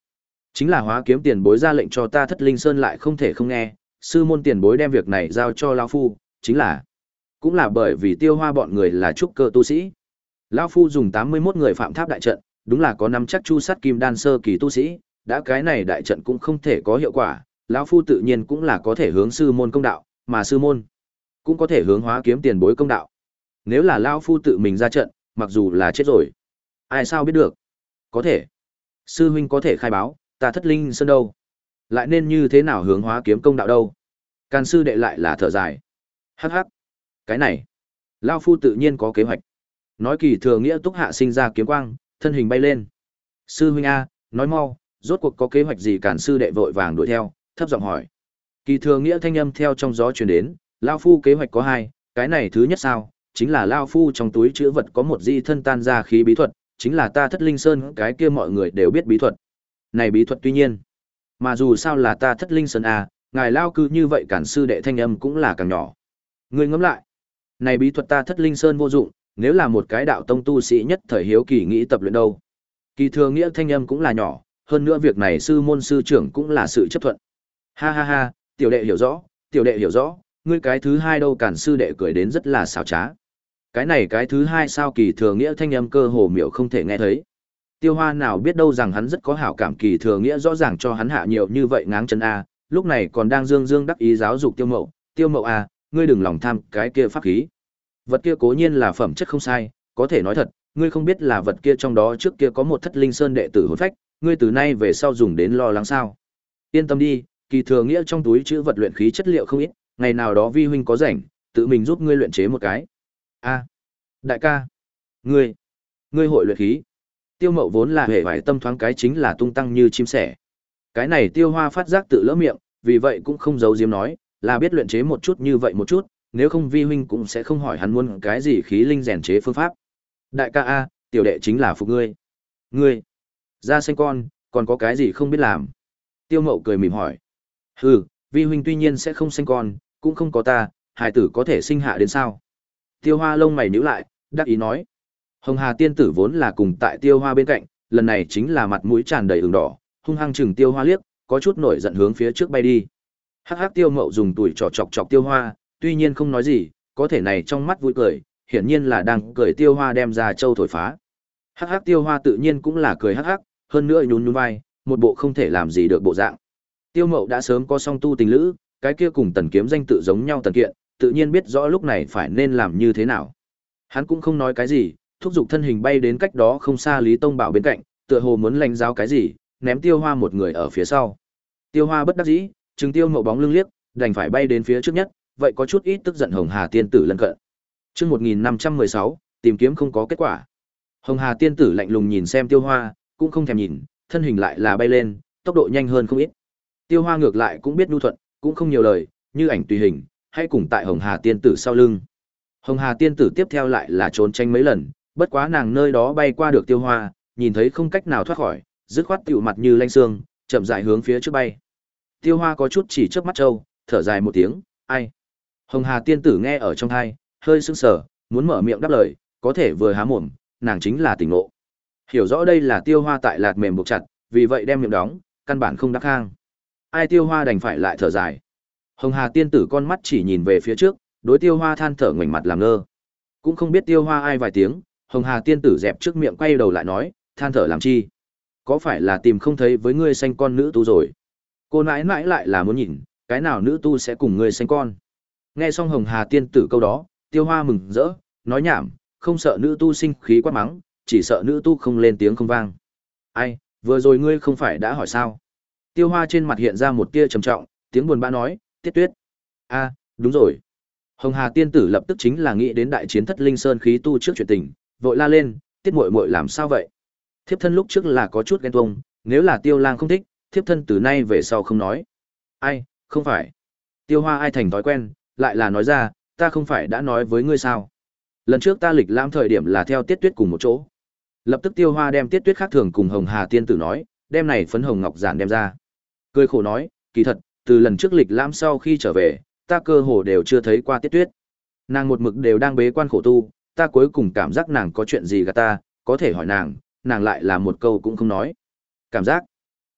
Chính là Hóa Kiếm tiền bối ra lệnh cho ta Thất Linh Sơn lại không thể không nghe, sư môn tiền bối đem việc này giao cho lão phu, chính là cũng là bởi vì Tiêu Hoa bọn người là trúc cơ tu sĩ. Lão phu dùng tám mươi mốt người phạm tháp đại trận, đúng là có nắm chắc chu sát kim đan sơ kỳ tu sĩ, đã cái này đại trận cũng không thể có hiệu quả, lão phu tự nhiên cũng là có thể hướng sư môn công đạo, mà sư môn cũng có thể hướng Hóa Kiếm tiền bối công đạo. Nếu là lão phu tự mình ra trận, mặc dù là chết rồi, ai sao biết được? Có thể. Sư huynh có thể khai báo, ta Thất Linh Sơn đâu? Lại nên như thế nào hướng Hóa Kiếm công đạo đâu? Càn sư đệ lại là thở dài. Hắc hắc. Cái này, lão phu tự nhiên có kế hoạch. Nói Kỳ Thừa Nghĩa túc hạ sinh ra kiếm quang, thân hình bay lên. Sư huynh a, nói mau, rốt cuộc có kế hoạch gì? Càn sư đệ vội vàng đuổi theo, thấp giọng hỏi. Kỳ Thừa Nghĩa thanh âm theo trong gió truyền đến, lão phu kế hoạch có hai, cái này thứ nhất sao? Chính là lão phu trong túi chứa vật có một di thân tan ra khí bí thuật, chính là ta Thất Linh Sơn cái kia mọi người đều biết bí thuật. Này bí thuật tuy nhiên, mà dù sao là ta Thất Linh Sơn a, ngài lao cư như vậy Càn sư đệ thanh âm cũng là càng nhỏ. Ngươi ngẫm lại, này bí thuật ta Thất Linh Sơn vô dụng, nếu là một cái đạo tông tu sĩ nhất thời hiếu kỳ nghĩ tập luyện đâu. Kỳ Thừa Nghĩa thanh âm cũng là nhỏ, hơn nữa việc này sư môn sư trưởng cũng là sự chấp thuận. Ha ha ha, tiểu đệ hiểu rõ, tiểu đệ hiểu rõ, ngươi cái thứ hai đâu? Càn sư đệ cười đến rất là xảo trá. Cái này cái thứ hai sao? Kỳ Thừa Nghĩa thanh âm cơ hồ miểu không thể nghe thấy. Tiêu Hoa nào biết đâu rằng hắn rất có hảo cảm, Kỳ Thừa Nghĩa rõ ràng cho hắn hạ nhiều như vậy ngáng chân a, lúc này còn đang dương dương đắc ý giáo dục Tiêu Mậu, Tiêu Mậu a, ngươi đừng lòng tham cái kia pháp khí. Vật kia cố nhiên là phẩm chất không sai, có thể nói thật, ngươi không biết là vật kia trong đó trước kia có một Thất Linh Sơn đệ tử hồn phách, ngươi từ nay về sau dùng đến lo lắng sao? Yên tâm đi, Kỳ Thừa Nghĩa trong túi chứa vật luyện khí chất liệu không ít, ngày nào đó vi huynh có rảnh, tự mình giúp ngươi luyện chế một cái. A, đại ca, ngươi, ngươi hội luyện khí? Tiêu Mậu vốn là hề vải tâm thoáng cái chính là tung tăng như chim sẻ. Cái này Tiêu Hoa phát giác tự lỡ miệng, vì vậy cũng không giấu giếm nói, là biết luyện chế một chút như vậy một chút, nếu không vi huynh cũng sẽ không hỏi hắn muốn cái gì khí linh rèn chế phương pháp. Đại ca a, tiểu đệ chính là phục ngươi. Ngươi, da xanh con, còn có cái gì không biết làm? Tiêu Mậu cười mỉm hỏi. Hừ, vi huynh tuy nhiên sẽ không sinh con, cũng không có ta, hài tử có thể sinh hạ đến sao? Tiêu Hoa lông mày nhíu lại, đắc ý nói. Hồng Hà tiên tử vốn là cùng tại Tiêu Hoa bên cạnh, lần này chính là mặt mũi tràn đầy ửng đỏ, hung hăng chừng Tiêu Hoa liếc, có chút nổi giận hướng phía trước bay đi. Hắc hắc, Tiêu Mậu dùng tuổi trò chọc chọc Tiêu Hoa, tuy nhiên không nói gì, có thể này trong mắt vui cười, hiển nhiên là đang cười Tiêu Hoa đem ra châu thổi phá. Hắc hắc, Tiêu Hoa tự nhiên cũng là cười hắc hắc, hơn nữa nhún nhún vai, một bộ không thể làm gì được bộ dạng. Tiêu Mậu đã sớm có song tu tình lữ, cái kia cùng Tần Kiếm danh tự giống nhau Tần Kiện, tự nhiên biết rõ lúc này phải nên làm như thế nào. Hắn cũng không nói cái gì, thúc giục thân hình bay đến cách đó không xa Lý Tông Bảo bên cạnh, tựa hồ muốn lãnh giáo cái gì, ném Tiêu Hoa một người ở phía sau. Tiêu Hoa bất đắc dĩ, trừng Tiêu Mậu bóng lưng liếc, đành phải bay đến phía trước nhất, vậy có chút ít tức giận Hồng Hà tiên tử lân cận. Chương một nghìn năm trăm mười sáu, tìm kiếm không có kết quả. Hồng Hà tiên tử lạnh lùng nhìn xem Tiêu Hoa, cũng không thèm nhìn, thân hình lại là bay lên, tốc độ nhanh hơn không ít. Tiêu Hoa ngược lại cũng biết nhu thuận, cũng không nhiều lời, như ảnh tùy hình, hay cùng tại Hồng Hà tiên tử sau lưng. Hồng Hà tiên tử tiếp theo lại là trốn tranh mấy lần, bất quá nàng nơi đó bay qua được Tiêu Hoa, nhìn thấy không cách nào thoát khỏi, dứt khoát tựu mặt như lanh xương, chậm rãi hướng phía trước bay. Tiêu Hoa có chút chỉ trước mắt trâu, thở dài một tiếng, ai? Hồng Hà tiên tử nghe ở trong tai, hơi sững sờ, muốn mở miệng đáp lời, có thể vừa há mồm, nàng chính là tỉnh ngộ. Hiểu rõ đây là Tiêu Hoa tại lạt mềm buộc chặt, vì vậy đem miệng đóng, căn bản không đắc hang. Ai Tiêu Hoa đành phải lại thở dài. Hồng Hà tiên tử con mắt chỉ nhìn về phía trước, đối Tiêu Hoa than thở ngoảnh mặt làm ngơ. Cũng không biết Tiêu Hoa ai vài tiếng, Hồng Hà tiên tử dẹp trước miệng quay đầu lại nói, than thở làm chi? Có phải là tìm không thấy với ngươi sanh con nữ tu rồi? Cô nãi nãi lại là muốn nhìn, cái nào nữ tu sẽ cùng ngươi sanh con? Nghe xong Hồng Hà tiên tử câu đó, Tiêu Hoa mừng rỡ, nói nhảm, không sợ nữ tu sinh khí quát mắng, chỉ sợ nữ tu không lên tiếng không vang. Ai, vừa rồi ngươi không phải đã hỏi sao? Tiêu Hoa trên mặt hiện ra một tia trầm trọng, tiếng buồn bã nói, Tiết Tuyết. A, đúng rồi. Hồng Hà tiên tử lập tức chính là nghĩ đến đại chiến Thất Linh Sơn khí tu trước chuyện tình, vội la lên, Tiết muội muội làm sao vậy? Thiếp thân lúc trước là có chút ghen tuông, nếu là Tiêu Lang không thích, thiếp thân từ nay về sau không nói. Ai, không phải. Tiêu Hoa ai thành thói quen, lại là nói ra, ta không phải đã nói với ngươi sao? Lần trước ta lịch lãm thời điểm là theo Tiết Tuyết cùng một chỗ. Lập tức Tiêu Hoa đem Tiết Tuyết khác thường cùng Hồng Hà tiên tử nói, đem này phấn hồng ngọc giản đem ra. Cười khổ nói, kỳ thật, từ lần trước lịch lãm sau khi trở về, ta cơ hồ đều chưa thấy qua Tiết Tuyết. Nàng một mực đều đang bế quan khổ tu, ta cuối cùng cảm giác nàng có chuyện gì gạt ta, có thể hỏi nàng, nàng lại là một câu cũng không nói. Cảm giác?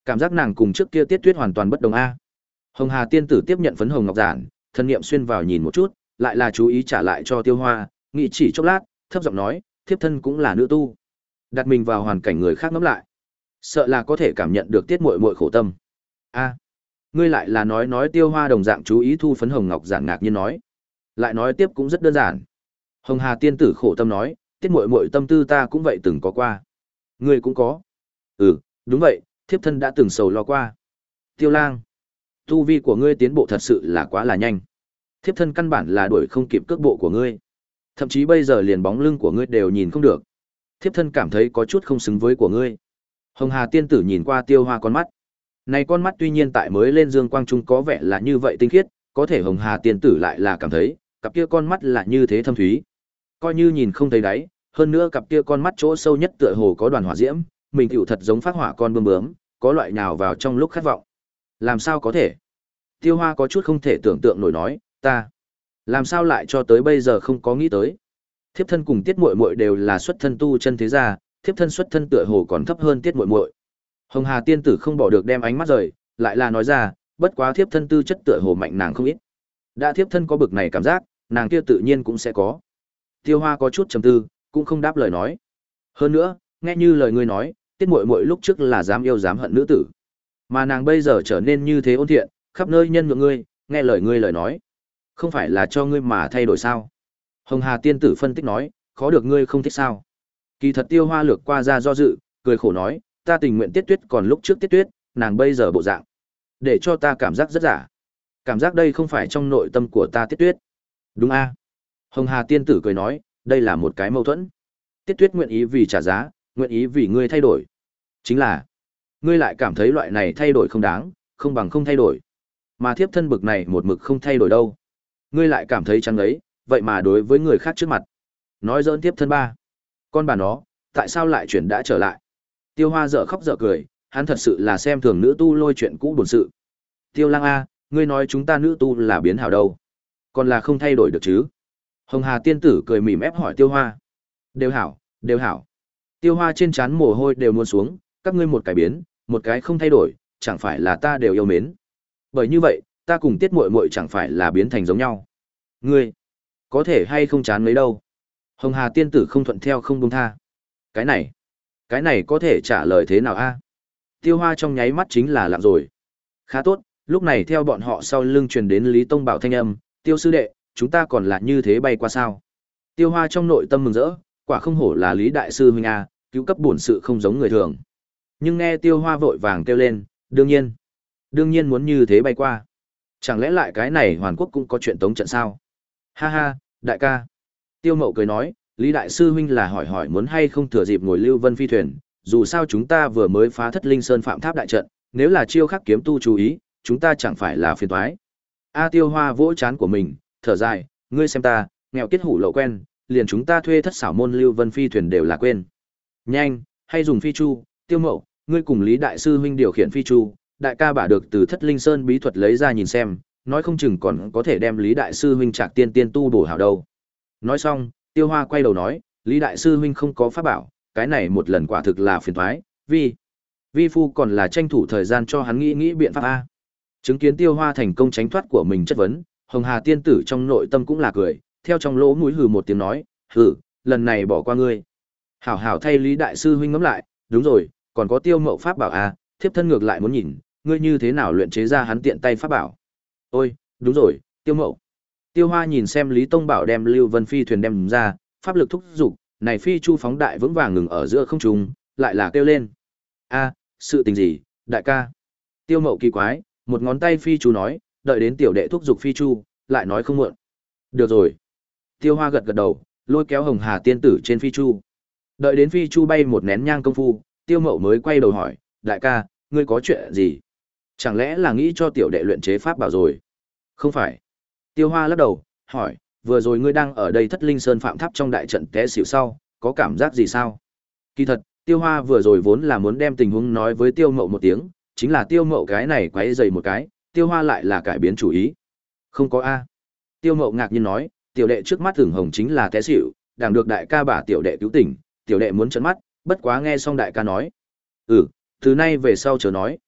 Cảm giác nàng cùng trước kia Tiết Tuyết hoàn toàn bất đồng a. Hồng Hà tiên tử tiếp nhận phấn hồng ngọc giản, thân niệm xuyên vào nhìn một chút, lại là chú ý trả lại cho Tiêu Hoa, nghĩ chỉ chốc lát, thấp giọng nói, thiếp thân cũng là nữ tu. Đặt mình vào hoàn cảnh người khác ngẫm lại, sợ là có thể cảm nhận được Tiết muội muội khổ tâm. A, ngươi lại là nói nói Tiêu Hoa đồng dạng chú ý thu phấn hồng ngọc giản ngạc nhiên nói, lại nói tiếp cũng rất đơn giản. Hồng Hà tiên tử khổ tâm nói, Tiết muội muội tâm tư ta cũng vậy từng có qua. Ngươi cũng có? Ừ, đúng vậy, thiếp thân đã từng sầu lo qua. Tiêu Lang, tu vi của ngươi tiến bộ thật sự là quá là nhanh. Thiếp thân căn bản là đuổi không kịp cước bộ của ngươi. Thậm chí bây giờ liền bóng lưng của ngươi đều nhìn không được. Thiếp thân cảm thấy có chút không xứng với của ngươi. Hồng Hà tiên tử nhìn qua Tiêu Hoa con mắt. Này con mắt tuy nhiên tại mới lên dương quang trung có vẻ là như vậy tinh khiết, có thể Hồng Hà tiên tử lại là cảm thấy, cặp kia con mắt là như thế thâm thúy. Coi như nhìn không thấy đáy, hơn nữa cặp kia con mắt chỗ sâu nhất tựa hồ có đoàn hỏa diễm, mình tiểu thật giống phát hỏa con bướm bướm, có loại nhào vào trong lúc khát vọng. Làm sao có thể? Tiêu Hoa có chút không thể tưởng tượng nổi nói, ta làm sao lại cho tới bây giờ không có nghĩ tới. Thiếp thân cùng Tiết muội muội đều là xuất thân tu chân thế gia, thiếp thân xuất thân tựa hồ còn thấp hơn Tiết muội muội. Hồng Hà tiên tử không bỏ được đem ánh mắt rời, lại là nói ra, bất quá thiếp thân tư chất tựa hồ mạnh nàng không ít. Đã thiếp thân có bực này cảm giác, nàng kia tự nhiên cũng sẽ có. Tiêu Hoa có chút trầm tư, cũng không đáp lời nói. Hơn nữa, nghe như lời ngươi nói, Tiết muội muội lúc trước là dám yêu dám hận nữ tử, mà nàng bây giờ trở nên như thế ôn thiện, khắp nơi nhân nhượng ngươi, nghe lời ngươi lời nói, không phải là cho ngươi mà thay đổi sao? Hồng Hà tiên tử phân tích nói, khó được ngươi không thích sao? Kỳ thật Tiêu Hoa lược qua ra do dự, cười khổ nói, ta tình nguyện Tiết Tuyết còn lúc trước Tiết Tuyết, nàng bây giờ bộ dạng, để cho ta cảm giác rất giả. Cảm giác đây không phải trong nội tâm của ta Tiết Tuyết. Đúng a? Hồng Hà tiên tử cười nói, đây là một cái mâu thuẫn. Tiết Tuyết nguyện ý vì trả giá, nguyện ý vì ngươi thay đổi. Chính là, ngươi lại cảm thấy loại này thay đổi không đáng, không bằng không thay đổi. Mà thiếp thân bực này một mực không thay đổi đâu. Ngươi lại cảm thấy chăng ấy, vậy mà đối với người khác trước mặt. Nói giỡn thiếp thân ba. Con bà nó, tại sao lại chuyển đã trở lại? Tiêu Hoa dở khóc dở cười, hắn thật sự là xem thường nữ tu lôi chuyện cũ buồn sự. Tiêu Lang A, ngươi nói chúng ta nữ tu là biến hảo đâu. Còn là không thay đổi được chứ? Hồng Hà tiên tử cười mỉm ép hỏi Tiêu Hoa. Đều hảo, đều hảo. Tiêu Hoa trên trán mồ hôi đều muốn xuống, các ngươi một cái biến, một cái không thay đổi, chẳng phải là ta đều yêu mến. Bởi như vậy, ta cùng Tiết muội muội chẳng phải là biến thành giống nhau. Ngươi, có thể hay không chán mấy đâu. Hồng Hà tiên tử không thuận theo không buông tha. Cái này, cái này có thể trả lời thế nào a? Tiêu Hoa trong nháy mắt chính là lặng rồi. Khá tốt, lúc này theo bọn họ sau lưng truyền đến Lý Tông Bảo thanh âm, Tiêu sư đệ, chúng ta còn là như thế bay qua sao? Tiêu Hoa trong nội tâm mừng rỡ, quả không hổ là Lý đại sư huynh a, cứu cấp bổn sự không giống người thường. Nhưng nghe Tiêu Hoa vội vàng kêu lên, đương nhiên, đương nhiên muốn như thế bay qua. Chẳng lẽ lại cái này Hoàn Quốc cũng có chuyện tống trận sao? Ha ha, đại ca. Tiêu Mậu cười nói, Lý đại sư huynh là hỏi hỏi muốn hay không thừa dịp ngồi Lưu Vân phi thuyền, dù sao chúng ta vừa mới phá Thất Linh Sơn Phạm Tháp đại trận, nếu là chiêu khắc kiếm tu chú ý, chúng ta chẳng phải là phiền toái. A Tiêu Hoa vỗ trán của mình, thở dài, ngươi xem ta, nghèo kết hủ lậu quen, liền chúng ta thuê thất xảo môn Lưu Vân phi thuyền đều là quên. Nhanh, hay dùng phi chu, Tiêu Mậu, ngươi cùng Lý đại sư huynh điều khiển phi chu, đại ca bả được từ Thất Linh Sơn bí thuật lấy ra nhìn xem, nói không chừng còn có thể đem Lý đại sư huynh Trạc Tiên tiên tu bổ hảo đâu. Nói xong, Tiêu Hoa quay đầu nói, Lý đại sư huynh không có pháp bảo, cái này một lần quả thực là phiền toái, vì vi phu còn là tranh thủ thời gian cho hắn nghĩ nghĩ biện pháp a. Chứng kiến Tiêu Hoa thành công tránh thoát của mình chất vấn, Hồng Hà tiên tử trong nội tâm cũng là cười, theo trong lỗ mũi hừ một tiếng nói, hừ, lần này bỏ qua ngươi. Hảo hảo thay Lý đại sư huynh ngẫm lại, đúng rồi, còn có Tiêu Mậu pháp bảo a, thiếp thân ngược lại muốn nhìn, ngươi như thế nào luyện chế ra hắn tiện tay pháp bảo. Ôi, đúng rồi, Tiêu Mậu. Tiêu Hoa nhìn xem Lý Tông Bảo đem Lưu Vân phi thuyền đem ra, pháp lực thúc dục, này phi chu phóng đại vững vàng ngừng ở giữa không trung, lại là kêu lên. A, sự tình gì, đại ca? Tiêu Mậu kỳ quái, một ngón tay phi chu nói, đợi đến tiểu đệ thúc dục phi chu, lại nói không muộn. Được rồi. Tiêu Hoa gật gật đầu, lôi kéo Hồng Hà tiên tử trên phi chu. Đợi đến phi chu bay một nén nhang công phu, Tiêu Mậu mới quay đầu hỏi, đại ca, ngươi có chuyện gì? Chẳng lẽ là nghĩ cho tiểu đệ luyện chế pháp bảo rồi? Không phải. Tiêu Hoa lắc đầu, hỏi, vừa rồi ngươi đang ở đây Thất Linh Sơn Phạm Tháp trong đại trận té xỉu sau, có cảm giác gì sao? Kỳ thật, Tiêu Hoa vừa rồi vốn là muốn đem tình huống nói với Tiêu Mậu một tiếng, chính là Tiêu Mậu cái này quấy rầy một cái, Tiêu Hoa lại là cải biến chủ ý. Không có a. Tiêu Mậu ngạc nhiên nói, tiểu đệ trước mắt hửng hồng chính là té xỉu, đang được đại ca bả tiểu đệ cứu tỉnh, tiểu đệ muốn trấn mắt, bất quá nghe xong đại ca nói, ừ, từ nay về sau chờ nói.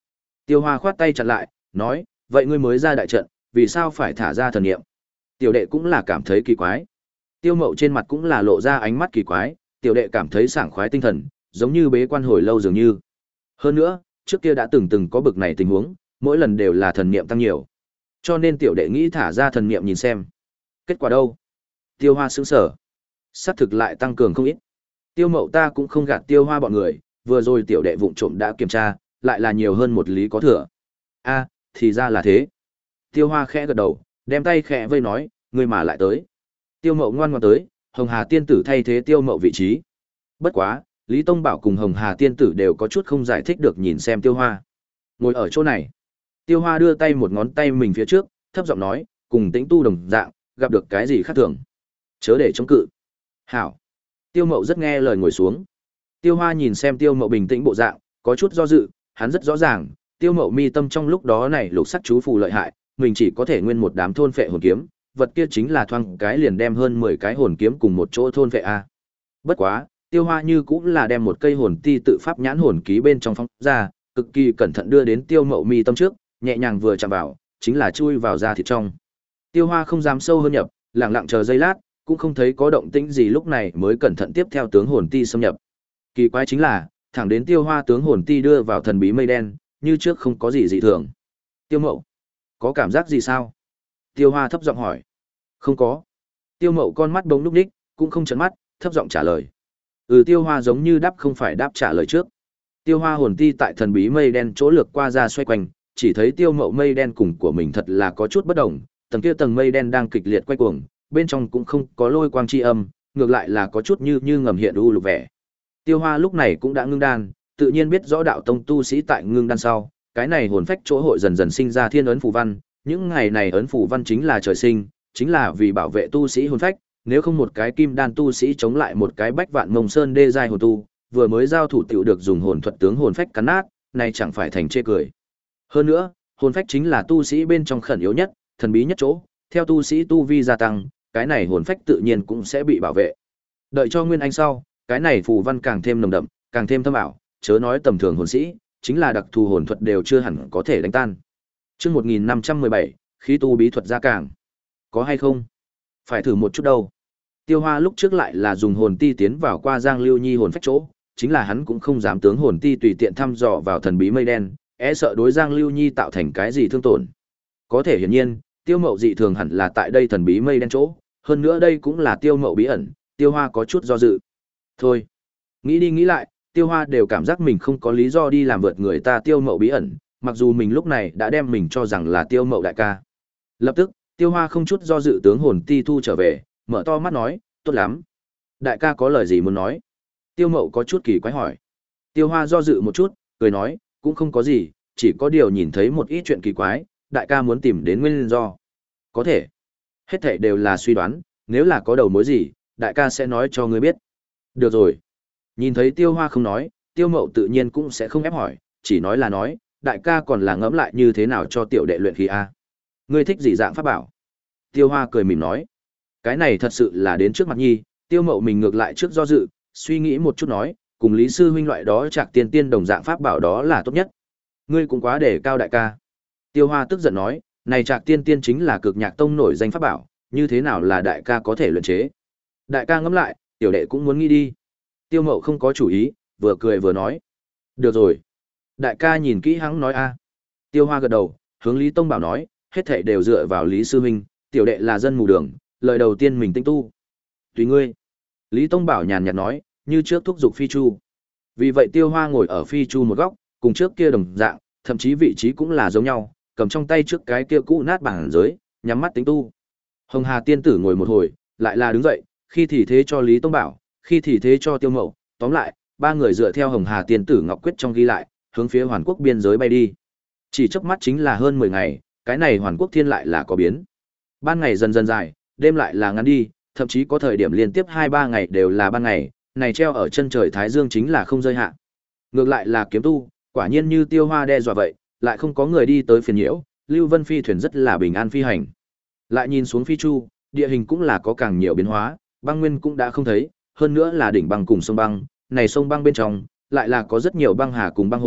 Tiêu Hoa khoát tay chặn lại, nói, vậy ngươi mới ra đại trận, vì sao phải thả ra thần niệm? Tiểu đệ cũng là cảm thấy kỳ quái. Tiêu Mậu trên mặt cũng là lộ ra ánh mắt kỳ quái, tiểu đệ cảm thấy sảng khoái tinh thần, giống như bế quan hồi lâu dường như. Hơn nữa, trước kia đã từng từng có bực này tình huống, mỗi lần đều là thần niệm tăng nhiều. Cho nên tiểu đệ nghĩ thả ra thần niệm nhìn xem. Kết quả đâu? Tiêu Hoa sững sờ. Sát thực lại tăng cường không ít. Tiêu Mậu ta cũng không gạt Tiêu Hoa bọn người, vừa rồi tiểu đệ vụng trộm đã kiểm tra, lại là nhiều hơn một lý có thừa. A, thì ra là thế. Tiêu Hoa khẽ gật đầu, đem tay khẽ vây nói, ngươi mà lại tới. Tiêu Mậu ngoan ngoãn tới, Hồng Hà tiên tử thay thế Tiêu Mậu vị trí. Bất quá, Lý Tông Bảo cùng Hồng Hà tiên tử đều có chút không giải thích được nhìn xem Tiêu Hoa. Ngồi ở chỗ này, Tiêu Hoa đưa tay một ngón tay mình phía trước, thấp giọng nói, cùng Tĩnh Tu đồng dạng, gặp được cái gì khác thường, chớ để chống cự. Hảo. Tiêu Mậu rất nghe lời ngồi xuống. Tiêu Hoa nhìn xem Tiêu Mậu bình tĩnh bộ dạng, có chút do dự, hắn rất rõ ràng, Tiêu Mậu mi tâm trong lúc đó này lục sắc chú phù lợi hại, mình chỉ có thể nguyên một đám thôn phệ hồn kiếm, vật kia chính là thoang cái liền đem hơn mười cái hồn kiếm cùng một chỗ thôn phệ a. Bất quá, Tiêu Hoa như cũng là đem một cây hồn ti tự pháp nhãn hồn ký bên trong phóng ra, cực kỳ cẩn thận đưa đến Tiêu Mậu mi tâm trước, nhẹ nhàng vừa chạm vào, chính là chui vào da thịt trong. Tiêu Hoa không dám sâu hơn nhập, lặng lặng chờ giây lát, cũng không thấy có động tĩnh gì, lúc này mới cẩn thận tiếp theo tướng hồn ti xâm nhập. Kỳ quái chính là, thẳng đến Tiêu Hoa tướng hồn ti đưa vào thần bí mây đen, như trước không có gì dị thường. Tiêu Mậu, có cảm giác gì sao? Tiêu Hoa thấp giọng hỏi. Không có. Tiêu Mậu con mắt bỗng lúc ních, cũng không chấn mắt, thấp giọng trả lời. Ừ, Tiêu Hoa giống như đáp không phải đáp trả lời trước. Tiêu Hoa hồn ti tại thần bí mây đen chỗ lược qua ra xoay quanh, chỉ thấy Tiêu Mậu mây đen cùng của mình thật là có chút bất đồng, tầng kia tầng mây đen đang kịch liệt quay cuồng, bên trong cũng không có lôi quang chi âm, ngược lại là có chút như như ngầm hiện u lục vẻ. Tiêu Hoa lúc này cũng đã ngưng đan, tự nhiên biết rõ đạo tông tu sĩ tại ngưng đan sau, cái này hồn phách chỗ hội dần dần sinh ra thiên ấn phù văn, những ngày này ấn phù văn chính là trời sinh, chính là vì bảo vệ tu sĩ hồn phách, nếu không một cái kim đan tu sĩ chống lại một cái bách vạn mông sơn đê giai hồn tu, vừa mới giao thủ tiểu được dùng hồn thuật tướng hồn phách cắn nát, này chẳng phải thành chê cười. Hơn nữa, hồn phách chính là tu sĩ bên trong khẩn yếu nhất, thần bí nhất chỗ, theo tu sĩ tu vi gia tăng, cái này hồn phách tự nhiên cũng sẽ bị bảo vệ. Đợi cho nguyên anh sau, cái này phù văn càng thêm nồng đậm, càng thêm thâm ảo, chớ nói tầm thường hồn sĩ, chính là đặc thù hồn thuật đều chưa hẳn có thể đánh tan. Chương một nghìn năm trăm mười bảy, khí tu bí thuật gia càng. Có hay không? Phải thử một chút đâu. Tiêu Hoa lúc trước lại là dùng hồn ti tiến vào qua Giang Lưu Nhi hồn phách chỗ, chính là hắn cũng không dám tướng hồn ti tùy tiện thăm dò vào thần bí mây đen, e sợ đối Giang Lưu Nhi tạo thành cái gì thương tổn. Có thể hiển nhiên, Tiêu Mậu dị thường hẳn là tại đây thần bí mây đen chỗ, hơn nữa đây cũng là Tiêu Mậu bí ẩn, Tiêu Hoa có chút do dự. Thôi, nghĩ đi nghĩ lại, Tiêu Hoa đều cảm giác mình không có lý do đi làm vượt người ta Tiêu Mậu bí ẩn, mặc dù mình lúc này đã đem mình cho rằng là Tiêu Mậu đại ca. Lập tức, Tiêu Hoa không chút do dự tướng hồn ti thu trở về, mở to mắt nói, tốt lắm. Đại ca có lời gì muốn nói? Tiêu Mậu có chút kỳ quái hỏi. Tiêu Hoa do dự một chút, cười nói, cũng không có gì, chỉ có điều nhìn thấy một ít chuyện kỳ quái, đại ca muốn tìm đến nguyên do. Có thể. Hết thảy đều là suy đoán, nếu là có đầu mối gì, đại ca sẽ nói cho ngươi biết. Được rồi. Nhìn thấy Tiêu Hoa không nói, Tiêu Mậu tự nhiên cũng sẽ không ép hỏi, chỉ nói là nói, đại ca còn là ngẫm lại như thế nào cho tiểu đệ luyện khí a. Ngươi thích gì dạng pháp bảo? Tiêu Hoa cười mỉm nói, cái này thật sự là đến trước mặt nhi, Tiêu Mậu mình ngược lại trước do dự, suy nghĩ một chút nói, cùng Lý sư huynh loại đó Trạc Tiên Tiên đồng dạng pháp bảo đó là tốt nhất. Ngươi cũng quá để cao đại ca. Tiêu Hoa tức giận nói, này Trạc Tiên Tiên chính là Cực Nhạc Tông nổi danh pháp bảo, như thế nào là đại ca có thể luyện chế? Đại ca ngẫm lại, tiểu đệ cũng muốn nghĩ đi. Tiêu Mậu không có chủ ý, vừa cười vừa nói, được rồi. Đại ca nhìn kỹ hắn nói a. Tiêu Hoa gật đầu, hướng Lý Tông Bảo nói, hết thảy đều dựa vào Lý sư huynh, tiểu đệ là dân mù đường, lời đầu tiên mình tinh tu. Tùy ngươi. Lý Tông Bảo nhàn nhạt nói, như trước thúc giục phi chu. Vì vậy Tiêu Hoa ngồi ở phi chu một góc, cùng trước kia đồng dạng, thậm chí vị trí cũng là giống nhau, cầm trong tay trước cái kia cũ nát bảng giới, nhắm mắt tính tu. Hồng Hà tiên tử ngồi một hồi, lại là đứng dậy, khi thì thế cho Lý Tông Bảo, khi thì thế cho Tiêu Mậu, tóm lại, ba người dựa theo Hồng Hà tiên tử ngọc quyết trong ghi lại, hướng phía Hoàn Quốc biên giới bay đi. Chỉ chớp mắt chính là hơn mười ngày, cái này Hoàn Quốc thiên lại là có biến. Ban ngày dần dần dài, đêm lại là ngắn đi, thậm chí có thời điểm liên tiếp hai ba ngày đều là ban ngày, này treo ở chân trời thái dương chính là không rơi hạ. Ngược lại là kiếm tu, quả nhiên như Tiêu Hoa đe dọa vậy, lại không có người đi tới phiền nhiễu, Lưu Vân phi thuyền rất là bình an phi hành. Lại nhìn xuống phi chu, địa hình cũng là có càng nhiều biến hóa, băng nguyên cũng đã không thấy, hơn nữa là đỉnh băng cùng sông băng, này sông băng bên trong lại là có rất nhiều băng hà cùng băng hồ,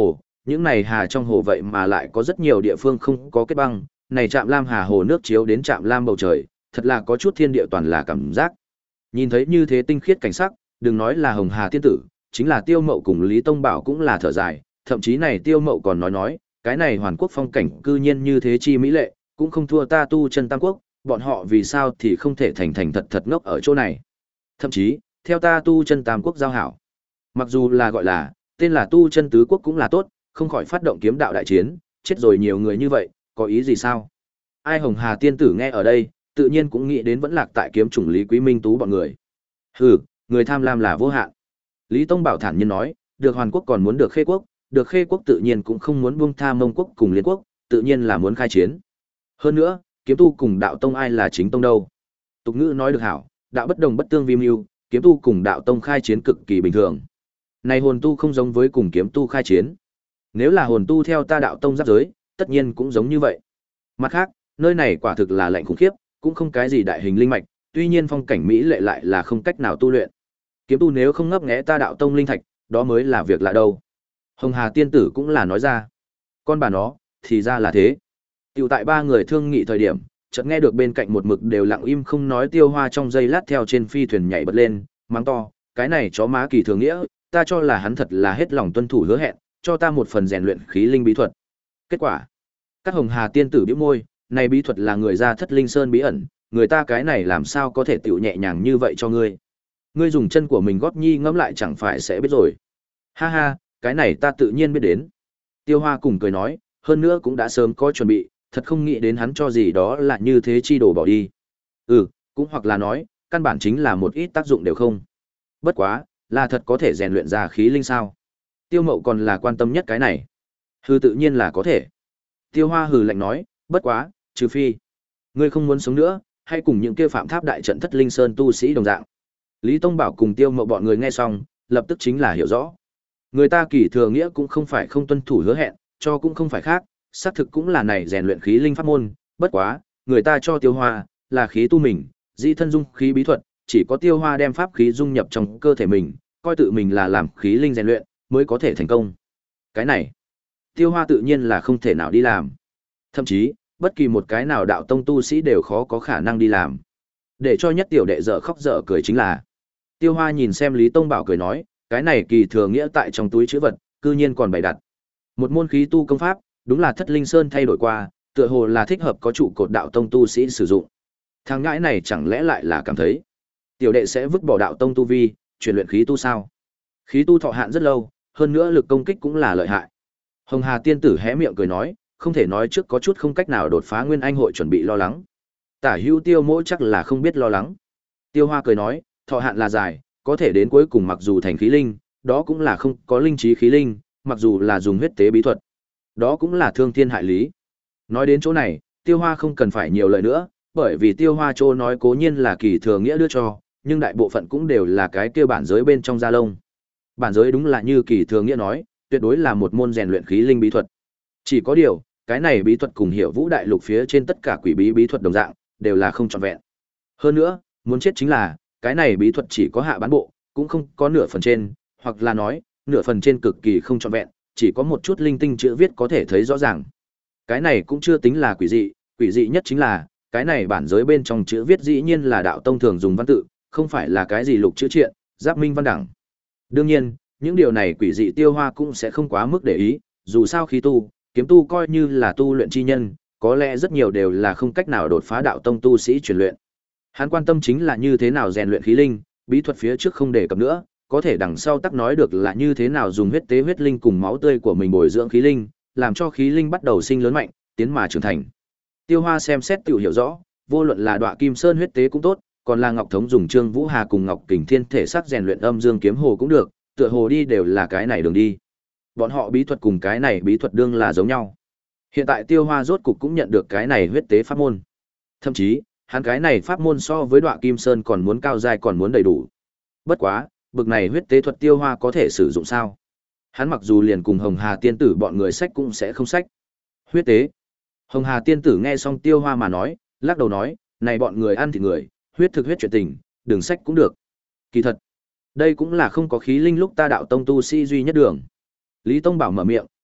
những này hà trong hồ vậy mà lại có rất nhiều địa phương không có kết băng, này Trạm Lam Hà hồ nước chiếu đến Trạm Lam bầu trời, thật là có chút thiên địa toàn là cảm giác. Nhìn thấy như thế tinh khiết cảnh sắc, đừng nói là Hồng Hà tiên tử, chính là Tiêu Mậu cùng Lý Tông Bảo cũng là thở dài, thậm chí này Tiêu Mậu còn nói nói, cái này hoàn quốc phong cảnh cư nhiên như thế chi mỹ lệ, cũng không thua ta tu chân tam quốc, bọn họ vì sao thì không thể thành thành thật thật ngốc ở chỗ này. Thậm chí, theo ta tu chân tam quốc giao hảo. Mặc dù là gọi là, tên là tu chân tứ quốc cũng là tốt, không khỏi phát động kiếm đạo đại chiến, chết rồi nhiều người như vậy, có ý gì sao? Ai Hồng Hà tiên tử nghe ở đây, tự nhiên cũng nghĩ đến vẫn lạc tại kiếm chủng Lý Quý Minh Tú bọn người. Hừ, người tham lam là vô hạn. Lý Tông Bảo thản nhiên nói, được Hoàn quốc còn muốn được Khê quốc, được Khê quốc tự nhiên cũng không muốn buông tha Mông quốc cùng Liên quốc, tự nhiên là muốn khai chiến. Hơn nữa, kiếm tu cùng đạo tông ai là chính tông đâu? Tục ngữ nói được hảo, đạo bất đồng bất tương vi mưu, kiếm tu cùng đạo tông khai chiến cực kỳ bình thường. Này hồn tu không giống với cùng kiếm tu khai chiến. Nếu là hồn tu theo ta đạo tông giáp giới, tất nhiên cũng giống như vậy. Mặt khác, nơi này quả thực là lạnh khủng khiếp, cũng không cái gì đại hình linh mạch, tuy nhiên phong cảnh mỹ lệ lại là không cách nào tu luyện. Kiếm tu nếu không ngấp nghé ta đạo tông linh thạch, đó mới là việc lạ đâu. Hồng Hà tiên tử cũng là nói ra. Con bà nó, thì ra là thế. Tiểu tại ba người thương nghị thời điểm, chợt nghe được bên cạnh một mực đều lặng im không nói Tiêu Hoa trong giây lát theo trên phi thuyền nhảy bật lên, mắng to, cái này chó má kỳ thường nghĩa, ta cho là hắn thật là hết lòng tuân thủ hứa hẹn, cho ta một phần rèn luyện khí linh bí thuật. Kết quả, các Hồng Hà tiên tử bĩu môi, này bí thuật là người ra Thất Linh Sơn bí ẩn, người ta cái này làm sao có thể tiểu nhẹ nhàng như vậy cho ngươi. Ngươi dùng chân của mình góp nhi ngẫm lại chẳng phải sẽ biết rồi. Ha ha, cái này ta tự nhiên biết đến. Tiêu Hoa cùng cười nói, hơn nữa cũng đã sớm có chuẩn bị, thật không nghĩ đến hắn cho gì đó là như thế chi đồ bỏ đi. Ừ, cũng hoặc là nói, căn bản chính là một ít tác dụng đều không. Bất quá, là thật có thể rèn luyện ra khí linh sao? Tiêu Mậu còn là quan tâm nhất cái này. Hừ tự nhiên là có thể. Tiêu Hoa hừ lạnh nói, bất quá, trừ phi ngươi không muốn sống nữa, hay cùng những kia phạm tháp đại trận Thất Linh Sơn tu sĩ đồng dạng. Lý Tông Bảo cùng Tiêu Mậu bọn người nghe xong, lập tức chính là hiểu rõ. Người ta kỳ thừa nghĩa cũng không phải không tuân thủ hứa hẹn, cho cũng không phải khác, xác thực cũng là này rèn luyện khí linh pháp môn, bất quá, người ta cho Tiêu Hoa là khí tu mình, di thân dung khí bí thuật, chỉ có Tiêu Hoa đem pháp khí dung nhập trong cơ thể mình, coi tự mình là làm khí linh rèn luyện, mới có thể thành công. Cái này, Tiêu Hoa tự nhiên là không thể nào đi làm. Thậm chí, bất kỳ một cái nào đạo tông tu sĩ đều khó có khả năng đi làm. Để cho nhất tiểu đệ dở khóc dở cười chính là, Tiêu Hoa nhìn xem Lý Tông Bảo cười nói, cái này kỳ thừa nghĩa tại trong túi chữ vật, cư nhiên còn bày đặt. Một môn khí tu công pháp, đúng là Thất Linh Sơn thay đổi qua, tựa hồ là thích hợp có trụ cột đạo tông tu sĩ sử dụng. Thằng ngãi này chẳng lẽ lại là cảm thấy, tiểu đệ sẽ vứt bỏ đạo tông tu vi, chuyển luyện khí tu sao? Khí tu thọ hạn rất lâu, hơn nữa lực công kích cũng là lợi hại. Hồng Hà tiên tử hé miệng cười nói, không thể nói trước có chút không cách nào đột phá Nguyên Anh hội chuẩn bị lo lắng. Tả Hữu Tiêu Mỗ chắc là không biết lo lắng. Tiêu Hoa cười nói, thọ hạn là dài, có thể đến cuối cùng mặc dù thành khí linh, đó cũng là không có linh trí khí linh, mặc dù là dùng huyết tế bí thuật, đó cũng là thương thiên hại lý. Nói đến chỗ này, Tiêu Hoa không cần phải nhiều lời nữa, bởi vì Tiêu Hoa chỗ nói cố nhiên là kỳ thừa nghĩa đưa cho, nhưng đại bộ phận cũng đều là cái kia bản giới bên trong da lông. Bản giới đúng là như kỳ thừa nghĩa nói, tuyệt đối là một môn rèn luyện khí linh bí thuật. Chỉ có điều, cái này bí thuật cùng Hiểu Vũ đại lục phía trên tất cả quỷ bí bí thuật đồng dạng, đều là không trọn vẹn. Hơn nữa, muốn chết chính là, cái này bí thuật chỉ có hạ bán bộ, cũng không có nửa phần trên, hoặc là nói, nửa phần trên cực kỳ không trọn vẹn, chỉ có một chút linh tinh chữ viết có thể thấy rõ ràng. Cái này cũng chưa tính là quỷ dị, quỷ dị nhất chính là, cái này bản giới bên trong chữ viết dĩ nhiên là đạo tông thường dùng văn tự, không phải là cái gì lục chữ triện, giáp minh văn đẳng. Đương nhiên, những điều này quỷ dị Tiêu Hoa cũng sẽ không quá mức để ý, dù sao khí tu, kiếm tu coi như là tu luyện chi nhân, có lẽ rất nhiều đều là không cách nào đột phá đạo tông tu sĩ truyền luyện. Hắn quan tâm chính là như thế nào rèn luyện khí linh, bí thuật phía trước không đề cập nữa, có thể đằng sau tắc nói được là như thế nào dùng huyết tế huyết linh cùng máu tươi của mình bồi dưỡng khí linh, làm cho khí linh bắt đầu sinh lớn mạnh, tiến mà trưởng thành. Tiêu Hoa xem xét tiểu hiểu rõ, vô luận là Đọa Kim Sơn huyết tế cũng tốt, còn là Ngọc Thống dùng Trương Vũ Hà cùng Ngọc Kình Thiên thể sắc rèn luyện âm dương kiếm hồ cũng được, tựa hồ đi đều là cái này đường đi. Bọn họ bí thuật cùng cái này bí thuật đương là giống nhau. Hiện tại Tiêu Hoa rốt cục cũng nhận được cái này huyết tế pháp môn. Thậm chí, hắn cái này pháp môn so với Đọa Kim Sơn còn muốn cao giai còn muốn đầy đủ. Bất quá, bực này huyết tế thuật Tiêu Hoa có thể sử dụng sao? Hắn mặc dù liền cùng Hồng Hà tiên tử bọn người sách cũng sẽ không sách. Huyết tế. Hồng Hà tiên tử nghe xong Tiêu Hoa mà nói, lắc đầu nói, này bọn người ăn thịt người, huyết thực huyết chuyện tình, đừng sách cũng được. Kỳ thật, đây cũng là không có khí linh lúc ta đạo tông tu sĩ duy nhất đường. Lý Tông Bảo mở miệng,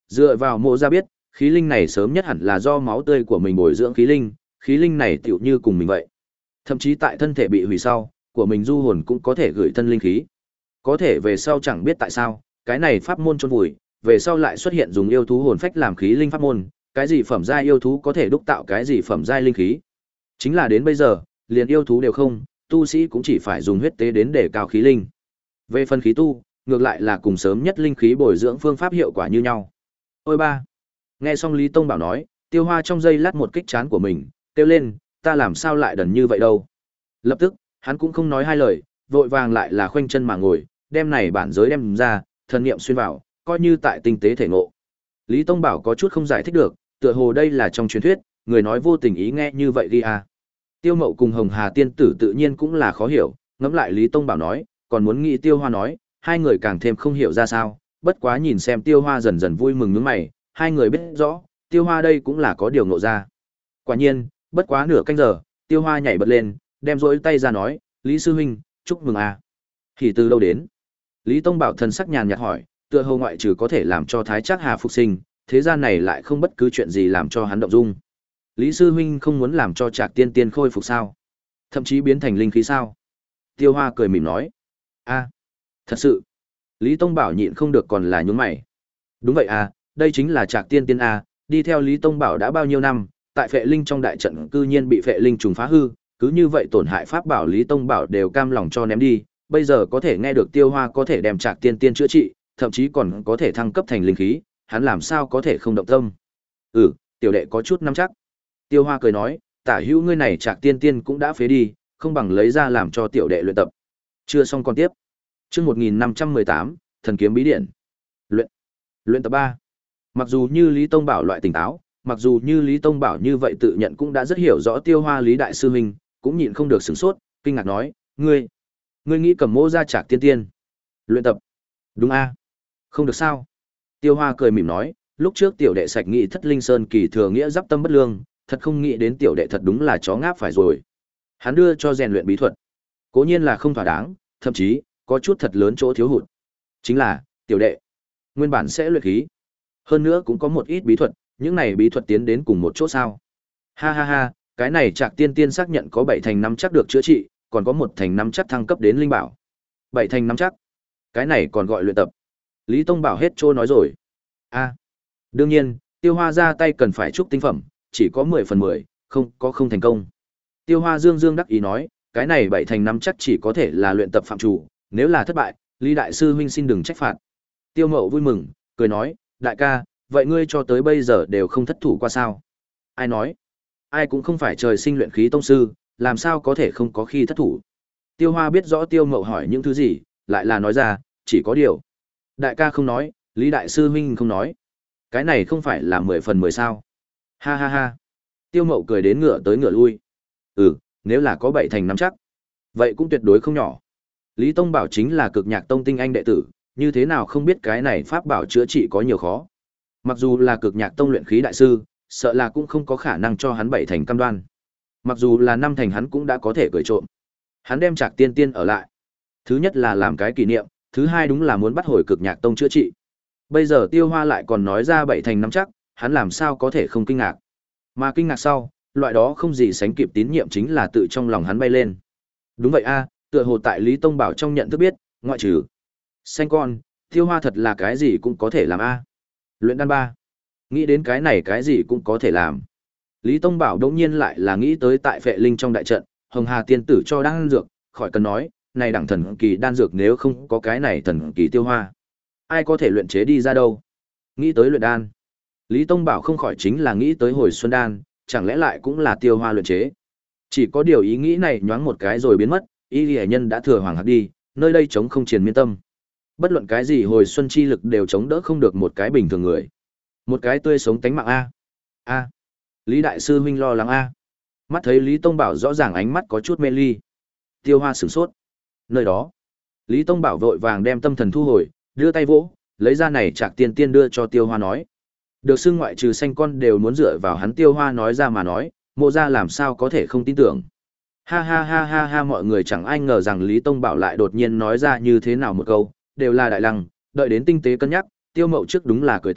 Dựa vào mộ ra biết, khí linh này sớm nhất hẳn là do máu tươi của mình bồi dưỡng khí linh, khí linh này tựu như cùng mình vậy. Thậm chí tại thân thể bị hủy sau, của mình du hồn cũng có thể gửi thân linh khí. Có thể về sau chẳng biết tại sao, cái này pháp môn chôn vùi, về sau lại xuất hiện dùng yêu thú hồn phách làm khí linh pháp môn, cái gì phẩm giai yêu thú có thể đúc tạo cái gì phẩm giai linh khí. Chính là đến bây giờ, liền yêu thú đều không, tu sĩ cũng chỉ phải dùng huyết tế đến để cao khí linh. Về phần khí tu, ngược lại là cùng sớm nhất linh khí bồi dưỡng phương pháp hiệu quả như nhau. Ôi ba. Nghe xong Lý Tông Bảo nói, Tiêu Hoa trong giây lát một kích chán của mình, kêu lên, ta làm sao lại đần như vậy đâu. Lập tức, hắn cũng không nói hai lời, vội vàng lại là khoanh chân mà ngồi, đem này bản giới đem ra, thần niệm xuyên vào, coi như tại tinh tế thể ngộ. Lý Tông Bảo có chút không giải thích được, tựa hồ đây là trong truyền thuyết, người nói vô tình ý nghe như vậy đi à. Tiêu Mậu cùng Hồng Hà tiên tử tự nhiên cũng là khó hiểu, ngẫm lại Lý Tông Bảo nói, còn muốn nghĩ Tiêu Hoa nói, hai người càng thêm không hiểu ra sao, bất quá nhìn xem Tiêu Hoa dần dần vui mừng nhướng mày, hai người biết rõ, Tiêu Hoa đây cũng là có điều ngộ ra. Quả nhiên, bất quá nửa canh giờ, Tiêu Hoa nhảy bật lên, đem rỗi tay ra nói, Lý Sư Huynh, chúc mừng à. Thì từ đâu đến? Lý Tông Bảo thần sắc nhàn nhạt hỏi, tựa hồ ngoại trừ có thể làm cho Thái Trác Hà phục sinh, thế gian này lại không bất cứ chuyện gì làm cho hắn động dung. Lý Sư Huynh không muốn làm cho Trạc Tiên Tiên khôi phục sao? Thậm chí biến thành linh khí sao? Tiêu Hoa cười mỉm nói, a, thật sự. Lý Tông Bảo nhịn không được còn là nhún mày. Đúng vậy à, đây chính là Trạc Tiên Tiên à, đi theo Lý Tông Bảo đã bao nhiêu năm, tại Phệ Linh trong đại trận cư nhiên bị Phệ Linh trùng phá hư, cứ như vậy tổn hại pháp bảo Lý Tông Bảo đều cam lòng cho ném đi, bây giờ có thể nghe được Tiêu Hoa có thể đem Trạc Tiên Tiên chữa trị, thậm chí còn có thể thăng cấp thành linh khí, hắn làm sao có thể không động tâm. Ừ, tiểu đệ có chút nắm chắc. Tiêu Hoa cười nói, tả hữu ngươi này Trạc Tiên Tiên cũng đã phế đi, không bằng lấy ra làm cho tiểu đệ luyện tập. Chưa xong còn tiếp. Chương một nghìn năm trăm mười tám, Thần kiếm bí điển. Luyện. Luyện tập ba. Mặc dù như Lý Tông Bảo loại tỉnh táo, mặc dù như Lý Tông Bảo như vậy tự nhận cũng đã rất hiểu rõ Tiêu Hoa Lý đại sư huynh, cũng nhịn không được sửng sốt, kinh ngạc nói, ngươi, ngươi nghĩ cầm mô ra Trạc Tiên Tiên luyện tập? Đúng a? Không được sao? Tiêu Hoa cười mỉm nói, lúc trước tiểu đệ sạch nghĩ Thất Linh Sơn kỳ thừa nghĩa giáp tâm bất lương, thật không nghĩ đến tiểu đệ thật đúng là chó ngáp phải rồi. Hắn đưa cho rèn luyện bí thuật, cố nhiên là không thỏa đáng, thậm chí có chút thật lớn chỗ thiếu hụt. Chính là, tiểu đệ nguyên bản sẽ luyện khí, hơn nữa cũng có một ít bí thuật, những này bí thuật tiến đến cùng một chỗ sao? Ha ha ha, cái này Trạc Tiên Tiên xác nhận có bảy thành năm chắc được chữa trị, còn có một thành năm chắc thăng cấp đến linh bảo. Bảy thành năm chắc, cái này còn gọi luyện tập? Lý Tông Bảo hết trôi nói rồi. A, đương nhiên, Tiêu Hoa ra tay cần phải trúc tinh phẩm, chỉ có mười phần mười, không có không thành công. Tiêu Hoa dương dương đắc ý nói, cái này bảy thành năm chắc chỉ có thể là luyện tập phạm chủ, nếu là thất bại, Lý đại sư huynh xin đừng trách phạt. Tiêu Mậu vui mừng, cười nói, đại ca, vậy ngươi cho tới bây giờ đều không thất thủ qua sao? Ai nói? Ai cũng không phải trời sinh luyện khí tông sư, làm sao có thể không có khi thất thủ? Tiêu Hoa biết rõ Tiêu Mậu hỏi những thứ gì, lại là nói ra, chỉ có điều. Đại ca không nói, Lý đại sư huynh không nói. Cái này không phải là mười phần mười sao? Ha ha ha. Tiêu Mậu cười đến ngựa tới ngựa lui. Ừ, nếu là có bảy thành năm chắc, vậy cũng tuyệt đối không nhỏ. Lý Tông Bảo chính là Cực Nhạc Tông tinh anh đệ tử, như thế nào không biết cái này pháp bảo chữa trị có nhiều khó. Mặc dù là Cực Nhạc Tông luyện khí đại sư, sợ là cũng không có khả năng cho hắn bảy thành cam đoan. Mặc dù là năm thành hắn cũng đã có thể cười trộm. Hắn đem Trạc Tiên Tiên ở lại. Thứ nhất là làm cái kỷ niệm, thứ hai đúng là muốn bắt hồi Cực Nhạc Tông chữa trị. Bây giờ Tiêu Hoa lại còn nói ra bảy thành năm chắc, hắn làm sao có thể không kinh ngạc. Mà kinh ngạc sau, loại đó không gì sánh kịp tín nhiệm chính là tự trong lòng hắn bay lên. Đúng vậy a, tựa hồ tại Lý Tông Bảo trong nhận thức biết, ngoại trừ xanh con, Tiêu Hoa thật là cái gì cũng có thể làm a. Luyện đan ba, nghĩ đến cái này cái gì cũng có thể làm. Lý Tông Bảo đống nhiên lại là nghĩ tới tại Phệ Linh trong đại trận, Hồng Hà tiên tử cho đan dược, khỏi cần nói, này đẳng thần kỳ đan dược nếu không có cái này thần kỳ Tiêu Hoa, ai có thể luyện chế đi ra đâu. Nghĩ tới luyện đan, Lý Tông Bảo không khỏi chính là nghĩ tới hồi xuân đan, chẳng lẽ lại cũng là Tiêu Hoa luyện chế. Chỉ có điều ý nghĩ này nhoáng một cái rồi biến mất, y lìa nhân đã thừa hoàng hạt đi, nơi đây chống không triền miên tâm. Bất luận cái gì hồi xuân chi lực đều chống đỡ không được một cái bình thường người. Một cái tươi sống tánh mạng a. A. Lý đại sư huynh lo lắng a. Mắt thấy Lý Tông Bảo rõ ràng ánh mắt có chút mê ly. Tiêu Hoa sửng sốt. Nơi đó, Lý Tông Bảo vội vàng đem tâm thần thu hồi, đưa tay vỗ, lấy ra này Trạc Tiên Tiên đưa cho Tiêu Hoa nói. Được xưng ngoại trừ xanh con đều muốn dựa vào hắn. Tiêu Hoa nói ra mà nói, Mộ gia làm sao có thể không tin tưởng. Ha ha ha ha ha, mọi người chẳng ai ngờ rằng Lý Tông Bảo lại đột nhiên nói ra như thế nào một câu, đều là đại lăng, đợi đến tinh tế cân nhắc, Tiêu Mậu trước đúng là cười to,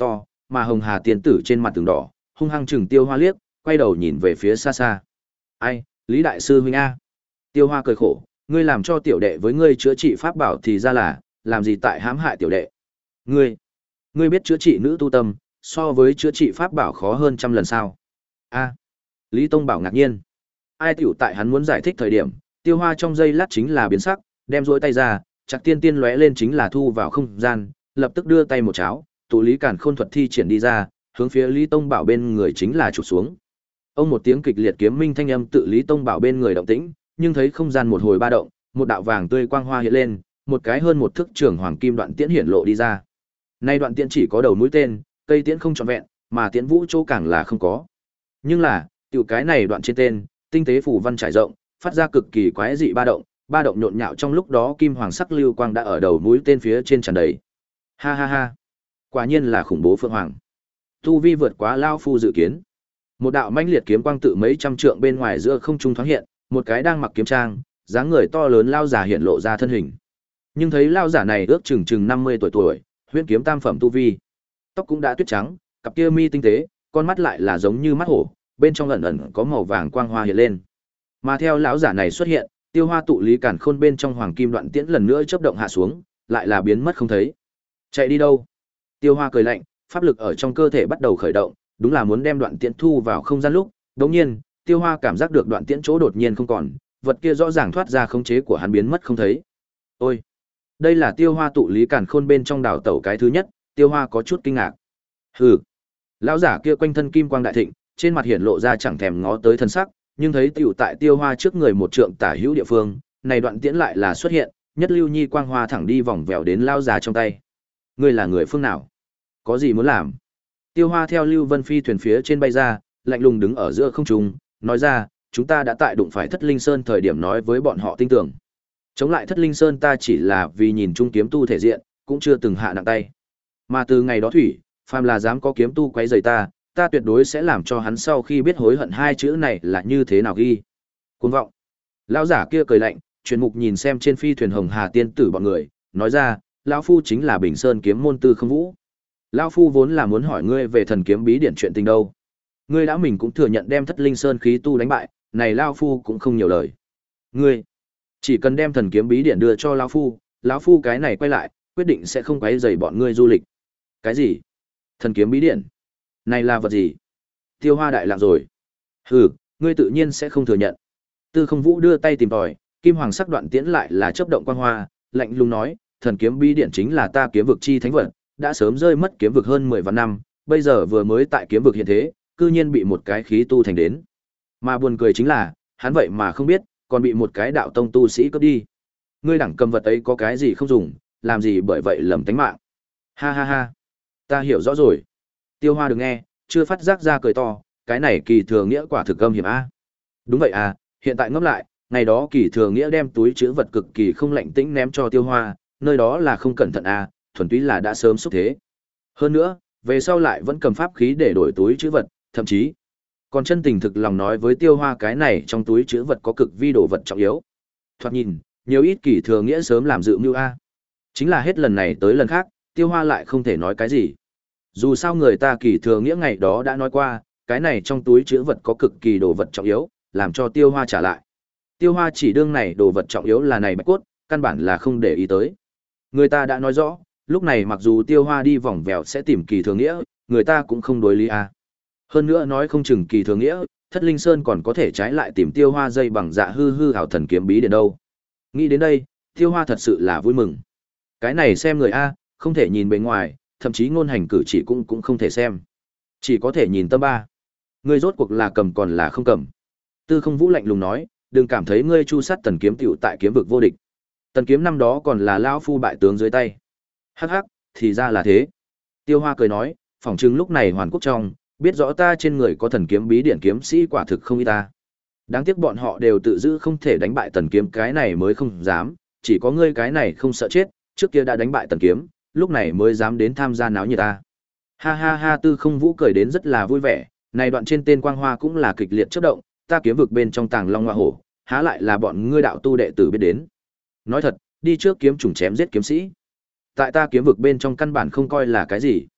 mà Hồng Hà tiên tử trên mặt tường đỏ, hung hăng chừng Tiêu Hoa liếc, quay đầu nhìn về phía xa xa. Ai, Lý đại sư huynh a. Tiêu Hoa cười khổ, ngươi làm cho tiểu đệ với ngươi chữa trị pháp bảo thì ra là, làm gì tại hãm hại tiểu đệ. Ngươi, ngươi biết chữa trị nữ tu tâm, so với chữa trị pháp bảo khó hơn trăm lần sao? A. Lý Tông Bảo ngạc nhiên. Ai tiểu tại hắn muốn giải thích thời điểm, Tiêu Hoa trong giây lát chính là biến sắc, đem rỗi tay ra, Trạc Tiên Tiên lóe lên chính là thu vào không gian, lập tức đưa tay một cháo, tụ lý càn khôn thuật thi triển đi ra, hướng phía Lý Tông Bảo bên người chính là chụp xuống. Ông một tiếng kịch liệt kiếm minh thanh âm tự Lý Tông Bảo bên người động tĩnh, nhưng thấy không gian một hồi ba động, một đạo vàng tươi quang hoa hiện lên, một cái hơn một thước trường hoàng kim đoạn tiễn hiển lộ đi ra. Nay đoạn tiễn chỉ có đầu mũi tên, cây tiễn không trọn vẹn, mà tiễn vũ chỗ càng là không có. Nhưng là, tiểu cái này đoạn trên tên, tinh tế phù văn trải rộng, phát ra cực kỳ quái dị ba động, ba động nhộn nhạo trong lúc đó kim hoàng sắc lưu quang đã ở đầu mũi tên phía trên tràn đầy. Ha ha ha, quả nhiên là khủng bố phượng hoàng. Tu vi vượt quá lao phu dự kiến. Một đạo mãnh liệt kiếm quang tự mấy trăm trượng bên ngoài giữa không trung thoáng hiện, một cái đang mặc kiếm trang, dáng người to lớn lao giả hiện lộ ra thân hình. Nhưng thấy lao giả này ước chừng chừng năm mươi tuổi tuổi, huyễn kiếm tam phẩm tu vi. Tóc cũng đã tuyết trắng, cặp kia mi tinh tế, con mắt lại là giống như mắt hổ, bên trong ẩn ẩn có màu vàng quang hoa hiện lên. Mà theo lão giả này xuất hiện, Tiêu Hoa tụ lý càn khôn bên trong hoàng kim đoạn tiễn lần nữa chớp động hạ xuống, lại là biến mất không thấy. Chạy đi đâu? Tiêu Hoa cười lạnh, pháp lực ở trong cơ thể bắt đầu khởi động, đúng là muốn đem đoạn tiễn thu vào không gian lúc, đột nhiên, Tiêu Hoa cảm giác được đoạn tiễn chỗ đột nhiên không còn, vật kia rõ ràng thoát ra khống chế của hắn biến mất không thấy. Ôi, đây là Tiêu Hoa tụ lý càn khôn bên trong đảo tẩu cái thứ nhất, Tiêu Hoa có chút kinh ngạc. Hừ. Lão giả kia quanh thân kim quang đại thịnh, trên mặt hiển lộ ra chẳng thèm ngó tới thân sắc, nhưng thấy tiểu tại Tiêu Hoa trước người một trượng tả hữu địa phương, này đoạn tiễn lại là xuất hiện, nhất lưu nhi quang hoa thẳng đi vòng vèo đến lão già trong tay. Ngươi là người phương nào? Có gì muốn làm? Tiêu Hoa theo Lưu Vân Phi thuyền phía trên bay ra, lạnh lùng đứng ở giữa không trung, nói ra, chúng ta đã tại đụng phải Thất Linh Sơn thời điểm nói với bọn họ tin tưởng. Chống lại Thất Linh Sơn ta chỉ là vì nhìn trung kiếm tu thể diện, cũng chưa từng hạ nặng tay. Mà từ ngày đó thủy, phàm là dám có kiếm tu quấy rầy ta, ta tuyệt đối sẽ làm cho hắn sau khi biết hối hận hai chữ này là như thế nào ghi. Cuồng vọng. Lão giả kia cười lạnh, chuyển mục nhìn xem trên phi thuyền Hồng Hà tiên tử bọn người, nói ra, lão phu chính là Bình Sơn kiếm môn Tư Không Vũ. Lão phu vốn là muốn hỏi ngươi về thần kiếm bí điển chuyện tình đâu. Ngươi đã mình cũng thừa nhận đem Thất Linh Sơn khí tu đánh bại, này lão phu cũng không nhiều lời. Ngươi chỉ cần đem thần kiếm bí điển đưa cho lão phu, lão phu cái này quay lại, quyết định sẽ không quấy rầy bọn ngươi du lịch. Cái gì? Thần kiếm bí điển? Này là vật gì? Tiêu Hoa đại lặng rồi. Hừ, ngươi tự nhiên sẽ không thừa nhận. Tư Không Vũ đưa tay tìm tòi, kim hoàng sắc đoạn tiễn lại là chớp động quang hoa, lạnh lùng nói, thần kiếm bí điển chính là ta kiếm vực chi thánh vật, đã sớm rơi mất kiếm vực hơn mười vạn năm, bây giờ vừa mới tại kiếm vực hiện thế, cư nhiên bị một cái khí tu thành đến. Mà buồn cười chính là, hắn vậy mà không biết, còn bị một cái đạo tông tu sĩ cướp đi. Ngươi đẳng cầm vật ấy có cái gì không dùng, làm gì bởi vậy lầm tánh mạng. Ha ha ha, ta hiểu rõ rồi. Tiêu Hoa đừng nghe, chưa phát giác ra cười to, cái này Kỳ Thừa Nghĩa quả thực âm hiểm a. Đúng vậy à, hiện tại ngẫm lại, ngày đó Kỳ Thừa Nghĩa đem túi trữ vật cực kỳ không lạnh tĩnh ném cho Tiêu Hoa, nơi đó là không cẩn thận à, thuần túy là đã sớm xúc thế. Hơn nữa, về sau lại vẫn cầm pháp khí để đổi túi trữ vật, thậm chí còn chân tình thực lòng nói với Tiêu Hoa cái này trong túi trữ vật có cực vi đồ vật trọng yếu. Thoạt nhìn, nhiều ít Kỳ Thừa Nghĩa sớm làm dự mưu a. Chính là hết lần này tới lần khác, Tiêu Hoa lại không thể nói cái gì. Dù sao người ta Kỳ Thừa Nghĩa ngày đó đã nói qua, cái này trong túi trữ vật có cực kỳ đồ vật trọng yếu, làm cho Tiêu Hoa trả lại. Tiêu Hoa chỉ đương này đồ vật trọng yếu là này bạch cốt, căn bản là không để ý tới. Người ta đã nói rõ, lúc này mặc dù Tiêu Hoa đi vòng vèo sẽ tìm Kỳ Thừa Nghĩa, người ta cũng không đối lý a. Hơn nữa nói không chừng Kỳ Thừa Nghĩa, Thất Linh Sơn còn có thể trái lại tìm Tiêu Hoa dây bằng dạ hư hư hảo thần kiếm bí đến đâu. Nghĩ đến đây, Tiêu Hoa thật sự là vui mừng. Cái này xem người a, không thể nhìn bề ngoài, thậm chí ngôn hành cử chỉ cũng cũng không thể xem. Chỉ có thể nhìn tâm ba. Ngươi rốt cuộc là cầm còn là không cầm. Tư Không Vũ lạnh lùng nói, đừng cảm thấy ngươi chu sát tần kiếm tiểu tại kiếm vực vô địch. Tần kiếm năm đó còn là lão phu bại tướng dưới tay. Hắc hắc, thì ra là thế. Tiêu Hoa cười nói, phỏng chừng lúc này Hoàn Quốc trong, biết rõ ta trên người có thần kiếm bí điển kiếm sĩ quả thực không ít ta. Đáng tiếc bọn họ đều tự giữ không thể đánh bại tần kiếm cái này mới không dám, chỉ có ngươi cái này không sợ chết, trước kia đã đánh bại tần kiếm, lúc này mới dám đến tham gia náo nhiệt ta. Ha ha ha, Tư Không Vũ cười đến rất là vui vẻ, này đoạn trên tên quang hoa cũng là kịch liệt chớp động, ta kiếm vực bên trong tàng long hoa hổ, há lại là bọn ngươi đạo tu đệ tử biết đến. Nói thật, đi trước kiếm trùng chém giết kiếm sĩ, tại ta kiếm vực bên trong căn bản không coi là cái gì.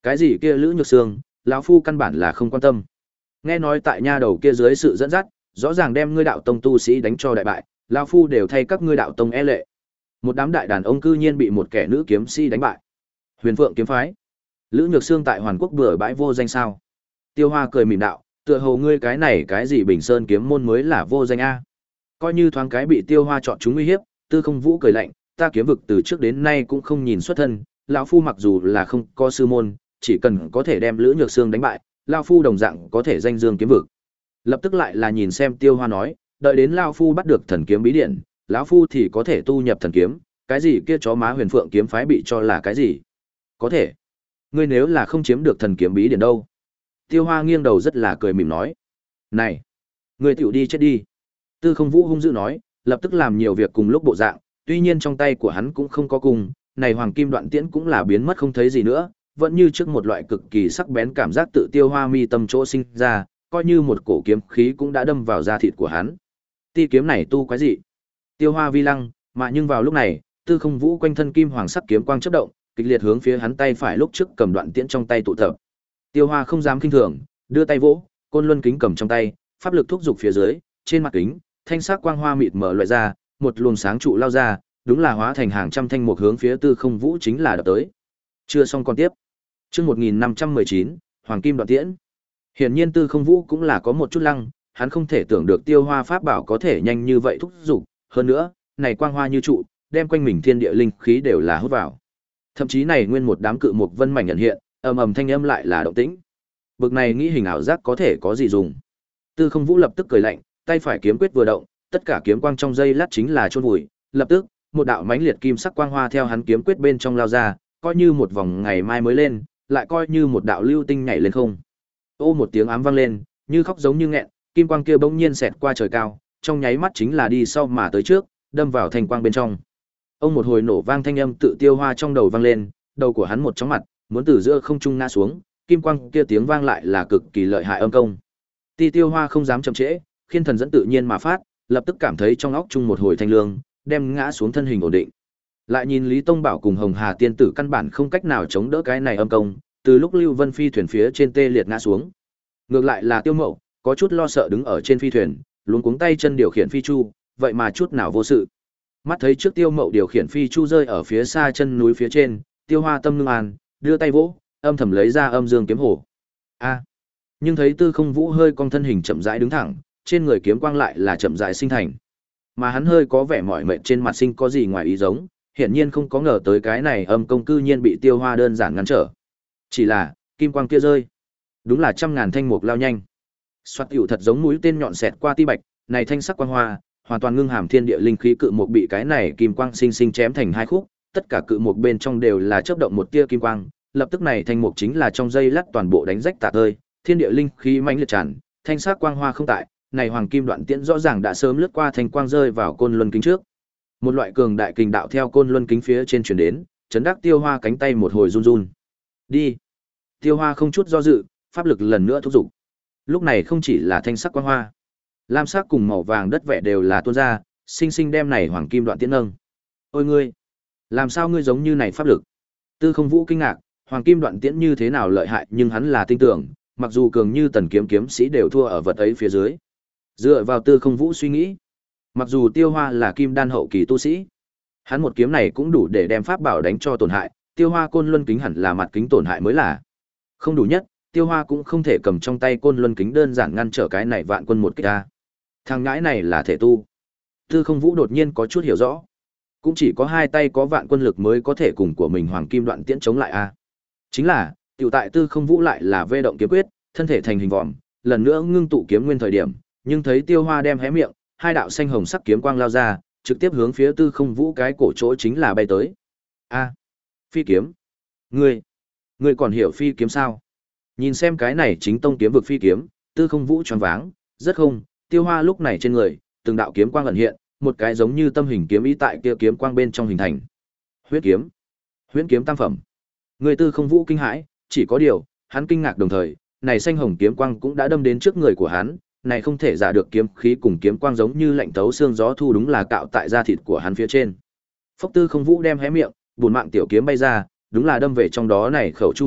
Cái gì kia Lữ Nhược Sương, lão phu căn bản là không quan tâm. Nghe nói tại nha đầu kia dưới sự dẫn dắt, rõ ràng đem ngươi đạo tông tu sĩ đánh cho đại bại, lão phu đều thay các ngươi đạo tông e lệ. Một đám đại đàn ông cư nhiên bị một kẻ nữ kiếm sĩ đánh bại. Huyền Phượng kiếm phái. Lữ Nhược Sương tại Hoàn Quốc bừa bãi vô danh sao? Tiêu Hoa cười mỉm đạo, tựa hồ ngươi cái này cái gì Bình Sơn kiếm môn mới là vô danh a. Coi như thoáng cái bị Tiêu Hoa chọn chúng uy hiếp, Tư Không Vũ cười lạnh, ta kiếm vực từ trước đến nay cũng không nhìn xuất thân, lão phu mặc dù là không có sư môn, chỉ cần có thể đem Lữ Nhược Sương đánh bại, lão phu đồng dạng có thể danh dương kiếm vực. Lập tức lại là nhìn xem Tiêu Hoa nói, đợi đến lão phu bắt được thần kiếm bí điển, lão phu thì có thể tu nhập thần kiếm, cái gì kia chó má Huyền Phượng kiếm phái bị cho là cái gì? Có thể. Ngươi nếu là không chiếm được thần kiếm bí điển đâu? Tiêu Hoa nghiêng đầu rất là cười mỉm nói, này, ngươi tiểu đi chết đi. Tư Không Vũ hung dữ nói, lập tức làm nhiều việc cùng lúc bộ dạng, tuy nhiên trong tay của hắn cũng không có cùng, này hoàng kim đoạn tiễn cũng là biến mất không thấy gì nữa, vẫn như trước một loại cực kỳ sắc bén cảm giác tự Tiêu Hoa mi tâm chỗ sinh ra, coi như một cổ kiếm khí cũng đã đâm vào da thịt của hắn. Ti kiếm này tu quái gì? Tiêu Hoa vi lăng, mà nhưng vào lúc này, Tư Không Vũ quanh thân kim hoàng sắc kiếm quang chớp động, kịch liệt hướng phía hắn tay phải lúc trước cầm đoạn tiễn trong tay tụ tập. Tiêu Hoa không dám khinh thường, đưa tay vỗ, côn luân kính cầm trong tay, pháp lực thúc dục phía dưới, trên mặt kính, thanh sắc quang hoa mịt mở loại ra, một luồng sáng trụ lao ra, đúng là hóa thành hàng trăm thanh mục hướng phía Tư Không Vũ chính là đập tới. Chưa xong còn tiếp. Chương một nghìn năm trăm mười chín, Hoàng Kim Đoạn Tiễn. Hiển nhiên Tư Không Vũ cũng là có một chút lăng, hắn không thể tưởng được Tiêu Hoa pháp bảo có thể nhanh như vậy thúc dục, hơn nữa, này quang hoa như trụ, đem quanh mình thiên địa linh khí đều là hút vào. Thậm chí này nguyên một đám cự mục vân mảnh nhận hiện, ầm ầm thanh âm lại là động tĩnh. Bực này nghĩ hình ảo giác có thể có gì dùng. Tư Không Vũ lập tức cười lạnh, tay phải kiếm quyết vừa động, tất cả kiếm quang trong dây lát chính là chôn vùi, lập tức, một đạo mãnh liệt kim sắc quang hoa theo hắn kiếm quyết bên trong lao ra, coi như một vòng ngày mai mới lên, lại coi như một đạo lưu tinh nhảy lên không. Ô một tiếng ám vang lên, như khóc giống như nghẹn, kim quang kia bỗng nhiên xẹt qua trời cao, trong nháy mắt chính là đi sau mà tới trước, đâm vào thanh quang bên trong. Ông một hồi nổ vang thanh âm tự Tiêu Hoa trong đầu vang lên, đầu của hắn một chóng mặt, muốn từ giữa không trung ngã xuống, kim quang kia tiếng vang lại là cực kỳ lợi hại âm công. Ti Tiêu Hoa không dám chậm trễ, khiên thần dẫn tự nhiên mà phát, lập tức cảm thấy trong óc chung một hồi thanh lương, đem ngã xuống thân hình ổn định. Lại nhìn Lý Tông Bảo cùng Hồng Hà tiên tử căn bản không cách nào chống đỡ cái này âm công, từ lúc Lưu Vân phi thuyền phía trên tê liệt ngã xuống. Ngược lại là Tiêu Mậu, có chút lo sợ đứng ở trên phi thuyền, luống cuống tay chân điều khiển phi chu, vậy mà chút nào vô sự. Mắt thấy trước Tiêu Mậu điều khiển phi chu rơi ở phía xa chân núi phía trên, Tiêu Hoa tâm ngưng an, đưa tay vỗ, âm thầm lấy ra âm dương kiếm hổ. A. Nhưng thấy Tư Không Vũ hơi cong thân hình chậm rãi đứng thẳng, trên người kiếm quang lại là chậm rãi sinh thành. Mà hắn hơi có vẻ mỏi mệt trên mặt sinh có gì ngoài ý giống, hiển nhiên không có ngờ tới cái này âm công cư nhiên bị Tiêu Hoa đơn giản ngăn trở. Chỉ là, kim quang kia rơi, đúng là trăm ngàn thanh mục lao nhanh. Soạt hữu thật giống mũi tên nhọn xẹt qua ti bạch, này thanh sắc quang hoa, hoàn toàn ngưng hàm thiên địa linh khí cự mục bị cái này kim quang sinh sinh chém thành hai khúc, tất cả cự mục bên trong đều là chớp động một tia kim quang, lập tức này thanh mục chính là trong dây lát toàn bộ đánh rách tả tơi, thiên địa linh khí mãnh liệt tràn, thanh sắc quang hoa không tại, này hoàng kim đoạn tiễn rõ ràng đã sớm lướt qua thanh quang rơi vào côn luân kính trước. Một loại cường đại kình đạo theo côn luân kính phía trên truyền đến, chấn đắc Tiêu Hoa cánh tay một hồi run run. Đi. Tiêu Hoa không chút do dự, pháp lực lần nữa thúc dục. Lúc này không chỉ là thanh sắc quang hoa, lam sắc cùng màu vàng đất vẽ đều là tuôn ra, sinh sinh đem này hoàng kim đoạn tiễn nâng. Ôi ngươi, làm sao ngươi giống như này pháp lực? Tư Không Vũ kinh ngạc, hoàng kim đoạn tiễn như thế nào lợi hại, nhưng hắn là tin tưởng, mặc dù cường như tần kiếm kiếm sĩ đều thua ở vật ấy phía dưới. Dựa vào Tư Không Vũ suy nghĩ, mặc dù Tiêu Hoa là kim đan hậu kỳ tu sĩ, hắn một kiếm này cũng đủ để đem pháp bảo đánh cho tổn hại, Tiêu Hoa côn luân kính hẳn là mặt kính tổn hại mới là. Không đủ nhất, Tiêu Hoa cũng không thể cầm trong tay côn luân kính đơn giản ngăn trở cái này vạn quân một kích ra. Thằng ngãi này là thể tu. Tư Không Vũ đột nhiên có chút hiểu rõ. Cũng chỉ có hai tay có vạn quân lực mới có thể cùng của mình hoàng kim đoạn tiễn chống lại a. Chính là, tiểu tại Tư Không Vũ lại là vê động kiếm quyết, thân thể thành hình vòm, lần nữa ngưng tụ kiếm nguyên thời điểm, nhưng thấy Tiêu Hoa đem hé miệng, hai đạo xanh hồng sắc kiếm quang lao ra, trực tiếp hướng phía Tư Không Vũ cái cổ chỗ chính là bay tới. A, phi kiếm. Ngươi, ngươi còn hiểu phi kiếm sao? Nhìn xem cái này chính tông kiếm vực phi kiếm, Tư Không Vũ choáng váng, rất không, Tiêu Hoa lúc này trên người, từng đạo kiếm quang ẩn hiện, một cái giống như tâm hình kiếm ý tại kia kiếm quang bên trong hình thành. Huyết kiếm, huyễn kiếm tam phẩm. Người Tư Không Vũ kinh hãi, chỉ có điều, hắn kinh ngạc đồng thời, này xanh hồng kiếm quang cũng đã đâm đến trước người của hắn, này không thể giả được kiếm khí cùng kiếm quang giống như lạnh tấu xương gió thu đúng là cạo tại da thịt của hắn phía trên. Phốc Tư Không Vũ đem hé miệng, buồn mạng tiểu kiếm bay ra, đúng là đâm về trong đó này khẩu chu ngộng,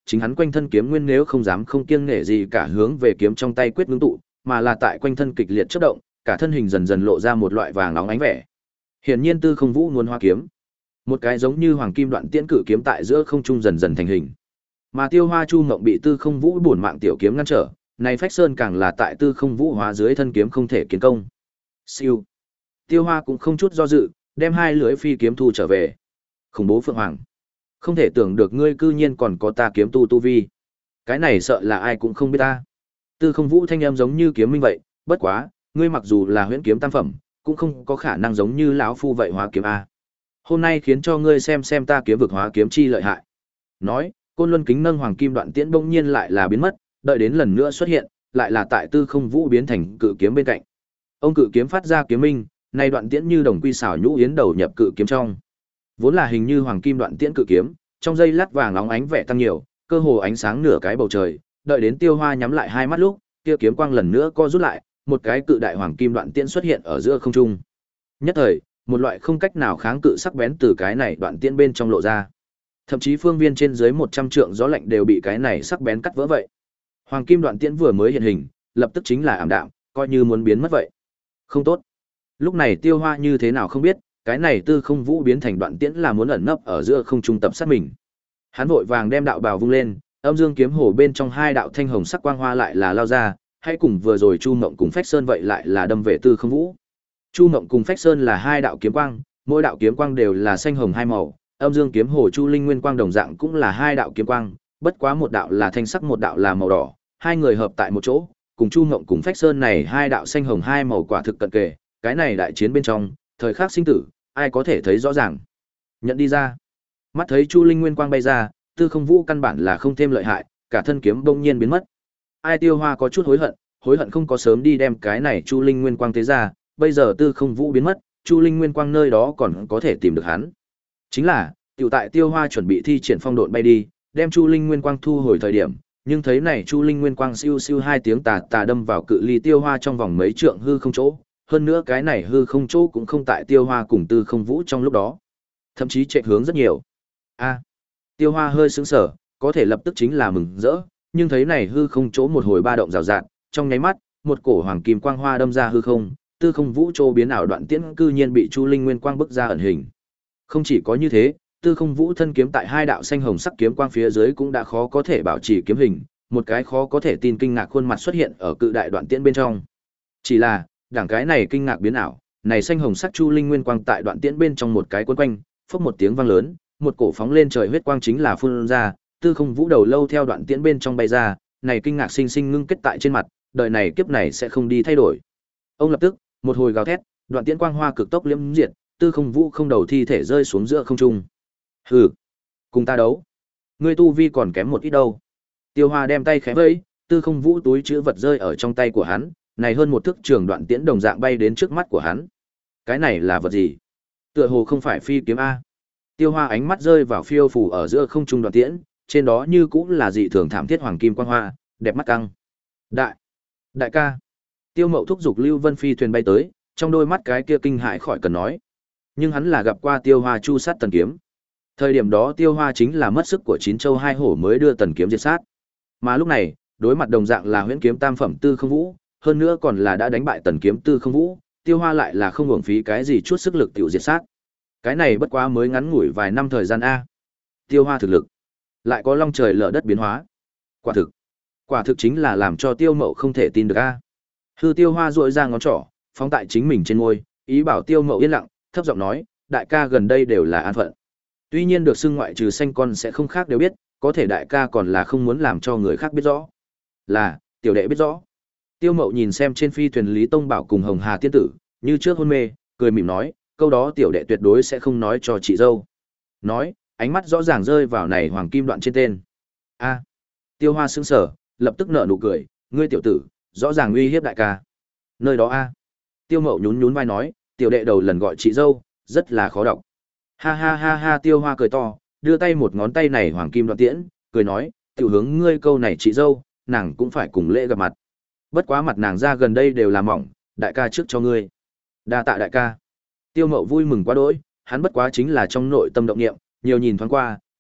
chính hắn quanh thân kiếm nguyên nếu không dám không kiêng nể gì cả hướng về kiếm trong tay quyết ngưng tụ, mà là tại quanh thân kịch liệt chớp động, cả thân hình dần dần lộ ra một loại vàng óng ánh vẻ. Hiển nhiên Tư Không Vũ muốn hóa kiếm. Một cái giống như hoàng kim đoạn tiễn cự kiếm tại giữa không trung dần dần thành hình. Mà Tiêu Hoa Chu Mộng bị Tư Không Vũ bổn mạng tiểu kiếm ngăn trở, này Phách Sơn càng là tại Tư Không Vũ hóa dưới thân kiếm không thể kiến công. Siêu. Tiêu Hoa cũng không chút do dự, đem hai lưỡi phi kiếm thu trở về. Khủng bố Phượng Hoàng. Không thể tưởng được ngươi cư nhiên còn có ta kiếm tu tu vi. Cái này sợ là ai cũng không biết ta. Tư Không Vũ thanh âm giống như kiếm minh vậy, bất quá, ngươi mặc dù là huyễn kiếm tam phẩm, cũng không có khả năng giống như lão phu vậy hóa kiếm a. Hôm nay khiến cho ngươi xem xem ta kiếm vực hóa kiếm chi lợi hại. Nói, Côn Luân Kính nâng hoàng kim đoạn tiễn bỗng nhiên lại là biến mất, đợi đến lần nữa xuất hiện, lại là tại Tư Không Vũ biến thành cự kiếm bên cạnh. Ông cự kiếm phát ra kiếm minh, này đoạn tiễn như đồng quy xảo nhũ yến đầu nhập cự kiếm trong. Vốn là hình như hoàng kim đoạn tiễn cự kiếm, trong giây lát vàng óng ánh vẻ tăng nhiều, cơ hồ ánh sáng nửa cái bầu trời, đợi đến Tiêu Hoa nhắm lại hai mắt lúc, kia kiếm quang lần nữa co rút lại, một cái cự đại hoàng kim đoạn tiễn xuất hiện ở giữa không trung. Nhất thời, một loại không cách nào kháng cự sắc bén từ cái này đoạn tiễn bên trong lộ ra. Thậm chí phương viên trên dưới một trăm trượng gió lạnh đều bị cái này sắc bén cắt vỡ vậy. Hoàng kim đoạn tiễn vừa mới hiện hình, lập tức chính là ảm đạm, coi như muốn biến mất vậy. Không tốt. Lúc này Tiêu Hoa như thế nào không biết, cái này Tư Không Vũ biến thành đoạn tiễn là muốn ẩn nấp ở giữa không trung tập sát mình. Hắn vội vàng đem đạo bào vung lên, âm dương kiếm hồ bên trong hai đạo thanh hồng sắc quang hoa lại là lao ra, hay cùng vừa rồi Chu Mộng cùng Phách Sơn vậy lại là đâm về Tư Không Vũ. Chu Mộng cùng Phách Sơn là hai đạo kiếm quang, mỗi đạo kiếm quang đều là xanh hồng hai màu, âm dương kiếm hồ Chu Linh Nguyên quang đồng dạng cũng là hai đạo kiếm quang, bất quá một đạo là thanh sắc một đạo là màu đỏ, hai người hợp tại một chỗ, cùng Chu Mộng cùng Phách Sơn này hai đạo xanh hồng hai màu quả thực cận kề, cái này đại chiến bên trong, thời khắc sinh tử, ai có thể thấy rõ ràng. Nhận đi ra. Mắt thấy Chu Linh Nguyên quang bay ra, Tư Không Vũ căn bản là không thêm lợi hại, cả thân kiếm bỗng nhiên biến mất. Ai Tiêu Hoa có chút hối hận, hối hận không có sớm đi đem cái này Chu Linh Nguyên quang tế ra, bây giờ Tư Không Vũ biến mất, Chu Linh Nguyên quang nơi đó còn có thể tìm được hắn. Chính là, tiểu tại Tiêu Hoa chuẩn bị thi triển phong độn bay đi, đem Chu Linh Nguyên quang thu hồi thời điểm, nhưng thấy này Chu Linh Nguyên quang siêu siêu hai tiếng tà tà đâm vào cự ly Tiêu Hoa trong vòng mấy trượng hư không chỗ, hơn nữa cái này hư không chỗ cũng không tại Tiêu Hoa cùng Tư Không Vũ trong lúc đó, thậm chí chạy hướng rất nhiều. A. Tiêu Hoa hơi sững sờ, có thể lập tức chính là mừng rỡ, nhưng thấy này hư không chỗ một hồi ba động rào rạt, trong nháy mắt, một cổ hoàng kim quang hoa đâm ra hư không, Tư Không Vũ trô biến ảo đoạn tiễn cư nhiên bị Chu Linh Nguyên quang bức ra ẩn hình. Không chỉ có như thế, Tư Không Vũ thân kiếm tại hai đạo xanh hồng sắc kiếm quang phía dưới cũng đã khó có thể bảo trì kiếm hình, một cái khó có thể tin kinh ngạc khuôn mặt xuất hiện ở cự đại đoạn tiễn bên trong. Chỉ là, đảng cái này kinh ngạc biến ảo, này xanh hồng sắc Chu Linh Nguyên quang tại đoạn tiễn bên trong một cái cuốn quanh, phốc một tiếng vang lớn, một cổ phóng lên trời huyết quang chính là phun ra, Tư Không Vũ đầu lâu theo đoạn tiễn bên trong bay ra, này kinh ngạc sinh sinh ngưng kết tại trên mặt, đời này kiếp này sẽ không đi thay đổi. Ông lập tức, một hồi gào thét, đoạn tiễn quang hoa cực tốc liễm diệt, Tư Không Vũ không đầu thi thể rơi xuống giữa không trung. Hừ, cùng ta đấu, ngươi tu vi còn kém một ít đâu. Tiêu Hoa đem tay khẽ vẫy, Tư Không Vũ túi chứa vật rơi ở trong tay của hắn, này hơn một thước trường đoạn tiễn đồng dạng bay đến trước mắt của hắn. Cái này là vật gì? Tựa hồ không phải phi kiếm a. Tiêu Hoa ánh mắt rơi vào phiêu phù ở giữa không trung đoạn tiễn, trên đó như cũng là dị thường thảm thiết hoàng kim quang hoa, đẹp mắt căng. Đại, đại ca. Tiêu Mậu thúc giục Lưu Vân phi thuyền bay tới, trong đôi mắt cái kia kinh hãi khỏi cần nói. Nhưng hắn là gặp qua Tiêu Hoa chu sát tần kiếm. Thời điểm đó Tiêu Hoa chính là mất sức của chín châu hai hổ mới đưa tần kiếm diệt sát. Mà lúc này, đối mặt đồng dạng là huyễn kiếm tam phẩm Tư Không Vũ, hơn nữa còn là đã đánh bại tần kiếm Tư Không Vũ, Tiêu Hoa lại là không uổng phí cái gì chút sức lực tiểu diệt sát. Cái này bất quá mới ngắn ngủi vài năm thời gian a. Tiêu Hoa thực lực lại có long trời lở đất biến hóa. Quả thực, quả thực chính là làm cho Tiêu Mậu không thể tin được a. Hư Tiêu Hoa duỗi ra ngón trỏ, phóng tại chính mình trên môi, ý bảo Tiêu Mậu yên lặng, thấp giọng nói, đại ca gần đây đều là an phận. Tuy nhiên được xưng ngoại trừ xanh con sẽ không khác đều biết, có thể đại ca còn là không muốn làm cho người khác biết rõ. Là, tiểu đệ biết rõ. Tiêu Mậu nhìn xem trên phi thuyền Lý Tông Bảo cùng Hồng Hà tiên tử, như trước hôn mê, cười mỉm nói, câu đó tiểu đệ tuyệt đối sẽ không nói cho chị dâu. Nói, ánh mắt rõ ràng rơi vào này hoàng kim đoạn trên tên. A. Tiêu Hoa sững sờ, lập tức nở nụ cười, ngươi tiểu tử, rõ ràng uy hiếp đại ca. Nơi đó a. Tiêu Mậu nhún nhún vai nói, tiểu đệ đầu lần gọi chị dâu, rất là khó đọc. Ha ha ha ha, Tiêu Hoa cười to, đưa tay một ngón tay này hoàng kim đoạn tiễn, cười nói, tiểu hướng ngươi câu này chị dâu, nàng cũng phải cùng lễ gặp mặt. Bất quá mặt nàng ra gần đây đều là mỏng, đại ca trước cho ngươi. Đa tạ đại ca. Tiêu Mậu vui mừng quá đỗi, hắn bất quá chính là trong nội tâm động niệm, nhiều nhìn thoáng qua,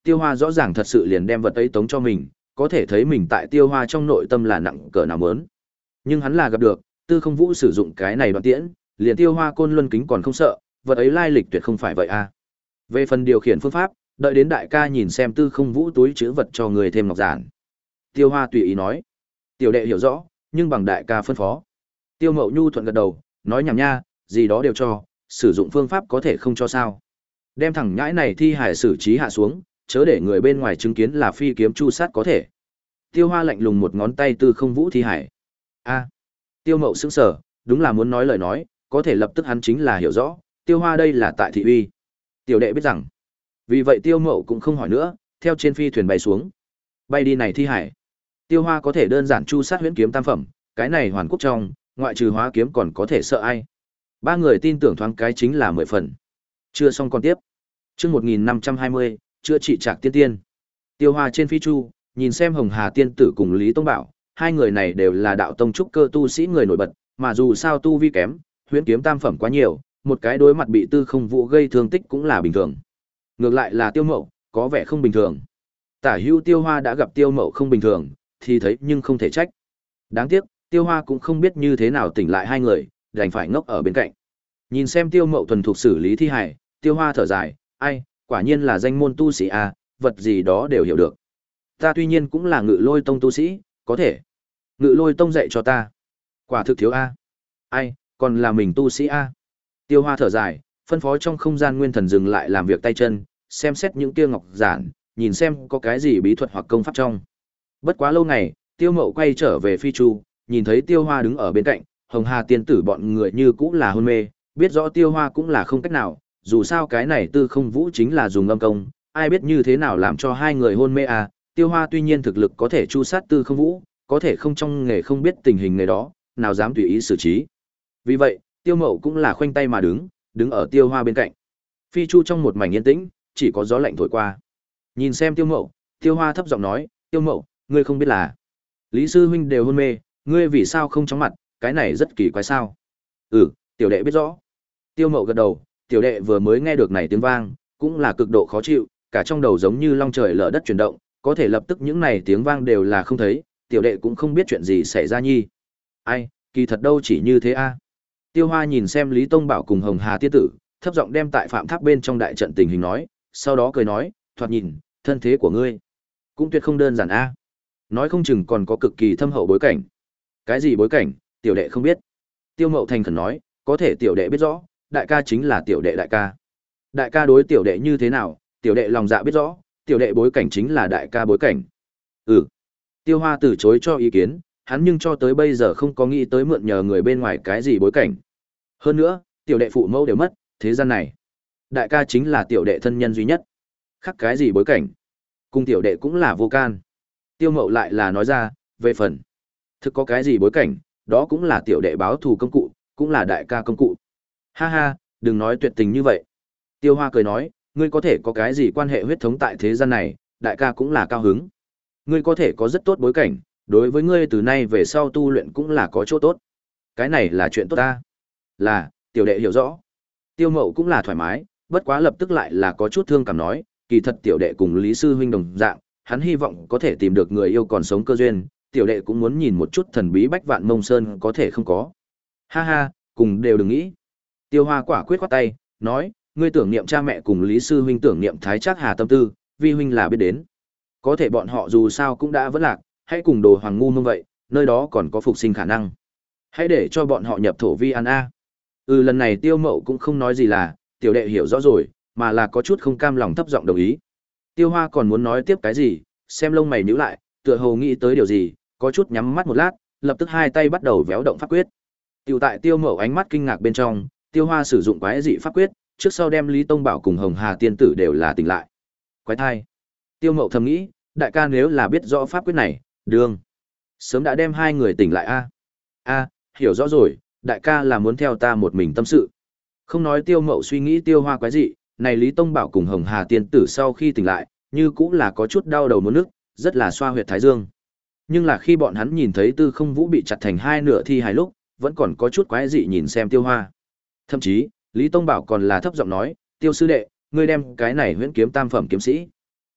Tiêu Hoa rõ ràng thật sự liền đem vật ấy tống cho mình, có thể thấy mình tại Tiêu Hoa trong nội tâm là nặng cỡ nào mớn. Nhưng hắn là gặp được, Tư Không Vũ sử dụng cái này đoạn tiễn, liền Tiêu Hoa côn luân kính còn không sợ, vật ấy lai lịch tuyệt không phải vậy a. Về phần điều khiển phương pháp, đợi đến đại ca nhìn xem Tư Không Vũ túi chứa vật cho người thêm ngọc giản. Tiêu Hoa tùy ý nói, tiểu đệ hiểu rõ, nhưng bằng đại ca phân phó. Tiêu Mậu nhu thuận gật đầu, nói nhảm nha, gì đó đều cho, sử dụng phương pháp có thể không cho sao? Đem thằng nhãi này thi hải xử trí hạ xuống, chớ để người bên ngoài chứng kiến là phi kiếm chu sát có thể. Tiêu Hoa lạnh lùng một ngón tay Tư Không Vũ thi hải. A. Tiêu Mậu sững sờ, đúng là muốn nói lời nói, có thể lập tức hắn chính là hiểu rõ, Tiêu Hoa đây là tại thị uy. Tiểu đệ biết rằng. Vì vậy Tiêu Mậu cũng không hỏi nữa, theo trên phi thuyền bay xuống. Bay đi này thi hải. Tiêu Hoa có thể đơn giản chu sát huyễn kiếm tam phẩm, cái này hoàn quốc trong, ngoại trừ hóa kiếm còn có thể sợ ai. Ba người tin tưởng thoáng cái chính là mười phần. Chưa xong còn tiếp. Chương một nghìn năm trăm hai mươi, chữa trị Trạc Tiên Tiên. Tiêu Hoa trên phi chu, nhìn xem Hồng Hà tiên tử cùng Lý Tông Bảo, hai người này đều là đạo tông trúc cơ tu sĩ người nổi bật, mà dù sao tu vi kém, huyễn kiếm tam phẩm quá nhiều, một cái đối mặt bị Tư Không Vũ gây thương tích cũng là bình thường. Ngược lại là Tiêu Mậu, có vẻ không bình thường. Tả Hữu Tiêu Hoa đã gặp Tiêu Mậu không bình thường, thì thấy nhưng không thể trách. Đáng tiếc, Tiêu Hoa cũng không biết như thế nào tỉnh lại hai người, đành phải ngốc ở bên cạnh. Nhìn xem Tiêu Mậu thuần thục xử lý thi hài, Tiêu Hoa thở dài, ai, quả nhiên là danh môn tu sĩ a, vật gì đó đều hiểu được. Ta tuy nhiên cũng là Ngự Lôi tông tu sĩ, có thể. Ngự Lôi tông dạy cho ta. Quả thực thiếu a. Ai, còn là mình tu sĩ a. Tiêu Hoa thở dài, phân phó trong không gian nguyên thần dừng lại làm việc tay chân, xem xét những kia ngọc giản, nhìn xem có cái gì bí thuật hoặc công pháp trong. Bất quá lâu ngày, Tiêu Mậu quay trở về phi chu, nhìn thấy Tiêu Hoa đứng ở bên cạnh, Hồng Hà tiên tử bọn người như cũng là hôn mê, biết rõ Tiêu Hoa cũng là không cách nào, dù sao cái này Tư Không Vũ chính là dùng âm công, ai biết như thế nào làm cho hai người hôn mê à, Tiêu Hoa tuy nhiên thực lực có thể chu sát Tư Không Vũ, có thể không trong nghề không biết tình hình nghề đó, nào dám tùy ý xử trí. Vì vậy, Tiêu Mậu cũng là khoanh tay mà đứng, đứng ở Tiêu Hoa bên cạnh. Phi chu trong một mảnh yên tĩnh, chỉ có gió lạnh thổi qua. Nhìn xem Tiêu Mậu, Tiêu Hoa thấp giọng nói, Tiêu Mậu, ngươi không biết là Lý sư huynh đều hôn mê, ngươi vì sao không chóng mặt, cái này rất kỳ quái sao? Ừ, tiểu đệ biết rõ. Tiêu Mậu gật đầu, tiểu đệ vừa mới nghe được này tiếng vang, cũng là cực độ khó chịu, cả trong đầu giống như long trời lở đất chuyển động, có thể lập tức những này tiếng vang đều là không thấy, tiểu đệ cũng không biết chuyện gì xảy ra nhi. Ai, kỳ thật đâu chỉ như thế a. Tiêu Hoa nhìn xem Lý Tông Bảo cùng Hồng Hà tiên tử, thấp giọng đem tại Phạm Tháp bên trong đại trận tình hình nói, sau đó cười nói, thoạt nhìn, thân thế của ngươi cũng tuyệt không đơn giản a. Nói không chừng còn có cực kỳ thâm hậu bối cảnh. Cái gì bối cảnh, tiểu đệ không biết. Tiêu Mậu thành khẩn nói, có thể tiểu đệ biết rõ, đại ca chính là tiểu đệ đại ca. Đại ca đối tiểu đệ như thế nào, tiểu đệ lòng dạ biết rõ, tiểu đệ bối cảnh chính là đại ca bối cảnh. Ừ. Tiêu Hoa từ chối cho ý kiến, hắn nhưng cho tới bây giờ không có nghĩ tới mượn nhờ người bên ngoài cái gì bối cảnh. Hơn nữa, tiểu đệ phụ mẫu đều mất, thế gian này, đại ca chính là tiểu đệ thân nhân duy nhất. Khác cái gì bối cảnh, cùng tiểu đệ cũng là vô can. Tiêu Mậu lại là nói ra, về phần thực có cái gì bối cảnh, đó cũng là tiểu đệ báo thù công cụ, cũng là đại ca công cụ. Ha ha, đừng nói tuyệt tình như vậy. Tiêu Hoa cười nói, ngươi có thể có cái gì quan hệ huyết thống tại thế gian này, đại ca cũng là cao hứng. Ngươi có thể có rất tốt bối cảnh, đối với ngươi từ nay về sau tu luyện cũng là có chỗ tốt. Cái này là chuyện tốt ta. Là, tiểu đệ hiểu rõ. Tiêu Mậu cũng là thoải mái, bất quá lập tức lại là có chút thương cảm nói, kỳ thật tiểu đệ cùng Lý sư huynh đồng dạng, hắn hy vọng có thể tìm được người yêu còn sống cơ duyên, tiểu đệ cũng muốn nhìn một chút thần bí Bách Vạn Mông Sơn có thể không có. Ha ha, cùng đều đừng nghĩ. Tiêu Hoa quả quyết khoát tay, nói, ngươi tưởng niệm cha mẹ cùng Lý sư huynh tưởng niệm Thái Trác Hà tâm tư, vi huynh là biết đến. Có thể bọn họ dù sao cũng đã vẫn lạc, hãy cùng Đồ Hoàng ngu mông vậy, nơi đó còn có phục sinh khả năng. Hãy để cho bọn họ nhập thổ vi an a. Ừ, lần này Tiêu Mậu cũng không nói gì là, tiểu đệ hiểu rõ rồi, mà là có chút không cam lòng thấp giọng đồng ý. Tiêu Hoa còn muốn nói tiếp cái gì, xem lông mày nhíu lại, tựa hồ nghĩ tới điều gì, có chút nhắm mắt một lát, lập tức hai tay bắt đầu véo động pháp quyết. Tiểu tại Tiêu Mậu ánh mắt kinh ngạc bên trong, Tiêu Hoa sử dụng quái dị pháp quyết, trước sau đem Lý Tông Bảo cùng Hồng Hà tiên tử đều là tỉnh lại. Quái thai. Tiêu Mậu thầm nghĩ, đại ca nếu là biết rõ pháp quyết này, đương sớm đã đem hai người tỉnh lại a. A, hiểu rõ rồi, đại ca là muốn theo ta một mình tâm sự. Không nói Tiêu Mậu suy nghĩ Tiêu Hoa quái dị, này Lý Tông Bảo cùng Hồng Hà tiên tử sau khi tỉnh lại, như cũng là có chút đau đầu muốn nức, rất là xoa huyệt thái dương. Nhưng là khi bọn hắn nhìn thấy Tư Không Vũ bị chặt thành hai nửa thi hài lúc, vẫn còn có chút quái dị nhìn xem Tiêu Hoa. Thậm chí, Lý Tông Bảo còn là thấp giọng nói, Tiêu sư đệ, ngươi đem cái này huyễn kiếm tam phẩm kiếm sĩ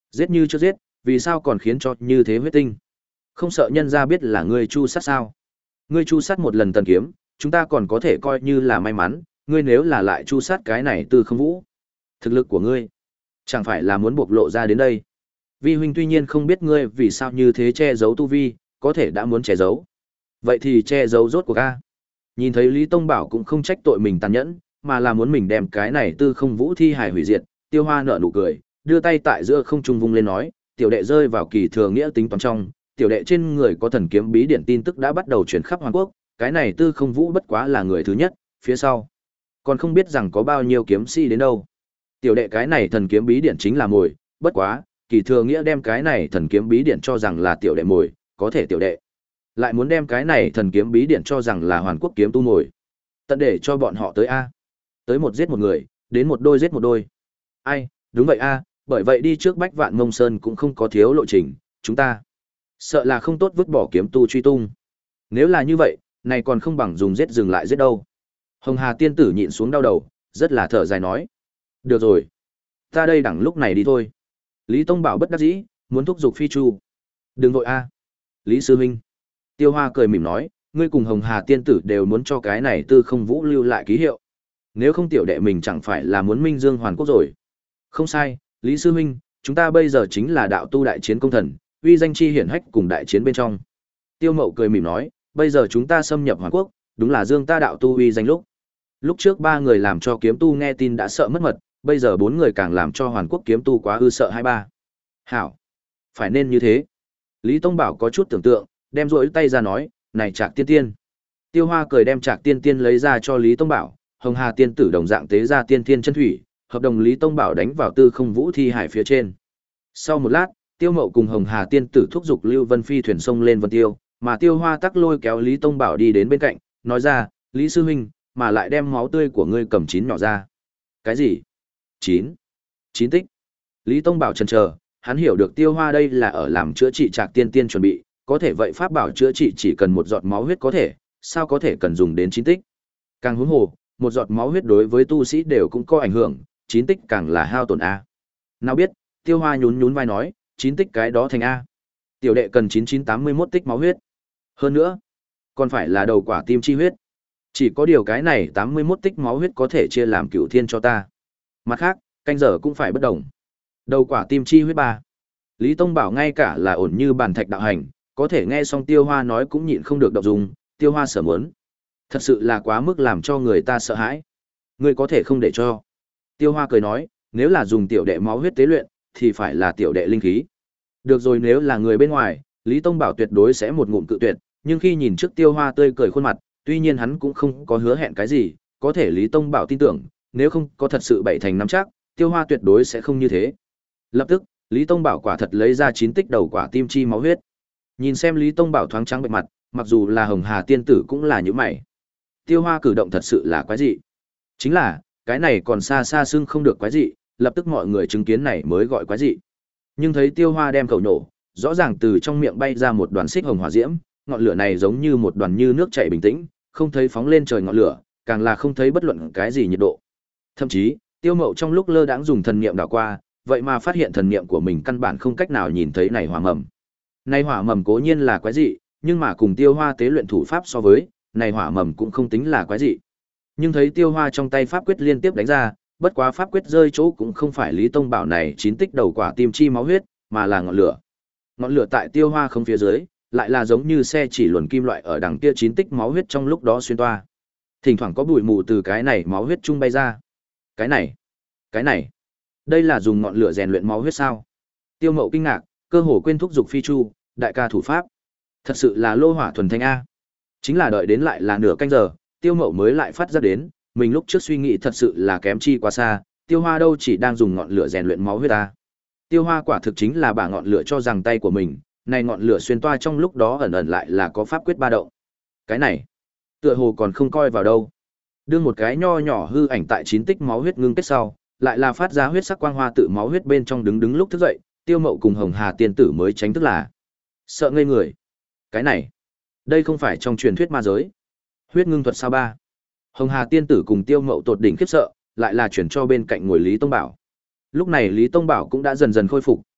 Giết như chưa giết, vì sao còn khiến cho như thế huyết tinh? Không sợ nhân ra biết là ngươi chu sát sao? Ngươi chu sát một lần tần kiếm, chúng ta còn có thể coi như là may mắn, ngươi nếu là lại chu sát cái này Tư Không Vũ. Thực lực của ngươi, chẳng phải là muốn bộc lộ ra đến đây. Vi huynh tuy nhiên không biết ngươi vì sao như thế che giấu tu vi, có thể đã muốn che giấu. Vậy thì che giấu rốt cuộc a. Nhìn thấy Lý Tông Bảo cũng không trách tội mình tàn nhẫn, mà là muốn mình đem cái này Tư Không Vũ thi hài hủy diệt, Tiêu Hoa nở nụ cười, đưa tay tại giữa không trung vung lên nói, tiểu đệ rơi vào kỳ thừa nghĩa tính toán trong, tiểu đệ trên người có thần kiếm bí điển tin tức đã bắt đầu truyền khắp Hoàng Quốc, cái này Tư Không Vũ bất quá là người thứ nhất, phía sau còn không biết rằng có bao nhiêu kiếm sĩ đến đâu. Tiểu đệ cái này thần kiếm bí điển chính là mồi, bất quá, kỳ thừa nghĩa đem cái này thần kiếm bí điển cho rằng là tiểu đệ mồi, có thể tiểu đệ lại muốn đem cái này thần kiếm bí điển cho rằng là Hoàn Quốc kiếm tu mồi. Tận để cho bọn họ tới a. Tới một giết một người, đến một đôi giết một đôi. Ai, đúng vậy a, bởi vậy đi trước Bách Vạn Mông Sơn cũng không có thiếu lộ trình, chúng ta sợ là không tốt vứt bỏ kiếm tu truy tung. Nếu là như vậy, này còn không bằng dùng giết dừng lại giết đâu. Hồng Hà tiên tử nhịn xuống đau đầu, rất là thở dài nói. Được rồi, ta đây đẳng lúc này đi thôi. Lý Tông Bảo bất đắc dĩ, muốn thúc giục Phi Chu. Đừng vội a, Lý sư huynh. Tiêu Hoa cười mỉm nói, ngươi cùng Hồng Hà tiên tử đều muốn cho cái này Tư Không Vũ lưu lại ký hiệu. Nếu không tiểu đệ mình chẳng phải là muốn minh dương hoàn quốc rồi. Không sai, Lý sư huynh, chúng ta bây giờ chính là đạo tu đại chiến công thần, uy danh chi hiển hách cùng đại chiến bên trong. Tiêu Mậu cười mỉm nói, bây giờ chúng ta xâm nhập Hoàn Quốc, đúng là dương ta đạo tu uy danh lúc. Lúc trước ba người làm cho kiếm tu nghe tin đã sợ mất mật, bây giờ bốn người càng làm cho Hoàn Quốc kiếm tu quá ư sợ hai ba. Hảo, phải nên như thế. Lý Tông Bảo có chút tưởng tượng, đem rỗi tay ra nói, này Trạc Tiên Tiên. Tiêu Hoa cười đem Trạc Tiên Tiên lấy ra cho Lý Tông Bảo, Hồng Hà tiên tử đồng dạng tế ra tiên thiên chân thủy, hợp đồng Lý Tông Bảo đánh vào Tư Không Vũ thi hải phía trên. Sau một lát, Tiêu Mậu cùng Hồng Hà tiên tử thúc giục Lưu Vân Phi thuyền sông lên Vân Tiêu, mà Tiêu Hoa tắc lôi kéo Lý Tông Bảo đi đến bên cạnh, nói ra, Lý sư huynh, mà lại đem máu tươi của ngươi cầm chín nhỏ ra. Cái gì? Chín? Chín tích? Lý Tông Bảo chần chờ, hắn hiểu được Tiêu Hoa đây là ở làm chữa trị Trạc Tiên Tiên chuẩn bị, có thể vậy pháp bảo chữa trị chỉ cần một giọt máu huyết có thể, sao có thể cần dùng đến chín tích? Càng huống hồ, một giọt máu huyết đối với tu sĩ đều cũng có ảnh hưởng, chín tích càng là hao tổn a. Nào biết, Tiêu Hoa nhún nhún vai nói, chín tích cái đó thành a. Tiểu đệ cần chín chín tám mươi mốt tích máu huyết. Hơn nữa, còn phải là đầu quả tim chi huyết. Chỉ có điều cái này tám mươi mốt tích máu huyết có thể chia làm cửu thiên cho ta. Mặt khác, canh giờ cũng phải bất đồng. Đầu quả tim chi huyết ba. Lý Tông Bảo ngay cả là ổn như bàn thạch đạo hành, có thể nghe xong Tiêu Hoa nói cũng nhịn không được động dung, Tiêu Hoa sở muốn. Thật sự là quá mức làm cho người ta sợ hãi. Ngươi có thể không để cho. Tiêu Hoa cười nói, nếu là dùng tiểu đệ máu huyết tế luyện, thì phải là tiểu đệ linh khí. Được rồi, nếu là người bên ngoài, Lý Tông Bảo tuyệt đối sẽ một ngụm cự tuyệt, nhưng khi nhìn trước Tiêu Hoa tươi cười khuôn mặt, tuy nhiên hắn cũng không có hứa hẹn cái gì, có thể Lý Tông Bảo tin tưởng, nếu không có thật sự bảy thành nắm chắc, Tiêu Hoa tuyệt đối sẽ không như thế. Lập tức, Lý Tông Bảo quả thật lấy ra chín tích đầu quả tim chi máu huyết. Nhìn xem Lý Tông Bảo thoáng trắng bệch mặt, mặc dù là Hồng Hà tiên tử cũng là như mày. Tiêu Hoa cử động thật sự là quái dị. Chính là, cái này còn xa xa xưng không được quái dị, lập tức mọi người chứng kiến này mới gọi quái dị. Nhưng thấy Tiêu Hoa đem khẩu nổ, rõ ràng từ trong miệng bay ra một đoàn xích hồng hỏa diễm, ngọn lửa này giống như một đoàn như nước chảy bình tĩnh, không thấy phóng lên trời ngọn lửa, càng là không thấy bất luận cái gì nhiệt độ. Thậm chí, Tiêu Mậu trong lúc lơ đãng dùng thần niệm đảo qua, vậy mà phát hiện thần niệm của mình căn bản không cách nào nhìn thấy này hỏa mầm. Này hỏa mầm cố nhiên là quái dị, nhưng mà cùng Tiêu Hoa tế luyện thủ pháp so với, này hỏa mầm cũng không tính là quái dị. Nhưng thấy Tiêu Hoa trong tay pháp quyết liên tiếp đánh ra, bất quá pháp quyết rơi chỗ cũng không phải Lý Tông Bảo này chín tích đầu quả tim chi máu huyết, mà là ngọn lửa. Ngọn lửa tại Tiêu Hoa không phía dưới, lại là giống như xe chỉ luồn kim loại ở đằng kia chín tích máu huyết trong lúc đó xuyên toa. Thỉnh thoảng có bụi mù từ cái này máu huyết trung bay ra. Cái này, cái này, đây là dùng ngọn lửa rèn luyện máu huyết sao? Tiêu Mậu kinh ngạc, cơ hồ quên thúc giục Phi Chu, đại ca thủ pháp. Thật sự là lô hỏa thuần thanh a. Chính là đợi đến lại là nửa canh giờ, Tiêu Mậu mới lại phát ra đến, mình lúc trước suy nghĩ thật sự là kém chi quá xa, Tiêu Hoa đâu chỉ đang dùng ngọn lửa rèn luyện máu huyết ta. Tiêu Hoa quả thực chính là bả ngọn lửa cho rằng tay của mình, này ngọn lửa xuyên toa trong lúc đó ẩn ẩn lại là có pháp quyết ba động. Cái này, tựa hồ còn không coi vào đâu. Đương một cái nho nhỏ hư ảnh tại chín tích máu huyết ngưng kết sau, lại là phát ra huyết sắc quang hoa tự máu huyết bên trong đứng đứng lúc thức dậy, Tiêu Mậu cùng Hồng Hà tiên tử mới tránh tức là sợ ngây người. Cái này, đây không phải trong truyền thuyết ma giới. Huyết ngưng thuật sao ba? Hồng Hà tiên tử cùng Tiêu Mậu tột đỉnh khiếp sợ, lại là chuyển cho bên cạnh ngồi Lý Tông Bảo. Lúc này Lý Tông Bảo cũng đã dần dần khôi phục,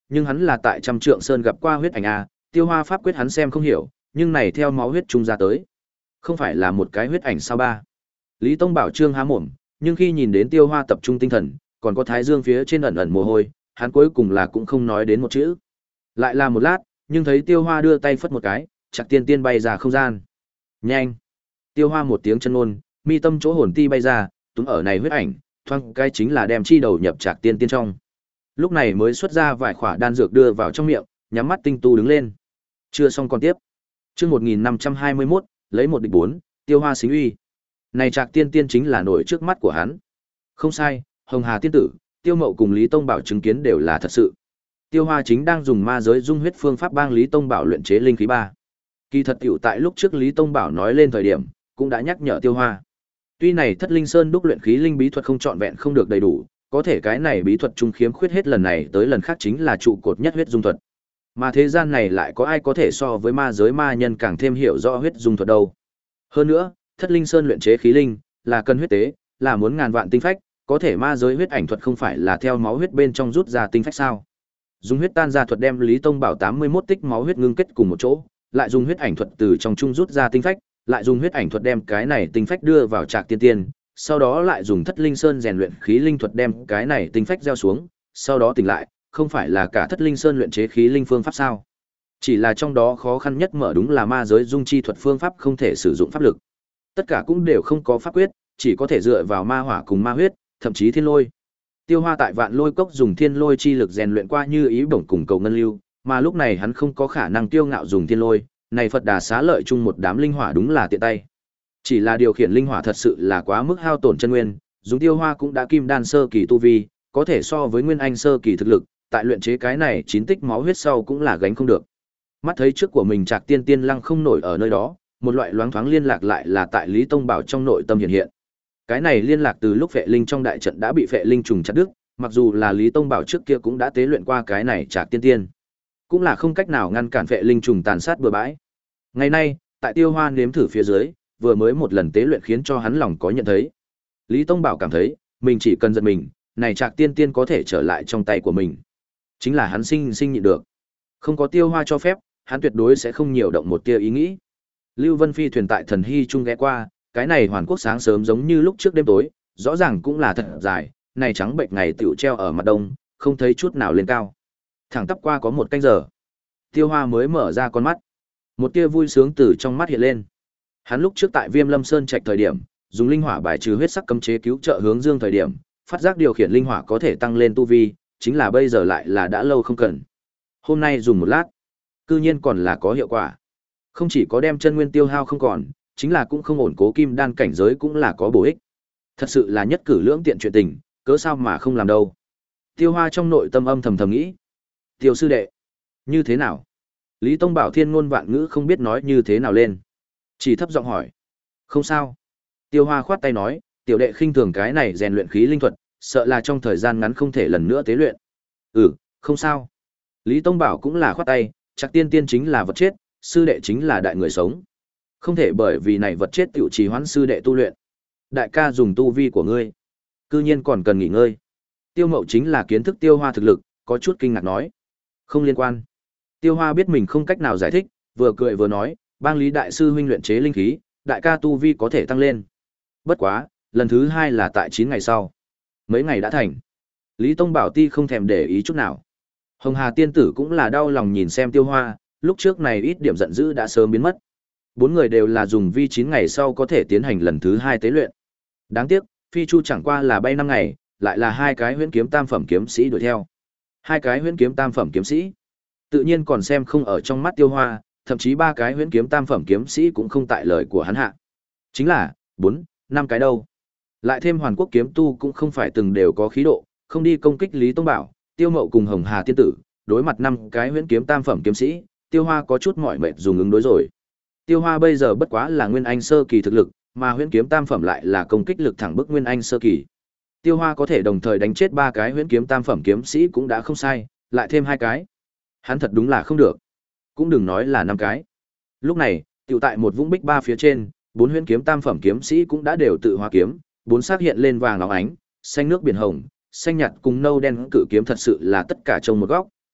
nhưng hắn là tại Trăm Trượng Sơn gặp qua huyết ảnh a, Tiêu Hoa pháp quyết hắn xem không hiểu, nhưng này theo máu huyết trung ra tới, không phải là một cái huyết ảnh sao ba? Lý Tông Bảo trương há mồm, nhưng khi nhìn đến Tiêu Hoa tập trung tinh thần, còn có Thái Dương phía trên ẩn ẩn mồ hôi, hắn cuối cùng là cũng không nói đến một chữ. Lại là một lát, nhưng thấy Tiêu Hoa đưa tay phất một cái, Trạc Tiên Tiên bay ra không gian. Nhanh! Tiêu Hoa một tiếng chân ngôn, mi tâm chỗ hồn ti bay ra, túm ở này huyết ảnh, thoang cái chính là đem chi đầu nhập Trạc Tiên Tiên trong. Lúc này mới xuất ra vài khỏa đan dược đưa vào trong miệng, nhắm mắt tinh tu đứng lên. Chưa xong còn tiếp. Chương một nghìn năm trăm hai mươi mốt, lấy một địch bốn, Tiêu Hoa xính uy. Này Trạc Tiên Tiên chính là nổi trước mắt của hắn. Không sai, Hồng Hà tiên tử, Tiêu Mậu cùng Lý Tông Bảo chứng kiến đều là thật sự. Tiêu Hoa chính đang dùng ma giới dung huyết phương pháp bang Lý Tông Bảo luyện chế linh khí ba. Kỳ thật tiểu tại lúc trước Lý Tông Bảo nói lên thời điểm, cũng đã nhắc nhở Tiêu Hoa. Tuy này Thất Linh Sơn đúc luyện khí linh bí thuật không trọn vẹn không được đầy đủ, có thể cái này bí thuật trung khiếm khuyết hết lần này tới lần khác chính là trụ cột nhất huyết dung thuật. Mà thế gian này lại có ai có thể so với ma giới ma nhân càng thêm hiểu rõ huyết dung thuật đâu. Hơn nữa, Thất Linh Sơn luyện chế khí linh là cần huyết tế, là muốn ngàn vạn tinh phách, có thể ma giới huyết ảnh thuật không phải là theo máu huyết bên trong rút ra tinh phách sao? Dùng huyết tan ra thuật đem Lý Tông Bảo tám mươi mốt tích máu huyết ngưng kết cùng một chỗ, lại dùng huyết ảnh thuật từ trong trung rút ra tinh phách, lại dùng huyết ảnh thuật đem cái này tinh phách đưa vào Trạc Tiên Tiên, sau đó lại dùng Thất Linh Sơn rèn luyện khí linh thuật đem cái này tinh phách gieo xuống, sau đó tỉnh lại, không phải là cả Thất Linh Sơn luyện chế khí linh phương pháp sao? Chỉ là trong đó khó khăn nhất mở đúng là ma giới dung chi thuật phương pháp không thể sử dụng pháp lực. Tất cả cũng đều không có pháp quyết, chỉ có thể dựa vào ma hỏa cùng ma huyết, thậm chí thiên lôi. Tiêu Hoa tại Vạn Lôi Cốc dùng thiên lôi chi lực rèn luyện qua như ý bổng cùng cầu ngân lưu, mà lúc này hắn không có khả năng tiêu ngạo dùng thiên lôi, này Phật Đà xá lợi chung một đám linh hỏa đúng là tiện tay. Chỉ là điều khiển linh hỏa thật sự là quá mức hao tổn chân nguyên, dùng Tiêu Hoa cũng đã kim đan sơ kỳ tu vi, có thể so với nguyên anh sơ kỳ thực lực, tại luyện chế cái này chín tích máu huyết sau cũng là gánh không được. Mắt thấy trước của mình Trạc Tiên Tiên lăng không nổi ở nơi đó, một loại loáng thoáng liên lạc lại là tại Lý Tông Bảo trong nội tâm hiện hiện. Cái này liên lạc từ lúc Phệ Linh trong đại trận đã bị Phệ Linh trùng chặt đứt, mặc dù là Lý Tông Bảo trước kia cũng đã tế luyện qua cái này Trạc Tiên Tiên, cũng là không cách nào ngăn cản Phệ Linh trùng tàn sát bừa bãi. Ngày nay, tại Tiêu Hoa nếm thử phía dưới, vừa mới một lần tế luyện khiến cho hắn lòng có nhận thấy. Lý Tông Bảo cảm thấy, mình chỉ cần giật mình, này Trạc Tiên Tiên có thể trở lại trong tay của mình. Chính là hắn sinh sinh nhịn được. Không có Tiêu Hoa cho phép, hắn tuyệt đối sẽ không nhiều động một tia ý nghĩ. Lưu Vân Phi thuyền tại Thần Hy Trung ghé qua, cái này Hoàn Quốc sáng sớm giống như lúc trước đêm tối, rõ ràng cũng là thật dài, này trắng bệnh ngày tiểu treo ở mặt đông, không thấy chút nào lên cao. Thẳng tắp qua có một canh giờ, Tiêu Hoa mới mở ra con mắt. Một tia vui sướng từ trong mắt hiện lên. Hắn lúc trước tại Viêm Lâm Sơn Trạch thời điểm, dùng linh hỏa bài trừ huyết sắc cấm chế cứu trợ hướng dương thời điểm, phát giác điều khiển linh hỏa có thể tăng lên tu vi, chính là bây giờ lại là đã lâu không cần. Hôm nay dùng một lát, cư nhiên còn là có hiệu quả. Không chỉ có đem chân nguyên tiêu hao không còn, chính là cũng không ổn cố kim đan cảnh giới cũng là có bổ ích. Thật sự là nhất cử lưỡng tiện chuyện tình, cớ sao mà không làm đâu. Tiêu Hoa trong nội tâm âm thầm thầm nghĩ. Tiêu sư đệ, như thế nào? Lý Tông Bảo thiên ngôn vạn ngữ không biết nói như thế nào lên. Chỉ thấp giọng hỏi. Không sao. Tiêu Hoa khoát tay nói, tiểu đệ khinh thường cái này rèn luyện khí linh thuật, sợ là trong thời gian ngắn không thể lần nữa tế luyện. Ừ, không sao. Lý Tông Bảo cũng là khoát tay, Trạc Tiên Tiên chính là vật chết, sư đệ chính là đại người sống. Không thể bởi vì này vật chết tiểu trì hoãn sư đệ tu luyện. Đại ca dùng tu vi của ngươi, cư nhiên còn cần nghỉ ngơi. Tiêu Mậu chính là kiến thức Tiêu Hoa thực lực, có chút kinh ngạc nói. Không liên quan. Tiêu Hoa biết mình không cách nào giải thích, vừa cười vừa nói, bang Lý đại sư huynh luyện chế linh khí, đại ca tu vi có thể tăng lên. Bất quá, lần thứ hai là tại chín ngày sau. Mấy ngày đã thành. Lý Tông Bảo ti không thèm để ý chút nào. Hồng Hà tiên tử cũng là đau lòng nhìn xem Tiêu Hoa, lúc trước này ít điểm giận dữ đã sớm biến mất. Bốn người đều là dùng vi chín ngày sau có thể tiến hành lần thứ hai tế luyện. Đáng tiếc, Phi Chu chẳng qua là bay năm ngày, lại là hai cái huyễn kiếm tam phẩm kiếm sĩ đuổi theo. Hai cái huyễn kiếm tam phẩm kiếm sĩ, tự nhiên còn xem không ở trong mắt Tiêu Hoa, thậm chí ba cái huyễn kiếm tam phẩm kiếm sĩ cũng không tại lời của hắn hạ. Chính là bốn, năm cái đâu. Lại thêm Hoàn Quốc kiếm tu cũng không phải từng đều có khí độ, không đi công kích Lý Tông Bảo, Tiêu Mậu cùng Hồng Hà tiên tử, đối mặt năm cái huyễn kiếm tam phẩm kiếm sĩ, Tiêu Hoa có chút mỏi mệt dùng ứng đối rồi. Tiêu Hoa bây giờ bất quá là nguyên anh sơ kỳ thực lực, mà huyễn kiếm tam phẩm lại là công kích lực thẳng bức nguyên anh sơ kỳ. Tiêu Hoa có thể đồng thời đánh chết ba cái huyễn kiếm tam phẩm kiếm sĩ cũng đã không sai, lại thêm hai cái, hắn thật đúng là không được. Cũng đừng nói là năm cái. Lúc này, tiểu tại một vũng bích ba phía trên, bốn huyễn kiếm tam phẩm kiếm sĩ cũng đã đều tự hóa kiếm, bốn sắc hiện lên vàng óng ánh, xanh nước biển hồng, xanh nhạt cùng nâu đen cự kiếm thật sự là tất cả trong một góc,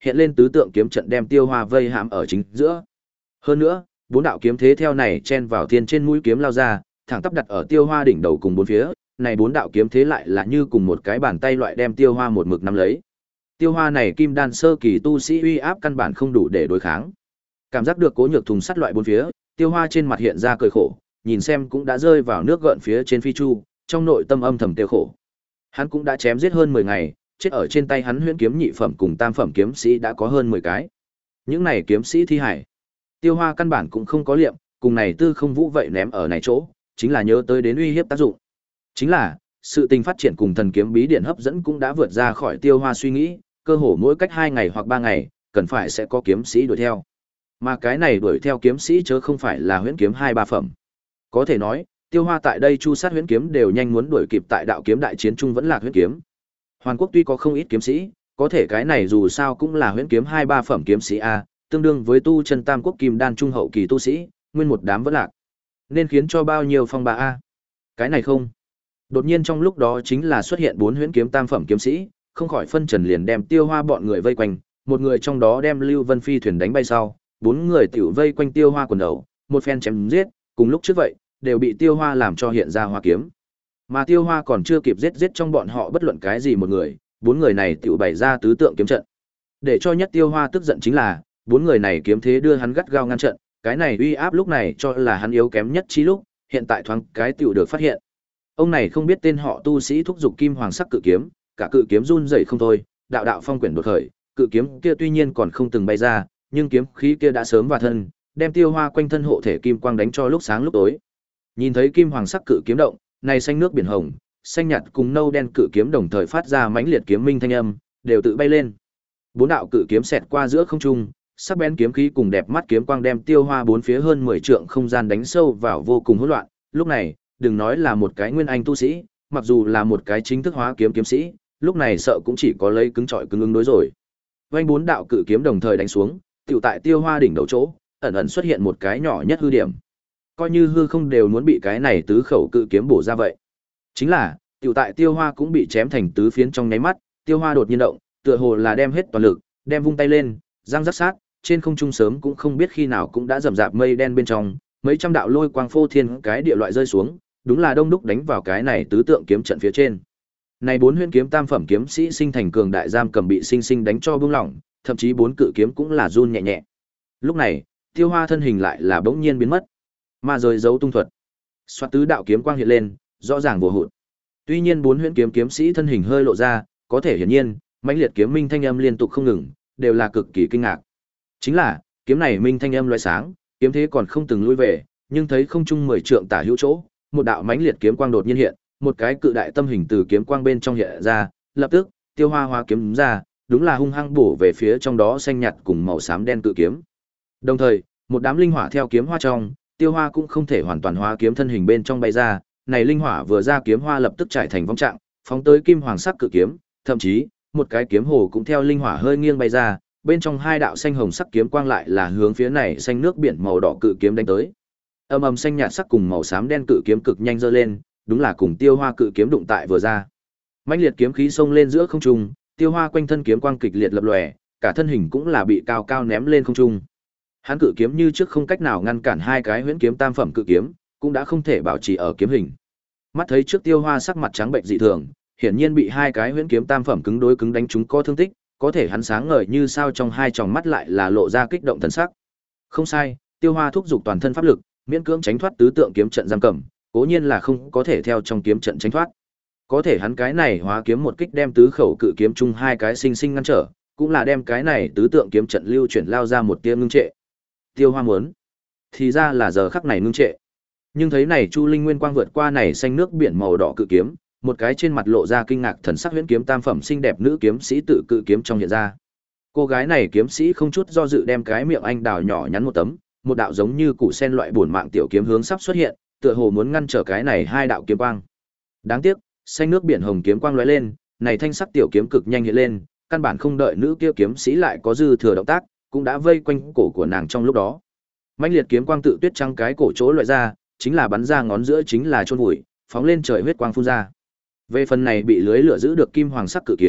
hiện lên tứ tượng kiếm trận đem Tiêu Hoa vây hãm ở chính giữa. Hơn nữa, bốn đạo kiếm thế theo này chen vào thiên trên mũi kiếm lao ra, thẳng tắp đặt ở Tiêu Hoa đỉnh đầu cùng bốn phía, này bốn đạo kiếm thế lại là như cùng một cái bàn tay loại đem Tiêu Hoa một mực nắm lấy. Tiêu Hoa này kim đan sơ kỳ tu sĩ uy áp căn bản không đủ để đối kháng. Cảm giác được Cố Nhược thùng sắt loại bốn phía, Tiêu Hoa trên mặt hiện ra cười khổ, nhìn xem cũng đã rơi vào nước gợn phía trên phi chu, trong nội tâm âm thầm tiêu khổ. Hắn cũng đã chém giết hơn mười ngày, chết ở trên tay hắn huyễn kiếm nhị phẩm cùng tam phẩm kiếm sĩ đã có hơn mười cái. Những này kiếm sĩ thi hải, Tiêu Hoa căn bản cũng không có liệm, cùng này Tư Không Vũ vậy ném ở này chỗ, chính là nhớ tới đến uy hiếp tác dụng. Chính là, sự tình phát triển cùng thần kiếm bí điện hấp dẫn cũng đã vượt ra khỏi Tiêu Hoa suy nghĩ, cơ hồ mỗi cách hai ngày hoặc ba ngày, cần phải sẽ có kiếm sĩ đuổi theo. Mà cái này đuổi theo kiếm sĩ chớ không phải là huyễn kiếm hai ba phẩm. Có thể nói, Tiêu Hoa tại đây chu sát huyễn kiếm đều nhanh muốn đuổi kịp tại đạo kiếm đại chiến trung vẫn là huyễn kiếm. Hoàn Quốc tuy có không ít kiếm sĩ, có thể cái này dù sao cũng là huyễn kiếm hai ba phẩm kiếm sĩ a, tương đương với tu chân tam quốc kim đan trung hậu kỳ tu sĩ, nguyên một đám vẫn lạc. Nên khiến cho bao nhiêu phong ba a? Cái này không. Đột nhiên trong lúc đó chính là xuất hiện bốn huyễn kiếm tam phẩm kiếm sĩ, không khỏi phân trần liền đem Tiêu Hoa bọn người vây quanh, một người trong đó đem Lưu Vân Phi thuyền đánh bay sau, bốn người tiểu vây quanh Tiêu Hoa quần đầu, một phen chém giết, cùng lúc trước vậy, đều bị Tiêu Hoa làm cho hiện ra hoa kiếm. Mà Tiêu Hoa còn chưa kịp giết giết trong bọn họ bất luận cái gì một người, bốn người này tiểu bày ra tứ tượng kiếm trận. Để cho nhất Tiêu Hoa tức giận chính là, bốn người này kiếm thế đưa hắn gắt gao ngăn trận, cái này uy áp lúc này cho là hắn yếu kém nhất chi lúc, hiện tại thoáng cái tiểu được phát hiện. Ông này không biết tên họ tu sĩ thúc dục kim hoàng sắc cự kiếm, cả cự kiếm run rẩy không thôi, đạo đạo phong quyển đột khởi, cự kiếm kia tuy nhiên còn không từng bay ra, nhưng kiếm khí kia đã sớm vào thân, đem Tiêu Hoa quanh thân hộ thể kim quang đánh cho lúc sáng lúc tối. Nhìn thấy kim hoàng sắc cự kiếm động, này xanh nước biển hồng, xanh nhạt cùng nâu đen cự kiếm đồng thời phát ra mãnh liệt kiếm minh thanh âm, đều tự bay lên. Bốn đạo cự kiếm xẹt qua giữa không trung, sắc bén kiếm khí cùng đẹp mắt kiếm quang đem Tiêu Hoa bốn phía hơn mười trượng không gian đánh sâu vào vô cùng hỗn loạn. Lúc này, đừng nói là một cái nguyên anh tu sĩ, mặc dù là một cái chính thức hóa kiếm kiếm sĩ, lúc này sợ cũng chỉ có lấy cứng trọi cứng ứng đối rồi. Vành bốn đạo cự kiếm đồng thời đánh xuống, tiểu tại Tiêu Hoa đỉnh đầu chỗ, ẩn ẩn xuất hiện một cái nhỏ nhất hư điểm. Coi như hư không đều muốn bị cái này tứ khẩu cự kiếm bổ ra vậy. Chính là, tiểu tại Tiêu Hoa cũng bị chém thành tứ phiến trong nháy mắt, Tiêu Hoa đột nhiên động, tựa hồ là đem hết toàn lực, đem vung tay lên, răng rắc sát, trên không trung sớm cũng không biết khi nào cũng đã rầm rạp mây đen bên trong, mấy trăm đạo lôi quang phô thiên cái địa loại rơi xuống, đúng là đông đúc đánh vào cái này tứ tượng kiếm trận phía trên. Này bốn huyễn kiếm tam phẩm kiếm sĩ sinh thành cường đại giam cầm bị sinh sinh đánh cho bung lỏng, thậm chí bốn cự kiếm cũng là run nhẹ nhẹ. Lúc này, Tiêu Hoa thân hình lại là bỗng nhiên biến mất. Ma rồi giấu tung thuật. Xoát tứ đạo kiếm quang hiện lên, rõ ràng vô hụt. Tuy nhiên bốn huyễn kiếm kiếm sĩ thân hình hơi lộ ra, có thể hiển nhiên, mãnh liệt kiếm minh thanh âm liên tục không ngừng, đều là cực kỳ kinh ngạc. Chính là, kiếm này minh thanh âm lóe sáng, kiếm thế còn không từng lui về, nhưng thấy không trung mười trượng tả hữu chỗ, một đạo mãnh liệt kiếm quang đột nhiên hiện, một cái cự đại tâm hình từ kiếm quang bên trong hiện ra, lập tức, Tiêu Hoa hóa kiếm ra, đúng là hung hăng bổ về phía trong đó xanh nhạt cùng màu xám đen cự kiếm. Đồng thời, một đám linh hỏa theo kiếm hoa trong, Tiêu Hoa cũng không thể hoàn toàn hóa kiếm thân hình bên trong bay ra, này linh hỏa vừa ra kiếm hoa lập tức trải thành vong trạng, phóng tới kim hoàng sắc cự kiếm, thậm chí, một cái kiếm hồ cũng theo linh hỏa hơi nghiêng bay ra, bên trong hai đạo xanh hồng sắc kiếm quang lại là hướng phía này xanh nước biển màu đỏ cự kiếm đánh tới. Âm ầm xanh nhạt sắc cùng màu xám đen cự kiếm cực nhanh giơ lên, đúng là cùng Tiêu Hoa cự kiếm đụng tại vừa ra. Mãnh liệt kiếm khí xông lên giữa không trung, Tiêu Hoa quanh thân kiếm quang kịch liệt lập lòe, cả thân hình cũng là bị cao cao ném lên không trung. Hắn cự kiếm như trước không cách nào ngăn cản hai cái huyễn kiếm tam phẩm cự kiếm, cũng đã không thể bảo trì ở kiếm hình. Mắt thấy trước Tiêu Hoa sắc mặt trắng bệnh dị thường, hiển nhiên bị hai cái huyễn kiếm tam phẩm cứng đối cứng đánh trúng có thương tích, có thể hắn sáng ngời như sao trong hai tròng mắt lại là lộ ra kích động thần sắc. Không sai, Tiêu Hoa thúc giục toàn thân pháp lực, miễn cưỡng tránh thoát tứ tượng kiếm trận giam cầm, cố nhiên là không có thể theo trong kiếm trận tránh thoát. Có thể hắn cái này hóa kiếm một kích đem tứ khẩu cự kiếm chung hai cái sinh sinh ngăn trở, cũng là đem cái này tứ tượng kiếm trận lưu chuyển lao ra một tia ngưng trệ. Tiêu Hoa muốn, thì ra là giờ khắc này ngưng trệ. Nhưng thấy này Chu Linh Nguyên quang vượt qua này xanh nước biển màu đỏ cự kiếm, một cái trên mặt lộ ra kinh ngạc thần sắc huyễn kiếm tam phẩm xinh đẹp nữ kiếm sĩ tự cự kiếm trong hiện ra. Cô gái này kiếm sĩ không chút do dự đem cái miệng anh đào nhỏ nhắn một tấm, một đạo giống như củ sen loại bổn mạng tiểu kiếm hướng sắp xuất hiện, tựa hồ muốn ngăn trở cái này hai đạo kiếm quang. Đáng tiếc, xanh nước biển hồng kiếm quang lóe lên, này thanh sắc tiểu kiếm cực nhanh hiện lên, căn bản không đợi nữ kia kiếm sĩ lại có dư thừa động tác, cũng đã vây quanh cổ của nàng trong lúc đó. Mãnh liệt kiếm quang tự tuyết trăng cái cổ chỗ loại ra, chính là bắn ra ngón giữa chính là chôn vùi, phóng lên trời huyết quang phun ra. Về phần này bị lưới lửa giữ được kim hoàng sắc cự kiếm,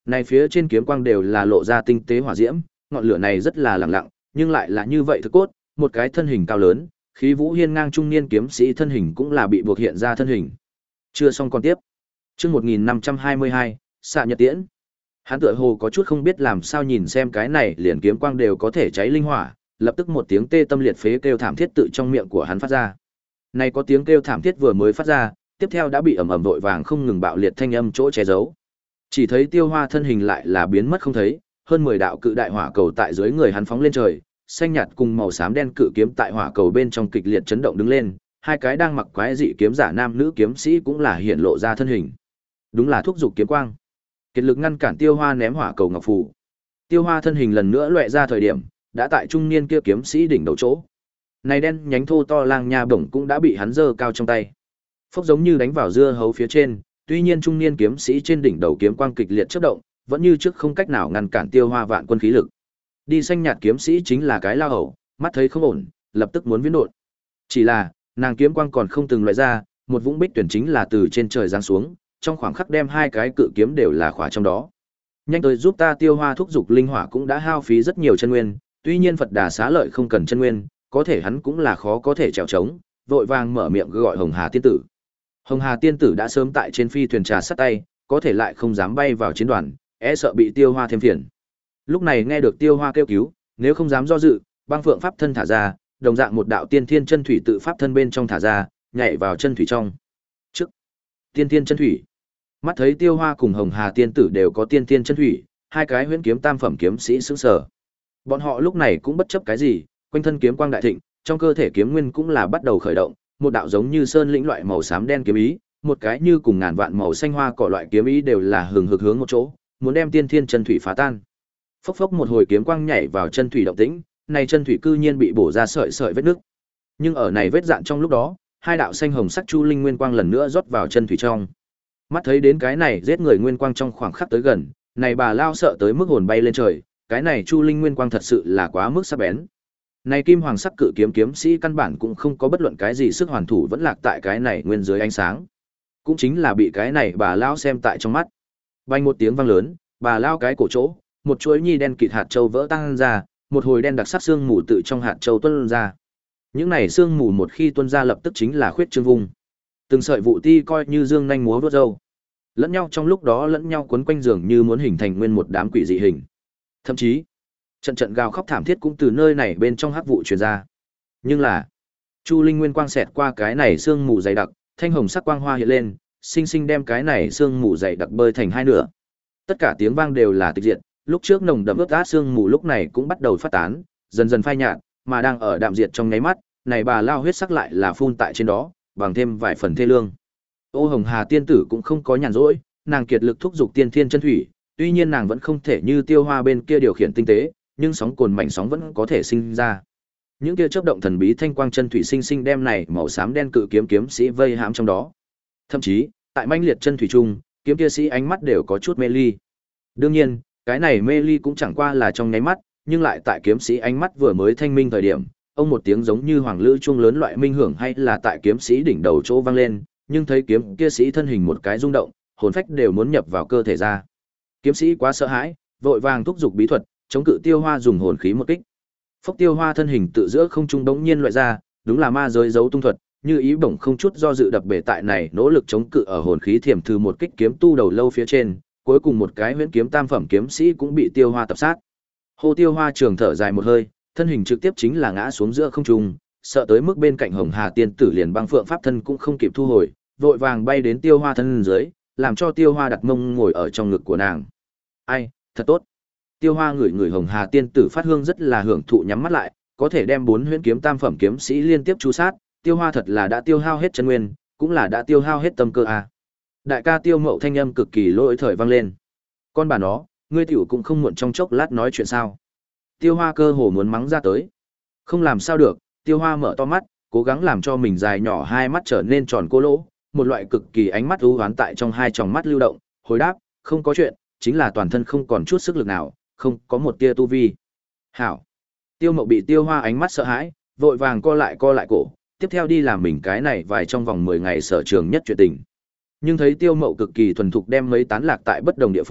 Này phía trên kiếm quang đều là lộ ra tinh tế hỏa diễm, ngọn lửa này rất là lặng lặng, nhưng lại là như vậy thực cốt, một cái thân hình cao lớn, khí vũ hiên ngang trung niên kiếm sĩ thân hình cũng là bị buộc hiện ra thân hình. Chưa xong còn tiếp. Chương một nghìn năm trăm hai mươi hai, xạ nhật tiễn. Hắn tựa hồ có chút không biết làm sao nhìn xem cái này, liền kiếm quang đều có thể cháy linh hỏa, lập tức một tiếng tê tâm liệt phế kêu thảm thiết tự trong miệng của hắn phát ra. Này có tiếng kêu thảm thiết vừa mới phát ra, tiếp theo đã bị ầm ầm vội vàng không ngừng bạo liệt thanh âm chỗ che giấu. Chỉ thấy Tiêu Hoa thân hình lại là biến mất không thấy, hơn mười đạo cự đại hỏa cầu tại dưới người hắn phóng lên trời, xanh nhạt cùng màu xám đen cự kiếm tại hỏa cầu bên trong kịch liệt chấn động đứng lên, hai cái đang mặc quái dị kiếm giả nam nữ kiếm sĩ cũng là hiện lộ ra thân hình. Đúng là thúc dục kiếm quang. Kiệt lực ngăn cản Tiêu Hoa ném hỏa cầu ngọc phù. Tiêu Hoa thân hình lần nữa lóe ra thời điểm, đã tại trung niên kia kiếm sĩ đỉnh đầu chỗ. Này đen nhánh thô to lang nha bổng cũng đã bị hắn giơ cao trong tay. Phốc giống như đánh vào dưa hấu phía trên, tuy nhiên trung niên kiếm sĩ trên đỉnh đầu kiếm quang kịch liệt chớp động, vẫn như trước không cách nào ngăn cản Tiêu Hoa vạn quân khí lực. Đi xanh nhạt kiếm sĩ chính là cái lao hầu, mắt thấy không ổn, lập tức muốn viễn đột. Chỉ là, nàng kiếm quang còn không từng loại ra, một vũng bích tuyển chính là từ trên trời giáng xuống, trong khoảng khắc đem hai cái cự kiếm đều là khỏa trong đó. Nhanh tới giúp ta. Tiêu Hoa thúc dục linh hỏa cũng đã hao phí rất nhiều chân nguyên, tuy nhiên Phật Đà xá lợi không cần chân nguyên, có thể hắn cũng là khó có thể trèo trống, vội vàng mở miệng gọi Hồng Hà tiên tử. Hồng Hà tiên tử đã sớm tại trên phi thuyền trà sát tay, có thể lại không dám bay vào chiến đoàn, e sợ bị Tiêu Hoa thêm phiền. Lúc này nghe được Tiêu Hoa kêu cứu, nếu không dám do dự, băng phượng pháp thân thả ra, đồng dạng một đạo tiên thiên chân thủy tự pháp thân bên trong thả ra, nhảy vào chân thủy trong. Trước tiên thiên chân thủy, mắt thấy Tiêu Hoa cùng Hồng Hà tiên tử đều có tiên thiên chân thủy, hai cái huyễn kiếm tam phẩm kiếm sĩ sững sờ. Bọn họ lúc này cũng bất chấp cái gì, quanh thân kiếm quang đại thịnh, trong cơ thể kiếm nguyên cũng là bắt đầu khởi động, một đạo giống như sơn lĩnh loại màu xám đen kiếm ý, một cái như cùng ngàn vạn màu xanh hoa cỏ loại kiếm ý đều là hừng hực hướng một chỗ, muốn đem tiên thiên chân thủy phá tan. Phốc phốc một hồi kiếm quang nhảy vào chân thủy động tĩnh, này chân thủy cư nhiên bị bổ ra sợi sợi vết nứt. Nhưng ở này vết dạn trong lúc đó, hai đạo xanh hồng sắc chu linh nguyên quang lần nữa rót vào chân thủy trong. Mắt thấy đến cái này giết người nguyên quang trong khoảng khắc tới gần, này bà lao sợ tới mức hồn bay lên trời, cái này chu linh nguyên quang thật sự là quá mức sắc bén. Này kim hoàng sắc cự kiếm kiếm sĩ căn bản cũng không có bất luận cái gì sức hoàn thủ, vẫn lạc tại cái này nguyên dưới ánh sáng. Cũng chính là bị cái này bà lao xem tại trong mắt. Vang một tiếng vang lớn, bà lao cái cổ chỗ, một chuỗi nhi đen kịt hạt châu vỡ tan ra, một hồi đen đặc sắc xương mù tự trong hạt châu tuôn ra. Những này xương mù một khi tuôn ra lập tức chính là khuyết trương vùng. Từng sợi vụ ti coi như dương nhanh múa vuốt râu. Lẫn nhau trong lúc đó lẫn nhau quấn quanh giường như muốn hình thành nguyên một đám quỷ dị hình. Thậm chí, trận trận gào khóc thảm thiết cũng từ nơi này bên trong hắc vụ truyền ra. Nhưng là, Chu Linh Nguyên quang xẹt qua cái này xương mù dày đặc, thanh hồng sắc quang hoa hiện lên, sinh sinh đem cái này xương mù dày đặc bơi thành hai nửa. Tất cả tiếng vang đều là tịch diệt, lúc trước nồng đậm ướt át xương mù lúc này cũng bắt đầu phát tán, dần dần phai nhạt, mà đang ở đạm diệt trong nháy mắt, này bà lao huyết sắc lại là phun tại trên đó, bằng thêm vài phần thê lương. Ô Hồng Hà tiên tử cũng không có nhàn rỗi, nàng kiệt lực thúc giục tiên thiên chân thủy, tuy nhiên nàng vẫn không thể như Tiêu Hoa bên kia điều khiển tinh tế, nhưng sóng cồn mảnh sóng vẫn có thể sinh ra. Những kia chớp động thần bí thanh quang chân thủy sinh sinh đem này màu xám đen cự kiếm kiếm sĩ vây hãm trong đó. Thậm chí, tại manh liệt chân thủy trung, kiếm kia sĩ ánh mắt đều có chút mê ly. Đương nhiên, cái này mê ly cũng chẳng qua là trong nháy mắt, nhưng lại tại kiếm sĩ ánh mắt vừa mới thanh minh thời điểm, ông một tiếng giống như hoàng lữ chuông lớn loại minh hưởng hay là tại kiếm sĩ đỉnh đầu chỗ vang lên, nhưng thấy kiếm kia sĩ thân hình một cái rung động, hồn phách đều muốn nhập vào cơ thể ra. Kiếm sĩ quá sợ hãi, vội vàng thúc giục bí thuật, chống cự Tiêu Hoa dùng hồn khí một kích. Phốc Tiêu Hoa thân hình tự giữa không trung bỗng nhiên loại ra, đúng là ma giới giấu tung thuật, như ý bổng không chút do dự đập bể tại này nỗ lực chống cự ở hồn khí thiểm thư một kích kiếm tu đầu lâu phía trên, cuối cùng một cái huyễn kiếm tam phẩm kiếm sĩ cũng bị Tiêu Hoa tập sát. Hô Tiêu Hoa trường thở dài một hơi, thân hình trực tiếp chính là ngã xuống giữa không trung, sợ tới mức bên cạnh Hồng Hà tiên tử liền băng phượng pháp thân cũng không kịp thu hồi, vội vàng bay đến Tiêu Hoa thân dưới, làm cho Tiêu Hoa đặt mông ngồi ở trong ngực của nàng. Ai, thật tốt. Tiêu Hoa ngửi ngửi Hồng Hà tiên tử phát hương rất là hưởng thụ, nhắm mắt lại, có thể đem bốn huyễn kiếm tam phẩm kiếm sĩ liên tiếp chu sát, Tiêu Hoa thật là đã tiêu hao hết chân nguyên, cũng là đã tiêu hao hết tâm cơ à. Đại ca Tiêu Mậu thanh âm cực kỳ lỗi thời vang lên. Con bà nó, ngươi tiểu cũng không muộn trong chốc lát nói chuyện sao? Tiêu Hoa cơ hồ muốn mắng ra tới. Không làm sao được, Tiêu Hoa mở to mắt, cố gắng làm cho mình dài nhỏ hai mắt trở nên tròn cô lỗ, một loại cực kỳ ánh mắt u hoán tại trong hai tròng mắt lưu động, hồi đáp, không có chuyện, chính là toàn thân không còn chút sức lực nào, không có một tia tu vi. Hảo. Tiêu Mậu bị Tiêu Hoa ánh mắt sợ hãi, vội vàng co lại co lại cổ, tiếp theo đi làm mình cái này vài trong vòng mười ngày sở trường nhất chuyện tình. Nhưng thấy Tiêu Mậu cực kỳ thuần thục đem mấy tán lạc tại bất đồng địa phương,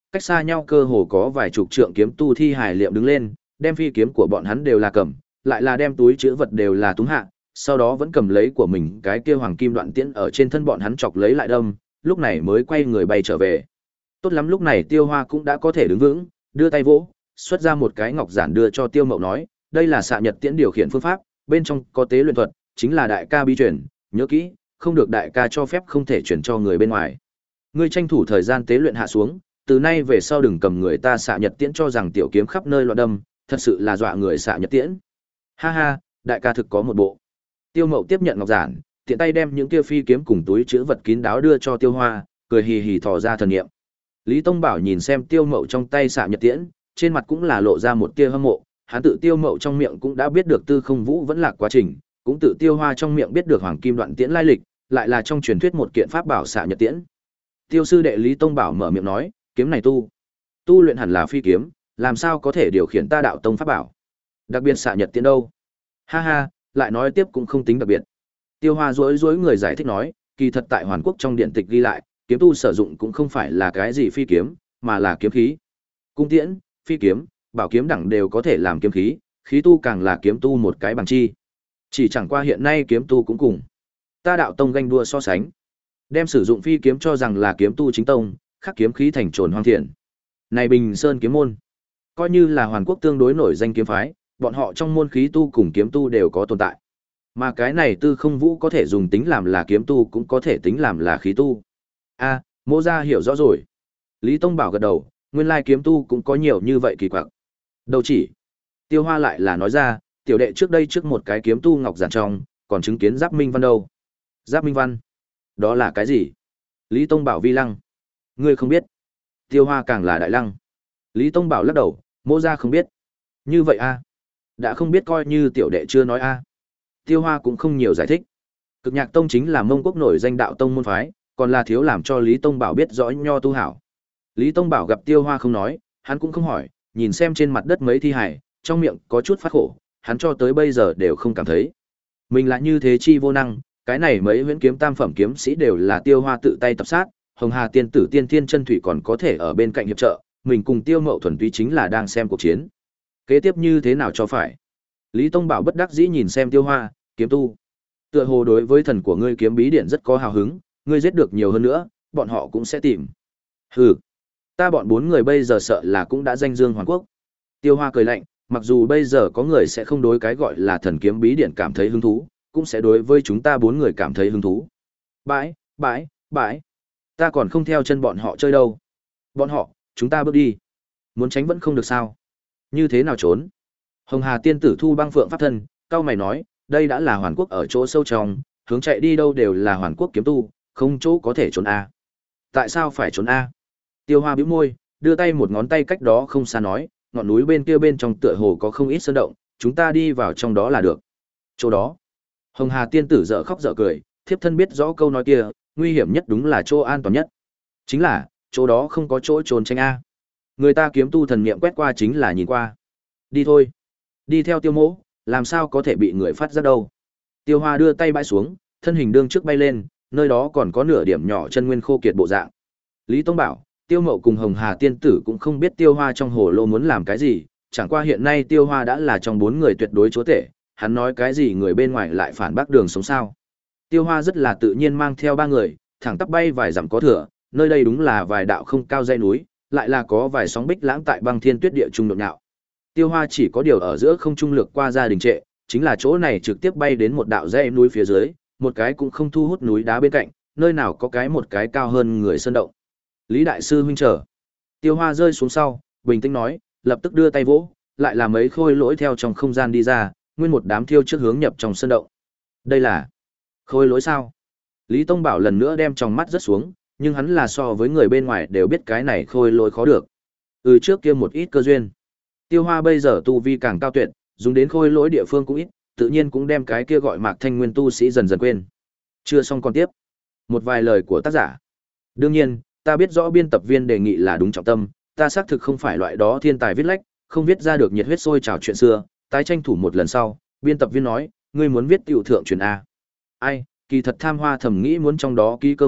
cách xa nhau cơ hồ có vài chục trượng kiếm tu thi hải liệm đứng lên, đem phi kiếm của bọn hắn đều là cầm, lại là đem túi chứa vật đều là túng hạ, sau đó vẫn cầm lấy của mình cái kia hoàng kim đoạn tiễn ở trên thân bọn hắn chọc lấy lại đâm, lúc này mới quay người bay trở về. Tốt lắm, lúc này Tiêu Hoa cũng đã có thể đứng vững, đưa tay vỗ, xuất ra một cái ngọc giản đưa cho Tiêu Mậu nói, đây là xạ nhật tiễn điều khiển phương pháp, bên trong có tế luyện thuật, chính là đại ca bí truyền, nhớ kỹ, không được đại ca cho phép không thể chuyển cho người bên ngoài. Ngươi tranh thủ thời gian tế luyện hạ xuống, từ nay về sau đừng cầm người ta xạ nhật tiễn cho rằng tiểu kiếm khắp nơi loạn đâm, thật sự là dọa người xạ nhật tiễn. Ha ha, đại ca thực có một bộ. Tiêu Mậu tiếp nhận ngọc giản, tiện tay đem những kia phi kiếm cùng túi chứa vật kín đáo đưa cho Tiêu Hoa, cười hì hì thò ra thần niệm. Lý Tông Bảo nhìn xem Tiêu Mậu trong tay xạ nhật tiễn, trên mặt cũng là lộ ra một tia hâm mộ, hắn tự Tiêu Mậu trong miệng cũng đã biết được Tư Không Vũ vẫn lạc quá trình, cũng tự Tiêu Hoa trong miệng biết được hoàng kim đoạn tiễn lai lịch, lại là trong truyền thuyết một kiện pháp bảo xạ nhật tiễn. Tiêu sư đệ Lý Tông Bảo mở miệng nói, kiếm này tu, tu luyện hẳn là phi kiếm, làm sao có thể điều khiển ta đạo tông pháp bảo? Đặc biệt xạ nhật tiễn đâu? Ha ha, lại nói tiếp cũng không tính đặc biệt. Tiêu Hoa rối rối người giải thích nói, kỳ thật tại Hoàn Quốc trong điện tịch ghi lại, kiếm tu sử dụng cũng không phải là cái gì phi kiếm, mà là kiếm khí. Cung tiễn, phi kiếm, bảo kiếm đẳng đều có thể làm kiếm khí, khí tu càng là kiếm tu một cái bằng chi. Chỉ chẳng qua hiện nay kiếm tu cũng cùng ta đạo tông ganh đua so sánh, đem sử dụng phi kiếm cho rằng là kiếm tu chính tông, khắc kiếm khí thành trồn hoang thiện. Này Bình Sơn kiếm môn, coi như là Hoàn Quốc tương đối nổi danh kiếm phái, bọn họ trong môn khí tu cùng kiếm tu đều có tồn tại. Mà cái này Tư Không Vũ có thể dùng tính làm là kiếm tu cũng có thể tính làm là khí tu. A, à, Mộ gia hiểu rõ rồi. Lý Tông Bảo gật đầu, nguyên lai kiếm tu cũng có nhiều như vậy kỳ quặc. Đâu chỉ. Tiêu Hoa lại là nói ra, tiểu đệ trước đây trước một cái kiếm tu ngọc giản trong, còn chứng kiến Giáp Minh Văn đâu. Giáp Minh Văn? Đó là cái gì? Lý Tông Bảo vi lăng. Ngươi không biết. Tiêu Hoa càng là đại lăng. Lý Tông Bảo lắc đầu, Mộ gia không biết. Như vậy a? À? Đã không biết coi như tiểu đệ chưa nói a. À? Tiêu Hoa cũng không nhiều giải thích. Cực Nhạc Tông chính là Mông Quốc nổi danh đạo tông môn phái, còn là thiếu làm cho Lý Tông Bảo biết rõ nho tu hảo. Lý Tông Bảo gặp Tiêu Hoa không nói, hắn cũng không hỏi, nhìn xem trên mặt đất mấy thi hài, trong miệng có chút phát khổ, hắn cho tới bây giờ đều không cảm thấy mình là như thế chi vô năng, cái này mấy huyễn kiếm tam phẩm kiếm sĩ đều là Tiêu Hoa tự tay tập sát, Hồng Hà tiên tử Tiên Thiên Chân Thủy còn có thể ở bên cạnh hiệp trợ, mình cùng Tiêu Mậu thuần túy chính là đang xem cuộc chiến. Kế tiếp như thế nào cho phải? Lý Tông Bảo bất đắc dĩ nhìn xem Tiêu Hoa, kiếm tu, tựa hồ đối với thần của ngươi kiếm bí điển rất có hào hứng, ngươi giết được nhiều hơn nữa, bọn họ cũng sẽ tìm. Hừ, ta bọn bốn người bây giờ sợ là cũng đã danh dương Hoàn Quốc. Tiêu Hoa cười lạnh, mặc dù bây giờ có người sẽ không đối cái gọi là thần kiếm bí điển cảm thấy hứng thú, cũng sẽ đối với chúng ta bốn người cảm thấy hứng thú. Bãi, bãi, bãi, ta còn không theo chân bọn họ chơi đâu. Bọn họ, chúng ta bước đi. Muốn tránh vẫn không được sao? Như thế nào trốn? Hồng Hà tiên tử thu băng phượng pháp thân, cao mày nói, đây đã là Hoàn Quốc ở chỗ sâu trong, hướng chạy đi đâu đều là Hoàn Quốc kiếm tu, không chỗ có thể trốn a. Tại sao phải trốn a? Tiêu Hoa bĩu môi, đưa tay một ngón tay cách đó không xa nói, ngọn núi bên kia bên trong tựa hồ có không ít sơn động, chúng ta đi vào trong đó là được. Chỗ đó. Hồng Hà tiên tử dở khóc dở cười, thiếp thân biết rõ câu nói kia, nguy hiểm nhất đúng là chỗ an toàn nhất. Chính là, chỗ đó không có chỗ trốn tránh a. Người ta kiếm tu thần niệm quét qua chính là nhìn qua. Đi thôi. Đi theo Tiêu Mỗ, làm sao có thể bị người phát giác đâu. Tiêu Hoa đưa tay bãi xuống, thân hình đương trước bay lên, nơi đó còn có nửa điểm nhỏ chân nguyên khô kiệt bộ dạng. Lý Tông bảo, Tiêu Mậu cùng Hồng Hà tiên tử cũng không biết Tiêu Hoa trong hồ lô muốn làm cái gì, chẳng qua hiện nay Tiêu Hoa đã là trong bốn người tuyệt đối chúa tể, hắn nói cái gì người bên ngoài lại phản bác đường sống sao. Tiêu Hoa rất là tự nhiên mang theo ba người, thẳng tắp bay vài dặm có thừa, nơi đây đúng là vài đạo không cao dãy núi, lại là có vài sóng bích lãng tại băng thiên tuyết địa trung nhộn nhạo. Tiêu Hoa chỉ có điều ở giữa không trung lược qua gia đình trệ, chính là chỗ này trực tiếp bay đến một đạo dãy núi phía dưới, một cái cũng không thu hút núi đá bên cạnh, nơi nào có cái một cái cao hơn người sơn động. Lý đại sư huynh chờ. Tiêu Hoa rơi xuống sau, bình tĩnh nói, lập tức đưa tay vỗ, lại là mấy khôi lỗi theo trong không gian đi ra, nguyên một đám thiêu trước hướng nhập trong sơn động. Đây là khôi lỗi sao? Lý Tông Bảo lần nữa đem trong mắt rất xuống, nhưng hắn là so với người bên ngoài đều biết cái này khôi lỗi khó được. Ừ, trước kia một ít cơ duyên. Tiêu Hoa bây giờ tu vi càng cao tuyệt, dùng đến khôi lỗi địa phương cũng ít, tự nhiên cũng đem cái kia gọi Mạc Thanh Nguyên tu sĩ dần dần quên. Chưa xong còn tiếp. Một vài lời của tác giả. Đương nhiên, ta biết rõ biên tập viên đề nghị là đúng trọng tâm, ta xác thực không phải loại đó thiên tài viết lách, không viết ra được nhiệt huyết sôi trào chuyện xưa, tái tranh thủ một lần sau, biên tập viên nói, ngươi muốn viết tiểu thượng truyền a. Ai, kỳ thật tham hoa thầm nghĩ muốn trong đó ký cơ hội,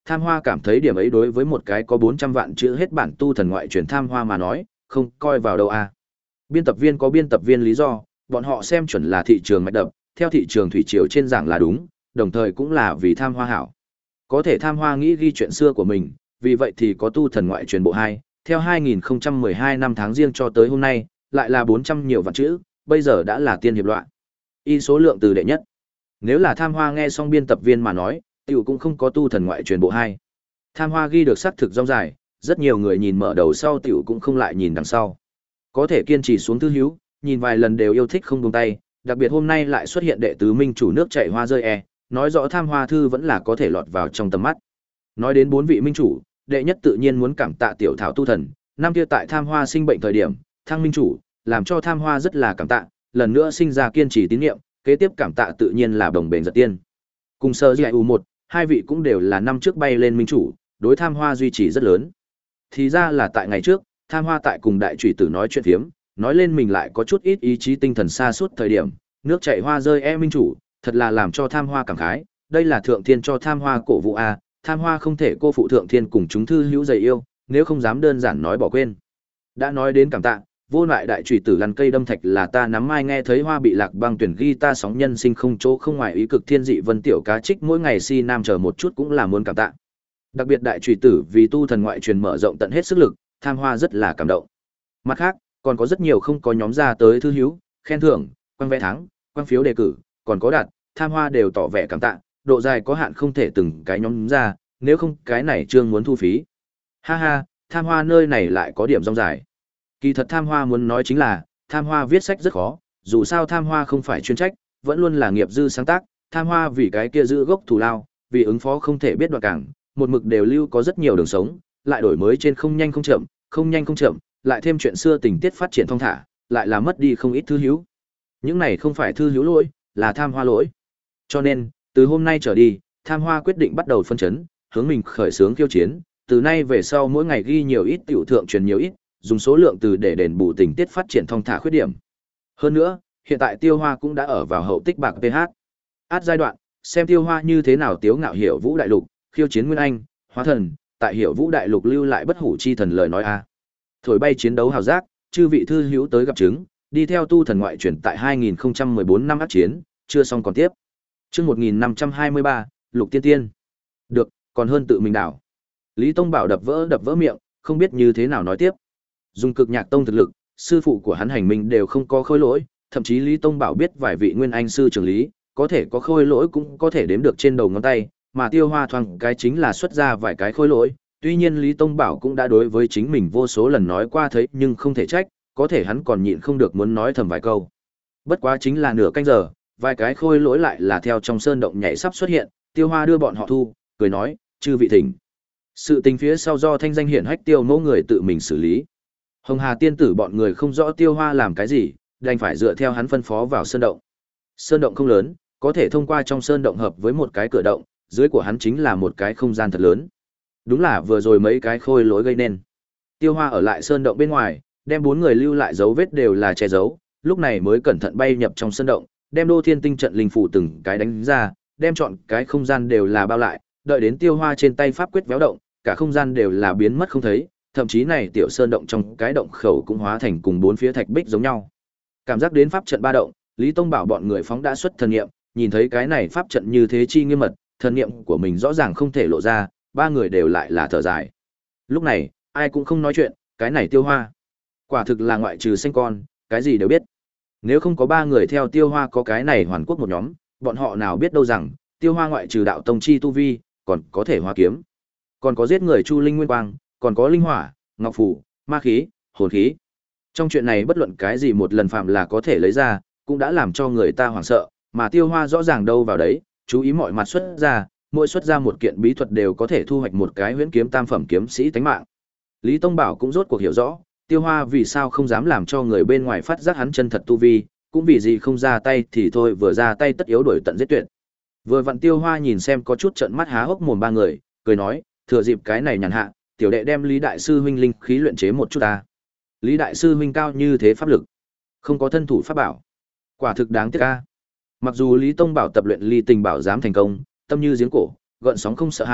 Tham Hoa cảm thấy điểm ấy đối với một cái có bốn trăm vạn chữ hết bản tu thần ngoại truyền Tham Hoa mà nói, không coi vào đâu à. Biên tập viên có biên tập viên lý do, bọn họ xem chuẩn là thị trường mạch đập, theo thị trường thủy triều trên giảng là đúng, đồng thời cũng là vì Tham Hoa hảo. Có thể Tham Hoa nghĩ ghi chuyện xưa của mình, vì vậy thì có tu thần ngoại truyền bộ hai, theo hai nghìn không trăm mười hai năm tháng riêng cho tới hôm nay, lại là bốn trăm nhiều vạn chữ, bây giờ đã là tiên hiệp loạn. Y số lượng từ đệ nhất. Nếu là Tham Hoa nghe xong biên tập viên mà nói, tiểu cũng không có tu thần ngoại truyền bộ hai. Tham Hoa ghi được xác thực rong dài, rất nhiều người nhìn mở đầu sau tiểu cũng không lại nhìn đằng sau. Có thể kiên trì xuống thư hữu, nhìn vài lần đều yêu thích không buông tay, đặc biệt hôm nay lại xuất hiện đệ tứ minh chủ nước chảy hoa rơi e, nói rõ Tham Hoa thư vẫn là có thể lọt vào trong tầm mắt. Nói đến bốn vị minh chủ, đệ nhất tự nhiên muốn cảm tạ tiểu thảo tu thần, năm kia tại Tham Hoa sinh bệnh thời điểm, thăng minh chủ, làm cho Tham Hoa rất là cảm tạ, lần nữa sinh ra kiên trì tín nhiệm, kế tiếp cảm tạ tự nhiên là đồng bền giật tiên. Cùng sơ dạy u một, hai vị cũng đều là năm trước bay lên minh chủ, đối Tham Hoa duy trì rất lớn. Thì ra là tại ngày trước, Tham Hoa tại cùng đại chủy tử nói chuyện phiếm, nói lên mình lại có chút ít ý chí tinh thần xa suốt thời điểm, nước chảy hoa rơi e minh chủ, thật là làm cho Tham Hoa cảm khái, đây là thượng thiên cho Tham Hoa cổ vũ a, Tham Hoa không thể cô phụ thượng thiên cùng chúng thư hữu dày yêu, nếu không dám đơn giản nói bỏ quên. Đã nói đến cảm tạ, vô lại đại chủy tử lăn cây đâm thạch là ta nắm mai nghe thấy hoa bị lạc băng tuyển ghi ta sóng nhân sinh không chỗ không ngoài ý cực thiên dị vân tiểu cá trích mỗi ngày si nam chờ một chút cũng là muốn cảm tạ. Đặc biệt đại chủy tử vì tu thần ngoại truyền mở rộng tận hết sức lực, Tham Hoa rất là cảm động. Mặt khác, còn có rất nhiều không có nhóm ra tới thư hữu, khen thưởng, quang vẽ thắng, quang phiếu đề cử, còn có đạt, Tham Hoa đều tỏ vẻ cảm tạ, độ dài có hạn không thể từng cái nhóm ra, nếu không cái này trương muốn thu phí. Ha ha, Tham Hoa nơi này lại có điểm rong dài. Kỳ thật Tham Hoa muốn nói chính là, Tham Hoa viết sách rất khó, dù sao Tham Hoa không phải chuyên trách, vẫn luôn là nghiệp dư sáng tác, Tham Hoa vì cái kia giữ gốc thù lao, vì ứng phó không thể biết đoạn cảng, một mực đều lưu có rất nhiều đường sống, lại đổi mới trên không nhanh không chậm, không nhanh không chậm, lại thêm chuyện xưa tình tiết phát triển thong thả, lại là mất đi không ít thư hữu. Những này không phải thư hữu lỗi, là Tham Hoa lỗi. Cho nên, từ hôm nay trở đi, Tham Hoa quyết định bắt đầu phân chấn, hướng mình khởi xướng khiêu chiến, từ nay về sau mỗi ngày ghi nhiều ít tiểu thượng truyền nhiều ít, dùng số lượng từ để đền bù tình tiết phát triển thong thả khuyết điểm. Hơn nữa, hiện tại Tiêu Hoa cũng đã ở vào hậu tích bạc pê hát. Át giai đoạn, xem Tiêu Hoa như thế nào tiếu ngạo Hiểu Vũ đại lục, khiêu chiến Nguyên Anh, Hóa Thần, tại Hiểu Vũ đại lục lưu lại bất hủ chi thần lời nói a. Thổi bay chiến đấu hào giác, chư vị thư hữu tới gặp chứng, đi theo tu thần ngoại truyền tại hai nghìn không trăm mười bốn năm ác chiến, chưa xong còn tiếp. Chương một nghìn năm trăm hai mươi ba, Lục Tiên Tiên. Được, còn hơn tự mình đảo. Lý Tông Bảo đập vỡ đập vỡ miệng, không biết như thế nào nói tiếp. Dùng Cực Nhạc Tông thực lực, sư phụ của hắn hành minh đều không có khôi lỗi, thậm chí Lý Tông Bảo biết vài vị nguyên anh sư trưởng lý, có thể có khôi lỗi cũng có thể đếm được trên đầu ngón tay, mà Tiêu Hoa thoáng cái chính là xuất ra vài cái khôi lỗi. Tuy nhiên Lý Tông Bảo cũng đã đối với chính mình vô số lần nói qua thấy nhưng không thể trách, có thể hắn còn nhịn không được muốn nói thầm vài câu. Bất quá chính là nửa canh giờ, vài cái khôi lỗi lại là theo trong sơn động nhảy sắp xuất hiện, Tiêu Hoa đưa bọn họ thu, cười nói, chư vị thỉnh. Sự tình phía sau do thanh danh hiển hách Tiêu Mẫu người tự mình xử lý. Hồng Hà tiên tử bọn người không rõ Tiêu Hoa làm cái gì, đành phải dựa theo hắn phân phó vào sơn động. Sơn động không lớn, có thể thông qua trong sơn động hợp với một cái cửa động, dưới của hắn chính là một cái không gian thật lớn. Đúng là vừa rồi mấy cái khôi lỗi gây nên. Tiêu Hoa ở lại sơn động bên ngoài, đem bốn người lưu lại dấu vết đều là che giấu, lúc này mới cẩn thận bay nhập trong sơn động, đem Đô Thiên Tinh trận linh phủ từng cái đánh ra, đem chọn cái không gian đều là bao lại, đợi đến Tiêu Hoa trên tay pháp quyết véo động, cả không gian đều là biến mất không thấy, thậm chí này tiểu sơn động trong cái động khẩu cũng hóa thành cùng bốn phía thạch bích giống nhau. Cảm giác đến pháp trận ba động, Lý Tông Bảo bọn người phóng đã xuất thần niệm, nhìn thấy cái này pháp trận như thế chi nghiêm mật, thần niệm của mình rõ ràng không thể lộ ra, ba người đều lại là thở dài. Lúc này, ai cũng không nói chuyện, cái này Tiêu Hoa, quả thực là ngoại trừ sinh con, cái gì đều biết. Nếu không có ba người theo Tiêu Hoa có cái này hoàn quốc một nhóm, bọn họ nào biết đâu rằng, Tiêu Hoa ngoại trừ đạo tông chi tu vi, còn có thể hoa kiếm, còn có giết người chu linh nguyên quang, còn có linh hỏa, ngọc phù, ma khí, hồn khí. Trong chuyện này bất luận cái gì một lần phạm là có thể lấy ra, cũng đã làm cho người ta hoảng sợ, mà Tiêu Hoa rõ ràng đâu vào đấy, chú ý mọi mặt xuất ra, mỗi xuất ra một kiện bí thuật đều có thể thu hoạch một cái huyễn kiếm tam phẩm kiếm sĩ tánh mạng. Lý Tông Bảo cũng rốt cuộc hiểu rõ, Tiêu Hoa vì sao không dám làm cho người bên ngoài phát giác hắn chân thật tu vi, cũng vì gì không ra tay thì thôi, vừa ra tay tất yếu đuổi tận giết tuyệt. Vừa vặn Tiêu Hoa nhìn xem có chút trợn mắt há hốc mồm ba người, cười nói, thừa dịp cái này nhàn hạ, tiểu đệ đem Lý đại sư huynh linh khí luyện chế một chút ta. Lý đại sư huynh cao như thế pháp lực, không có thân thủ pháp bảo, quả thực đáng tiếc a. Mặc dù Lý Tông Bảo tập luyện ly tình bảo dám thành công, tâm như giếng cổ, gợn sóng không sợ hãi,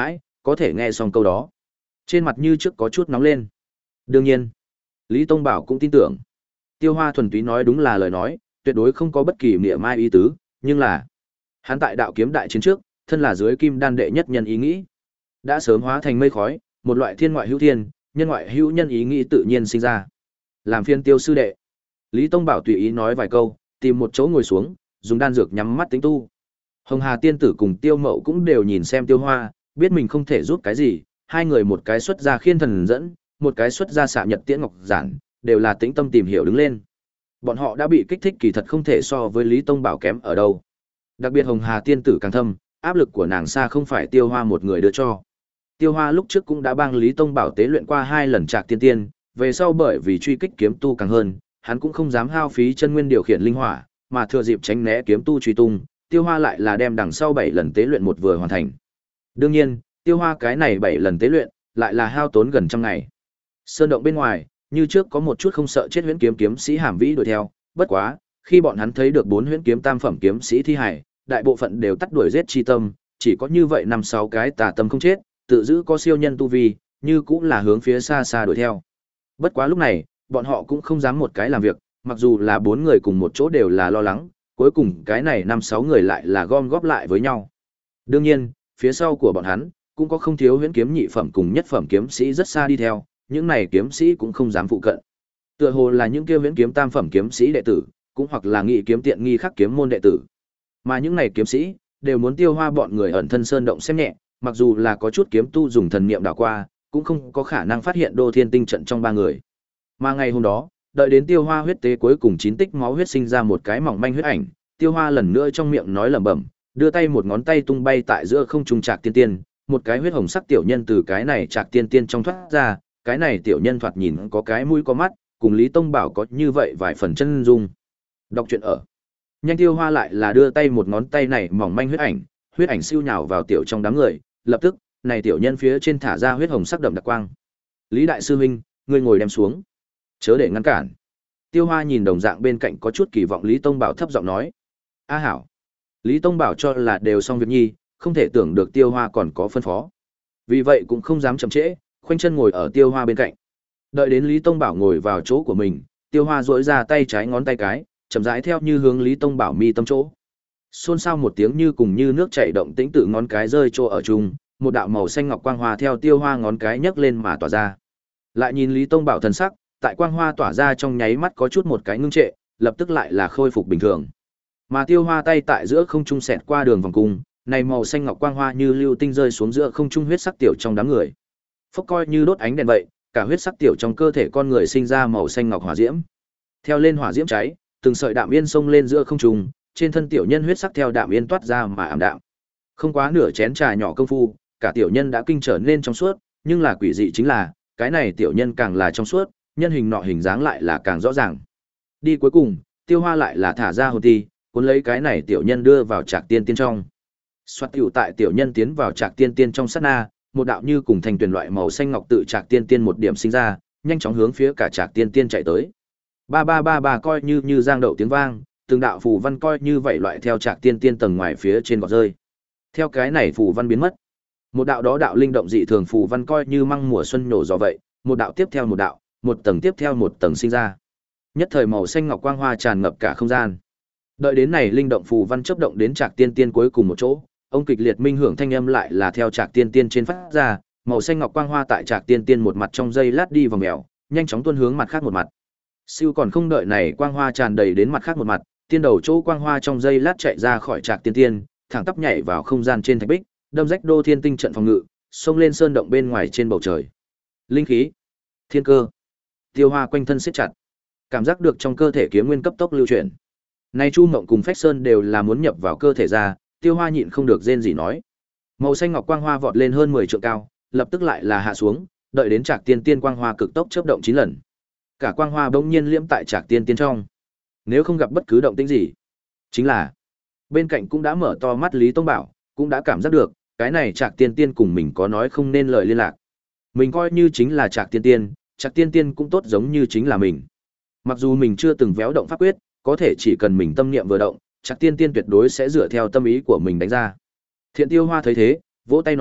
có thể nghe xong câu đó. Trên mặt như trước có chút nóng lên. Đương nhiên, Lý Tông Bảo cũng tin tưởng. Tiêu Hoa thuần túy nói đúng là lời nói, tuyệt đối không có bất kỳ mỉa mai ý tứ, nhưng là hắn tại đạo kiếm đại chiến trước, thân là dưới kim đan đệ nhất nhân ý nghĩ, đã sớm hóa thành mây khói, một loại thiên ngoại hữu thiên, nhân ngoại hữu nhân ý nghĩ tự nhiên sinh ra. Làm phiên Tiêu sư đệ. Lý Tông Bảo tùy ý nói vài câu, tìm một chỗ ngồi xuống, dùng đan dược nhắm mắt tính tu. Hồng Hà tiên tử cùng Tiêu Mậu cũng đều nhìn xem Tiêu Hoa, biết mình không thể giúp cái gì, hai người một cái xuất ra khiên thần dẫn, một cái xuất ra xạ nhật tiễn ngọc giản, đều là tĩnh tâm tìm hiểu đứng lên. Bọn họ đã bị kích thích kỳ thật không thể so với Lý Tông Bảo kém ở đâu. Đặc biệt Hồng Hà tiên tử càng thâm, áp lực của nàng xa không phải Tiêu Hoa một người đưa cho. Tiêu Hoa lúc trước cũng đã bang Lý Tông Bảo tế luyện qua hai lần Trạc Tiên Tiên, về sau bởi vì truy kích kiếm tu càng hơn, hắn cũng không dám hao phí chân nguyên điều khiển linh hỏa, mà thừa dịp tránh né kiếm tu truy tung, Tiêu Hoa lại là đem đằng sau bảy lần tế luyện một vừa hoàn thành. Đương nhiên, Tiêu Hoa cái này bảy lần tế luyện, lại là hao tốn gần trăm ngày. Sơn động bên ngoài, như trước có một chút không sợ chết huyễn kiếm kiếm sĩ Hàm Vĩ đuổi theo, bất quá, khi bọn hắn thấy được bốn huyễn kiếm tam phẩm kiếm sĩ thi hải, đại bộ phận đều tắt đuổi giết chi tâm, chỉ có như vậy năm sáu cái tà tâm không chết, tự giữ có siêu nhân tu vi, như cũng là hướng phía xa xa đuổi theo. Bất quá lúc này, bọn họ cũng không dám một cái làm việc, mặc dù là bốn người cùng một chỗ đều là lo lắng, cuối cùng cái này năm sáu người lại là gom góp lại với nhau. Đương nhiên, phía sau của bọn hắn cũng có không thiếu huyễn kiếm nhị phẩm cùng nhất phẩm kiếm sĩ rất xa đi theo, những này kiếm sĩ cũng không dám phụ cận. Tựa hồ là những kia huyễn kiếm tam phẩm kiếm sĩ đệ tử, cũng hoặc là nghị kiếm tiện nghi khắc kiếm môn đệ tử. Mà những này kiếm sĩ đều muốn Tiêu Hoa bọn người ẩn thân sơn động xem nhẹ, mặc dù là có chút kiếm tu dùng thần niệm đảo qua, cũng không có khả năng phát hiện Đô Thiên Tinh trận trong ba người. Mà ngày hôm đó, đợi đến Tiêu Hoa huyết tế cuối cùng chín tích máu huyết sinh ra một cái mỏng manh huyết ảnh, Tiêu Hoa lần nữa trong miệng nói lẩm bẩm, đưa tay một ngón tay tung bay tại giữa không trung Trạc Tiên Tiên, một cái huyết hồng sắc tiểu nhân từ cái này Trạc Tiên Tiên trong thoát ra, cái này tiểu nhân thoạt nhìn có cái mũi có mắt, cùng Lý Tông Bảo có như vậy vài phần chân dung. Đọc truyện ở. Nhanh Tiêu Hoa lại là đưa tay một ngón tay này mỏng manh huyết ảnh, huyết ảnh siêu nhào vào tiểu trong đám người, lập tức, này tiểu nhân phía trên thả ra huyết hồng sắc đậm đặc quang. Lý đại sư huynh, ngươi ngồi đem xuống, chớ để ngăn cản. Tiêu Hoa nhìn đồng dạng bên cạnh có chút kỳ vọng Lý Tông Bảo thấp giọng nói. A hảo. Lý Tông Bảo cho là đều xong việc nhi, không thể tưởng được Tiêu Hoa còn có phân phó. Vì vậy cũng không dám chậm trễ, khoanh chân ngồi ở Tiêu Hoa bên cạnh. Đợi đến Lý Tông Bảo ngồi vào chỗ của mình, Tiêu Hoa duỗi ra tay trái ngón tay cái, chậm rãi theo như hướng Lý Tông Bảo mi tâm chỗ. Xôn xao một tiếng như cùng như nước chảy động tĩnh tự ngón cái rơi chỗ ở chung, một đạo màu xanh ngọc quang hoa theo Tiêu Hoa ngón cái nhấc lên mà tỏa ra. Lại nhìn Lý Tông Bảo thần sắc, tại quang hoa tỏa ra trong nháy mắt có chút một cái ngưng trệ, lập tức lại là khôi phục bình thường. Mà Tiêu Hoa tay tại giữa không trung xẹt qua đường vòng cung, này màu xanh ngọc quang hoa như lưu tinh rơi xuống giữa không trung huyết sắc tiểu trong đám người. Phốc coi như đốt ánh đèn vậy, cả huyết sắc tiểu trong cơ thể con người sinh ra màu xanh ngọc hỏa diễm. Theo lên hỏa diễm cháy, từng sợi đạm yên xông lên giữa không trung, trên thân tiểu nhân huyết sắc theo đạm yên toát ra mà ảm đạm. Không quá nửa chén trà nhỏ công phu, cả tiểu nhân đã kinh trở nên trong suốt, nhưng là quỷ dị chính là, cái này tiểu nhân càng là trong suốt, nhân hình nọ hình dáng lại là càng rõ ràng. Đi cuối cùng, Tiêu Hoa lại là thả ra hồn ti, cuốn lấy cái này tiểu nhân đưa vào Trạc Tiên Tiên trong. Soạt tiểu tại tiểu nhân tiến vào Trạc Tiên Tiên trong sát na, một đạo như cùng thành tuyển loại màu xanh ngọc tự Trạc Tiên Tiên một điểm sinh ra, nhanh chóng hướng phía cả Trạc Tiên Tiên chạy tới. Ba ba ba ba coi như như giang đậu tiếng vang, từng đạo phù văn coi như vậy loại theo Trạc Tiên Tiên tầng ngoài phía trên gọt rơi. Theo cái này phù văn biến mất, một đạo đó đạo linh động dị thường phù văn coi như măng mùa xuân nổ gió vậy, một đạo tiếp theo một đạo, một tầng tiếp theo một tầng sinh ra. Nhất thời màu xanh ngọc quang hoa tràn ngập cả không gian. Đợi đến này linh động phù văn chớp động đến Trạc Tiên Tiên cuối cùng một chỗ, ông kịch liệt minh hưởng thanh âm lại là theo Trạc Tiên Tiên trên phát ra, màu xanh ngọc quang hoa tại Trạc Tiên Tiên một mặt trong giây lát đi vòng mèo, nhanh chóng tuôn hướng mặt khác một mặt. Siêu còn không đợi này quang hoa tràn đầy đến mặt khác một mặt, tiên đầu chỗ quang hoa trong giây lát chạy ra khỏi Trạc Tiên Tiên, thẳng tắp nhảy vào không gian trên thạch bích, đâm rách Đô Thiên Tinh trận phòng ngự, xông lên sơn động bên ngoài trên bầu trời. Linh khí, thiên cơ, Tiêu Hoa quanh thân siết chặt, cảm giác được trong cơ thể kiếm nguyên cấp tốc lưu chuyển. Nay Chu Mộng cùng Phách Sơn đều là muốn nhập vào cơ thể ra, Tiêu Hoa nhịn không được rên rỉ nói. Màu xanh ngọc quang hoa vọt lên hơn mười trượng cao, lập tức lại là hạ xuống, đợi đến Trạc Tiên Tiên quang hoa cực tốc chớp động chín lần. Cả quang hoa bỗng nhiên liễm tại Trạc Tiên Tiên trong. Nếu không gặp bất cứ động tĩnh gì, chính là bên cạnh cũng đã mở to mắt Lý Tông Bảo, cũng đã cảm giác được, cái này Trạc Tiên Tiên cùng mình có nói không nên lời liên lạc. Mình coi như chính là Trạc Tiên Tiên, Trạc Tiên Tiên cũng tốt giống như chính là mình. Mặc dù mình chưa từng véo động pháp quyết, có thể chỉ cần mình tâm niệm vừa động, Trạc Tiên Tiên tuyệt đối sẽ dựa theo tâm ý của mình đánh ra. Thiện Tiêu Hoa thấy thế, vỗ tay nói,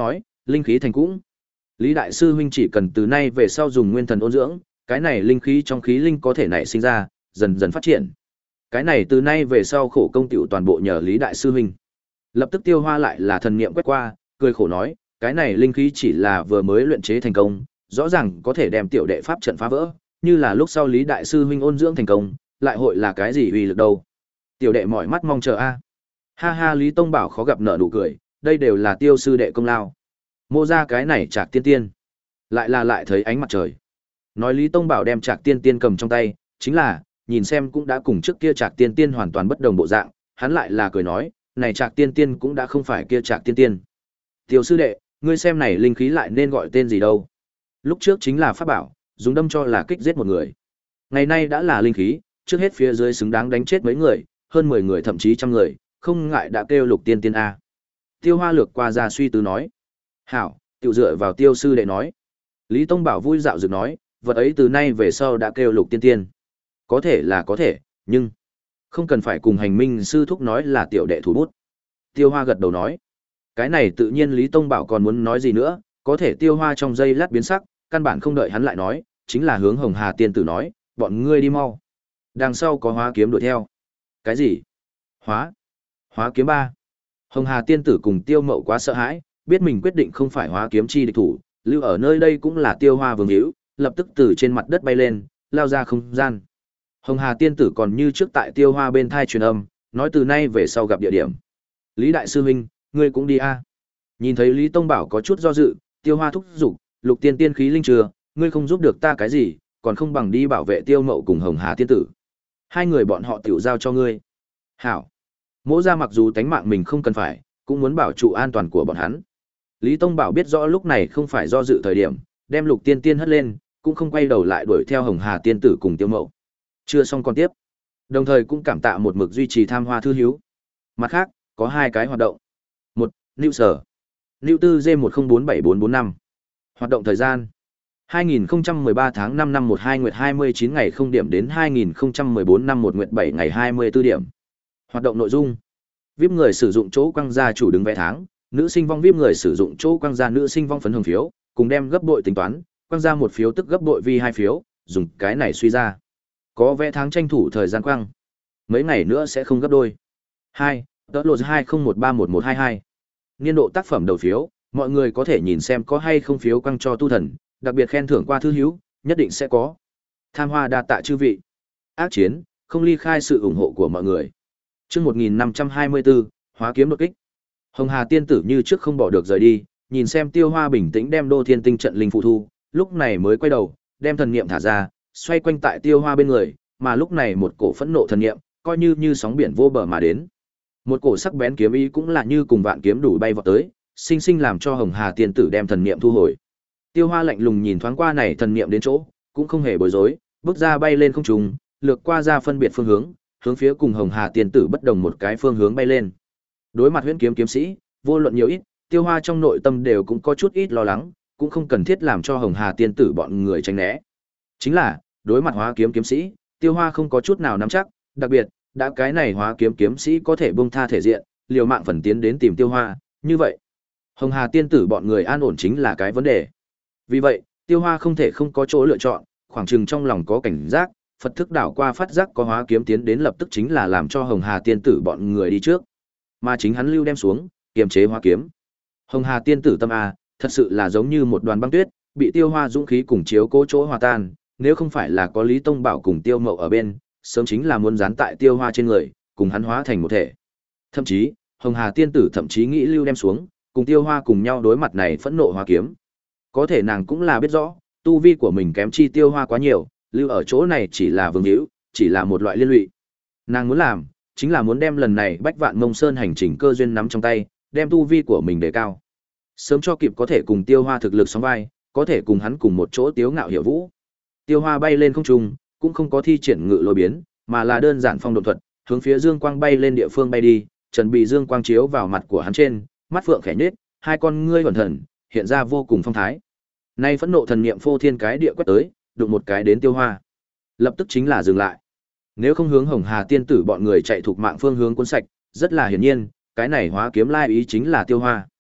linh khí thành cũng. Lý đại sư huynh chỉ cần từ nay về sau dùng nguyên thần ôn dưỡng, cái này linh khí trong khí linh có thể nảy sinh ra, dần dần phát triển. Cái này từ nay về sau khổ công tiểu toàn bộ nhờ Lý đại sư huynh. Lập tức Tiêu Hoa lại là thần niệm quét qua, cười khổ nói, cái này linh khí chỉ là vừa mới luyện chế thành công, rõ ràng có thể đem tiểu đệ pháp trận phá vỡ, như là lúc sau Lý đại sư huynh ôn dưỡng thành công, lại hội là cái gì uy lực đâu. Tiểu đệ mỏi mắt mong chờ a. Ha ha, Lý Tông Bảo khó gặp nợ nụ cười, đây đều là Tiêu sư đệ công lao. Mô ra cái này Trạc Tiên Tiên, lại là lại thấy ánh mặt trời. Nói Lý Tông Bảo đem Trạc Tiên Tiên cầm trong tay, chính là, nhìn xem cũng đã cùng trước kia Trạc Tiên Tiên hoàn toàn bất đồng bộ dạng, hắn lại là cười nói, này Trạc Tiên Tiên cũng đã không phải kia Trạc Tiên Tiên. Tiêu sư đệ, ngươi xem này linh khí lại nên gọi tên gì đâu? Lúc trước chính là pháp bảo, dùng đâm cho là kích giết một người. Ngày nay đã là linh khí, trước hết phía dưới xứng đáng đánh chết mấy người, hơn mười người thậm chí trăm người, không ngại đã kêu Lục Tiên Tiên a. Tiêu Hoa lược qua ra suy tư nói. Hảo, tiểu dựa vào Tiêu sư đệ nói. Lý Tông Bảo vui dạo dược nói, vật ấy từ nay về sau đã kêu Lục Tiên Tiên. Có thể là có thể, nhưng không cần phải cùng hành minh sư thúc nói là tiểu đệ thủ bút. Tiêu Hoa gật đầu nói. Cái này tự nhiên Lý Tông Bảo còn muốn nói gì nữa, có thể Tiêu Hoa trong giây lát biến sắc, căn bản không đợi hắn lại nói, chính là hướng Hồng Hà tiên tử nói, bọn ngươi đi mau. Đằng sau có hóa kiếm đuổi theo. Cái gì? Hóa? Hóa kiếm ba. Hồng Hà tiên tử cùng Tiêu Mậu quá sợ hãi, biết mình quyết định không phải hóa kiếm chi địch thủ, lưu ở nơi đây cũng là Tiêu Hoa vương hữu, lập tức từ trên mặt đất bay lên, lao ra không gian. Hồng Hà tiên tử còn như trước tại Tiêu Hoa bên thai truyền âm, nói từ nay về sau gặp địa điểm. Lý đại sư huynh, ngươi cũng đi a. Nhìn thấy Lý Tông Bảo có chút do dự, Tiêu Hoa thúc giục, Lục tiên tiên khí linh chưa, ngươi không giúp được ta cái gì, còn không bằng đi bảo vệ Tiêu Mậu cùng Hồng Hà tiên tử. Hai người bọn họ tiểu giao cho ngươi. Hảo. Mỗ ra mặc dù tánh mạng mình không cần phải, cũng muốn bảo trụ an toàn của bọn hắn. Lý Tông Bảo biết rõ lúc này không phải do dự thời điểm, đem Lục tiên tiên hất lên, cũng không quay đầu lại đuổi theo Hồng Hà tiên tử cùng Tiêu Mậu. Chưa xong còn tiếp. Đồng thời cũng cảm tạ một mực duy trì tham hoa thư hiếu. Mặt khác, có hai cái hoạt động. Một, Lưu Sở. Lưu tư G một không bốn bảy bốn bốn năm. Hoạt động thời gian. hai nghìn không trăm mười ba tháng năm năm một hai nguyệt hai mươi chín ngày không điểm đến hai nghìn không trăm mười bốn năm một nguyệt bảy ngày hai mươi tư điểm. Hoạt động nội dung. vê i pê người sử dụng chỗ quăng ra chủ đứng vé tháng, nữ sinh vong vê i pê người sử dụng chỗ quăng ra nữ sinh vong phấn hồng phiếu, cùng đem gấp bội tính toán, quăng ra một phiếu tức gấp bội vì hai phiếu, dùng cái này suy ra. Có vé tháng tranh thủ thời gian quăng. Mấy ngày nữa sẽ không gấp đôi. hai. Tớ lột hai không một ba một một hai hai. Niên độ tác phẩm đầu phiếu, mọi người có thể nhìn xem có hay không phiếu quăng cho tu thần, đặc biệt khen thưởng qua thư hữu, nhất định sẽ có. Tham hoa đa tạ chư vị. Ác chiến, không ly khai sự ủng hộ của mọi người. Chương một nghìn năm trăm hai mươi tư, hóa kiếm đột kích. Hồng Hà tiên tử như trước không bỏ được rời đi, nhìn xem Tiêu Hoa bình tĩnh đem Đô Thiên Tinh trận linh phụ thu, lúc này mới quay đầu, đem thần niệm thả ra, xoay quanh tại Tiêu Hoa bên người, mà lúc này một cổ phẫn nộ thần niệm, coi như như sóng biển vô bờ mà đến. Một cổ sắc bén kiếm ý cũng là như cùng vạn kiếm đủ bay vọt tới, sinh sinh làm cho Hồng Hà tiên tử đem thần niệm thu hồi. Tiêu Hoa lạnh lùng nhìn thoáng qua này thần niệm đến chỗ, cũng không hề bối rối, bước ra bay lên không trung, lược qua ra phân biệt phương hướng, hướng phía cùng Hồng Hà tiên tử bất đồng một cái phương hướng bay lên. Đối mặt huyễn kiếm kiếm sĩ, vô luận nhiều ít, Tiêu Hoa trong nội tâm đều cũng có chút ít lo lắng, cũng không cần thiết làm cho Hồng Hà tiên tử bọn người tránh né. Chính là, đối mặt hóa kiếm kiếm sĩ, Tiêu Hoa không có chút nào nắm chắc, đặc biệt, đã cái này hóa kiếm kiếm sĩ có thể buông tha thể diện, liều mạng phần tiến đến tìm Tiêu Hoa, như vậy, Hồng Hà tiên tử bọn người an ổn chính là cái vấn đề. Vì vậy, Tiêu Hoa không thể không có chỗ lựa chọn, khoảng chừng trong lòng có cảnh giác, Phật thức đảo qua phát giác có hóa kiếm tiến đến lập tức chính là làm cho Hồng Hà tiên tử bọn người đi trước. Mà chính hắn lưu đem xuống, kiềm chế hóa kiếm. Hồng Hà tiên tử tâm a, thật sự là giống như một đoàn băng tuyết, bị Tiêu Hoa dũng khí cùng chiếu cố chỗ hòa tan, nếu không phải là có Lý Tông Bảo cùng Tiêu Mậu ở bên, sớm chính là muốn dán tại Tiêu Hoa trên người, cùng hắn hóa thành một thể. Thậm chí, Hồng Hà tiên tử thậm chí nghĩ lưu đem xuống, cùng Tiêu Hoa cùng nhau đối mặt này phẫn nộ hóa kiếm. Có thể nàng cũng là biết rõ, tu vi của mình kém chi Tiêu Hoa quá nhiều, lưu ở chỗ này chỉ là vương hữu, chỉ là một loại liên lụy. Nàng muốn làm, chính là muốn đem lần này Bách Vạn Mông Sơn hành trình cơ duyên nắm trong tay, đem tu vi của mình đề cao. Sớm cho kịp có thể cùng Tiêu Hoa thực lực sóng vai, có thể cùng hắn cùng một chỗ tiếu ngạo hiểu vũ. Tiêu Hoa bay lên không trung, cũng không có thi triển ngự lôi biến, mà là đơn giản phong độn thuật, hướng phía dương quang bay lên địa phương bay đi, chuẩn bị dương quang chiếu vào mặt của hắn trên, mắt phượng khẽ nhếch, hai con ngươi cẩn thận, hiện ra vô cùng phong thái. Nay phẫn nộ thần niệm phô thiên cái địa quét tới, đụng một cái đến Tiêu Hoa, lập tức chính là dừng lại. Nếu không hướng Hồng Hà tiên tử bọn người chạy thuộc mạng phương hướng cuốn sạch, rất là hiển nhiên, cái này hóa kiếm lai ý chính là Tiêu Hoa.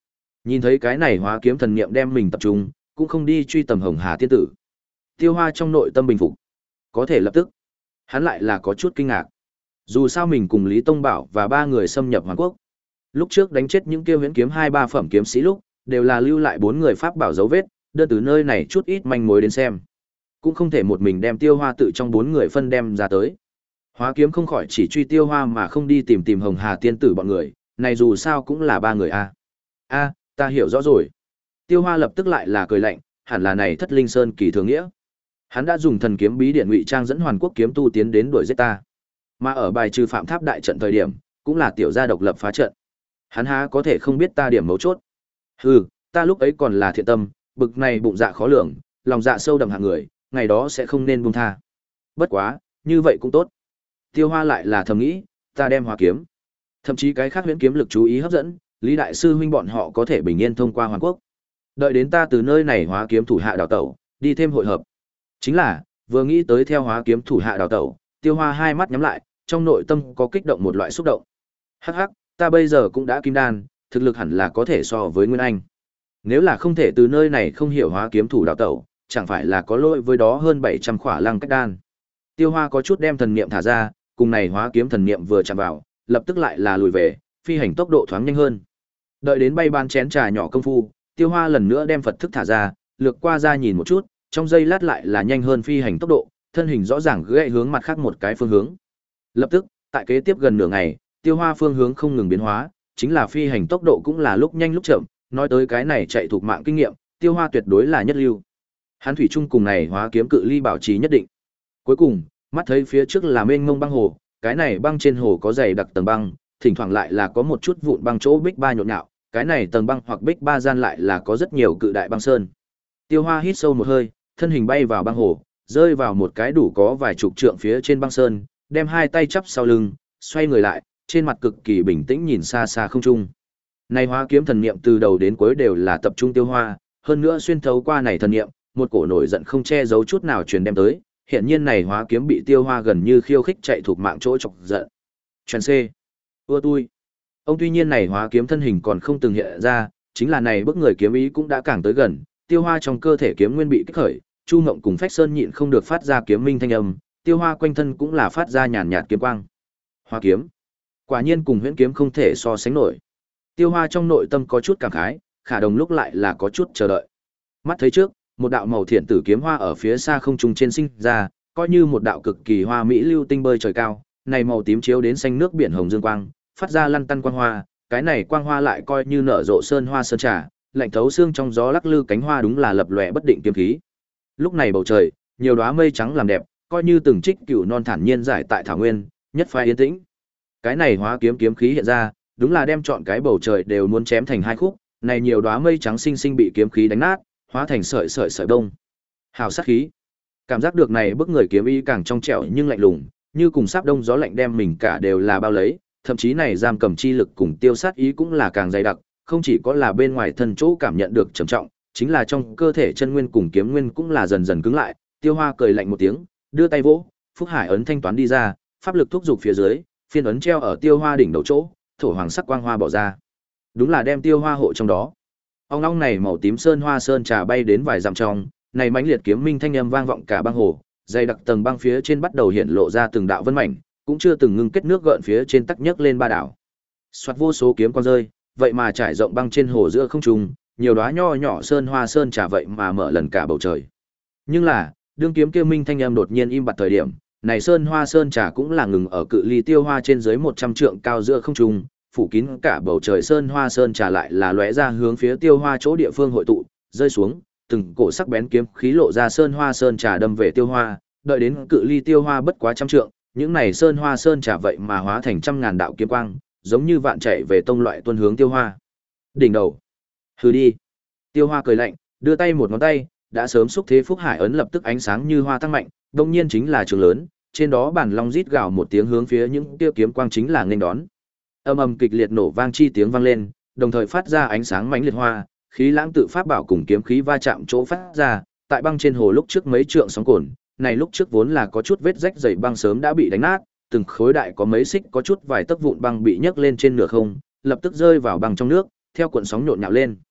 Nhìn thấy cái này hóa kiếm thần niệm đem mình tập trung, cũng không đi truy tầm Hồng Hà tiên tử. Tiêu Hoa trong nội tâm bình phục. Có thể lập tức, hắn lại là có chút kinh ngạc. Dù sao mình cùng Lý Tông Bảo và ba người xâm nhập Hoàng Quốc. Lúc trước đánh chết những kia huyễn kiếm hai ba phẩm kiếm sĩ lúc, đều là lưu lại bốn người pháp bảo dấu vết, đơn từ nơi này chút ít manh mối đến xem. Cũng không thể một mình đem Tiêu Hoa tự trong bốn người phân đem ra tới. Hóa kiếm không khỏi chỉ truy Tiêu Hoa mà không đi tìm tìm Hồng Hà tiên tử bọn người, này dù sao cũng là ba người a. A, ta hiểu rõ rồi. Tiêu Hoa lập tức lại là cười lạnh, hẳn là này Thất Linh Sơn kỳ thường nghĩa. Hắn đã dùng thần kiếm bí điện ngụy trang dẫn Hoàn Quốc kiếm tu tiến đến đuổi giết ta. Mà ở bài trừ phạm tháp đại trận thời điểm, cũng là tiểu gia độc lập phá trận. Hắn há có thể không biết ta điểm mấu chốt. Hừ, ta lúc ấy còn là thiện tâm, bực này bụng dạ khó lường, lòng dạ sâu đậm hạng người, ngày đó sẽ không nên buông tha. Bất quá, như vậy cũng tốt. Tiêu Hoa lại là thầm nghĩ, ta đem hóa kiếm. Thậm chí cái khác huyễn kiếm lực chú ý hấp dẫn, Lý đại sư huynh bọn họ có thể bình yên thông qua Hoàn Quốc. Đợi đến ta từ nơi này hóa kiếm thủ hạ đào tẩu, đi thêm hội hợp. Chính là, vừa nghĩ tới theo hóa kiếm thủ hạ đào tẩu, Tiêu Hoa hai mắt nhắm lại, trong nội tâm có kích động một loại xúc động. Hắc hắc, ta bây giờ cũng đã kim đan, thực lực hẳn là có thể so với Nguyên Anh. Nếu là không thể từ nơi này không hiểu hóa kiếm thủ đào tẩu, chẳng phải là có lỗi với đó hơn bảy trăm khỏa lăng cách đan. Tiêu Hoa có chút đem thần niệm thả ra, cùng này hóa kiếm thần niệm vừa chạm vào, lập tức lại là lùi về, phi hành tốc độ thoáng nhanh hơn. Đợi đến bay ban chén trà nhỏ công phu, Tiêu Hoa lần nữa đem Phật thức thả ra, lược qua ra nhìn một chút, trong giây lát lại là nhanh hơn phi hành tốc độ, thân hình rõ ràng gãy hướng mặt khác một cái phương hướng. Lập tức, tại kế tiếp gần nửa ngày, Tiêu Hoa phương hướng không ngừng biến hóa, chính là phi hành tốc độ cũng là lúc nhanh lúc chậm, nói tới cái này chạy thuộc mạng kinh nghiệm, Tiêu Hoa tuyệt đối là nhất lưu. Hắn thủy chung cùng này hóa kiếm cự ly bảo trì nhất định. Cuối cùng, mắt thấy phía trước là mênh mông băng hồ, cái này băng trên hồ có dày đặc tầng băng, thỉnh thoảng lại là có một chút vụn băng chỗ bích ba nhộn nhạo, cái này tầng băng hoặc bích ba gian lại là có rất nhiều cự đại băng sơn. Tiêu Hoa hít sâu một hơi, thân hình bay vào băng hồ, rơi vào một cái đủ có vài chục trượng phía trên băng sơn, đem hai tay chắp sau lưng, xoay người lại, trên mặt cực kỳ bình tĩnh nhìn xa xa không trung. Này hóa kiếm thần niệm từ đầu đến cuối đều là tập trung Tiêu Hoa, hơn nữa xuyên thấu qua này thần niệm, một cổ nổi giận không che giấu chút nào truyền đem tới, hiện nhiên này hóa kiếm bị Tiêu Hoa gần như khiêu khích chạy thuộc mạng chỗ chọc giận. Truyền C. Ưa tui. Ông tuy nhiên này hóa kiếm thân hình còn không từng hiện ra, chính là này bức người kiếm ý cũng đã càng tới gần, Tiêu Hoa trong cơ thể kiếm nguyên bị kích khởi, Chu Ngộng cùng Phách Sơn nhịn không được phát ra kiếm minh thanh âm, Tiêu Hoa quanh thân cũng là phát ra nhàn nhạt kiếm quang. Hoa kiếm, quả nhiên cùng huyễn kiếm không thể so sánh nổi. Tiêu Hoa trong nội tâm có chút cảm khái, khả đồng lúc lại là có chút chờ đợi. Mắt thấy trước, một đạo màu thiện tử kiếm hoa ở phía xa không trung trên sinh ra, coi như một đạo cực kỳ hoa mỹ lưu tinh bơi trời cao, này màu tím chiếu đến xanh nước biển hồng dương quang, phát ra lăn tăn quang hoa, cái này quang hoa lại coi như nở rộ sơn hoa sơn trà, lạnh thấu xương trong gió lắc lư cánh hoa đúng là lập lòe bất định kiếm khí. Lúc này bầu trời, nhiều đóa mây trắng làm đẹp, coi như từng trích cửu non thản nhiên giải tại thảo nguyên, nhất phái yên tĩnh. Cái này hóa kiếm kiếm khí hiện ra, đúng là đem chọn cái bầu trời đều muốn chém thành hai khúc, này nhiều đóa mây trắng xinh xinh bị kiếm khí đánh nát, hóa thành sợi sợi sợi bông. Hào sát khí. Cảm giác được này bức người kiếm ý càng trong trẻo nhưng lạnh lùng, như cùng sáp đông gió lạnh đem mình cả đều là bao lấy, thậm chí này giam cầm chi lực cùng tiêu sát ý cũng là càng dày đặc, không chỉ có là bên ngoài thân chỗ cảm nhận được trầm trọng, chính là trong cơ thể chân nguyên cùng kiếm nguyên cũng là dần dần cứng lại. Tiêu Hoa cười lạnh một tiếng, đưa tay vỗ, Phúc Hải ấn thanh toán đi ra, pháp lực thúc dục phía dưới, phiên ấn treo ở Tiêu Hoa đỉnh đầu chỗ, thổ hoàng sắc quang hoa bỏ ra. Đúng là đem Tiêu Hoa hộ trong đó. Ong ong này màu tím sơn hoa sơn trà bay đến vài dặm trong, này mãnh liệt kiếm minh thanh âm vang vọng cả băng hồ, dày đặc tầng băng phía trên bắt đầu hiện lộ ra từng đạo vân mảnh, cũng chưa từng ngưng kết nước gợn phía trên tắc nhấc lên ba đảo. Soạt vô số kiếm quang rơi, vậy mà trải rộng băng trên hồ giữa không trung, nhiều đóa nho nhỏ sơn hoa sơn trà vậy mà mở lần cả bầu trời. Nhưng là, đương kiếm kia minh thanh âm đột nhiên im bặt thời điểm, này sơn hoa sơn trà cũng là ngừng ở cự ly Tiêu Hoa trên dưới một trăm trượng cao giữa không trung, phủ kín cả bầu trời sơn hoa sơn trà lại là lóe ra hướng phía Tiêu Hoa chỗ địa phương hội tụ, rơi xuống, từng cổ sắc bén kiếm khí lộ ra sơn hoa sơn trà đâm về Tiêu Hoa, đợi đến cự ly Tiêu Hoa bất quá trăm trượng, những này sơn hoa sơn trà vậy mà hóa thành trăm ngàn đạo kiếm quang, giống như vạn chạy về tông loại tuân hướng Tiêu Hoa. Đỉnh đầu. Hừ đi. Tiêu Hoa cười lạnh, đưa tay một ngón tay, đã sớm xúc thế Phúc Hải ấn lập tức ánh sáng như hoa tăng mạnh, đương nhiên chính là trường lớn, trên đó bản long rít gào một tiếng hướng phía những tiêu kiếm quang chính là nghênh đón. Âm ầm kịch liệt nổ vang chi tiếng vang lên, đồng thời phát ra ánh sáng mãnh liệt hoa, khí lãng tự pháp bảo cùng kiếm khí va chạm chỗ phát ra, tại băng trên hồ lúc trước mấy trượng sóng cồn, này lúc trước vốn là có chút vết rách dày băng sớm đã bị đánh nát, từng khối đại có mấy xích có chút vài tấc vụn băng bị nhấc lên trên nửa không, lập tức rơi vào băng trong nước, theo cuộn sóng nhộn nhạo lên.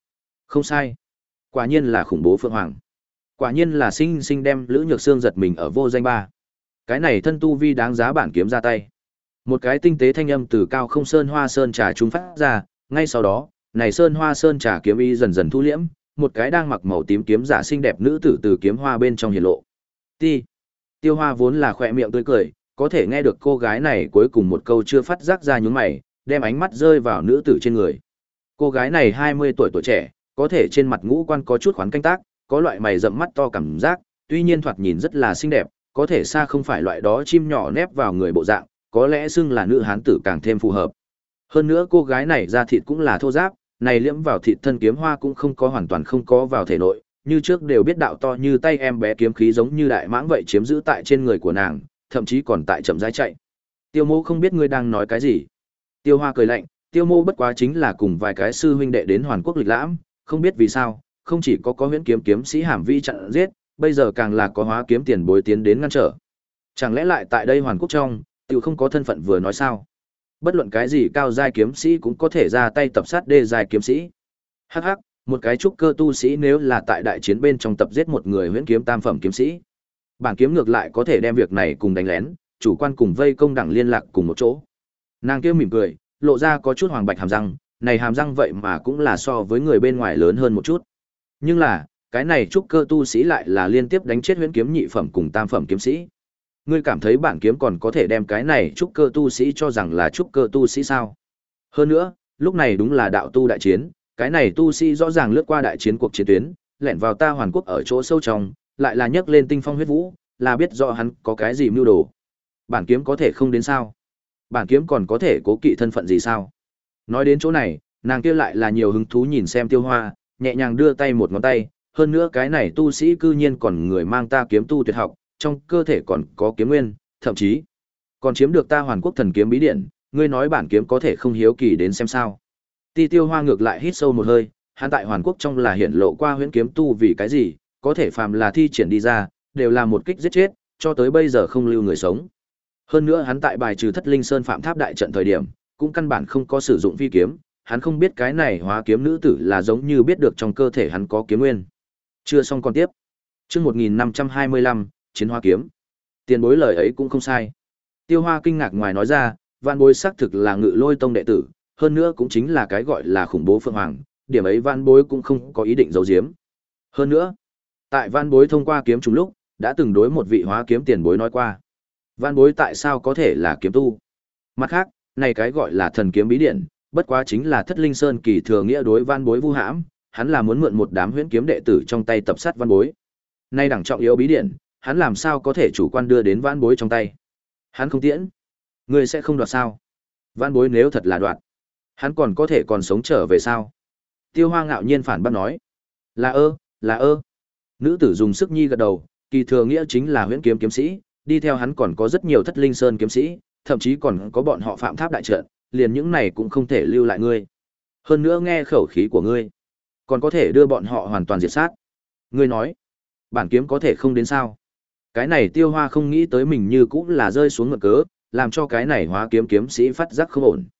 Không sai. Quả nhiên là khủng bố phượng hoàng. Quả nhiên là sinh sinh đem Lữ Nhược Sương giật mình ở vô danh ba. Cái này thân tu vi đáng giá bản kiếm ra tay. Một cái tinh tế thanh âm từ cao không sơn hoa sơn trà trung phát ra, ngay sau đó, này sơn hoa sơn trà kiếm y dần dần thu liễm, một cái đang mặc màu tím kiếm giả xinh đẹp nữ tử từ kiếm hoa bên trong hiện lộ. Ti. Tiêu Hoa vốn là khỏe miệng tươi cười, có thể nghe được cô gái này cuối cùng một câu chưa phát giác ra nhướng mày, đem ánh mắt rơi vào nữ tử trên người. Cô gái này hai mươi tuổi tuổi trẻ, có thể trên mặt ngũ quan có chút khoán canh tác, có loại mày rậm mắt to cảm giác, tuy nhiên thoạt nhìn rất là xinh đẹp, có thể xa không phải loại đó chim nhỏ nép vào người bộ dạng, có lẽ xưng là nữ hán tử càng thêm phù hợp. Hơn nữa cô gái này da thịt cũng là thô ráp, này liễm vào thịt thân kiếm hoa cũng không có hoàn toàn không có vào thể nội, như trước đều biết đạo to như tay em bé kiếm khí giống như đại mãng vậy chiếm giữ tại trên người của nàng, thậm chí còn tại chậm rãi chạy. Tiêu Mô không biết ngươi đang nói cái gì. Tiêu Hoa cười lạnh, Tiêu Mô bất quá chính là cùng vài cái sư huynh đệ đến Hoàn Quốc lịch lãm, không biết vì sao, không chỉ có có huyễn kiếm kiếm sĩ Hàm Vi chặn giết, bây giờ càng là có Hóa kiếm tiền bối tiến đến ngăn trở. Chẳng lẽ lại tại đây Hoàn Quốc trong, tiểu không có thân phận vừa nói sao? Bất luận cái gì cao giai kiếm sĩ cũng có thể ra tay tập sát đê giai kiếm sĩ. Hắc hắc, một cái trúc cơ tu sĩ nếu là tại đại chiến bên trong tập giết một người huyễn kiếm tam phẩm kiếm sĩ, bản kiếm ngược lại có thể đem việc này cùng đánh lén, chủ quan cùng vây công đẳng liên lạc cùng một chỗ. Nàng kia mỉm cười, lộ ra có chút hoàng bạch hàm răng, này hàm răng vậy mà cũng là so với người bên ngoài lớn hơn một chút. Nhưng là, cái này trúc cơ tu sĩ lại là liên tiếp đánh chết huyễn kiếm nhị phẩm cùng tam phẩm kiếm sĩ. Ngươi cảm thấy bản kiếm còn có thể đem cái này trúc cơ tu sĩ cho rằng là trúc cơ tu sĩ sao? Hơn nữa, lúc này đúng là đạo tu đại chiến, cái này tu sĩ rõ ràng lướt qua đại chiến cuộc chiến tuyến, lẻn vào ta Hoàn Quốc ở chỗ sâu trong, lại là nhấc lên tinh phong huyết vũ, là biết rõ hắn có cái gì mưu đồ. Bản kiếm có thể không đến sao? Bản kiếm còn có thể cố kỵ thân phận gì sao? Nói đến chỗ này, nàng kia lại là nhiều hứng thú nhìn xem Tiêu Hoa, nhẹ nhàng đưa tay một ngón tay, hơn nữa cái này tu sĩ cư nhiên còn người mang ta kiếm tu tuyệt học, trong cơ thể còn có kiếm nguyên, thậm chí còn chiếm được ta Hoàn Quốc thần kiếm bí điển, ngươi nói bản kiếm có thể không hiếu kỳ đến xem sao? Ti Tiêu Hoa ngược lại hít sâu một hơi, hắn tại Hoàn Quốc trong là hiển lộ qua huyễn kiếm tu vì cái gì, có thể phàm là thi triển đi ra, đều là một kích giết chết, cho tới bây giờ không lưu người sống. Hơn nữa hắn tại bài trừ Thất Linh Sơn Phạm Tháp đại trận thời điểm, cũng căn bản không có sử dụng phi kiếm, hắn không biết cái này hóa kiếm nữ tử là giống như biết được trong cơ thể hắn có kiếm nguyên. Chưa xong còn tiếp. Chương một nghìn năm trăm hai mươi lăm, Chiến Hoa kiếm. Tiền bối lời ấy cũng không sai. Tiêu Hoa kinh ngạc ngoài nói ra, Vạn Bối xác thực là Ngự Lôi Tông đệ tử, hơn nữa cũng chính là cái gọi là khủng bố Phượng Hoàng, điểm ấy Vạn Bối cũng không có ý định giấu giếm. Hơn nữa, tại Vạn Bối thông qua kiếm trùng lúc, đã từng đối một vị hóa kiếm tiền bối nói qua. Vạn Bối tại sao có thể là kiếm tu? Mặt khác, này cái gọi là thần kiếm bí điển, bất quá chính là Thất Linh Sơn kỳ thừa nghĩa đối Vạn Bối vu hãm, hắn là muốn mượn một đám huyễn kiếm đệ tử trong tay tập sát Vạn Bối. Nay đẳng trọng yếu bí điển, hắn làm sao có thể chủ quan đưa đến Vạn Bối trong tay? Hắn không tiễn, ngươi sẽ không đoạt sao? Vạn Bối nếu thật là đoạt, hắn còn có thể còn sống trở về sao? Tiêu Hoa ngạo nhiên phản bác nói, là ơ, là ơ. Nữ tử dùng sức nhi gật đầu, kỳ thừa nghĩa chính là huyễn kiếm kiếm sĩ, đi theo hắn còn có rất nhiều Thất Linh Sơn kiếm sĩ, thậm chí còn có bọn họ Phạm Tháp đại trận, liền những này cũng không thể lưu lại ngươi. Hơn nữa nghe khẩu khí của ngươi, còn có thể đưa bọn họ hoàn toàn diệt sát. Ngươi nói, bản kiếm có thể không đến sao? Cái này Tiêu Hoa không nghĩ tới mình như cũng là rơi xuống ngựa cớ, làm cho cái này hóa kiếm kiếm sĩ phát giác không ổn.